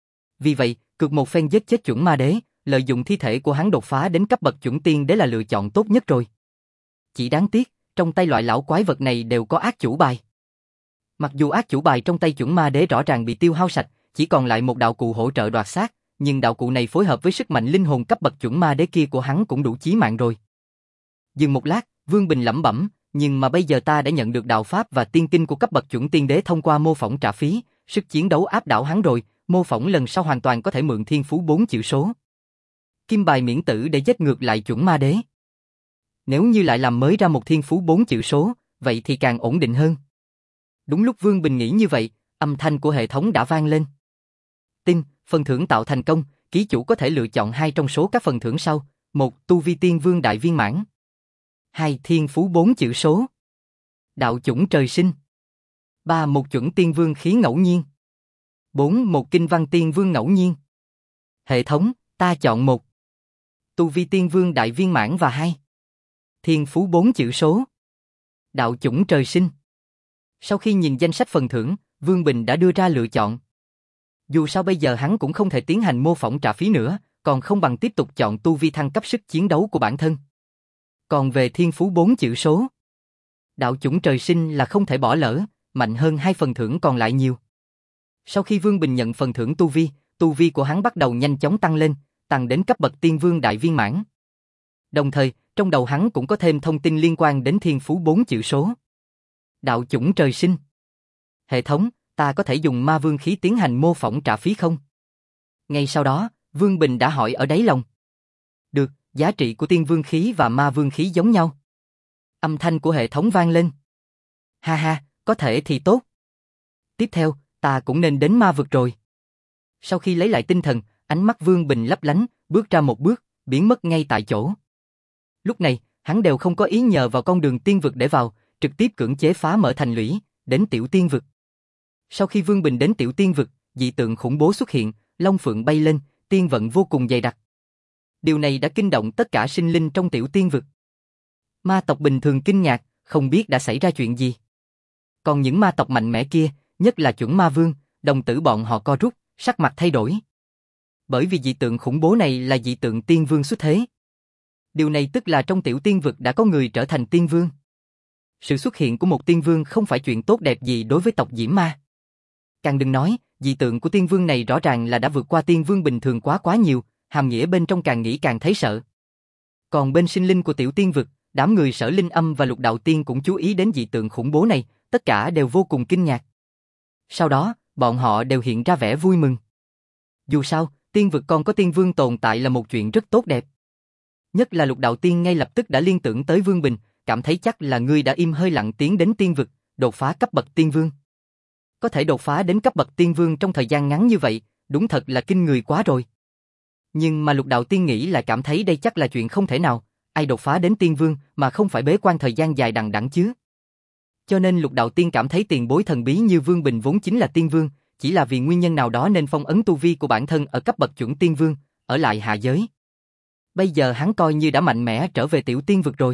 Vì vậy, cược một phen giết chết chuẩn ma đế, lợi dụng thi thể của hắn đột phá đến cấp bậc chuẩn tiên đế là lựa chọn tốt nhất rồi. Chỉ đáng tiếc, trong tay loại lão quái vật này đều có ác chủ bài. Mặc dù ác chủ bài trong tay chuẩn ma đế rõ ràng bị tiêu hao sạch, chỉ còn lại một đạo cụ hỗ trợ đoạt xác, nhưng đạo cụ này phối hợp với sức mạnh linh hồn cấp bậc chuẩn ma đế kia của hắn cũng đủ chí mạng rồi. Dừng một lát, Vương Bình lẩm bẩm, nhưng mà bây giờ ta đã nhận được đạo pháp và tiên kinh của cấp bậc chuẩn tiên đế thông qua mô phỏng trả phí, sức chiến đấu áp đảo hắn rồi, mô phỏng lần sau hoàn toàn có thể mượn thiên phú bốn chữ số. Kim bài miễn tử để giết ngược lại chuẩn ma đế. Nếu như lại làm mới ra một thiên phú bốn chữ số, vậy thì càng ổn định hơn. Đúng lúc Vương Bình nghĩ như vậy, âm thanh của hệ thống đã vang lên. Tin, phần thưởng tạo thành công, ký chủ có thể lựa chọn hai trong số các phần thưởng sau. Một, tu vi tiên vương đại viên mãn. Hai, thiên phú bốn chữ số. Đạo chủng trời sinh. Ba, một chuẩn tiên vương khí ngẫu nhiên. Bốn, một kinh văn tiên vương ngẫu nhiên. Hệ thống, ta chọn một. Tu vi tiên vương đại viên mãn và hai. Thiên phú bốn chữ số. Đạo chủng trời sinh. Sau khi nhìn danh sách phần thưởng, Vương Bình đã đưa ra lựa chọn. Dù sao bây giờ hắn cũng không thể tiến hành mô phỏng trả phí nữa, còn không bằng tiếp tục chọn tu vi thăng cấp sức chiến đấu của bản thân. Còn về thiên phú bốn chữ số, đạo chủng trời sinh là không thể bỏ lỡ, mạnh hơn hai phần thưởng còn lại nhiều. Sau khi Vương Bình nhận phần thưởng tu vi, tu vi của hắn bắt đầu nhanh chóng tăng lên, tăng đến cấp bậc tiên vương đại viên mãn. Đồng thời, trong đầu hắn cũng có thêm thông tin liên quan đến thiên phú bốn chữ số. Đạo chủng trời sinh. Hệ thống, ta có thể dùng ma vương khí tiến hành mô phỏng trả phí không? Ngay sau đó, Vương Bình đã hỏi ở đáy lòng. Được, giá trị của tiên vương khí và ma vương khí giống nhau. Âm thanh của hệ thống vang lên. Ha ha, có thể thì tốt. Tiếp theo, ta cũng nên đến ma vực rồi. Sau khi lấy lại tinh thần, ánh mắt Vương Bình lấp lánh, bước ra một bước, biến mất ngay tại chỗ. Lúc này, hắn đều không có ý nhờ vào con đường tiên vực để vào, trực tiếp cưỡng chế phá mở thành lũy, đến tiểu tiên vực. Sau khi Vương Bình đến tiểu tiên vực, dị tượng khủng bố xuất hiện, long phượng bay lên, tiên vận vô cùng dày đặc. Điều này đã kinh động tất cả sinh linh trong tiểu tiên vực. Ma tộc bình thường kinh ngạc, không biết đã xảy ra chuyện gì. Còn những ma tộc mạnh mẽ kia, nhất là chuẩn ma vương, đồng tử bọn họ co rút, sắc mặt thay đổi. Bởi vì dị tượng khủng bố này là dị tượng tiên vương xuất thế. Điều này tức là trong tiểu tiên vực đã có người trở thành tiên vương. Sự xuất hiện của một tiên vương không phải chuyện tốt đẹp gì đối với tộc Diễm Ma. Càng đừng nói, dị tượng của tiên vương này rõ ràng là đã vượt qua tiên vương bình thường quá quá nhiều, hàm nghĩa bên trong càng nghĩ càng thấy sợ. Còn bên sinh linh của tiểu tiên vực, đám người Sở Linh Âm và Lục Đạo Tiên cũng chú ý đến dị tượng khủng bố này, tất cả đều vô cùng kinh ngạc. Sau đó, bọn họ đều hiện ra vẻ vui mừng. Dù sao, tiên vực còn có tiên vương tồn tại là một chuyện rất tốt đẹp. Nhất là Lục Đạo Tiên ngay lập tức đã liên tưởng tới Vương Bình, cảm thấy chắc là ngươi đã im hơi lặng tiếng đến tiên vực, đột phá cấp bậc tiên vương. Có thể đột phá đến cấp bậc tiên vương trong thời gian ngắn như vậy, đúng thật là kinh người quá rồi. Nhưng mà Lục Đạo Tiên nghĩ lại cảm thấy đây chắc là chuyện không thể nào, ai đột phá đến tiên vương mà không phải bế quan thời gian dài đằng đẵng chứ? Cho nên Lục Đạo Tiên cảm thấy tiền bối thần bí như Vương Bình vốn chính là tiên vương, chỉ là vì nguyên nhân nào đó nên phong ấn tu vi của bản thân ở cấp bậc chuẩn tiên vương, ở lại hạ giới. Bây giờ hắn coi như đã mạnh mẽ trở về tiểu tiên vực rồi.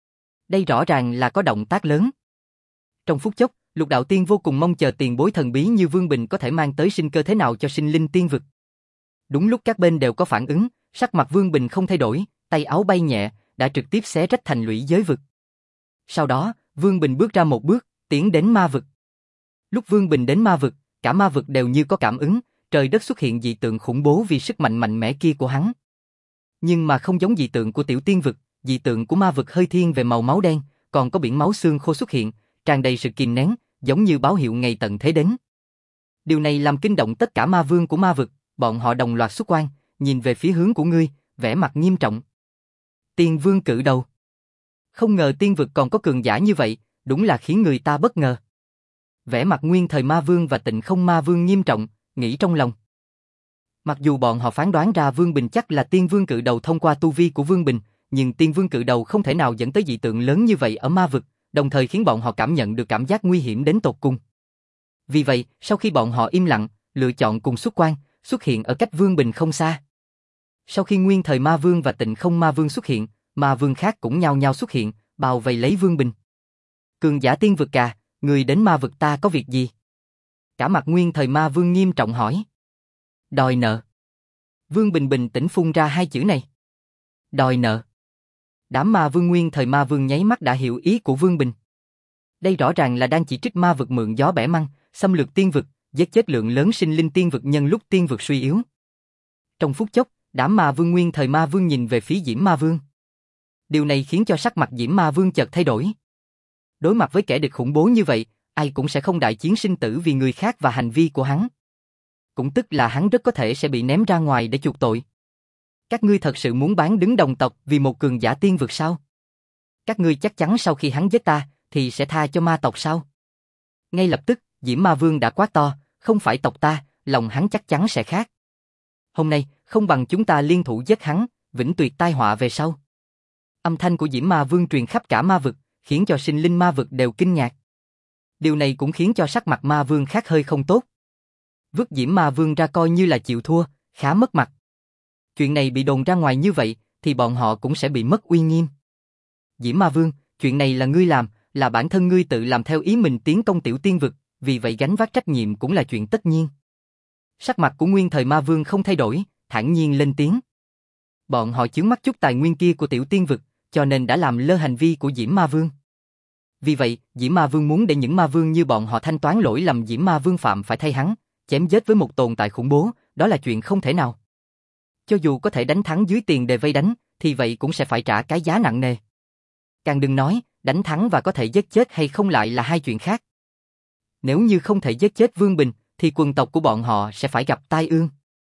Đây rõ ràng là có động tác lớn. Trong phút chốc, Lục Đạo Tiên vô cùng mong chờ tiền bối thần bí như Vương Bình có thể mang tới sinh cơ thế nào cho sinh linh tiên vực. Đúng lúc các bên đều có phản ứng, sắc mặt Vương Bình không thay đổi, tay áo bay nhẹ, đã trực tiếp xé rách thành lũy giới vực. Sau đó, Vương Bình bước ra một bước, tiến đến ma vực. Lúc Vương Bình đến ma vực, cả ma vực đều như có cảm ứng, trời đất xuất hiện dị tượng khủng bố vì sức mạnh mạnh mẽ kia của hắn. Nhưng mà không giống dị tượng của tiểu tiên vực, dị tượng của ma vực hơi thiên về màu máu đen, còn có biển máu xương khô xuất hiện, tràn đầy sự kìm nén, giống như báo hiệu ngày tận thế đến. Điều này làm kinh động tất cả ma vương của ma vực, bọn họ đồng loạt xuất quan, nhìn về phía hướng của ngươi, vẻ mặt nghiêm trọng. Tiên vương cự đầu. Không ngờ tiên vực còn có cường giả như vậy, đúng là khiến người ta bất ngờ. Vẻ mặt Nguyên Thời Ma Vương và Tịnh Không Ma Vương nghiêm trọng, nghĩ trong lòng. Mặc dù bọn họ phán đoán ra Vương Bình chắc là tiên vương cự đầu thông qua tu vi của Vương Bình, nhưng tiên vương cự đầu không thể nào dẫn tới dị tượng lớn như vậy ở ma vực, đồng thời khiến bọn họ cảm nhận được cảm giác nguy hiểm đến tột cùng. Vì vậy, sau khi bọn họ im lặng, lựa chọn cùng xuất quan, xuất hiện ở cách Vương Bình không xa. Sau khi Nguyên Thời Ma Vương và Tịnh Không Ma Vương xuất hiện, ma vương khác cũng nhao nhao xuất hiện, bao vây lấy Vương Bình. Cường giả tiên vực cà, người đến ma vực ta có việc gì? Cả mặt Nguyên Thời Ma Vương nghiêm trọng hỏi. Đòi nợ. Vương Bình bình tĩnh phun ra hai chữ này. Đòi nợ. Đám ma vương Nguyên Thời Ma Vương nháy mắt đã hiểu ý của Vương Bình. Đây rõ ràng là đang chỉ trích ma vực mượn gió bẻ măng, xâm lược tiên vực, giết chết lượng lớn sinh linh tiên vực nhân lúc tiên vực suy yếu. Trong phút chốc, đám ma vương Nguyên Thời Ma Vương nhìn về phía Diễm Ma Vương. Điều này khiến cho sắc mặt Diễm Ma Vương chợt thay đổi. Đối mặt với kẻ địch khủng bố như vậy, ai cũng sẽ không đại chiến sinh tử vì người khác và hành vi của hắn. Cũng tức là hắn rất có thể sẽ bị ném ra ngoài để chuộc tội. Các ngươi thật sự muốn bán đứng đồng tộc vì một cường giả tiên vực sao? Các ngươi chắc chắn sau khi hắn giết ta, thì sẽ tha cho ma tộc sao? Ngay lập tức, Diễm Ma Vương đã quát to, không phải tộc ta, lòng hắn chắc chắn sẽ khác. Hôm nay, không bằng chúng ta liên thủ giết hắn, vĩnh tuyệt tai họa về sau. Âm thanh của Diễm Ma Vương truyền khắp cả ma vực, khiến cho sinh linh ma vực đều kinh ngạc. Điều này cũng khiến cho sắc mặt ma vương khác hơi không tốt. Vứt Diễm Ma Vương ra coi như là chịu thua, khá mất mặt. Chuyện này bị đồn ra ngoài như vậy, thì bọn họ cũng sẽ bị mất uy nghiêm. Diễm Ma Vương, chuyện này là ngươi làm, là bản thân ngươi tự làm theo ý mình tiến công tiểu tiên vực, vì vậy gánh vác trách nhiệm cũng là chuyện tất nhiên. Sắc mặt của Nguyên Thời Ma Vương không thay đổi, thản nhiên lên tiếng. Bọn họ chướng mắt chút tài nguyên kia của tiểu tiên vực, cho nên đã làm lơ hành vi của Diễm Ma Vương. Vì vậy, Diễm Ma Vương muốn để những ma vương như bọn họ thanh toán lỗi lầm Diễm Ma Vương phạm phải thay hắn, chém giết với một tồn tại khủng bố, đó là chuyện không thể nào. Cho dù có thể đánh thắng dưới tiền đề vây đánh, thì vậy cũng sẽ phải trả cái giá nặng nề. Càng đừng nói, đánh thắng và có thể giết chết hay không lại là hai chuyện khác. Nếu như không thể giết chết Vương Bình, thì quần tộc của bọn họ sẽ phải gặp tai ương.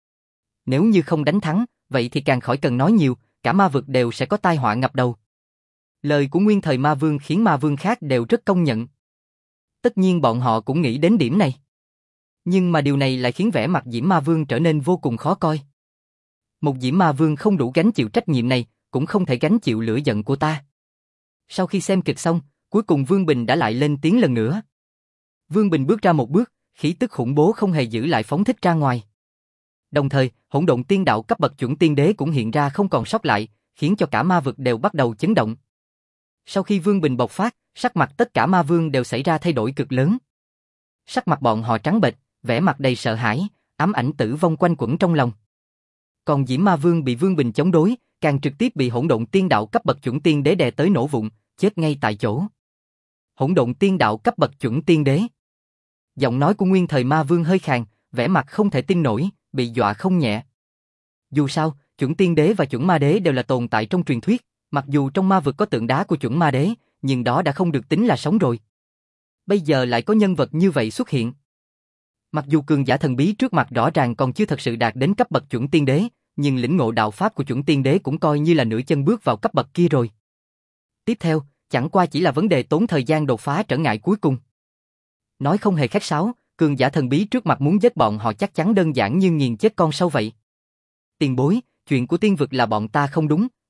Nếu như không đánh thắng, vậy thì càng khỏi cần nói nhiều, cả ma vực đều sẽ có tai họa ngập đầu. Lời của Nguyên Thời Ma Vương khiến ma vương khác đều rất công nhận. Tất nhiên bọn họ cũng nghĩ đến điểm này. Nhưng mà điều này lại khiến vẻ mặt Diễm Ma Vương trở nên vô cùng khó coi. Một Diễm Ma Vương không đủ gánh chịu trách nhiệm này, cũng không thể gánh chịu lửa giận của ta. Sau khi xem kịch xong, cuối cùng Vương Bình đã lại lên tiếng lần nữa. Vương Bình bước ra một bước, khí tức khủng bố không hề giữ lại phóng thích ra ngoài. Đồng thời, hỗn độn tiên đạo cấp bậc chuẩn tiên đế cũng hiện ra không còn sót lại, khiến cho cả ma vực đều bắt đầu chấn động. Sau khi Vương Bình bộc phát, sắc mặt tất cả ma vương đều xảy ra thay đổi cực lớn. Sắc mặt bọn họ trắng bệch, vẻ mặt đầy sợ hãi, ám ảnh tử vong quanh quẩn trong lòng. Còn Diễm Ma Vương bị Vương Bình chống đối, càng trực tiếp bị hỗn độn tiên đạo cấp bậc chuẩn tiên đế đè tới nổ vụn, chết ngay tại chỗ. Hỗn độn tiên đạo cấp bậc chuẩn tiên đế. Giọng nói của Nguyên Thời Ma Vương hơi khàn, vẻ mặt không thể tin nổi, bị dọa không nhẹ. Dù sao, chuẩn tiên đế và chuẩn ma đế đều là tồn tại trong truyền thuyết, mặc dù trong ma vực có tượng đá của chuẩn ma đế, nhưng đó đã không được tính là sống rồi. Bây giờ lại có nhân vật như vậy xuất hiện. Mặc dù cường giả thần bí trước mặt rõ ràng còn chưa thật sự đạt đến cấp bậc chuẩn tiên đế, nhưng lĩnh ngộ đạo pháp của chuẩn tiên đế cũng coi như là nửa chân bước vào cấp bậc kia rồi. Tiếp theo, chẳng qua chỉ là vấn đề tốn thời gian đột phá trở ngại cuối cùng. Nói không hề khách sáo, cường giả thần bí trước mặt muốn giết bọn họ chắc chắn đơn giản như nghiền chết con sâu vậy. Tiền bối, chuyện của tiên vực là bọn ta không đúng,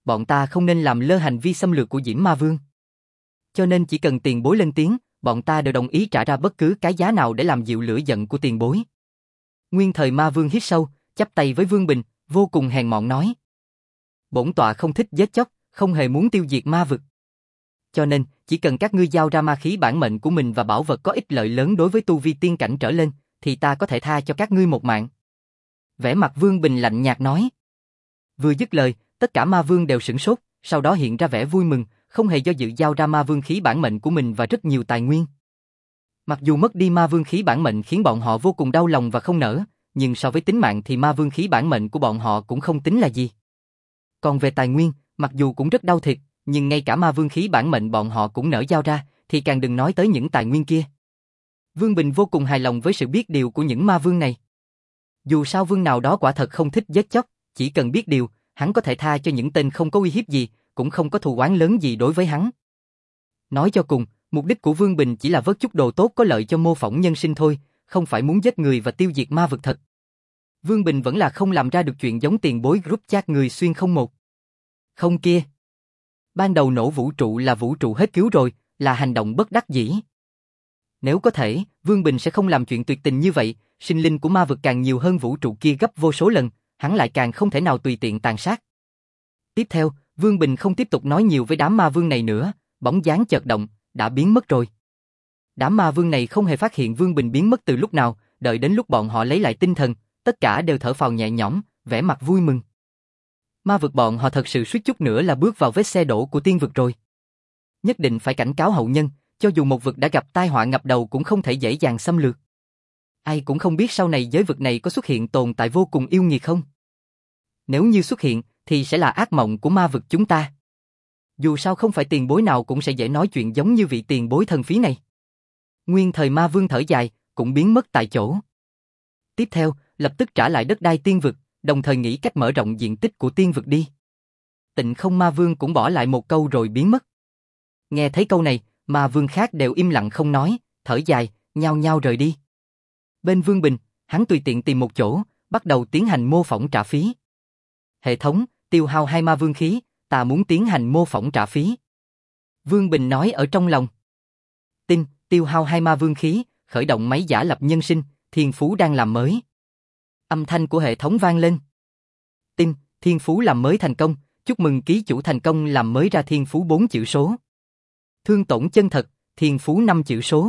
bọn ta không nên làm lơ hành vi xâm lược của Diễm Ma Vương. Cho nên chỉ cần tiền bối lên tiếng, bọn ta đều đồng ý trả ra bất cứ cái giá nào để làm dịu lửa giận của tiền bối. Nguyên Thời Ma Vương hít sâu, chắp tay với Vương Bình, vô cùng hèn mọn nói. Bổn tọa không thích giết chóc, không hề muốn tiêu diệt ma vực. Cho nên, chỉ cần các ngươi giao ra ma khí bản mệnh của mình và bảo vật có ích lợi lớn đối với tu vi tiên cảnh trở lên, thì ta có thể tha cho các ngươi một mạng. Vẻ mặt Vương Bình lạnh nhạt nói. Vừa dứt lời, tất cả ma vương đều sửng sốt, sau đó hiện ra vẻ vui mừng, không hề do dự giao ra ma vương khí bản mệnh của mình và rất nhiều tài nguyên. Mặc dù mất đi ma vương khí bản mệnh khiến bọn họ vô cùng đau lòng và không nỡ, nhưng so với tính mạng thì ma vương khí bản mệnh của bọn họ cũng không tính là gì. Còn về tài nguyên, mặc dù cũng rất đau thiệt, nhưng ngay cả ma vương khí bản mệnh bọn họ cũng nỡ giao ra, thì càng đừng nói tới những tài nguyên kia. Vương Bình vô cùng hài lòng với sự biết điều của những ma vương này. Dù sao vương nào đó quả thật không thích giết chóc, chỉ cần biết điều, hắn có thể tha cho những tên không có uy hiếp gì, cũng không có thù oán lớn gì đối với hắn. Nói cho cùng, mục đích của Vương Bình chỉ là vớt chút đồ tốt có lợi cho mô phỏng nhân sinh thôi, không phải muốn giết người và tiêu diệt ma vực thật. Vương Bình vẫn là không làm ra được chuyện giống tiền bối group chat người xuyên không một. Không kia. Ban đầu nổ vũ trụ là vũ trụ hết cứu rồi, là hành động bất đắc dĩ. Nếu có thể, Vương Bình sẽ không làm chuyện tuyệt tình như vậy, sinh linh của ma vực càng nhiều hơn vũ trụ kia gấp vô số lần, hắn lại càng không thể nào tùy tiện tàn sát. Tiếp theo, Vương Bình không tiếp tục nói nhiều với đám ma vương này nữa, bóng dáng chợt động, đã biến mất rồi. Đám ma vương này không hề phát hiện Vương Bình biến mất từ lúc nào, đợi đến lúc bọn họ lấy lại tinh thần, tất cả đều thở phào nhẹ nhõm, vẻ mặt vui mừng. Ma vực bọn họ thật sự suýt chút nữa là bước vào vết xe đổ của tiên vực rồi. Nhất định phải cảnh cáo hậu nhân, cho dù một vực đã gặp tai họa ngập đầu cũng không thể dễ dàng xâm lược. Ai cũng không biết sau này giới vực này có xuất hiện tồn tại vô cùng yêu nghiệt không. Nếu như xuất hiện, thì sẽ là ác mộng của ma vực chúng ta. Dù sao không phải tiền bối nào cũng sẽ dễ nói chuyện giống như vị tiền bối thần phí này. Nguyên Thời Ma Vương thở dài, cũng biến mất tại chỗ. Tiếp theo, lập tức trả lại đất đai tiên vực, đồng thời nghĩ cách mở rộng diện tích của tiên vực đi. Tịnh Không Ma Vương cũng bỏ lại một câu rồi biến mất. Nghe thấy câu này, ma vương khác đều im lặng không nói, thở dài, nhao nhao rời đi. Bên Vương Bình, hắn tùy tiện tìm một chỗ, bắt đầu tiến hành mô phỏng trả phí. Hệ thống, tiêu hao hai ma vương khí, ta muốn tiến hành mô phỏng trả phí. Vương Bình nói ở trong lòng. Tin, tiêu hao hai ma vương khí, khởi động máy giả lập nhân sinh, thiên phú đang làm mới. Âm thanh của hệ thống vang lên. Tin, thiên phú làm mới thành công, chúc mừng ký chủ thành công làm mới ra thiên phú bốn chữ số. Thương tổn chân thật, thiên phú năm chữ số.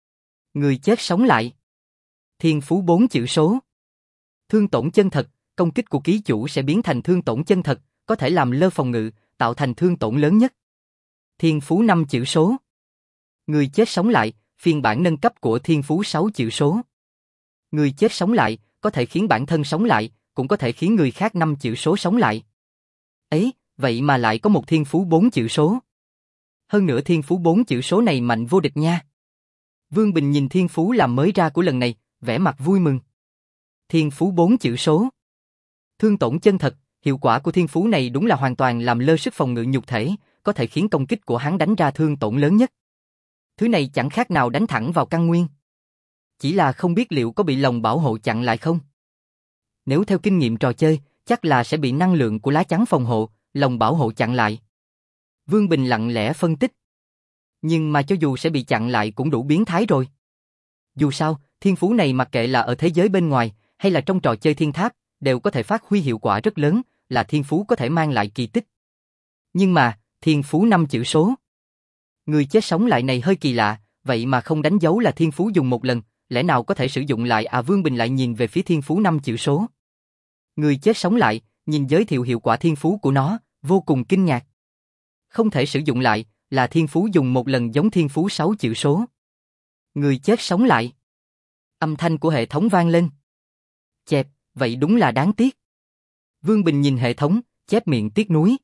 Người chết sống lại. Thiên phú bốn chữ số. Thương tổn chân thật, công kích của ký chủ sẽ biến thành thương tổn chân thật, có thể làm lơ phòng ngự, tạo thành thương tổn lớn nhất. Thiên phú năm chữ số. Người chết sống lại, phiên bản nâng cấp của thiên phú sáu chữ số. Người chết sống lại, có thể khiến bản thân sống lại, cũng có thể khiến người khác năm chữ số sống lại. Ấy, vậy mà lại có một thiên phú bốn chữ số. Hơn nữa thiên phú bốn chữ số này mạnh vô địch nha. Vương Bình nhìn thiên phú làm mới ra của lần này, vẻ mặt vui mừng. Thiên phú bốn chữ số. Thương tổn chân thật, hiệu quả của thiên phú này đúng là hoàn toàn làm lơ sức phòng ngự nhục thể, có thể khiến công kích của hắn đánh ra thương tổn lớn nhất. Thứ này chẳng khác nào đánh thẳng vào căn nguyên. Chỉ là không biết liệu có bị lồng bảo hộ chặn lại không? Nếu theo kinh nghiệm trò chơi, chắc là sẽ bị năng lượng của lá chắn phòng hộ, lồng bảo hộ chặn lại. Vương Bình lặng lẽ phân tích. Nhưng mà cho dù sẽ bị chặn lại cũng đủ biến thái rồi. Dù sao, thiên phú này mặc kệ là ở thế giới bên ngoài, hay là trong trò chơi thiên tháp, đều có thể phát huy hiệu quả rất lớn, là thiên phú có thể mang lại kỳ tích. Nhưng mà, thiên phú năm chữ số. Người chết sống lại này hơi kỳ lạ, vậy mà không đánh dấu là thiên phú dùng một lần, lẽ nào có thể sử dụng lại à? Vương Bình lại nhìn về phía thiên phú năm chữ số. Người chết sống lại, nhìn giới thiệu hiệu quả thiên phú của nó, vô cùng kinh ngạc. Không thể sử dụng lại, là thiên phú dùng một lần giống thiên phú sáu chữ số. Người chết sống lại. Âm thanh của hệ thống vang lên. Chẹp, vậy đúng là đáng tiếc. Vương Bình nhìn hệ thống, chép miệng tiếc nuối.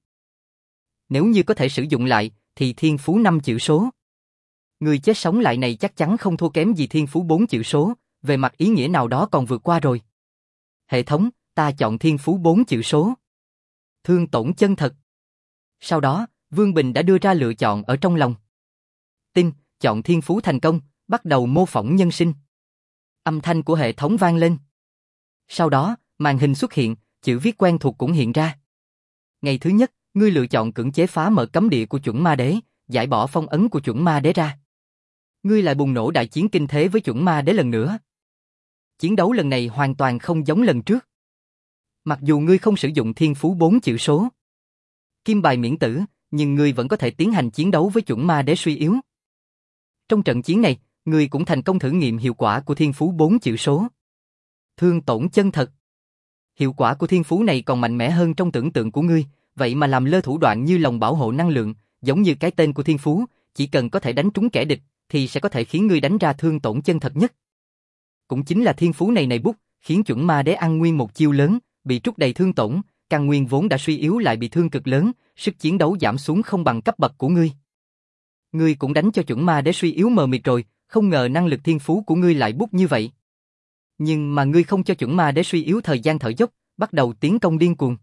Nếu như có thể sử dụng lại, thì thiên phú năm chữ số. Người chết sống lại này chắc chắn không thua kém gì thiên phú bốn chữ số, về mặt ý nghĩa nào đó còn vượt qua rồi. Hệ thống, ta chọn thiên phú bốn chữ số. Thương tổn chân thật. Sau đó, Vương Bình đã đưa ra lựa chọn ở trong lòng. Tin, chọn thiên phú thành công, bắt đầu mô phỏng nhân sinh. Âm thanh của hệ thống vang lên. Sau đó, màn hình xuất hiện, chữ viết quen thuộc cũng hiện ra. Ngày thứ nhất, Ngươi lựa chọn cưỡng chế phá mở cấm địa của chuẩn ma đế, giải bỏ phong ấn của chuẩn ma đế ra. Ngươi lại bùng nổ đại chiến kinh thế với chuẩn ma đế lần nữa. Chiến đấu lần này hoàn toàn không giống lần trước. Mặc dù ngươi không sử dụng thiên phú bốn chữ số, kim bài miễn tử, nhưng ngươi vẫn có thể tiến hành chiến đấu với chuẩn ma đế suy yếu. Trong trận chiến này, ngươi cũng thành công thử nghiệm hiệu quả của thiên phú bốn chữ số. Thương tổn chân thật. Hiệu quả của thiên phú này còn mạnh mẽ hơn trong tưởng tượng của ngươi, vậy mà làm lơ thủ đoạn như lồng bảo hộ năng lượng, giống như cái tên của thiên phú, chỉ cần có thể đánh trúng kẻ địch, thì sẽ có thể khiến ngươi đánh ra thương tổn chân thật nhất. Cũng chính là thiên phú này này bút, khiến chuẩn ma đế ăn nguyên một chiêu lớn, bị trút đầy thương tổn, căn nguyên vốn đã suy yếu lại bị thương cực lớn, sức chiến đấu giảm xuống không bằng cấp bậc của ngươi. Ngươi cũng đánh cho chuẩn ma đế suy yếu mờ mịt rồi, không ngờ năng lực thiên phú của ngươi lại bút như vậy. Nhưng mà ngươi không cho chuẩn ma đế suy yếu thời gian thở dốc, bắt đầu tiến công điên cuồng.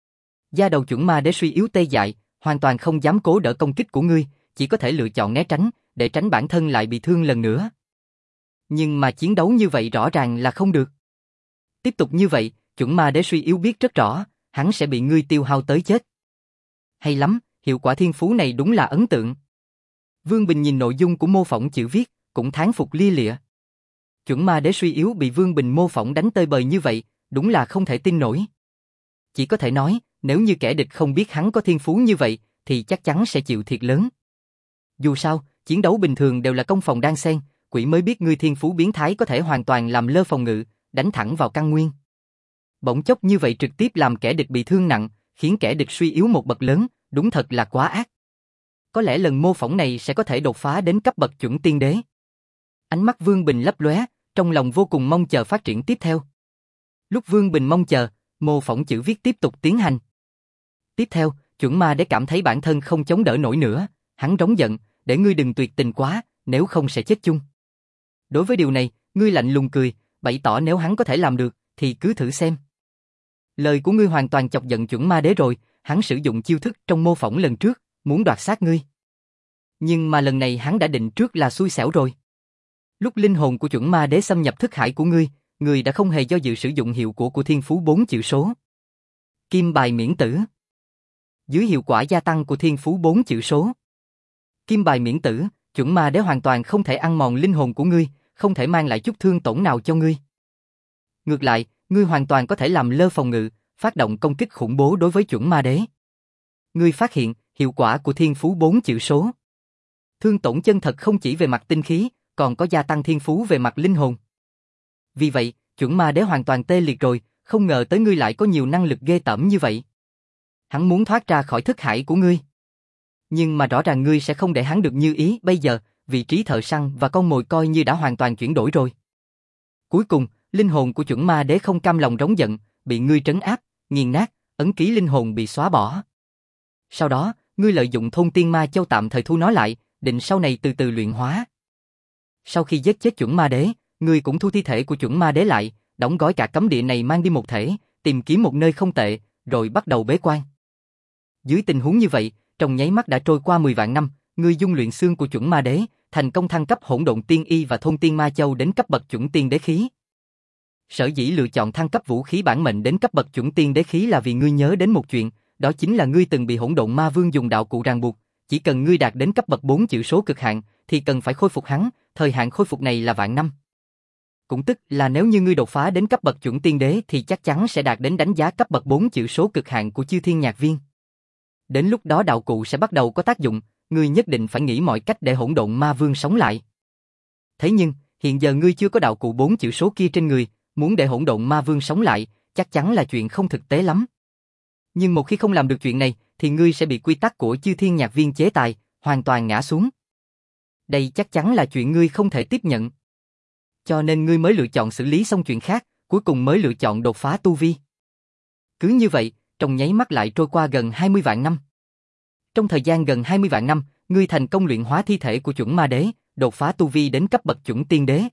Da đầu chuẩn ma đế suy yếu tê dại, hoàn toàn không dám cố đỡ công kích của ngươi, chỉ có thể lựa chọn né tránh, để tránh bản thân lại bị thương lần nữa. Nhưng mà chiến đấu như vậy rõ ràng là không được. Tiếp tục như vậy, chuẩn ma đế suy yếu biết rất rõ, hắn sẽ bị ngươi tiêu hao tới chết. Hay lắm, hiệu quả thiên phú này đúng là ấn tượng. Vương Bình nhìn nội dung của mô phỏng chữ viết, cũng thán phục lia lịa. Chuẩn ma đế suy yếu bị Vương Bình mô phỏng đánh tơi bời như vậy, đúng là không thể tin nổi. Chỉ có thể nói, nếu như kẻ địch không biết hắn có thiên phú như vậy, thì chắc chắn sẽ chịu thiệt lớn. Dù sao, chiến đấu bình thường đều là công phòng đan xen, quỷ mới biết ngươi thiên phú biến thái có thể hoàn toàn làm lơ phòng ngự, đánh thẳng vào căn nguyên. Bỗng chốc như vậy trực tiếp làm kẻ địch bị thương nặng, khiến kẻ địch suy yếu một bậc lớn, đúng thật là quá ác. Có lẽ lần mô phỏng này sẽ có thể đột phá đến cấp bậc chuẩn tiên đế. Ánh mắt Vương Bình lấp lóe, trong lòng vô cùng mong chờ phát triển tiếp theo. Lúc Vương Bình mong chờ, mô phỏng chữ viết tiếp tục tiến hành. Tiếp theo, chuẩn ma đế cảm thấy bản thân không chống đỡ nổi nữa, hắn rống giận, để ngươi đừng tuyệt tình quá, nếu không sẽ chết chung. Đối với điều này, ngươi lạnh lùng cười, bày tỏ nếu hắn có thể làm được, thì cứ thử xem. Lời của ngươi hoàn toàn chọc giận chuẩn ma đế rồi, hắn sử dụng chiêu thức trong mô phỏng lần trước, muốn đoạt xác ngươi. Nhưng mà lần này hắn đã định trước là xui xẻo rồi. Lúc linh hồn của chuẩn ma đế xâm nhập thức hải của ngươi, ngươi đã không hề do dự sử dụng hiệu quả của thiên phú bốn chữ số. Kim bài miễn tử. Dưới hiệu quả gia tăng của thiên phú bốn chữ số, kim bài miễn tử, chuẩn ma đế hoàn toàn không thể ăn mòn linh hồn của ngươi, không thể mang lại chút thương tổn nào cho ngươi. Ngược lại, ngươi hoàn toàn có thể làm lơ phòng ngự, phát động công kích khủng bố đối với chuẩn ma đế. Ngươi phát hiện, hiệu quả của thiên phú bốn chữ số. Thương tổn chân thật không chỉ về mặt tinh khí, còn có gia tăng thiên phú về mặt linh hồn. Vì vậy, chuẩn ma đế hoàn toàn tê liệt rồi, không ngờ tới ngươi lại có nhiều năng lực ghê tởm như vậy. Hắn muốn thoát ra khỏi thức hải của ngươi. Nhưng mà rõ ràng ngươi sẽ không để hắn được như ý, bây giờ, vị trí thợ săn và con mồi coi như đã hoàn toàn chuyển đổi rồi. Cuối cùng, linh hồn của chuẩn ma đế không cam lòng rống giận, bị ngươi trấn áp, nghiền nát, ấn ký linh hồn bị xóa bỏ. Sau đó, ngươi lợi dụng thôn tiên ma châu tạm thời thu nó lại, định sau này từ từ luyện hóa. Sau khi giết chết chuẩn ma đế, ngươi cũng thu thi thể của chuẩn ma đế lại, đóng gói cả cấm địa này mang đi một thể, tìm kiếm một nơi không tệ, rồi bắt đầu bế quan. Dưới tình huống như vậy, trong nháy mắt đã trôi qua mười vạn năm, ngươi dung luyện xương của chuẩn ma đế, thành công thăng cấp hỗn độn tiên y và thôn tiên ma châu đến cấp bậc chuẩn tiên đế khí. Sở dĩ lựa chọn thăng cấp vũ khí bản mệnh đến cấp bậc chuẩn tiên đế khí là vì ngươi nhớ đến một chuyện, đó chính là ngươi từng bị hỗn độn ma vương dùng đạo cụ ràng buộc, chỉ cần ngươi đạt đến cấp bậc bốn chữ số cực hạn, thì cần phải khôi phục hắn, thời hạn khôi phục này là vạn năm. Cũng tức là nếu như ngươi đột phá đến cấp bậc chuẩn tiên đế thì chắc chắn sẽ đạt đến đánh giá cấp bậc bốn chữ số cực hạn của Chư Thiên Nhạc Viên. Đến lúc đó đạo cụ sẽ bắt đầu có tác dụng, ngươi nhất định phải nghĩ mọi cách để hỗn độn ma vương sống lại. Thế nhưng, hiện giờ ngươi chưa có đạo cụ bốn chữ số kia trên người, muốn để hỗn độn ma vương sống lại, chắc chắn là chuyện không thực tế lắm. Nhưng một khi không làm được chuyện này, thì ngươi sẽ bị quy tắc của Chư Thiên Nhạc Viên chế tài, hoàn toàn ngã xuống. Đây chắc chắn là chuyện ngươi không thể tiếp nhận. Cho nên ngươi mới lựa chọn xử lý xong chuyện khác, cuối cùng mới lựa chọn đột phá tu vi. Cứ như vậy, trong nháy mắt lại trôi qua gần hai mươi vạn năm. Trong thời gian gần hai mươi vạn năm, ngươi thành công luyện hóa thi thể của chuẩn ma đế, đột phá tu vi đến cấp bậc chuẩn tiên đế.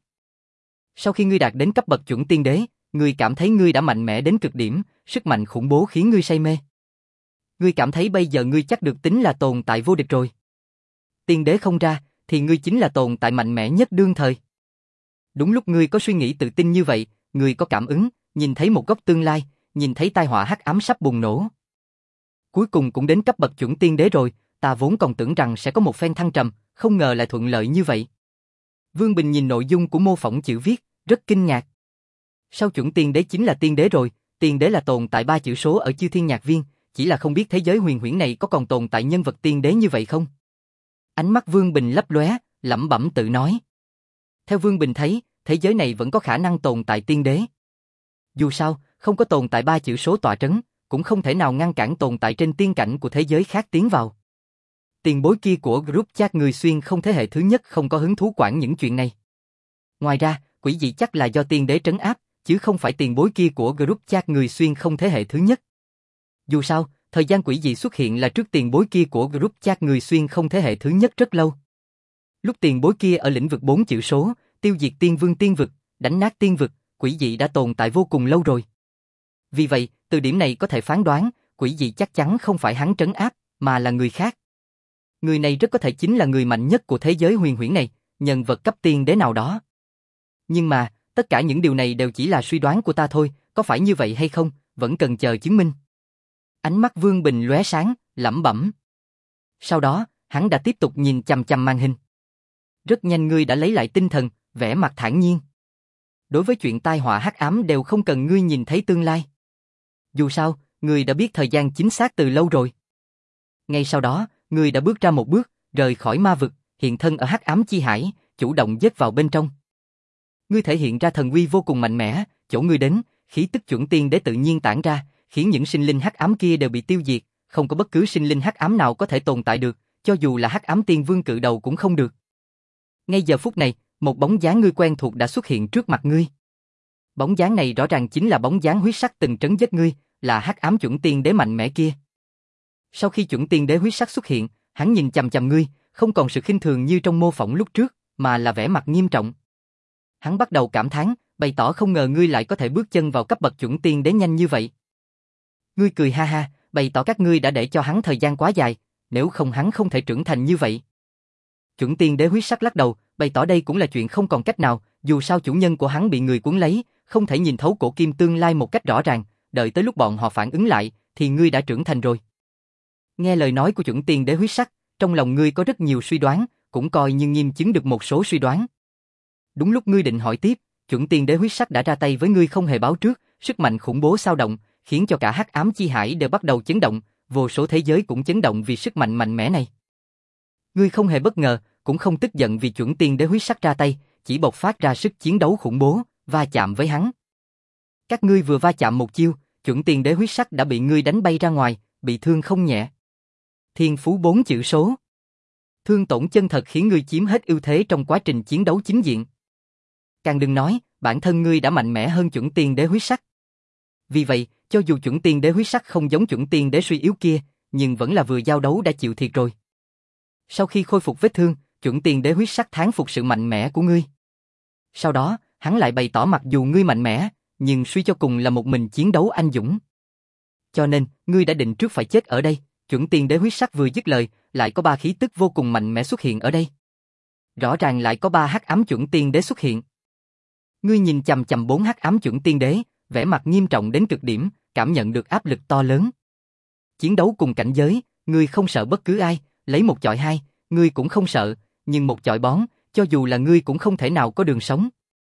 Sau khi ngươi đạt đến cấp bậc chuẩn tiên đế, ngươi cảm thấy ngươi đã mạnh mẽ đến cực điểm, sức mạnh khủng bố khiến ngươi say mê. Ngươi cảm thấy bây giờ ngươi chắc được tính là tồn tại vô địch rồi. Tiên đế không ra, thì ngươi chính là tồn tại mạnh mẽ nhất đương thời. Đúng lúc ngươi có suy nghĩ tự tin như vậy, ngươi có cảm ứng, nhìn thấy một góc tương lai, nhìn thấy tai họa hắc ám sắp bùng nổ. Cuối cùng cũng đến cấp bậc chuẩn tiên đế rồi, ta vốn còn tưởng rằng sẽ có một phen thăng trầm, không ngờ lại thuận lợi như vậy. Vương Bình nhìn nội dung của mô phỏng chữ viết, rất kinh ngạc. Sau chuẩn tiên đế chính là tiên đế rồi, tiên đế là tồn tại ba chữ số ở Chư Thiên Nhạc Viên, chỉ là không biết thế giới huyền huyễn này có còn tồn tại nhân vật tiên đế như vậy không? Ánh mắt Vương Bình lấp lóe, lẩm bẩm tự nói. Theo Vương Bình thấy, thế giới này vẫn có khả năng tồn tại tiên đế. Dù sao, không có tồn tại ba chữ số tọa trấn, cũng không thể nào ngăn cản tồn tại trên tiên cảnh của thế giới khác tiến vào. Tiền bối kia của group chat người xuyên không thế hệ thứ nhất không có hứng thú quản những chuyện này. Ngoài ra, quỷ dị chắc là do tiên đế trấn áp, chứ không phải tiền bối kia của group chat người xuyên không thế hệ thứ nhất. Dù sao, thời gian quỷ dị xuất hiện là trước tiền bối kia của group chat người xuyên không thế hệ thứ nhất rất lâu. Lúc tiền bối kia ở lĩnh vực bốn chữ số, tiêu diệt tiên vương tiên vực, đánh nát tiên vực, quỷ dị đã tồn tại vô cùng lâu rồi. Vì vậy, từ điểm này có thể phán đoán, quỷ dị chắc chắn không phải hắn trấn áp, mà là người khác. Người này rất có thể chính là người mạnh nhất của thế giới huyền huyễn này, nhân vật cấp tiên đế nào đó. Nhưng mà, tất cả những điều này đều chỉ là suy đoán của ta thôi, có phải như vậy hay không, vẫn cần chờ chứng minh. Ánh mắt Vương Bình lóe sáng, lẩm bẩm. Sau đó, hắn đã tiếp tục nhìn chằm chằm màn hình. Rất nhanh ngươi đã lấy lại tinh thần, vẻ mặt thản nhiên. Đối với chuyện tai họa hắc ám đều không cần ngươi nhìn thấy tương lai. Dù sao, ngươi đã biết thời gian chính xác từ lâu rồi. Ngay sau đó, ngươi đã bước ra một bước, rời khỏi ma vực, hiện thân ở hắc ám chi hải, chủ động dết vào bên trong. Ngươi thể hiện ra thần uy vô cùng mạnh mẽ, chỗ ngươi đến, khí tức chuẩn tiên đế tự nhiên tản ra, khiến những sinh linh hắc ám kia đều bị tiêu diệt, không có bất cứ sinh linh hắc ám nào có thể tồn tại được, cho dù là hắc ám tiên vương cự đầu cũng không được. Ngay giờ phút này, một bóng dáng ngươi quen thuộc đã xuất hiện trước mặt ngươi. Bóng dáng này rõ ràng chính là bóng dáng huyết sắc từng trấn giết ngươi, là hắc ám chuẩn tiên đế mạnh mẽ kia. Sau khi chuẩn tiên đế huyết sắc xuất hiện, hắn nhìn chằm chằm ngươi, không còn sự khinh thường như trong mô phỏng lúc trước, mà là vẻ mặt nghiêm trọng. Hắn bắt đầu cảm thán, bày tỏ không ngờ ngươi lại có thể bước chân vào cấp bậc chuẩn tiên đế nhanh như vậy. Ngươi cười ha ha, bày tỏ các ngươi đã để cho hắn thời gian quá dài, nếu không hắn không thể trưởng thành như vậy. Chuẩn tiên đế huyết sắc lắc đầu, bày tỏ đây cũng là chuyện không còn cách nào, dù sao chủ nhân của hắn bị người cuốn lấy, không thể nhìn thấu cổ kim tương lai một cách rõ ràng, đợi tới lúc bọn họ phản ứng lại, thì ngươi đã trưởng thành rồi. Nghe lời nói của chuẩn tiên đế huyết sắc, trong lòng ngươi có rất nhiều suy đoán, cũng coi như nghiêm chứng được một số suy đoán. Đúng lúc ngươi định hỏi tiếp, chuẩn tiên đế huyết sắc đã ra tay với ngươi không hề báo trước, sức mạnh khủng bố xao động, khiến cho cả hắc ám chi hải đều bắt đầu chấn động, vô số thế giới cũng chấn động vì sức mạnh mạnh mẽ này. Ngươi không hề bất ngờ, cũng không tức giận vì chuẩn tiên đế huyết sắc ra tay, chỉ bộc phát ra sức chiến đấu khủng bố, va chạm với hắn. Các ngươi vừa va chạm một chiêu, chuẩn tiên đế huyết sắc đã bị ngươi đánh bay ra ngoài, bị thương không nhẹ. Thiên phú bốn chữ số. Thương tổn chân thật khiến ngươi chiếm hết ưu thế trong quá trình chiến đấu chính diện. Càng đừng nói, bản thân ngươi đã mạnh mẽ hơn chuẩn tiên đế huyết sắc. Vì vậy, cho dù chuẩn tiên đế huyết sắc không giống chuẩn tiên đế suy yếu kia, nhưng vẫn là vừa giao đấu đã chịu thiệt rồi. Sau khi khôi phục vết thương, chuẩn tiên đế huyết sắc thán phục sự mạnh mẽ của ngươi. Sau đó, hắn lại bày tỏ mặc dù ngươi mạnh mẽ, nhưng suy cho cùng là một mình chiến đấu anh dũng. Cho nên, ngươi đã định trước phải chết ở đây. Chuẩn tiên đế huyết sắc vừa dứt lời, lại có ba khí tức vô cùng mạnh mẽ xuất hiện ở đây. Rõ ràng lại có ba hắc ám chuẩn tiên đế xuất hiện. Ngươi nhìn chằm chằm bốn hắc ám chuẩn tiên đế, vẻ mặt nghiêm trọng đến cực điểm, cảm nhận được áp lực to lớn. Chiến đấu cùng cảnh giới, ngươi không sợ bất cứ ai, lấy một chọi hai, ngươi cũng không sợ, nhưng một chọi bón, cho dù là ngươi cũng không thể nào có đường sống.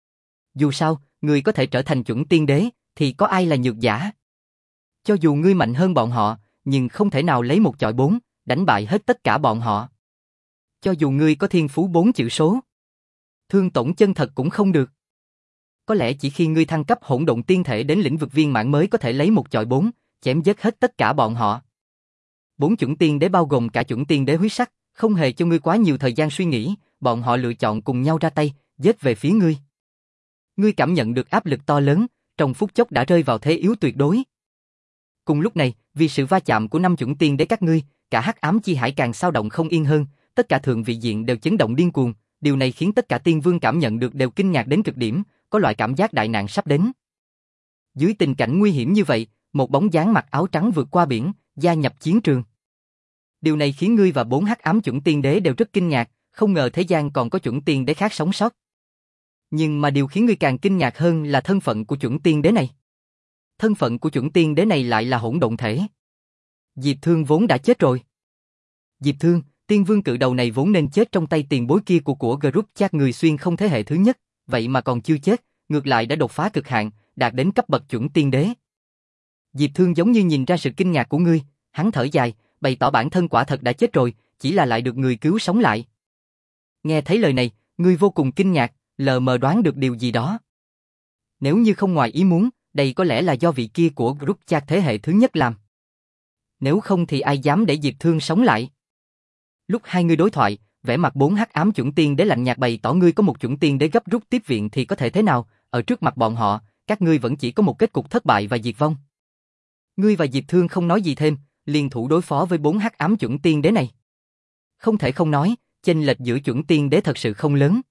Dù sao, ngươi có thể trở thành chuẩn tiên đế, thì có ai là nhược giả? Cho dù ngươi mạnh hơn bọn họ, nhưng không thể nào lấy một chọi bốn, đánh bại hết tất cả bọn họ. Cho dù ngươi có thiên phú bốn chữ số, thương tổn chân thật cũng không được. Có lẽ chỉ khi ngươi thăng cấp hỗn độn tiên thể đến lĩnh vực viên mãn mới có thể lấy một chọi bốn, chém giết hết tất cả bọn họ. Bốn chuẩn tiên đế bao gồm cả chuẩn tiên đế huyết sắc, không hề cho ngươi quá nhiều thời gian suy nghĩ, bọn họ lựa chọn cùng nhau ra tay, giết về phía ngươi. Ngươi cảm nhận được áp lực to lớn, trong phút chốc đã rơi vào thế yếu tuyệt đối. Cùng lúc này, vì sự va chạm của năm chuẩn tiên đế các ngươi, cả hắc ám chi hải càng xao động không yên hơn, tất cả thượng vị diện đều chấn động điên cuồng, điều này khiến tất cả tiên vương cảm nhận được đều kinh ngạc đến cực điểm, có loại cảm giác đại nạn sắp đến. Dưới tình cảnh nguy hiểm như vậy, một bóng dáng mặc áo trắng vượt qua biển, gia nhập chiến trường. Điều này khiến ngươi và bốn hắc ám chuẩn tiên đế đều rất kinh ngạc, không ngờ thế gian còn có chuẩn tiên đế khác sống sót. Nhưng mà điều khiến ngươi càng kinh ngạc hơn là thân phận của chuẩn tiên đế này. Thân phận của chuẩn tiên đế này lại là hỗn độn thể. Diệp Thương vốn đã chết rồi. Diệp Thương, tiên vương cự đầu này vốn nên chết trong tay tiền bối kia của của group chat người xuyên không thế hệ thứ nhất, vậy mà còn chưa chết, ngược lại đã đột phá cực hạn, đạt đến cấp bậc chuẩn tiên đế. Diệp Thương giống như nhìn ra sự kinh ngạc của ngươi, hắn thở dài, bày tỏ bản thân quả thật đã chết rồi, chỉ là lại được người cứu sống lại. Nghe thấy lời này, ngươi vô cùng kinh ngạc, lờ mờ đoán được điều gì đó. Nếu như không ngoài ý muốn, đây có lẽ là do vị kia của group chat thế hệ thứ nhất làm. Nếu không thì ai dám để Diệp Thương sống lại. Lúc hai người đối thoại, vẻ mặt bốn hắc ám chuẩn tiên đế lạnh nhạt bày tỏ ngươi có một chuẩn tiên đế gấp rút tiếp viện thì có thể thế nào, ở trước mặt bọn họ, các ngươi vẫn chỉ có một kết cục thất bại và diệt vong. Ngươi và Diệp Thương không nói gì thêm, liên thủ đối phó với bốn hắc ám chuẩn tiên đế này. Không thể không nói, chênh lệch giữa chuẩn tiên đế thật sự không lớn.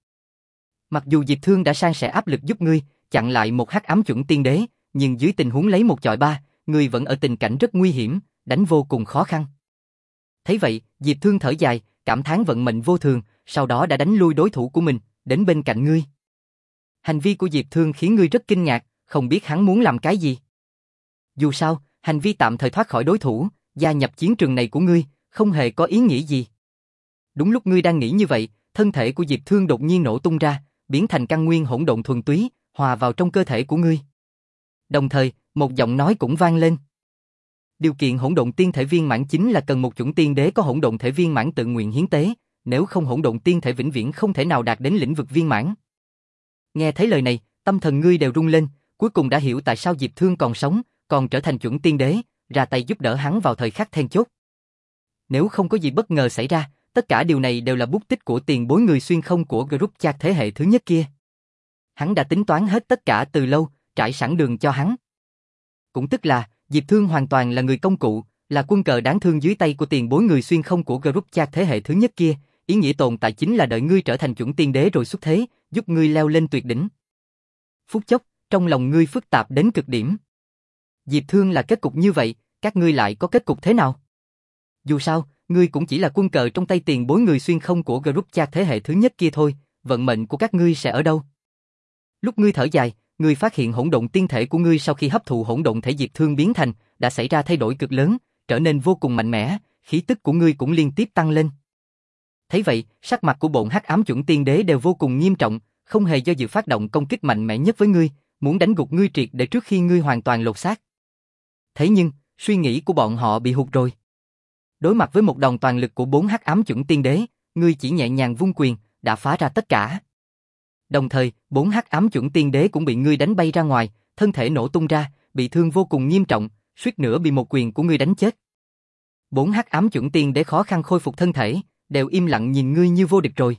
Mặc dù Diệp Thương đã san sẻ áp lực giúp ngươi, chặn lại một hắc ám chuẩn tiên đế, nhưng dưới tình huống lấy một chọi ba, ngươi vẫn ở tình cảnh rất nguy hiểm, đánh vô cùng khó khăn. Thấy vậy, Diệp Thương thở dài, cảm thán vận mệnh vô thường, sau đó đã đánh lui đối thủ của mình, đến bên cạnh ngươi. Hành vi của Diệp Thương khiến ngươi rất kinh ngạc, không biết hắn muốn làm cái gì. Dù sao, hành vi tạm thời thoát khỏi đối thủ, gia nhập chiến trường này của ngươi, không hề có ý nghĩa gì. Đúng lúc ngươi đang nghĩ như vậy, thân thể của Diệp Thương đột nhiên nổ tung ra, biến thành căn nguyên hỗn độn thuần túy, hòa vào trong cơ thể của ngươi. Đồng thời, một giọng nói cũng vang lên. Điều kiện hỗn độn tiên thể viên mãn chính là cần một chuẩn tiên đế có hỗn độn thể viên mãn tự nguyện hiến tế, nếu không hỗn độn tiên thể vĩnh viễn không thể nào đạt đến lĩnh vực viên mãn. Nghe thấy lời này, tâm thần ngươi đều rung lên, cuối cùng đã hiểu tại sao Diệp Thương còn sống, còn trở thành chuẩn tiên đế, ra tay giúp đỡ hắn vào thời khắc then chốt. Nếu không có gì bất ngờ xảy ra, tất cả điều này đều là bút tích của tiền bối người xuyên không của group chat thế hệ thứ nhất kia. Hắn đã tính toán hết tất cả từ lâu, trải sẵn đường cho hắn. Cũng tức là, Diệp Thương hoàn toàn là người công cụ, là quân cờ đáng thương dưới tay của tiền bối người xuyên không của group chat thế hệ thứ nhất kia, ý nghĩa tồn tại chính là đợi ngươi trở thành chuẩn tiên đế rồi xuất thế, giúp ngươi leo lên tuyệt đỉnh. Phút chốc, trong lòng ngươi phức tạp đến cực điểm. Diệp Thương là kết cục như vậy, các ngươi lại có kết cục thế nào? Dù sao, ngươi cũng chỉ là quân cờ trong tay tiền bối người xuyên không của group chat thế hệ thứ nhất kia thôi, vận mệnh của các ngươi sẽ ở đâu? Lúc ngươi thở dài, ngươi phát hiện hỗn độn tiên thể của ngươi sau khi hấp thụ hỗn độn thể Diệp Thương biến thành, đã xảy ra thay đổi cực lớn, trở nên vô cùng mạnh mẽ, khí tức của ngươi cũng liên tiếp tăng lên. Thấy vậy, sắc mặt của bọn hắc ám chuẩn tiên đế đều vô cùng nghiêm trọng, không hề do dự phát động công kích mạnh mẽ nhất với ngươi, muốn đánh gục ngươi triệt để trước khi ngươi hoàn toàn lột xác. Thế nhưng, suy nghĩ của bọn họ bị hụt rồi. Đối mặt với một đòn toàn lực của bốn hắc ám chuẩn tiên đế, ngươi chỉ nhẹ nhàng vung quyền, đã phá ra tất cả. Đồng thời, bốn hắc ám chuẩn tiên đế cũng bị ngươi đánh bay ra ngoài, thân thể nổ tung ra, bị thương vô cùng nghiêm trọng, suýt nữa bị một quyền của ngươi đánh chết. Bốn hắc ám chuẩn tiên đế khó khăn khôi phục thân thể, đều im lặng nhìn ngươi như vô địch rồi.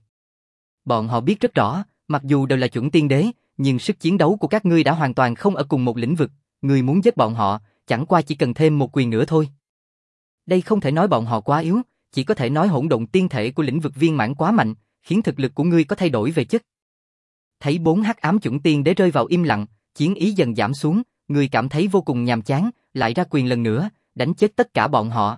Bọn họ biết rất rõ, mặc dù đều là chuẩn tiên đế, nhưng sức chiến đấu của các ngươi đã hoàn toàn không ở cùng một lĩnh vực, ngươi muốn giết bọn họ, chẳng qua chỉ cần thêm một quyền nữa thôi. Đây không thể nói bọn họ quá yếu, chỉ có thể nói hỗn độn tiên thể của lĩnh vực viên mãn quá mạnh, khiến thực lực của ngươi có thay đổi về chất. Thấy bốn hắc ám chuẩn tiên đế rơi vào im lặng, chiến ý dần giảm xuống, ngươi cảm thấy vô cùng nhàm chán, lại ra quyền lần nữa, đánh chết tất cả bọn họ.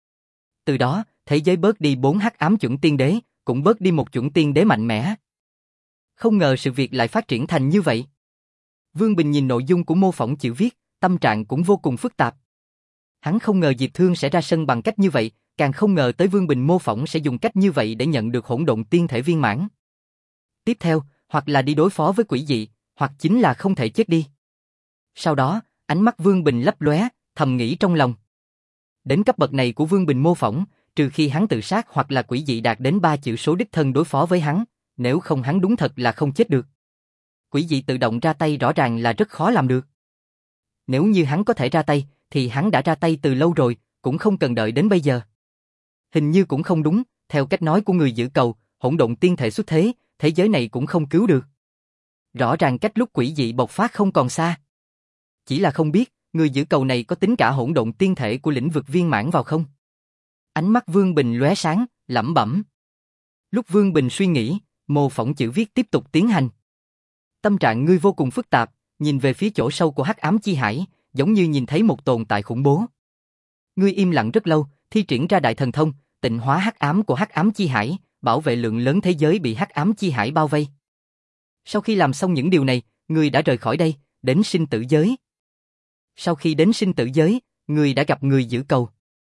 Từ đó, thế giới bớt đi bốn hắc ám chuẩn tiên đế, cũng bớt đi một chuẩn tiên đế mạnh mẽ. Không ngờ sự việc lại phát triển thành như vậy. Vương Bình nhìn nội dung của mô phỏng chữ viết, tâm trạng cũng vô cùng phức tạp. Hắn không ngờ Diệp Thương sẽ ra sân bằng cách như vậy, càng không ngờ tới Vương Bình mô phỏng sẽ dùng cách như vậy để nhận được hỗn độn tiên thể viên mãn. Tiếp theo, hoặc là đi đối phó với quỷ dị, hoặc chính là không thể chết đi. Sau đó, ánh mắt Vương Bình lấp lóe, thầm nghĩ trong lòng. Đến cấp bậc này của Vương Bình mô phỏng, trừ khi hắn tự sát hoặc là quỷ dị đạt đến ba chữ số đích thân đối phó với hắn, nếu không hắn đúng thật là không chết được. Quỷ dị tự động ra tay rõ ràng là rất khó làm được. Nếu như hắn có thể ra tay, thì hắn đã ra tay từ lâu rồi, cũng không cần đợi đến bây giờ. Hình như cũng không đúng, theo cách nói của người giữ cầu, hỗn độn tiên thể xuất thế, thế giới này cũng không cứu được. Rõ ràng cách lúc quỷ dị bộc phát không còn xa. Chỉ là không biết, người giữ cầu này có tính cả hỗn độn tiên thể của lĩnh vực viên mãn vào không? Ánh mắt Vương Bình lóe sáng, lẩm bẩm. Lúc Vương Bình suy nghĩ, mô phỏng chữ viết tiếp tục tiến hành. Tâm trạng ngươi vô cùng phức tạp, nhìn về phía chỗ sâu của hắc ám chi hải, giống như nhìn thấy một tồn tại khủng bố. Ngươi im lặng rất lâu, thi triển ra đại thần thông, tịnh hóa hắc ám của hắc ám chi hải, bảo vệ lượng lớn thế giới bị hắc ám chi hải bao vây. Sau khi làm xong những điều này, ngươi đã rời khỏi đây, đến sinh tử giới. Sau khi đến sinh tử giới, ngươi đã gặp người giữ cầu.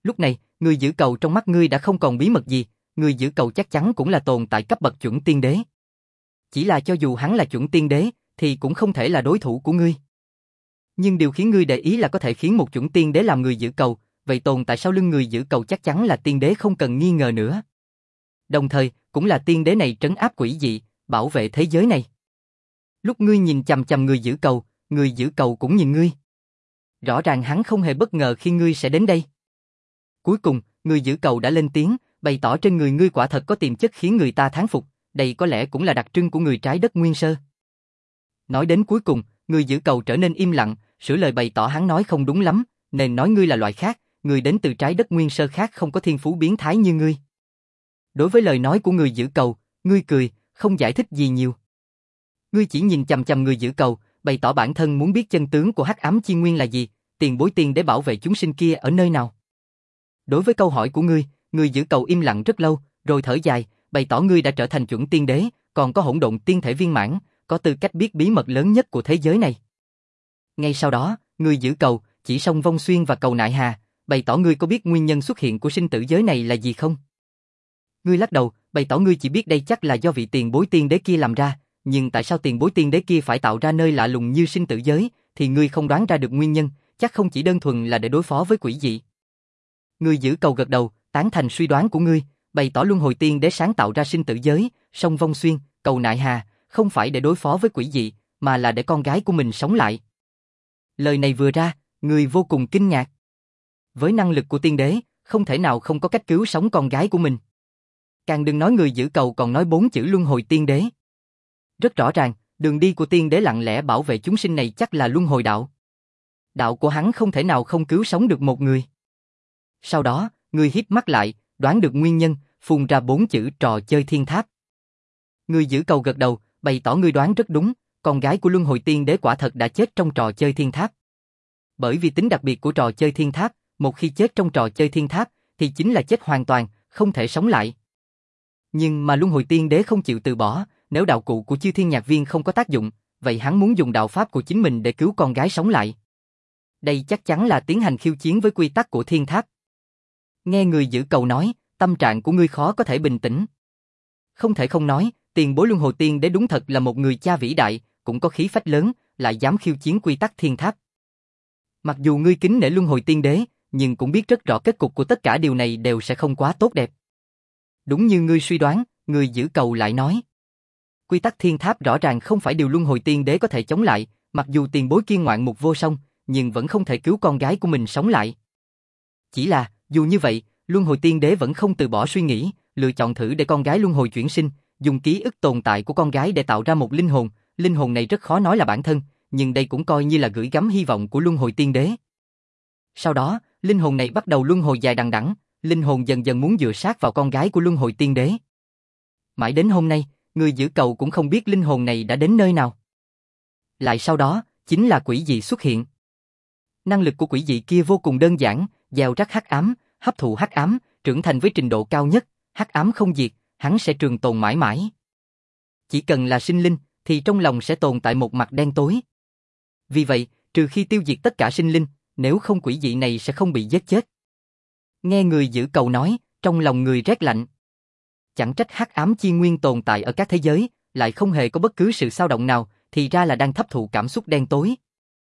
Lúc này, người giữ cầu trong mắt ngươi đã không còn bí mật gì, người giữ cầu chắc chắn cũng là tồn tại cấp bậc chuẩn tiên đế. Chỉ là cho dù hắn là chuẩn tiên đế, thì cũng không thể là đối thủ của ngươi. Nhưng điều khiến ngươi để ý là có thể khiến một chuẩn tiên đế làm người giữ cầu, vậy tồn tại sau lưng người giữ cầu chắc chắn là tiên đế không cần nghi ngờ nữa. Đồng thời, cũng là tiên đế này trấn áp quỷ dị, bảo vệ thế giới này. Lúc ngươi nhìn chằm chằm người giữ cầu, người giữ cầu cũng nhìn ngươi. Rõ ràng hắn không hề bất ngờ khi ngươi sẽ đến đây. Cuối cùng, người giữ cầu đã lên tiếng, bày tỏ trên người ngươi quả thật có tiềm chất khiến người ta thán phục, đây có lẽ cũng là đặc trưng của người trái đất nguyên sơ. Nói đến cuối cùng, người giữ cầu trở nên im lặng, sửa lời bày tỏ hắn nói không đúng lắm, nên nói ngươi là loại khác, người đến từ trái đất nguyên sơ khác không có thiên phú biến thái như ngươi. Đối với lời nói của người giữ cầu, ngươi cười, không giải thích gì nhiều. Ngươi chỉ nhìn chằm chằm người giữ cầu, bày tỏ bản thân muốn biết chân tướng của hắc ám chi nguyên là gì, tiền bối tiên để bảo vệ chúng sinh kia ở nơi nào. Đối với câu hỏi của ngươi, người giữ cầu im lặng rất lâu, rồi thở dài, bày tỏ ngươi đã trở thành chuẩn tiên đế, còn có hỗn độn tiên thể viên mãn, có tư cách biết bí mật lớn nhất của thế giới này. Ngay sau đó, người giữ cầu, chỉ sông Vong Xuyên và cầu Nại Hà, bày tỏ ngươi có biết nguyên nhân xuất hiện của sinh tử giới này là gì không? Ngươi lắc đầu, bày tỏ ngươi chỉ biết đây chắc là do vị tiền bối tiên đế kia làm ra, nhưng tại sao tiền bối tiên đế kia phải tạo ra nơi lạ lùng như sinh tử giới, thì ngươi không đoán ra được nguyên nhân, chắc không chỉ đơn thuần là để đối phó với quỷ dị. Người giữ cầu gật đầu, tán thành suy đoán của ngươi, bày tỏ luân hồi tiên đế sáng tạo ra sinh tử giới, sông Vong Xuyên, cầu Nại Hà, không phải để đối phó với quỷ dị, mà là để con gái của mình sống lại. Lời này vừa ra, người vô cùng kinh ngạc. Với năng lực của tiên đế, không thể nào không có cách cứu sống con gái của mình. Càng đừng nói người giữ cầu còn nói bốn chữ luân hồi tiên đế. Rất rõ ràng, đường đi của tiên đế lặng lẽ bảo vệ chúng sinh này chắc là luân hồi đạo. Đạo của hắn không thể nào không cứu sống được một người. Sau đó, người híp mắt lại, đoán được nguyên nhân, phun ra bốn chữ trò chơi thiên tháp. Người giữ cầu gật đầu, bày tỏ ngươi đoán rất đúng, con gái của luân hồi tiên đế quả thật đã chết trong trò chơi thiên tháp. Bởi vì tính đặc biệt của trò chơi thiên tháp, một khi chết trong trò chơi thiên tháp, thì chính là chết hoàn toàn, không thể sống lại. Nhưng mà luân hồi tiên đế không chịu từ bỏ, nếu đạo cụ của Chư Thiên Nhạc Viên không có tác dụng, vậy hắn muốn dùng đạo pháp của chính mình để cứu con gái sống lại. Đây chắc chắn là tiến hành khiêu chiến với quy tắc của thiên tháp. Nghe người giữ cầu nói, tâm trạng của ngươi khó có thể bình tĩnh. Không thể không nói, tiền bối luân hồi tiên đế đúng thật là một người cha vĩ đại, cũng có khí phách lớn, lại dám khiêu chiến quy tắc thiên tháp. Mặc dù ngươi kính nể luân hồi tiên đế, nhưng cũng biết rất rõ kết cục của tất cả điều này đều sẽ không quá tốt đẹp. Đúng như ngươi suy đoán, người giữ cầu lại nói. Quy tắc thiên tháp rõ ràng không phải điều luân hồi tiên đế có thể chống lại, mặc dù tiền bối kiên ngoạn mục vô song, nhưng vẫn không thể cứu con gái của mình sống lại. Chỉ là, dù như vậy, luân hồi tiên đế vẫn không từ bỏ suy nghĩ, lựa chọn thử để con gái luân hồi chuyển sinh, dùng ký ức tồn tại của con gái để tạo ra một linh hồn, linh hồn này rất khó nói là bản thân, nhưng đây cũng coi như là gửi gắm hy vọng của luân hồi tiên đế. Sau đó, linh hồn này bắt đầu luân hồi dài đằng đẵng, linh hồn dần dần muốn dựa sát vào con gái của luân hồi tiên đế. Mãi đến hôm nay, người giữ cầu cũng không biết linh hồn này đã đến nơi nào. Lại sau đó, chính là quỷ dị xuất hiện. Năng lực của quỷ dị kia vô cùng đơn giản, gieo rắc hắc ám, hấp thụ hắc ám, trưởng thành với trình độ cao nhất, hắc ám không diệt, hắn sẽ trường tồn mãi mãi. Chỉ cần là sinh linh, thì trong lòng sẽ tồn tại một mặt đen tối. Vì vậy, trừ khi tiêu diệt tất cả sinh linh, nếu không quỷ dị này sẽ không bị giết chết. Nghe người giữ cầu nói, trong lòng người rét lạnh. Chẳng trách hắc ám chi nguyên tồn tại ở các thế giới, lại không hề có bất cứ sự xao động nào, thì ra là đang hấp thụ cảm xúc đen tối.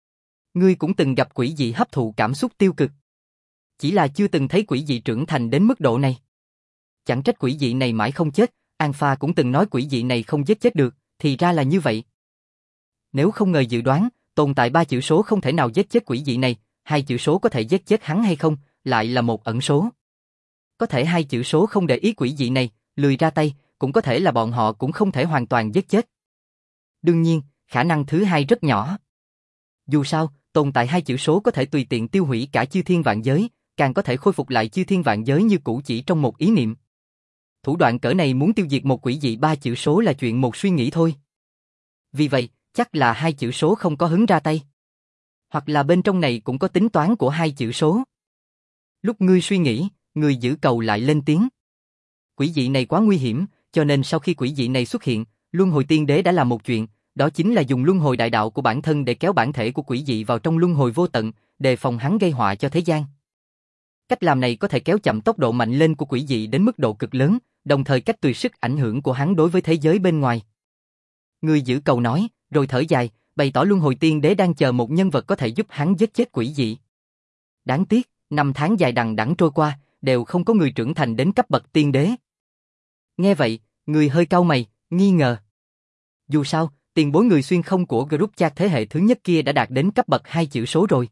Ngươi cũng từng gặp quỷ dị hấp thụ cảm xúc tiêu cực. Chỉ là chưa từng thấy quỷ dị trưởng thành đến mức độ này. Chẳng trách quỷ dị này mãi không chết, Alpha cũng từng nói quỷ dị này không giết chết được, thì ra là như vậy. Nếu không ngờ dự đoán, tồn tại ba chữ số không thể nào giết chết quỷ dị này, hai chữ số có thể giết chết hắn hay không, lại là một ẩn số. Có thể hai chữ số không để ý quỷ dị này, lười ra tay, cũng có thể là bọn họ cũng không thể hoàn toàn giết chết. Đương nhiên, khả năng thứ hai rất nhỏ. Dù sao, tồn tại hai chữ số có thể tùy tiện tiêu hủy cả chư thiên vạn giới, càng có thể khôi phục lại chư thiên vạn giới như cũ chỉ trong một ý niệm. Thủ đoạn cỡ này muốn tiêu diệt một quỷ dị ba chữ số là chuyện một suy nghĩ thôi. Vì vậy, chắc là hai chữ số không có hứng ra tay. Hoặc là bên trong này cũng có tính toán của hai chữ số. Lúc ngươi suy nghĩ, người giữ cầu lại lên tiếng. Quỷ dị này quá nguy hiểm, cho nên sau khi quỷ dị này xuất hiện, Luân Hồi Tiên Đế đã làm một chuyện, đó chính là dùng luân hồi đại đạo của bản thân để kéo bản thể của quỷ dị vào trong luân hồi vô tận, đề phòng hắn gây họa cho thế gian. Cách làm này có thể kéo chậm tốc độ mạnh lên của quỷ dị đến mức độ cực lớn, đồng thời cách tùy sức ảnh hưởng của hắn đối với thế giới bên ngoài. Người giữ cầu nói, rồi thở dài, bày tỏ luân hồi tiên đế đang chờ một nhân vật có thể giúp hắn giết chết quỷ dị. Đáng tiếc, năm tháng dài đằng đẵng trôi qua, đều không có người trưởng thành đến cấp bậc tiên đế. Nghe vậy, người hơi cau mày, nghi ngờ. Dù sao, tiền bối người xuyên không của group chat thế hệ thứ nhất kia đã đạt đến cấp bậc hai chữ số rồi.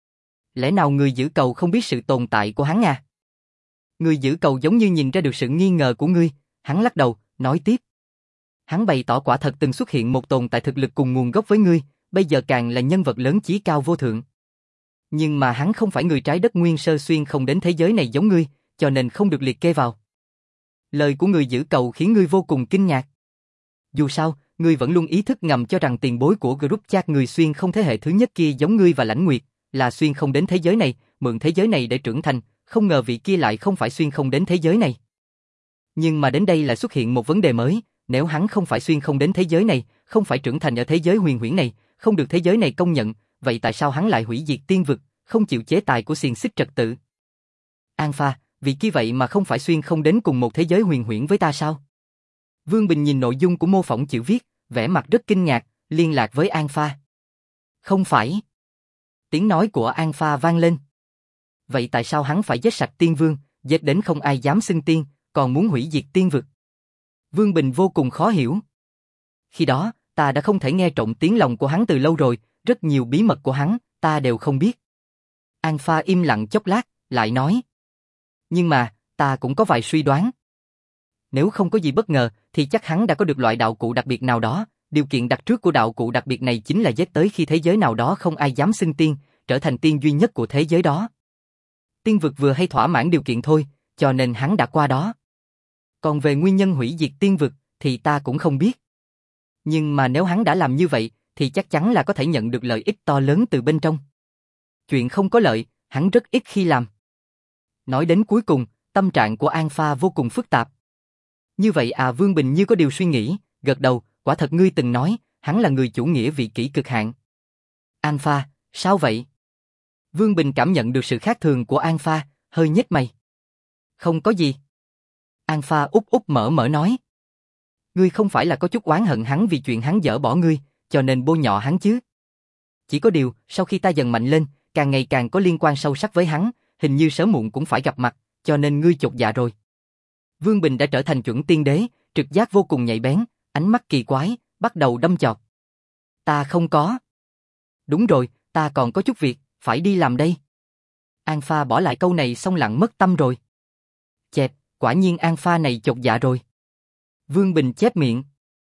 Lẽ nào người giữ cầu không biết sự tồn tại của hắn à? Người giữ cầu giống như nhìn ra được sự nghi ngờ của ngươi, hắn lắc đầu, nói tiếp. Hắn bày tỏ quả thật từng xuất hiện một tồn tại thực lực cùng nguồn gốc với ngươi, bây giờ càng là nhân vật lớn chí cao vô thượng. Nhưng mà hắn không phải người trái đất nguyên sơ xuyên không đến thế giới này giống ngươi, cho nên không được liệt kê vào. Lời của người giữ cầu khiến ngươi vô cùng kinh ngạc. Dù sao, ngươi vẫn luôn ý thức ngầm cho rằng tiền bối của group chat người xuyên không thế hệ thứ nhất kia giống ngươi và Lãnh Nguyệt, là xuyên không đến thế giới này, mượn thế giới này để trưởng thành, không ngờ vị kia lại không phải xuyên không đến thế giới này. Nhưng mà đến đây lại xuất hiện một vấn đề mới, nếu hắn không phải xuyên không đến thế giới này, không phải trưởng thành ở thế giới huyền huyễn này, không được thế giới này công nhận, vậy tại sao hắn lại hủy diệt tiên vực, không chịu chế tài của xiềng xích trật tự? An Pha, vì kia vậy mà không phải xuyên không đến cùng một thế giới huyền huyễn với ta sao? Vương Bình nhìn nội dung của mô phỏng chữ viết, vẻ mặt rất kinh ngạc, liên lạc với An Pha. Không phải. Tiếng nói của An Pha vang lên. Vậy tại sao hắn phải giết sạch tiên vương, giết đến không ai dám xưng tiên, còn muốn hủy diệt tiên vực? Vương Bình vô cùng khó hiểu. Khi đó, ta đã không thể nghe trộm tiếng lòng của hắn từ lâu rồi, rất nhiều bí mật của hắn, ta đều không biết. An Pha im lặng chốc lát, lại nói. Nhưng mà, ta cũng có vài suy đoán. Nếu không có gì bất ngờ, thì chắc hắn đã có được loại đạo cụ đặc biệt nào đó. Điều kiện đặt trước của đạo cụ đặc biệt này chính là giết tới khi thế giới nào đó không ai dám xưng tiên, trở thành tiên duy nhất của thế giới đó. Tiên vực vừa hay thỏa mãn điều kiện thôi, cho nên hắn đã qua đó. Còn về nguyên nhân hủy diệt tiên vực, thì ta cũng không biết. Nhưng mà nếu hắn đã làm như vậy, thì chắc chắn là có thể nhận được lợi ích to lớn từ bên trong. Chuyện không có lợi, hắn rất ít khi làm. Nói đến cuối cùng, tâm trạng của An Pha vô cùng phức tạp. Như vậy à, Vương Bình như có điều suy nghĩ, gật đầu, quả thật ngươi từng nói, hắn là người chủ nghĩa vị kỷ cực hạn. An Pha, sao vậy? Vương Bình cảm nhận được sự khác thường của An Pha, hơi nhếch mày. Không có gì. An Pha úp úp mở mở nói. Ngươi không phải là có chút oán hận hắn vì chuyện hắn dỡ bỏ ngươi, cho nên bôi nhọ hắn chứ? Chỉ có điều, sau khi ta dần mạnh lên, càng ngày càng có liên quan sâu sắc với hắn, hình như sớm muộn cũng phải gặp mặt, cho nên ngươi chột dạ rồi. Vương Bình đã trở thành chuẩn tiên đế, trực giác vô cùng nhạy bén, ánh mắt kỳ quái, bắt đầu đâm chọt. Ta không có. Đúng rồi, ta còn có chút việc, phải đi làm đây. An Pha bỏ lại câu này xong lặng mất tâm rồi. Chẹp, quả nhiên An Pha này chột dạ rồi. Vương Bình chép miệng.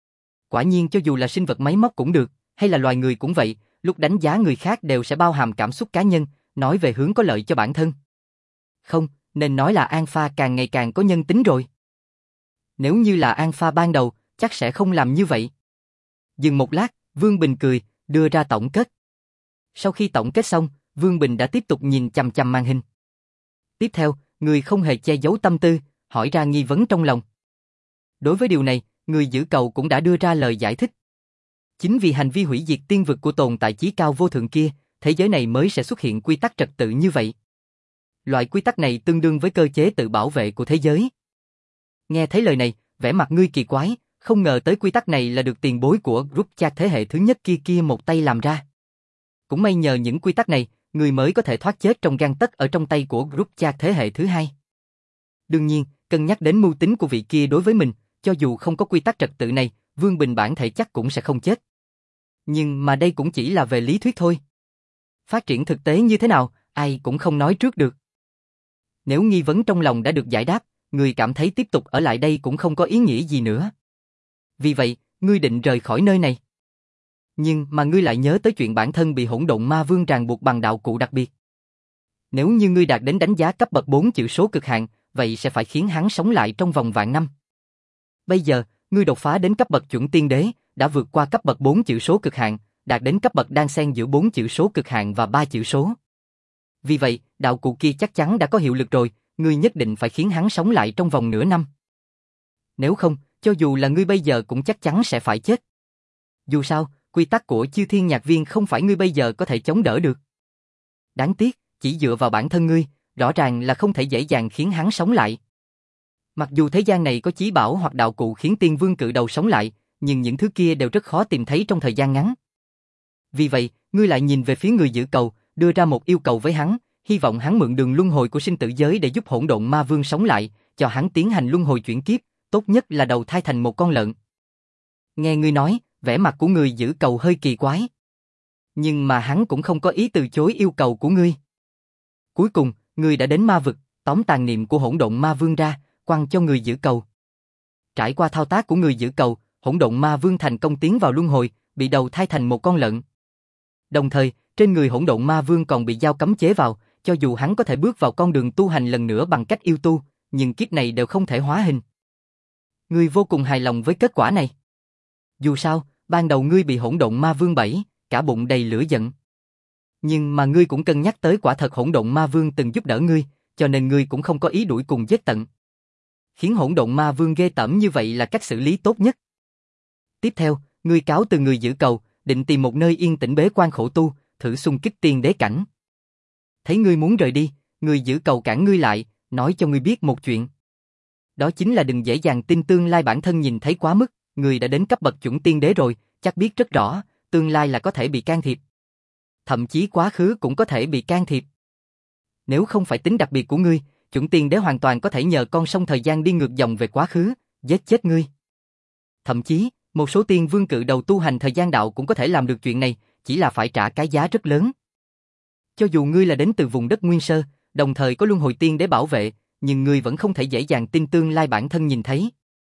Quả nhiên cho dù là sinh vật máy móc cũng được, hay là loài người cũng vậy, lúc đánh giá người khác đều sẽ bao hàm cảm xúc cá nhân, nói về hướng có lợi cho bản thân. Không, nên nói là An Pha càng ngày càng có nhân tính rồi. Nếu như là An Pha ban đầu, chắc sẽ không làm như vậy. Dừng một lát, Vương Bình cười, đưa ra tổng kết. Sau khi tổng kết xong, Vương Bình đã tiếp tục nhìn chằm chằm màn hình. Tiếp theo, người không hề che giấu tâm tư, hỏi ra nghi vấn trong lòng. Đối với điều này, người giữ cầu cũng đã đưa ra lời giải thích. Chính vì hành vi hủy diệt tiên vực của tồn tại chí cao vô thượng kia, thế giới này mới sẽ xuất hiện quy tắc trật tự như vậy. Loại quy tắc này tương đương với cơ chế tự bảo vệ của thế giới. Nghe thấy lời này, vẻ mặt ngươi kỳ quái, không ngờ tới quy tắc này là được tiền bối của group chat thế hệ thứ nhất kia kia một tay làm ra. Cũng may nhờ những quy tắc này, người mới có thể thoát chết trong gang tấc ở trong tay của group chat thế hệ thứ hai. Đương nhiên, cân nhắc đến mưu tính của vị kia đối với mình, cho dù không có quy tắc trật tự này, Vương Bình bản thể chắc cũng sẽ không chết. Nhưng mà đây cũng chỉ là về lý thuyết thôi. Phát triển thực tế như thế nào, ai cũng không nói trước được. Nếu nghi vấn trong lòng đã được giải đáp, người cảm thấy tiếp tục ở lại đây cũng không có ý nghĩa gì nữa. Vì vậy, ngươi định rời khỏi nơi này. Nhưng mà ngươi lại nhớ tới chuyện bản thân bị hỗn độn ma vương ràng buộc bằng đạo cụ đặc biệt. Nếu như ngươi đạt đến đánh giá cấp bậc bốn chữ số cực hạn, vậy sẽ phải khiến hắn sống lại trong vòng vạn năm. Bây giờ, ngươi đột phá đến cấp bậc chuẩn tiên đế, đã vượt qua cấp bậc bốn chữ số cực hạn, đạt đến cấp bậc đan xen giữa bốn chữ số cực hạn và ba chữ số. Vì vậy, đạo cụ kia chắc chắn đã có hiệu lực rồi, ngươi nhất định phải khiến hắn sống lại trong vòng nửa năm. Nếu không, cho dù là ngươi bây giờ cũng chắc chắn sẽ phải chết. Dù sao, quy tắc của Chư Thiên Nhạc Viên không phải ngươi bây giờ có thể chống đỡ được. Đáng tiếc, chỉ dựa vào bản thân ngươi, rõ ràng là không thể dễ dàng khiến hắn sống lại. Mặc dù thế gian này có chí bảo hoặc đạo cụ khiến tiên vương cự đầu sống lại, nhưng những thứ kia đều rất khó tìm thấy trong thời gian ngắn. Vì vậy, ngươi lại nhìn về phía người giữ cầu, đưa ra một yêu cầu với hắn, hy vọng hắn mượn đường luân hồi của sinh tử giới để giúp hỗn độn ma vương sống lại, cho hắn tiến hành luân hồi chuyển kiếp, tốt nhất là đầu thai thành một con lợn. Nghe ngươi nói, vẻ mặt của người giữ cầu hơi kỳ quái. Nhưng mà hắn cũng không có ý từ chối yêu cầu của ngươi. Cuối cùng, ngươi đã đến ma vực, tóm tàn niệm của hỗn độn ma vương ra, quăng cho người giữ cầu. Trải qua thao tác của người giữ cầu, hỗn độn ma vương thành công tiến vào luân hồi, bị đầu thai thành một con lợn. Đồng thời, trên người hỗn độn ma vương còn bị giao cấm chế vào, cho dù hắn có thể bước vào con đường tu hành lần nữa bằng cách yêu tu, nhưng kiếp này đều không thể hóa hình. Ngươi vô cùng hài lòng với kết quả này. Dù sao, ban đầu ngươi bị hỗn độn ma vương bẫy, cả bụng đầy lửa giận. Nhưng mà ngươi cũng cân nhắc tới quả thật hỗn độn ma vương từng giúp đỡ ngươi, cho nên ngươi cũng không có ý đuổi cùng giết tận. Khiến hỗn độn ma vương ghê tởm như vậy là cách xử lý tốt nhất. Tiếp theo, ngươi cáo từ người giữ cầu, định tìm một nơi yên tĩnh bế quan khổ tu, thử xung kích tiên đế cảnh. Thấy ngươi muốn rời đi, người giữ cầu cản ngươi lại, nói cho ngươi biết một chuyện. Đó chính là đừng dễ dàng tin tương lai bản thân nhìn thấy quá mức, ngươi đã đến cấp bậc chuẩn tiên đế rồi, chắc biết rất rõ, tương lai là có thể bị can thiệp. Thậm chí quá khứ cũng có thể bị can thiệp. Nếu không phải tính đặc biệt của ngươi, chuẩn tiên đế hoàn toàn có thể nhờ con sông thời gian đi ngược dòng về quá khứ, giết chết ngươi. Thậm chí, một số tiên vương cự đầu tu hành thời gian đạo cũng có thể làm được chuyện này, chỉ là phải trả cái giá rất lớn. Cho dù ngươi là đến từ vùng đất nguyên sơ, đồng thời có luân hồi tiên đế bảo vệ, nhưng ngươi vẫn không thể dễ dàng tin tương lai bản thân nhìn thấy.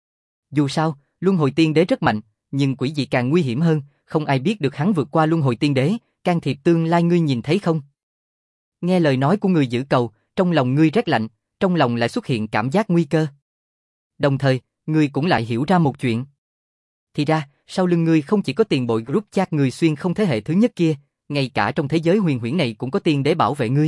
Dù sao, luân hồi tiên đế rất mạnh, nhưng quỷ dị càng nguy hiểm hơn, không ai biết được hắn vượt qua luân hồi tiên đế, can thiệp tương lai ngươi nhìn thấy không. Nghe lời nói của người giữ cầu, trong lòng ngươi rét lạnh, trong lòng lại xuất hiện cảm giác nguy cơ. Đồng thời, ngươi cũng lại hiểu ra một chuyện. Thì ra, sau lưng ngươi không chỉ có tiền bội group chat người xuyên không thế hệ thứ nhất kia, ngay cả trong thế giới huyền huyễn này cũng có tiên đế bảo vệ ngươi.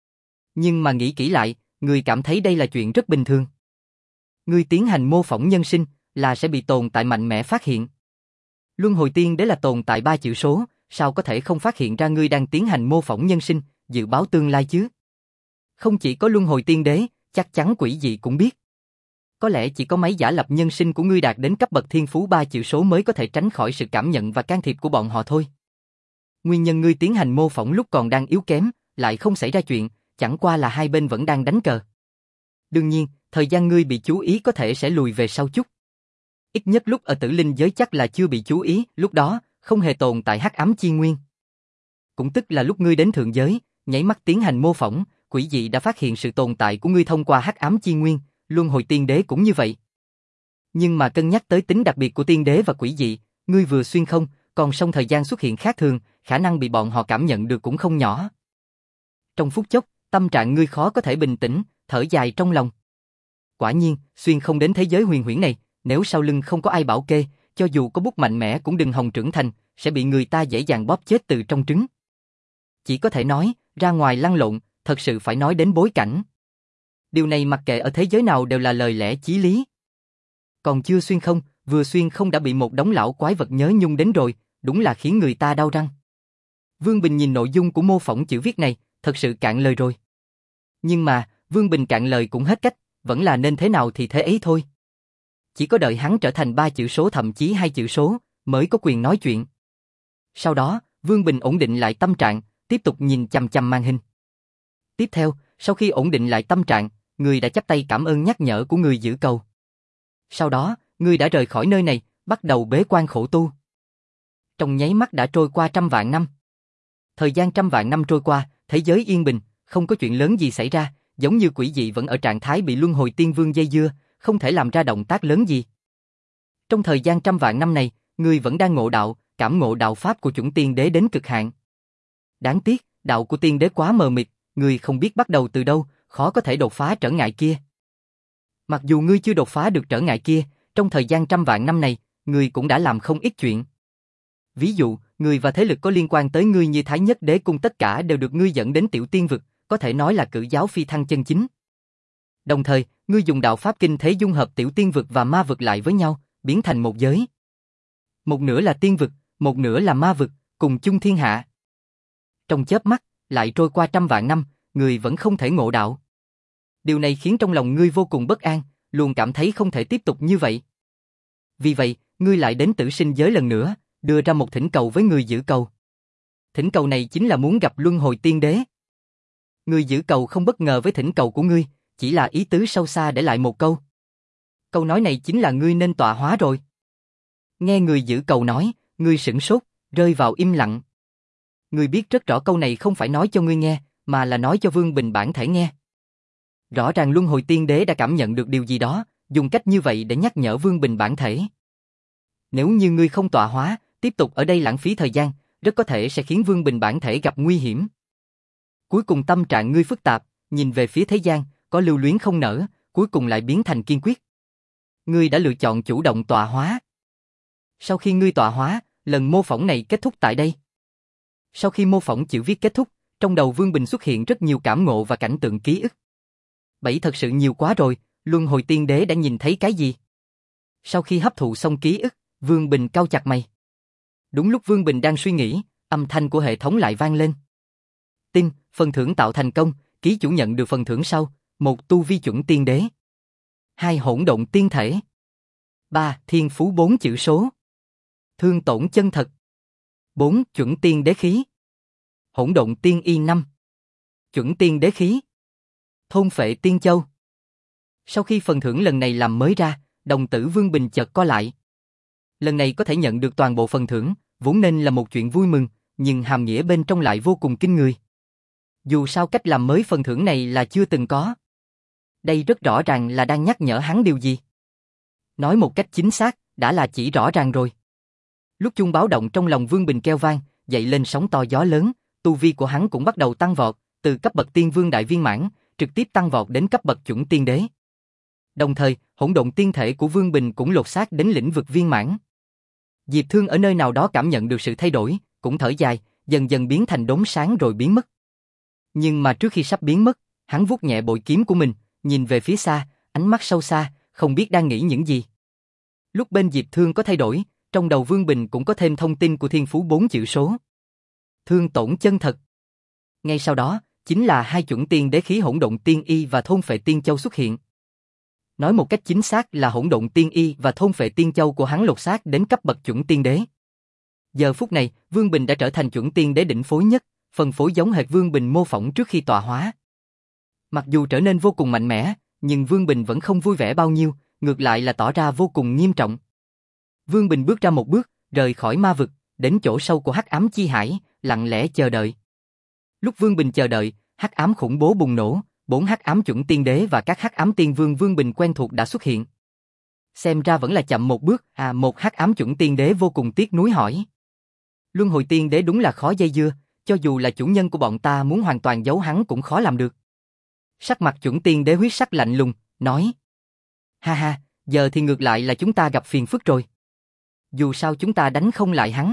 Nhưng mà nghĩ kỹ lại, ngươi cảm thấy đây là chuyện rất bình thường. Ngươi tiến hành mô phỏng nhân sinh, là sẽ bị tồn tại mạnh mẽ phát hiện. Luân hồi tiên đế là tồn tại ba chữ số, sao có thể không phát hiện ra ngươi đang tiến hành mô phỏng nhân sinh, dự báo tương lai chứ? Không chỉ có luân hồi tiên đế, chắc chắn quỷ dị cũng biết. Có lẽ chỉ có máy giả lập nhân sinh của ngươi đạt đến cấp bậc thiên phú ba chữ số mới có thể tránh khỏi sự cảm nhận và can thiệp của bọn họ thôi. Nguyên nhân ngươi tiến hành mô phỏng lúc còn đang yếu kém, lại không xảy ra chuyện, chẳng qua là hai bên vẫn đang đánh cờ. Đương nhiên, thời gian ngươi bị chú ý có thể sẽ lùi về sau chút. Ít nhất lúc ở tử linh giới chắc là chưa bị chú ý, lúc đó, không hề tồn tại hắc ám chi nguyên. Cũng tức là lúc ngươi đến thượng giới, nháy mắt tiến hành mô phỏng, quỷ dị đã phát hiện sự tồn tại của ngươi thông qua hắc ám chi nguyên, luân hồi tiên đế cũng như vậy. Nhưng mà cân nhắc tới tính đặc biệt của tiên đế và quỷ dị, ngươi vừa xuyên không, còn song thời gian xuất hiện khác thường, khả năng bị bọn họ cảm nhận được cũng không nhỏ. Trong phút chốc, tâm trạng ngươi khó có thể bình tĩnh, thở dài trong lòng. Quả nhiên, xuyên không đến thế giới huyền huyễn này, nếu sau lưng không có ai bảo kê, cho dù có bút mạnh mẽ cũng đừng hòng trưởng thành, sẽ bị người ta dễ dàng bóp chết từ trong trứng. Chỉ có thể nói, ra ngoài lăn lộn, thật sự phải nói đến bối cảnh. Điều này mặc kệ ở thế giới nào đều là lời lẽ chí lý. Còn chưa xuyên không, vừa xuyên không đã bị một đống lão quái vật nhớ nhung đến rồi, đúng là khiến người ta đau răng. Vương Bình nhìn nội dung của mô phỏng chữ viết này, thật sự cạn lời rồi. Nhưng mà, Vương Bình cạn lời cũng hết cách, vẫn là nên thế nào thì thế ấy thôi. Chỉ có đợi hắn trở thành ba chữ số thậm chí hai chữ số, mới có quyền nói chuyện. Sau đó, Vương Bình ổn định lại tâm trạng, tiếp tục nhìn chằm chằm màn hình. Tiếp theo, sau khi ổn định lại tâm trạng, người đã chắp tay cảm ơn nhắc nhở của người giữ cầu. Sau đó, người đã rời khỏi nơi này, bắt đầu bế quan khổ tu. Trong nháy mắt đã trôi qua trăm vạn năm. Thời gian trăm vạn năm trôi qua, thế giới yên bình, không có chuyện lớn gì xảy ra, giống như quỷ dị vẫn ở trạng thái bị luân hồi tiên vương dây dưa, không thể làm ra động tác lớn gì. Trong thời gian trăm vạn năm này, người vẫn đang ngộ đạo, cảm ngộ đạo pháp của chuẩn tiên đế đến cực hạn. Đáng tiếc, đạo của tiên đế quá mờ mịt, người không biết bắt đầu từ đâu, khó có thể đột phá trở ngại kia. Mặc dù ngươi chưa đột phá được trở ngại kia, trong thời gian trăm vạn năm này, ngươi cũng đã làm không ít chuyện. Ví dụ, ngươi và thế lực có liên quan tới ngươi như Thái Nhất Đế Cung tất cả đều được ngươi dẫn đến tiểu tiên vực, có thể nói là cử giáo phi thăng chân chính. Đồng thời, ngươi dùng đạo pháp kinh thế dung hợp tiểu tiên vực và ma vực lại với nhau, biến thành một giới. Một nửa là tiên vực, một nửa là ma vực, cùng chung thiên hạ. Trong chớp mắt, lại trôi qua trăm vạn năm, người vẫn không thể ngộ đạo. Điều này khiến trong lòng ngươi vô cùng bất an, luôn cảm thấy không thể tiếp tục như vậy. Vì vậy, ngươi lại đến tử sinh giới lần nữa, đưa ra một thỉnh cầu với người giữ cầu. Thỉnh cầu này chính là muốn gặp luân hồi tiên đế. Người giữ cầu không bất ngờ với thỉnh cầu của ngươi, chỉ là ý tứ sâu xa để lại một câu. Câu nói này chính là ngươi nên tọa hóa rồi. Nghe người giữ cầu nói, ngươi sửng sốt, rơi vào im lặng. Ngươi biết rất rõ câu này không phải nói cho ngươi nghe, mà là nói cho Vương Bình bản thể nghe. Rõ ràng luân hồi tiên đế đã cảm nhận được điều gì đó, dùng cách như vậy để nhắc nhở Vương Bình bản thể. Nếu như ngươi không tọa hóa, tiếp tục ở đây lãng phí thời gian, rất có thể sẽ khiến Vương Bình bản thể gặp nguy hiểm. Cuối cùng tâm trạng ngươi phức tạp, nhìn về phía thế gian, có lưu luyến không nở, cuối cùng lại biến thành kiên quyết. Ngươi đã lựa chọn chủ động tọa hóa. Sau khi ngươi tọa hóa, lần mô phỏng này kết thúc tại đây. Sau khi mô phỏng chữ viết kết thúc, trong đầu Vương Bình xuất hiện rất nhiều cảm ngộ và cảnh tượng ký ức. Bảy thật sự nhiều quá rồi, luân hồi tiên đế đã nhìn thấy cái gì? Sau khi hấp thụ xong ký ức, Vương Bình cau chặt mày. Đúng lúc Vương Bình đang suy nghĩ, âm thanh của hệ thống lại vang lên. Tin, phần thưởng tạo thành công, ký chủ nhận được phần thưởng sau, một tu vi chuẩn tiên đế. Hai hỗn độn tiên thể. Ba thiên phú bốn chữ số. Thương tổn chân thật. Bốn chuẩn tiên đế khí. Hỗn độn tiên y năm. Chuẩn tiên đế khí. Thôn phệ tiên châu. Sau khi phần thưởng lần này làm mới ra, đồng tử Vương Bình chợt co lại. Lần này có thể nhận được toàn bộ phần thưởng, vốn nên là một chuyện vui mừng, nhưng hàm nghĩa bên trong lại vô cùng kinh người. Dù sao cách làm mới phần thưởng này là chưa từng có. Đây rất rõ ràng là đang nhắc nhở hắn điều gì. Nói một cách chính xác, đã là chỉ rõ ràng rồi. Lúc chuông báo động trong lòng Vương Bình kêu vang, dậy lên sóng to gió lớn, tu vi của hắn cũng bắt đầu tăng vọt, từ cấp bậc tiên vương đại viên mãn, trực tiếp tăng vọt đến cấp bậc chuẩn tiên đế. Đồng thời, hỗn độn tiên thể của Vương Bình cũng lột xác đến lĩnh vực viên mãn. Diệp Thương ở nơi nào đó cảm nhận được sự thay đổi, cũng thở dài, dần dần biến thành đốm sáng rồi biến mất. Nhưng mà trước khi sắp biến mất, hắn vuốt nhẹ bội kiếm của mình, nhìn về phía xa, ánh mắt sâu xa, không biết đang nghĩ những gì. Lúc bên Diệp Thương có thay đổi, trong đầu Vương Bình cũng có thêm thông tin của thiên phú bốn chữ số. Thương tổn chân thật. Ngay sau đó, chính là hai chuẩn tiên đế khí hỗn độn tiên y và thôn phệ tiên châu xuất hiện. Nói một cách chính xác là hỗn độn tiên y và thôn phệ tiên châu của hắn lột xác đến cấp bậc chuẩn tiên đế. Giờ phút này, Vương Bình đã trở thành chuẩn tiên đế đỉnh phối nhất, phần phối giống hệt Vương Bình mô phỏng trước khi tọa hóa. Mặc dù trở nên vô cùng mạnh mẽ, nhưng Vương Bình vẫn không vui vẻ bao nhiêu, ngược lại là tỏ ra vô cùng nghiêm trọng. Vương Bình bước ra một bước, rời khỏi ma vực, đến chỗ sâu của Hắc Ám Chi Hải, lặng lẽ chờ đợi. Lúc Vương Bình chờ đợi, hắc ám khủng bố bùng nổ, bốn hắc ám chuẩn tiên đế và các hắc ám tiên vương Vương Bình quen thuộc đã xuất hiện. Xem ra vẫn là chậm một bước, à một hắc ám chuẩn tiên đế vô cùng tiếc nuối hỏi. Luân hồi tiên đế đúng là khó dây dưa, cho dù là chủ nhân của bọn ta muốn hoàn toàn giấu hắn cũng khó làm được. Sắc mặt chuẩn tiên đế huyết sắc lạnh lùng, nói. Ha ha, giờ thì ngược lại là chúng ta gặp phiền phức rồi. Dù sao chúng ta đánh không lại hắn.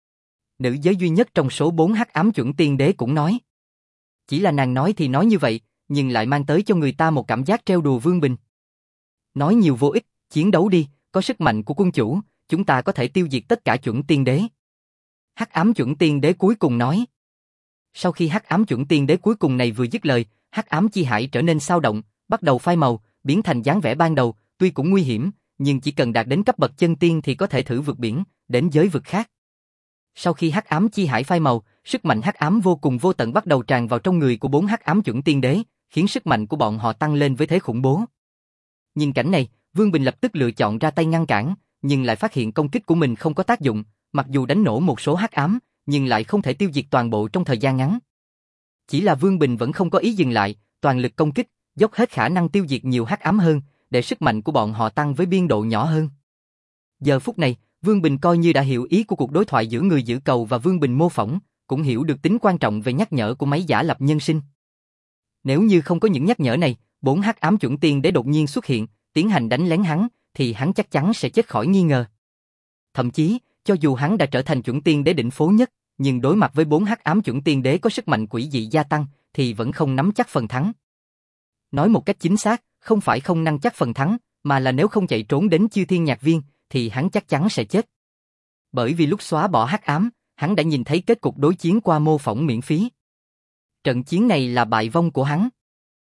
Nữ giới duy nhất trong số bốn hắc ám chuẩn tiên đế cũng nói. Chỉ là nàng nói thì nói như vậy, nhưng lại mang tới cho người ta một cảm giác trêu đùa Vương Bình. Nói nhiều vô ích, chiến đấu đi, có sức mạnh của quân chủ, chúng ta có thể tiêu diệt tất cả chuẩn tiên đế. Hắc ám chuẩn tiên đế cuối cùng nói. Sau khi hắc ám chuẩn tiên đế cuối cùng này vừa dứt lời, hắc ám chi hải trở nên xao động, bắt đầu phai màu, biến thành dáng vẻ ban đầu, tuy cũng nguy hiểm, nhưng chỉ cần đạt đến cấp bậc chân tiên thì có thể thử vượt biển, đến giới vực khác. Sau khi hắc ám chi hải phai màu, sức mạnh hắc ám vô cùng vô tận bắt đầu tràn vào trong người của bốn hắc ám chuẩn tiên đế, khiến sức mạnh của bọn họ tăng lên với thế khủng bố. Nhìn cảnh này, Vương Bình lập tức lựa chọn ra tay ngăn cản, nhưng lại phát hiện công kích của mình không có tác dụng, mặc dù đánh nổ một số hắc ám, nhưng lại không thể tiêu diệt toàn bộ trong thời gian ngắn. Chỉ là Vương Bình vẫn không có ý dừng lại, toàn lực công kích, dốc hết khả năng tiêu diệt nhiều hắc ám hơn, để sức mạnh của bọn họ tăng với biên độ nhỏ hơn. Giờ phút này, Vương Bình coi như đã hiểu ý của cuộc đối thoại giữa người giữ cầu và Vương Bình mô phỏng, cũng hiểu được tính quan trọng về nhắc nhở của máy giả lập nhân sinh. Nếu như không có những nhắc nhở này, bốn hắc ám chuẩn tiên đế đột nhiên xuất hiện, tiến hành đánh lén hắn, thì hắn chắc chắn sẽ chết khỏi nghi ngờ. Thậm chí, cho dù hắn đã trở thành chuẩn tiên đế đỉnh phố nhất, nhưng đối mặt với bốn hắc ám chuẩn tiên đế có sức mạnh quỷ dị gia tăng, thì vẫn không nắm chắc phần thắng. Nói một cách chính xác, không phải không nắm chắc phần thắng, mà là nếu không chạy trốn đến Chư Thiên Nhạc Viên, thì hắn chắc chắn sẽ chết. Bởi vì lúc xóa bỏ hắc ám, hắn đã nhìn thấy kết cục đối chiến qua mô phỏng miễn phí. Trận chiến này là bại vong của hắn.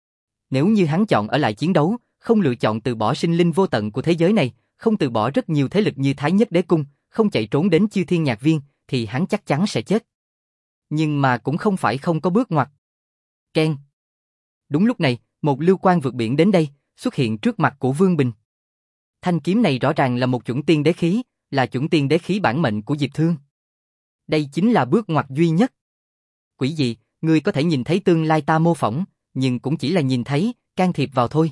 Nếu như hắn chọn ở lại chiến đấu, không lựa chọn từ bỏ sinh linh vô tận của thế giới này, không từ bỏ rất nhiều thế lực như Thái Nhất Đế Cung, không chạy trốn đến Chư Thiên Nhạc Viên, thì hắn chắc chắn sẽ chết. Nhưng mà cũng không phải không có bước ngoặt. Keng. Đúng lúc này, một lưu quang vượt biển đến đây, xuất hiện trước mặt của Vương Bình. Thanh kiếm này rõ ràng là một chuẩn tiên đế khí, là chuẩn tiên đế khí bản mệnh của Diệp Thương. Đây chính là bước ngoặt duy nhất. Quỷ dị, ngươi có thể nhìn thấy tương lai ta mô phỏng, nhưng cũng chỉ là nhìn thấy, can thiệp vào thôi.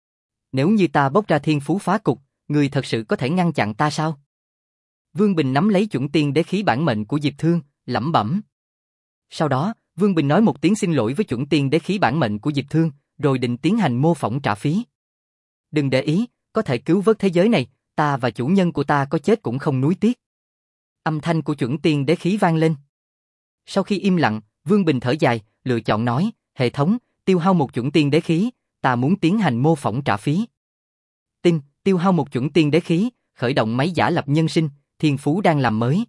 Nếu như ta bốc ra thiên phú phá cục, ngươi thật sự có thể ngăn chặn ta sao? Vương Bình nắm lấy chuẩn tiên đế khí bản mệnh của Diệp Thương, lẩm bẩm. Sau đó, Vương Bình nói một tiếng xin lỗi với chuẩn tiên đế khí bản mệnh của Diệp Thương, rồi định tiến hành mô phỏng trả phí. Đừng để ý, có thể cứu vớt thế giới này, ta và chủ nhân của ta có chết cũng không nuối tiếc. Âm thanh của chuẩn tiên đế khí vang lên. Sau khi im lặng, Vương Bình thở dài, lựa chọn nói, hệ thống, tiêu hao một chuẩn tiên đế khí, ta muốn tiến hành mô phỏng trả phí. Tin, tiêu hao một chuẩn tiên đế khí, khởi động máy giả lập nhân sinh, thiên phú đang làm mới.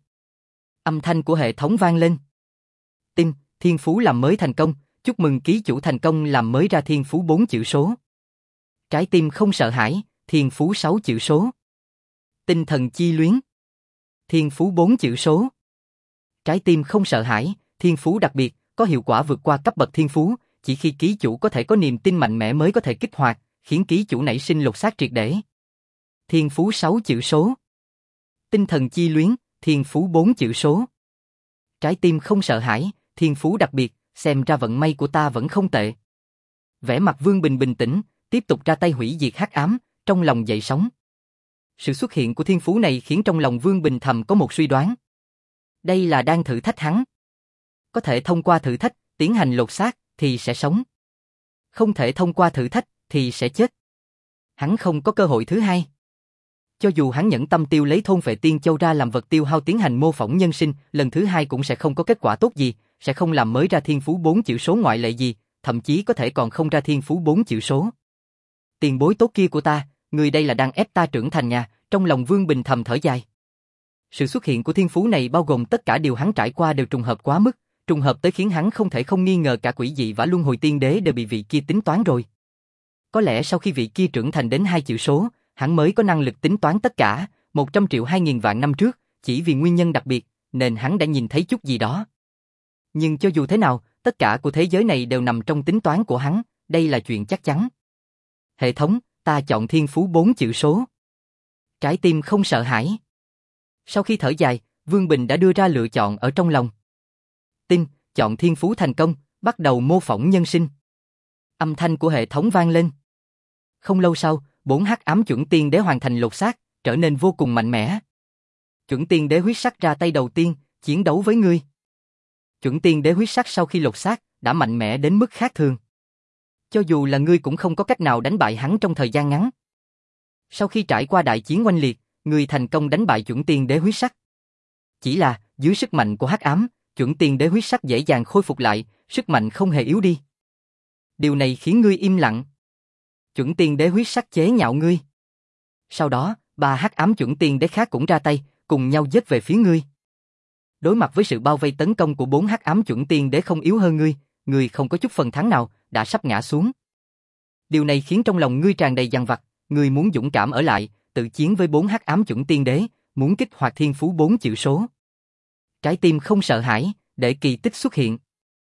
Âm thanh của hệ thống vang lên. Tin, thiên phú làm mới thành công, chúc mừng ký chủ thành công làm mới ra thiên phú bốn chữ số. Trái tim không sợ hãi, thiên phú sáu chữ số. Tinh thần chi luyến. Thiên phú bốn chữ số. Trái tim không sợ hãi, thiên phú đặc biệt, có hiệu quả vượt qua cấp bậc thiên phú, chỉ khi ký chủ có thể có niềm tin mạnh mẽ mới có thể kích hoạt, khiến ký chủ nảy sinh lột xác triệt để. Thiên phú sáu chữ số. Tinh thần chi luyến, thiên phú bốn chữ số. Trái tim không sợ hãi, thiên phú đặc biệt, xem ra vận may của ta vẫn không tệ. Vẻ mặt Vương Bình bình tĩnh, tiếp tục ra tay hủy diệt hắc ám, trong lòng dậy sóng. Sự xuất hiện của thiên phú này khiến trong lòng Vương Bình thầm có một suy đoán. Đây là đang thử thách hắn. Có thể thông qua thử thách, tiến hành lột xác, thì sẽ sống. Không thể thông qua thử thách, thì sẽ chết. Hắn không có cơ hội thứ hai. Cho dù hắn nhẫn tâm tiêu lấy thôn Phệ Tiên Châu ra làm vật tiêu hao tiến hành mô phỏng nhân sinh, lần thứ hai cũng sẽ không có kết quả tốt gì, sẽ không làm mới ra thiên phú bốn chữ số ngoại lệ gì, thậm chí có thể còn không ra thiên phú bốn chữ số. Tiền bối tốt kia của ta, người đây là đang ép ta trưởng thành nhà, trong lòng Vương Bình thầm thở dài. Sự xuất hiện của thiên phú này bao gồm tất cả điều hắn trải qua đều trùng hợp quá mức, trùng hợp tới khiến hắn không thể không nghi ngờ cả quỷ dị và luân hồi tiên đế đều bị vị kia tính toán rồi. Có lẽ sau khi vị kia trưởng thành đến hai chữ số, hắn mới có năng lực tính toán tất cả, một trăm triệu hai nghìn vạn năm trước, chỉ vì nguyên nhân đặc biệt, nên hắn đã nhìn thấy chút gì đó. Nhưng cho dù thế nào, tất cả của thế giới này đều nằm trong tính toán của hắn, đây là chuyện chắc chắn. Hệ thống, ta chọn thiên phú bốn chữ số. Trái tim không sợ hãi. Sau khi thở dài, Vương Bình đã đưa ra lựa chọn ở trong lòng. Tin, chọn thiên phú thành công, bắt đầu mô phỏng nhân sinh. Âm thanh của hệ thống vang lên. Không lâu sau, bốn hắc ám chuẩn tiên đế hoàn thành lột xác, trở nên vô cùng mạnh mẽ. Chuẩn tiên đế huyết sắc ra tay đầu tiên, chiến đấu với ngươi. Chuẩn tiên đế huyết sắc sau khi lột xác, đã mạnh mẽ đến mức khác thường. Cho dù là ngươi cũng không có cách nào đánh bại hắn trong thời gian ngắn. Sau khi trải qua đại chiến oanh liệt, ngươi thành công đánh bại chuẩn tiên đế huyết sắc. Chỉ là, dưới sức mạnh của hắc ám, chuẩn tiên đế huyết sắc dễ dàng khôi phục lại, sức mạnh không hề yếu đi. Điều này khiến ngươi im lặng. Chuẩn tiên đế huyết sắc chế nhạo ngươi. Sau đó, ba hắc ám chuẩn tiên đế khác cũng ra tay, cùng nhau giết về phía ngươi. Đối mặt với sự bao vây tấn công của bốn hắc ám chuẩn tiên đế không yếu hơn ngươi, ngươi không có chút phần thắng nào, đã sắp ngã xuống. Điều này khiến trong lòng ngươi tràn đầy dằn vặt, ngươi muốn dũng cảm ở lại, tự chiến với bốn hắc ám chuẩn tiên đế, muốn kích hoạt thiên phú bốn chữ số. Trái tim không sợ hãi, để kỳ tích xuất hiện.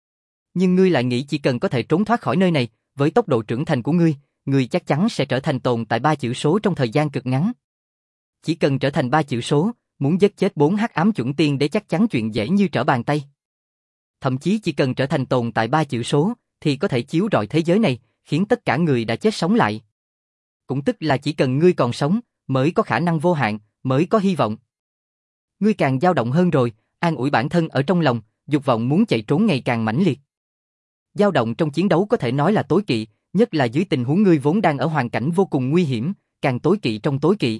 Nhưng ngươi lại nghĩ chỉ cần có thể trốn thoát khỏi nơi này, với tốc độ trưởng thành của ngươi, ngươi chắc chắn sẽ trở thành tồn tại ba chữ số trong thời gian cực ngắn. Chỉ cần trở thành ba chữ số, muốn giết chết bốn hắc ám chuẩn tiên để chắc chắn chuyện dễ như trở bàn tay. Thậm chí chỉ cần trở thành tồn tại ba chữ số, thì có thể chiếu rọi thế giới này, khiến tất cả người đã chết sống lại. Cũng tức là chỉ cần ngươi còn sống, mới có khả năng vô hạn, mới có hy vọng. Ngươi càng dao động hơn rồi, an ủi bản thân ở trong lòng, dục vọng muốn chạy trốn ngày càng mãnh liệt. Dao động trong chiến đấu có thể nói là tối kỵ, nhất là dưới tình huống ngươi vốn đang ở hoàn cảnh vô cùng nguy hiểm, càng tối kỵ trong tối kỵ.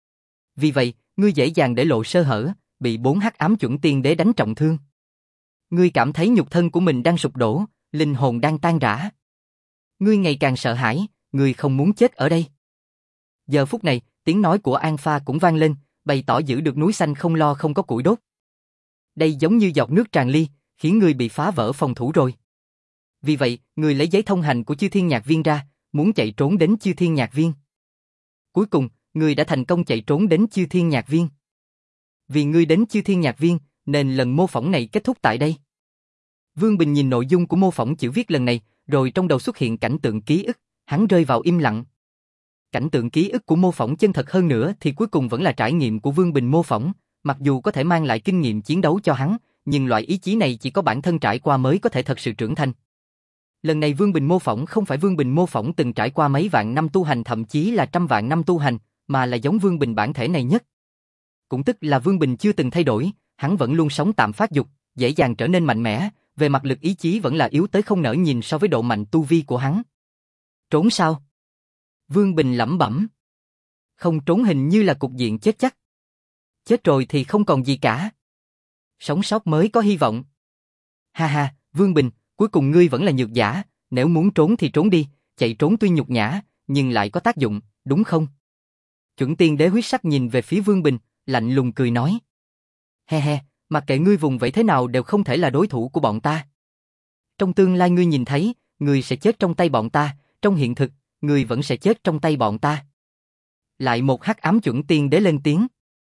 Vì vậy, ngươi dễ dàng để lộ sơ hở, bị bốn hắc ám chuẩn tiên đế đánh trọng thương. Ngươi cảm thấy nhục thân của mình đang sụp đổ, linh hồn đang tan rã. Ngươi ngày càng sợ hãi, ngươi không muốn chết ở đây. Giờ phút này, tiếng nói của An Pha cũng vang lên, bày tỏ giữ được núi xanh không lo không có củi đốt. Đây giống như giọt nước tràn ly, khiến ngươi bị phá vỡ phòng thủ rồi. Vì vậy, người lấy giấy thông hành của Chư Thiên Nhạc Viên ra, muốn chạy trốn đến Chư Thiên Nhạc Viên. Cuối cùng, người đã thành công chạy trốn đến Chư Thiên Nhạc Viên. Vì ngươi đến Chư Thiên Nhạc Viên, nên lần mô phỏng này kết thúc tại đây. Vương Bình nhìn nội dung của mô phỏng chữ viết lần này, rồi trong đầu xuất hiện cảnh tượng ký ức, hắn rơi vào im lặng. Cảnh tượng ký ức của mô phỏng chân thật hơn nữa thì cuối cùng vẫn là trải nghiệm của Vương Bình mô phỏng, mặc dù có thể mang lại kinh nghiệm chiến đấu cho hắn, nhưng loại ý chí này chỉ có bản thân trải qua mới có thể thật sự trưởng thành. Lần này Vương Bình mô phỏng không phải Vương Bình mô phỏng từng trải qua mấy vạn năm tu hành thậm chí là trăm vạn năm tu hành, mà là giống Vương Bình bản thể này nhất. Cũng tức là Vương Bình chưa từng thay đổi, hắn vẫn luôn sống tạm phát dục, dễ dàng trở nên mạnh mẽ, về mặt lực ý chí vẫn là yếu tới không nỡ nhìn so với độ mạnh tu vi của hắn. Trốn sao? Vương Bình lẩm bẩm. Không trốn hình như là cục diện chết chắc. Chết rồi thì không còn gì cả. Sống sót mới có hy vọng. Ha ha, Vương Bình, cuối cùng ngươi vẫn là nhược giả, nếu muốn trốn thì trốn đi, chạy trốn tuy nhục nhã, nhưng lại có tác dụng, đúng không? Chuẩn Tiên Đế huyết sắc nhìn về phía Vương Bình, lạnh lùng cười nói. He he, mặc kệ ngươi vùng vẫy thế nào đều không thể là đối thủ của bọn ta. Trong tương lai ngươi nhìn thấy, ngươi sẽ chết trong tay bọn ta, trong hiện thực, ngươi vẫn sẽ chết trong tay bọn ta. Lại một hắc ám Chuẩn Tiên Đế lên tiếng.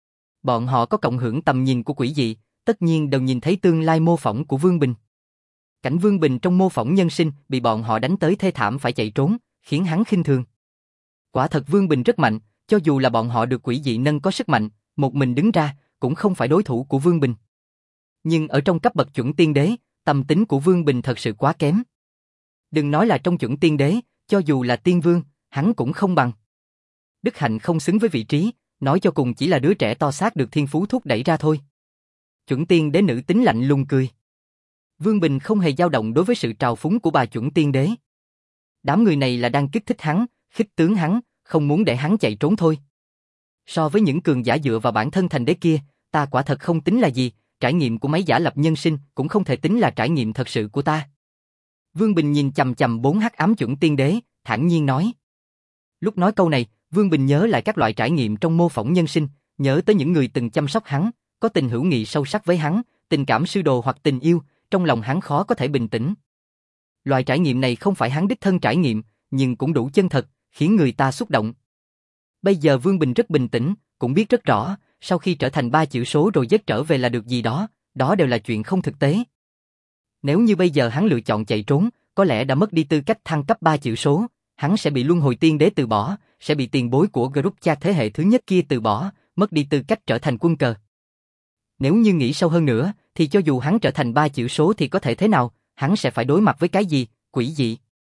Bọn họ có cộng hưởng tầm nhìn của quỷ dị, tất nhiên đều nhìn thấy tương lai mô phỏng của Vương Bình. Cảnh Vương Bình trong mô phỏng nhân sinh bị bọn họ đánh tới thê thảm phải chạy trốn, khiến hắn khinh thường. Quả thật Vương Bình rất mạnh, cho dù là bọn họ được quỷ dị nâng có sức mạnh, một mình đứng ra, cũng không phải đối thủ của Vương Bình. Nhưng ở trong cấp bậc Chuẩn Tiên Đế, tâm tính của Vương Bình thật sự quá kém. Đừng nói là trong Chuẩn Tiên Đế, cho dù là Tiên Vương, hắn cũng không bằng. Đức hạnh không xứng với vị trí, nói cho cùng chỉ là đứa trẻ to xác được thiên phú thúc đẩy ra thôi. Chuẩn Tiên Đế nữ tính lạnh lùng cười. Vương Bình không hề dao động đối với sự trào phúng của bà Chuẩn Tiên Đế. Đám người này là đang kích thích hắn, khích tướng hắn, không muốn để hắn chạy trốn thôi. So với những cường giả dựa vào bản thân thành đế kia, ta quả thật không tính là gì, trải nghiệm của mấy giả lập nhân sinh cũng không thể tính là trải nghiệm thật sự của ta. Vương Bình nhìn chằm chằm bốn hắc ám Chuẩn Tiên Đế, thản nhiên nói. Lúc nói câu này, Vương Bình nhớ lại các loại trải nghiệm trong mô phỏng nhân sinh, nhớ tới những người từng chăm sóc hắn, có tình hữu nghị sâu sắc với hắn, tình cảm sư đồ hoặc tình yêu, trong lòng hắn khó có thể bình tĩnh. Loại trải nghiệm này không phải hắn đích thân trải nghiệm, nhưng cũng đủ chân thật, khiến người ta xúc động. Bây giờ Vương Bình rất bình tĩnh, cũng biết rất rõ, sau khi trở thành ba chữ số rồi dứt trở về là được gì đó, đó đều là chuyện không thực tế. Nếu như bây giờ hắn lựa chọn chạy trốn, có lẽ đã mất đi tư cách thăng cấp ba chữ số, hắn sẽ bị Luân Hồi Tiên Đế từ bỏ, sẽ bị tiền bối của group chat thế hệ thứ nhất kia từ bỏ, mất đi tư cách trở thành quân cờ. Nếu như nghĩ sâu hơn nữa, thì cho dù hắn trở thành ba chữ số thì có thể thế nào, hắn sẽ phải đối mặt với cái gì, quỷ dị.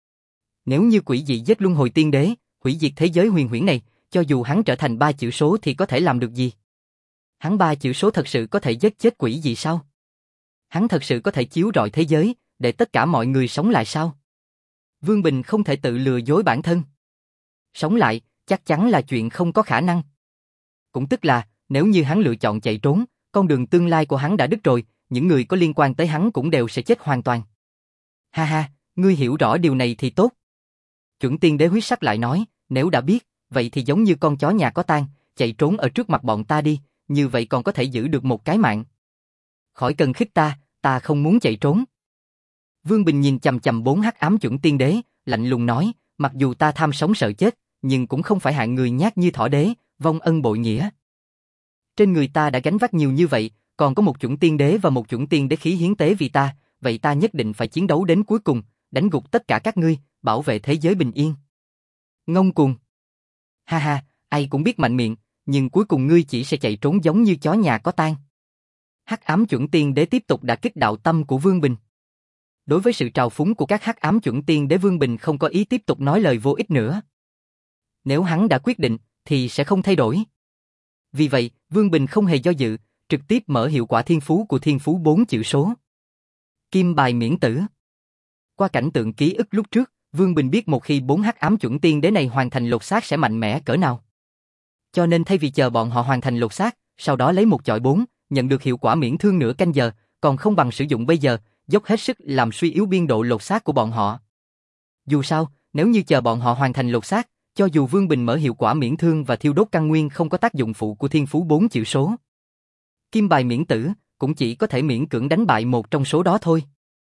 Nếu như quỷ dị giết Luân Hồi Tiên Đế, hủy diệt thế giới huyền huyễn này, cho dù hắn trở thành ba chữ số thì có thể làm được gì? Hắn ba chữ số thật sự có thể giết chết quỷ dị sao? Hắn thật sự có thể chiếu rọi thế giới, để tất cả mọi người sống lại sao? Vương Bình không thể tự lừa dối bản thân. Sống lại, chắc chắn là chuyện không có khả năng. Cũng tức là, nếu như hắn lựa chọn chạy trốn, con đường tương lai của hắn đã đứt rồi, những người có liên quan tới hắn cũng đều sẽ chết hoàn toàn. Ha ha, ngươi hiểu rõ điều này thì tốt. Chuẩn Tiên Đế huyết sắc lại nói, nếu đã biết, vậy thì giống như con chó nhà có tang, chạy trốn ở trước mặt bọn ta đi, như vậy còn có thể giữ được một cái mạng. Khỏi cần khích ta, ta không muốn chạy trốn. Vương Bình nhìn chằm chằm bốn hắc ám Chuẩn Tiên Đế, lạnh lùng nói, mặc dù ta tham sống sợ chết, nhưng cũng không phải hạng người nhát như thỏ đế, vong ân bội nghĩa. Trên người ta đã gánh vác nhiều như vậy, còn có một Chuẩn Tiên Đế và một Chuẩn Tiên Đế khí hiến tế vì ta, vậy ta nhất định phải chiến đấu đến cuối cùng, đánh gục tất cả các ngươi, bảo vệ thế giới bình yên. Ngông cuồng. Ha ha, ai cũng biết mạnh miệng, nhưng cuối cùng ngươi chỉ sẽ chạy trốn giống như chó nhà có tang. Hắc ám Chuẩn Tiên Đế tiếp tục đả kích đạo tâm của Vương Bình. Đối với sự trào phúng của các hắc ám Chuẩn Tiên Đế, Vương Bình không có ý tiếp tục nói lời vô ích nữa. Nếu hắn đã quyết định, thì sẽ không thay đổi. Vì vậy, Vương Bình không hề do dự, trực tiếp mở hiệu quả thiên phú của thiên phú bốn chữ số. Kim bài miễn tử. Qua cảnh tượng ký ức lúc trước, Vương Bình biết một khi bốn hắc ám Chuẩn Tiên Đế này hoàn thành lột xác sẽ mạnh mẽ cỡ nào. Cho nên thay vì chờ bọn họ hoàn thành lột xác, sau đó lấy một chọi bốn, nhận được hiệu quả miễn thương nửa canh giờ, còn không bằng sử dụng bây giờ, dốc hết sức làm suy yếu biên độ lột xác của bọn họ. Dù sao, nếu như chờ bọn họ hoàn thành lột xác, cho dù Vương Bình mở hiệu quả miễn thương và thiêu đốt căn nguyên không có tác dụng phụ của thiên phú bốn chữ số, kim bài miễn tử cũng chỉ có thể miễn cưỡng đánh bại một trong số đó thôi.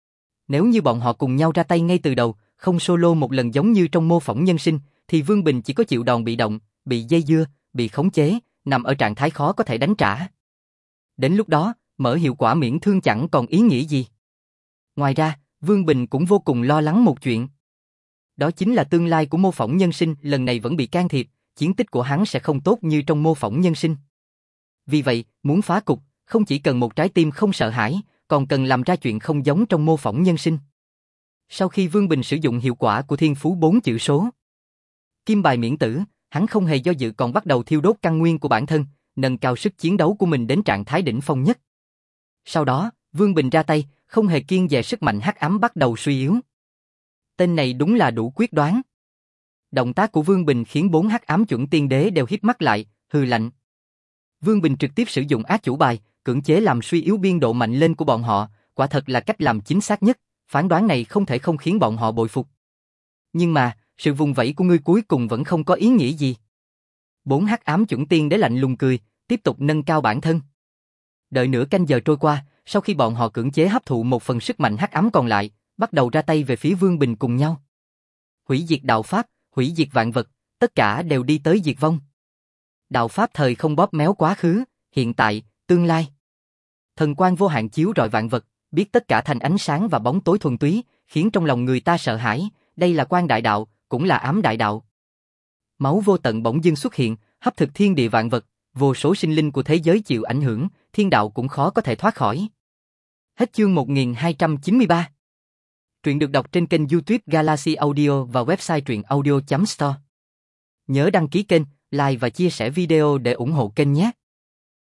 Nếu như bọn họ cùng nhau ra tay ngay từ đầu, không solo một lần giống như trong mô phỏng nhân sinh, thì Vương Bình chỉ có chịu đòn bị động, bị dây dưa, bị khống chế, nằm ở trạng thái khó có thể đánh trả. Đến lúc đó, mở hiệu quả miễn thương chẳng còn ý nghĩa gì. Ngoài ra, Vương Bình cũng vô cùng lo lắng một chuyện. Đó chính là tương lai của mô phỏng nhân sinh lần này vẫn bị can thiệp, chiến tích của hắn sẽ không tốt như trong mô phỏng nhân sinh. Vì vậy, muốn phá cục, không chỉ cần một trái tim không sợ hãi, còn cần làm ra chuyện không giống trong mô phỏng nhân sinh. Sau khi Vương Bình sử dụng hiệu quả của thiên phú bốn chữ số Kim bài miễn tử, hắn không hề do dự còn bắt đầu thiêu đốt căn nguyên của bản thân, nâng cao sức chiến đấu của mình đến trạng thái đỉnh phong nhất. Sau đó, Vương Bình ra tay, không hề kiêng dè sức mạnh hắc ám bắt đầu suy yếu. Tên này đúng là đủ quyết đoán. Động tác của Vương Bình khiến bốn hắc ám chuẩn tiên đế đều híp mắt lại, hừ lạnh. Vương Bình trực tiếp sử dụng ác chủ bài, cưỡng chế làm suy yếu biên độ mạnh lên của bọn họ, quả thật là cách làm chính xác nhất, phán đoán này không thể không khiến bọn họ bội phục. Nhưng mà, sự vùng vẫy của ngươi cuối cùng vẫn không có ý nghĩa gì. Bốn hắc ám chuẩn tiên đế lạnh lùng cười, tiếp tục nâng cao bản thân. Đợi nửa canh giờ trôi qua, sau khi bọn họ cưỡng chế hấp thụ một phần sức mạnh hắc ám còn lại, bắt đầu ra tay về phía Vương Bình cùng nhau. Hủy diệt đạo pháp, hủy diệt vạn vật, tất cả đều đi tới diệt vong. Đạo pháp thời không bóp méo quá khứ, hiện tại, tương lai. Thần quang vô hạn chiếu rọi vạn vật, biết tất cả thành ánh sáng và bóng tối thuần túy, khiến trong lòng người ta sợ hãi, đây là quang đại đạo, cũng là ám đại đạo. Máu vô tận bỗng dưng xuất hiện, hấp thực thiên địa vạn vật, vô số sinh linh của thế giới chịu ảnh hưởng, thiên đạo cũng khó có thể thoát khỏi. Hết chương một nghìn hai trăm chín mươi ba. Truyện được đọc trên kênh YouTube Galaxy Audio và website truyện audio chấm store. Nhớ đăng ký kênh, like và chia sẻ video để ủng hộ kênh nhé.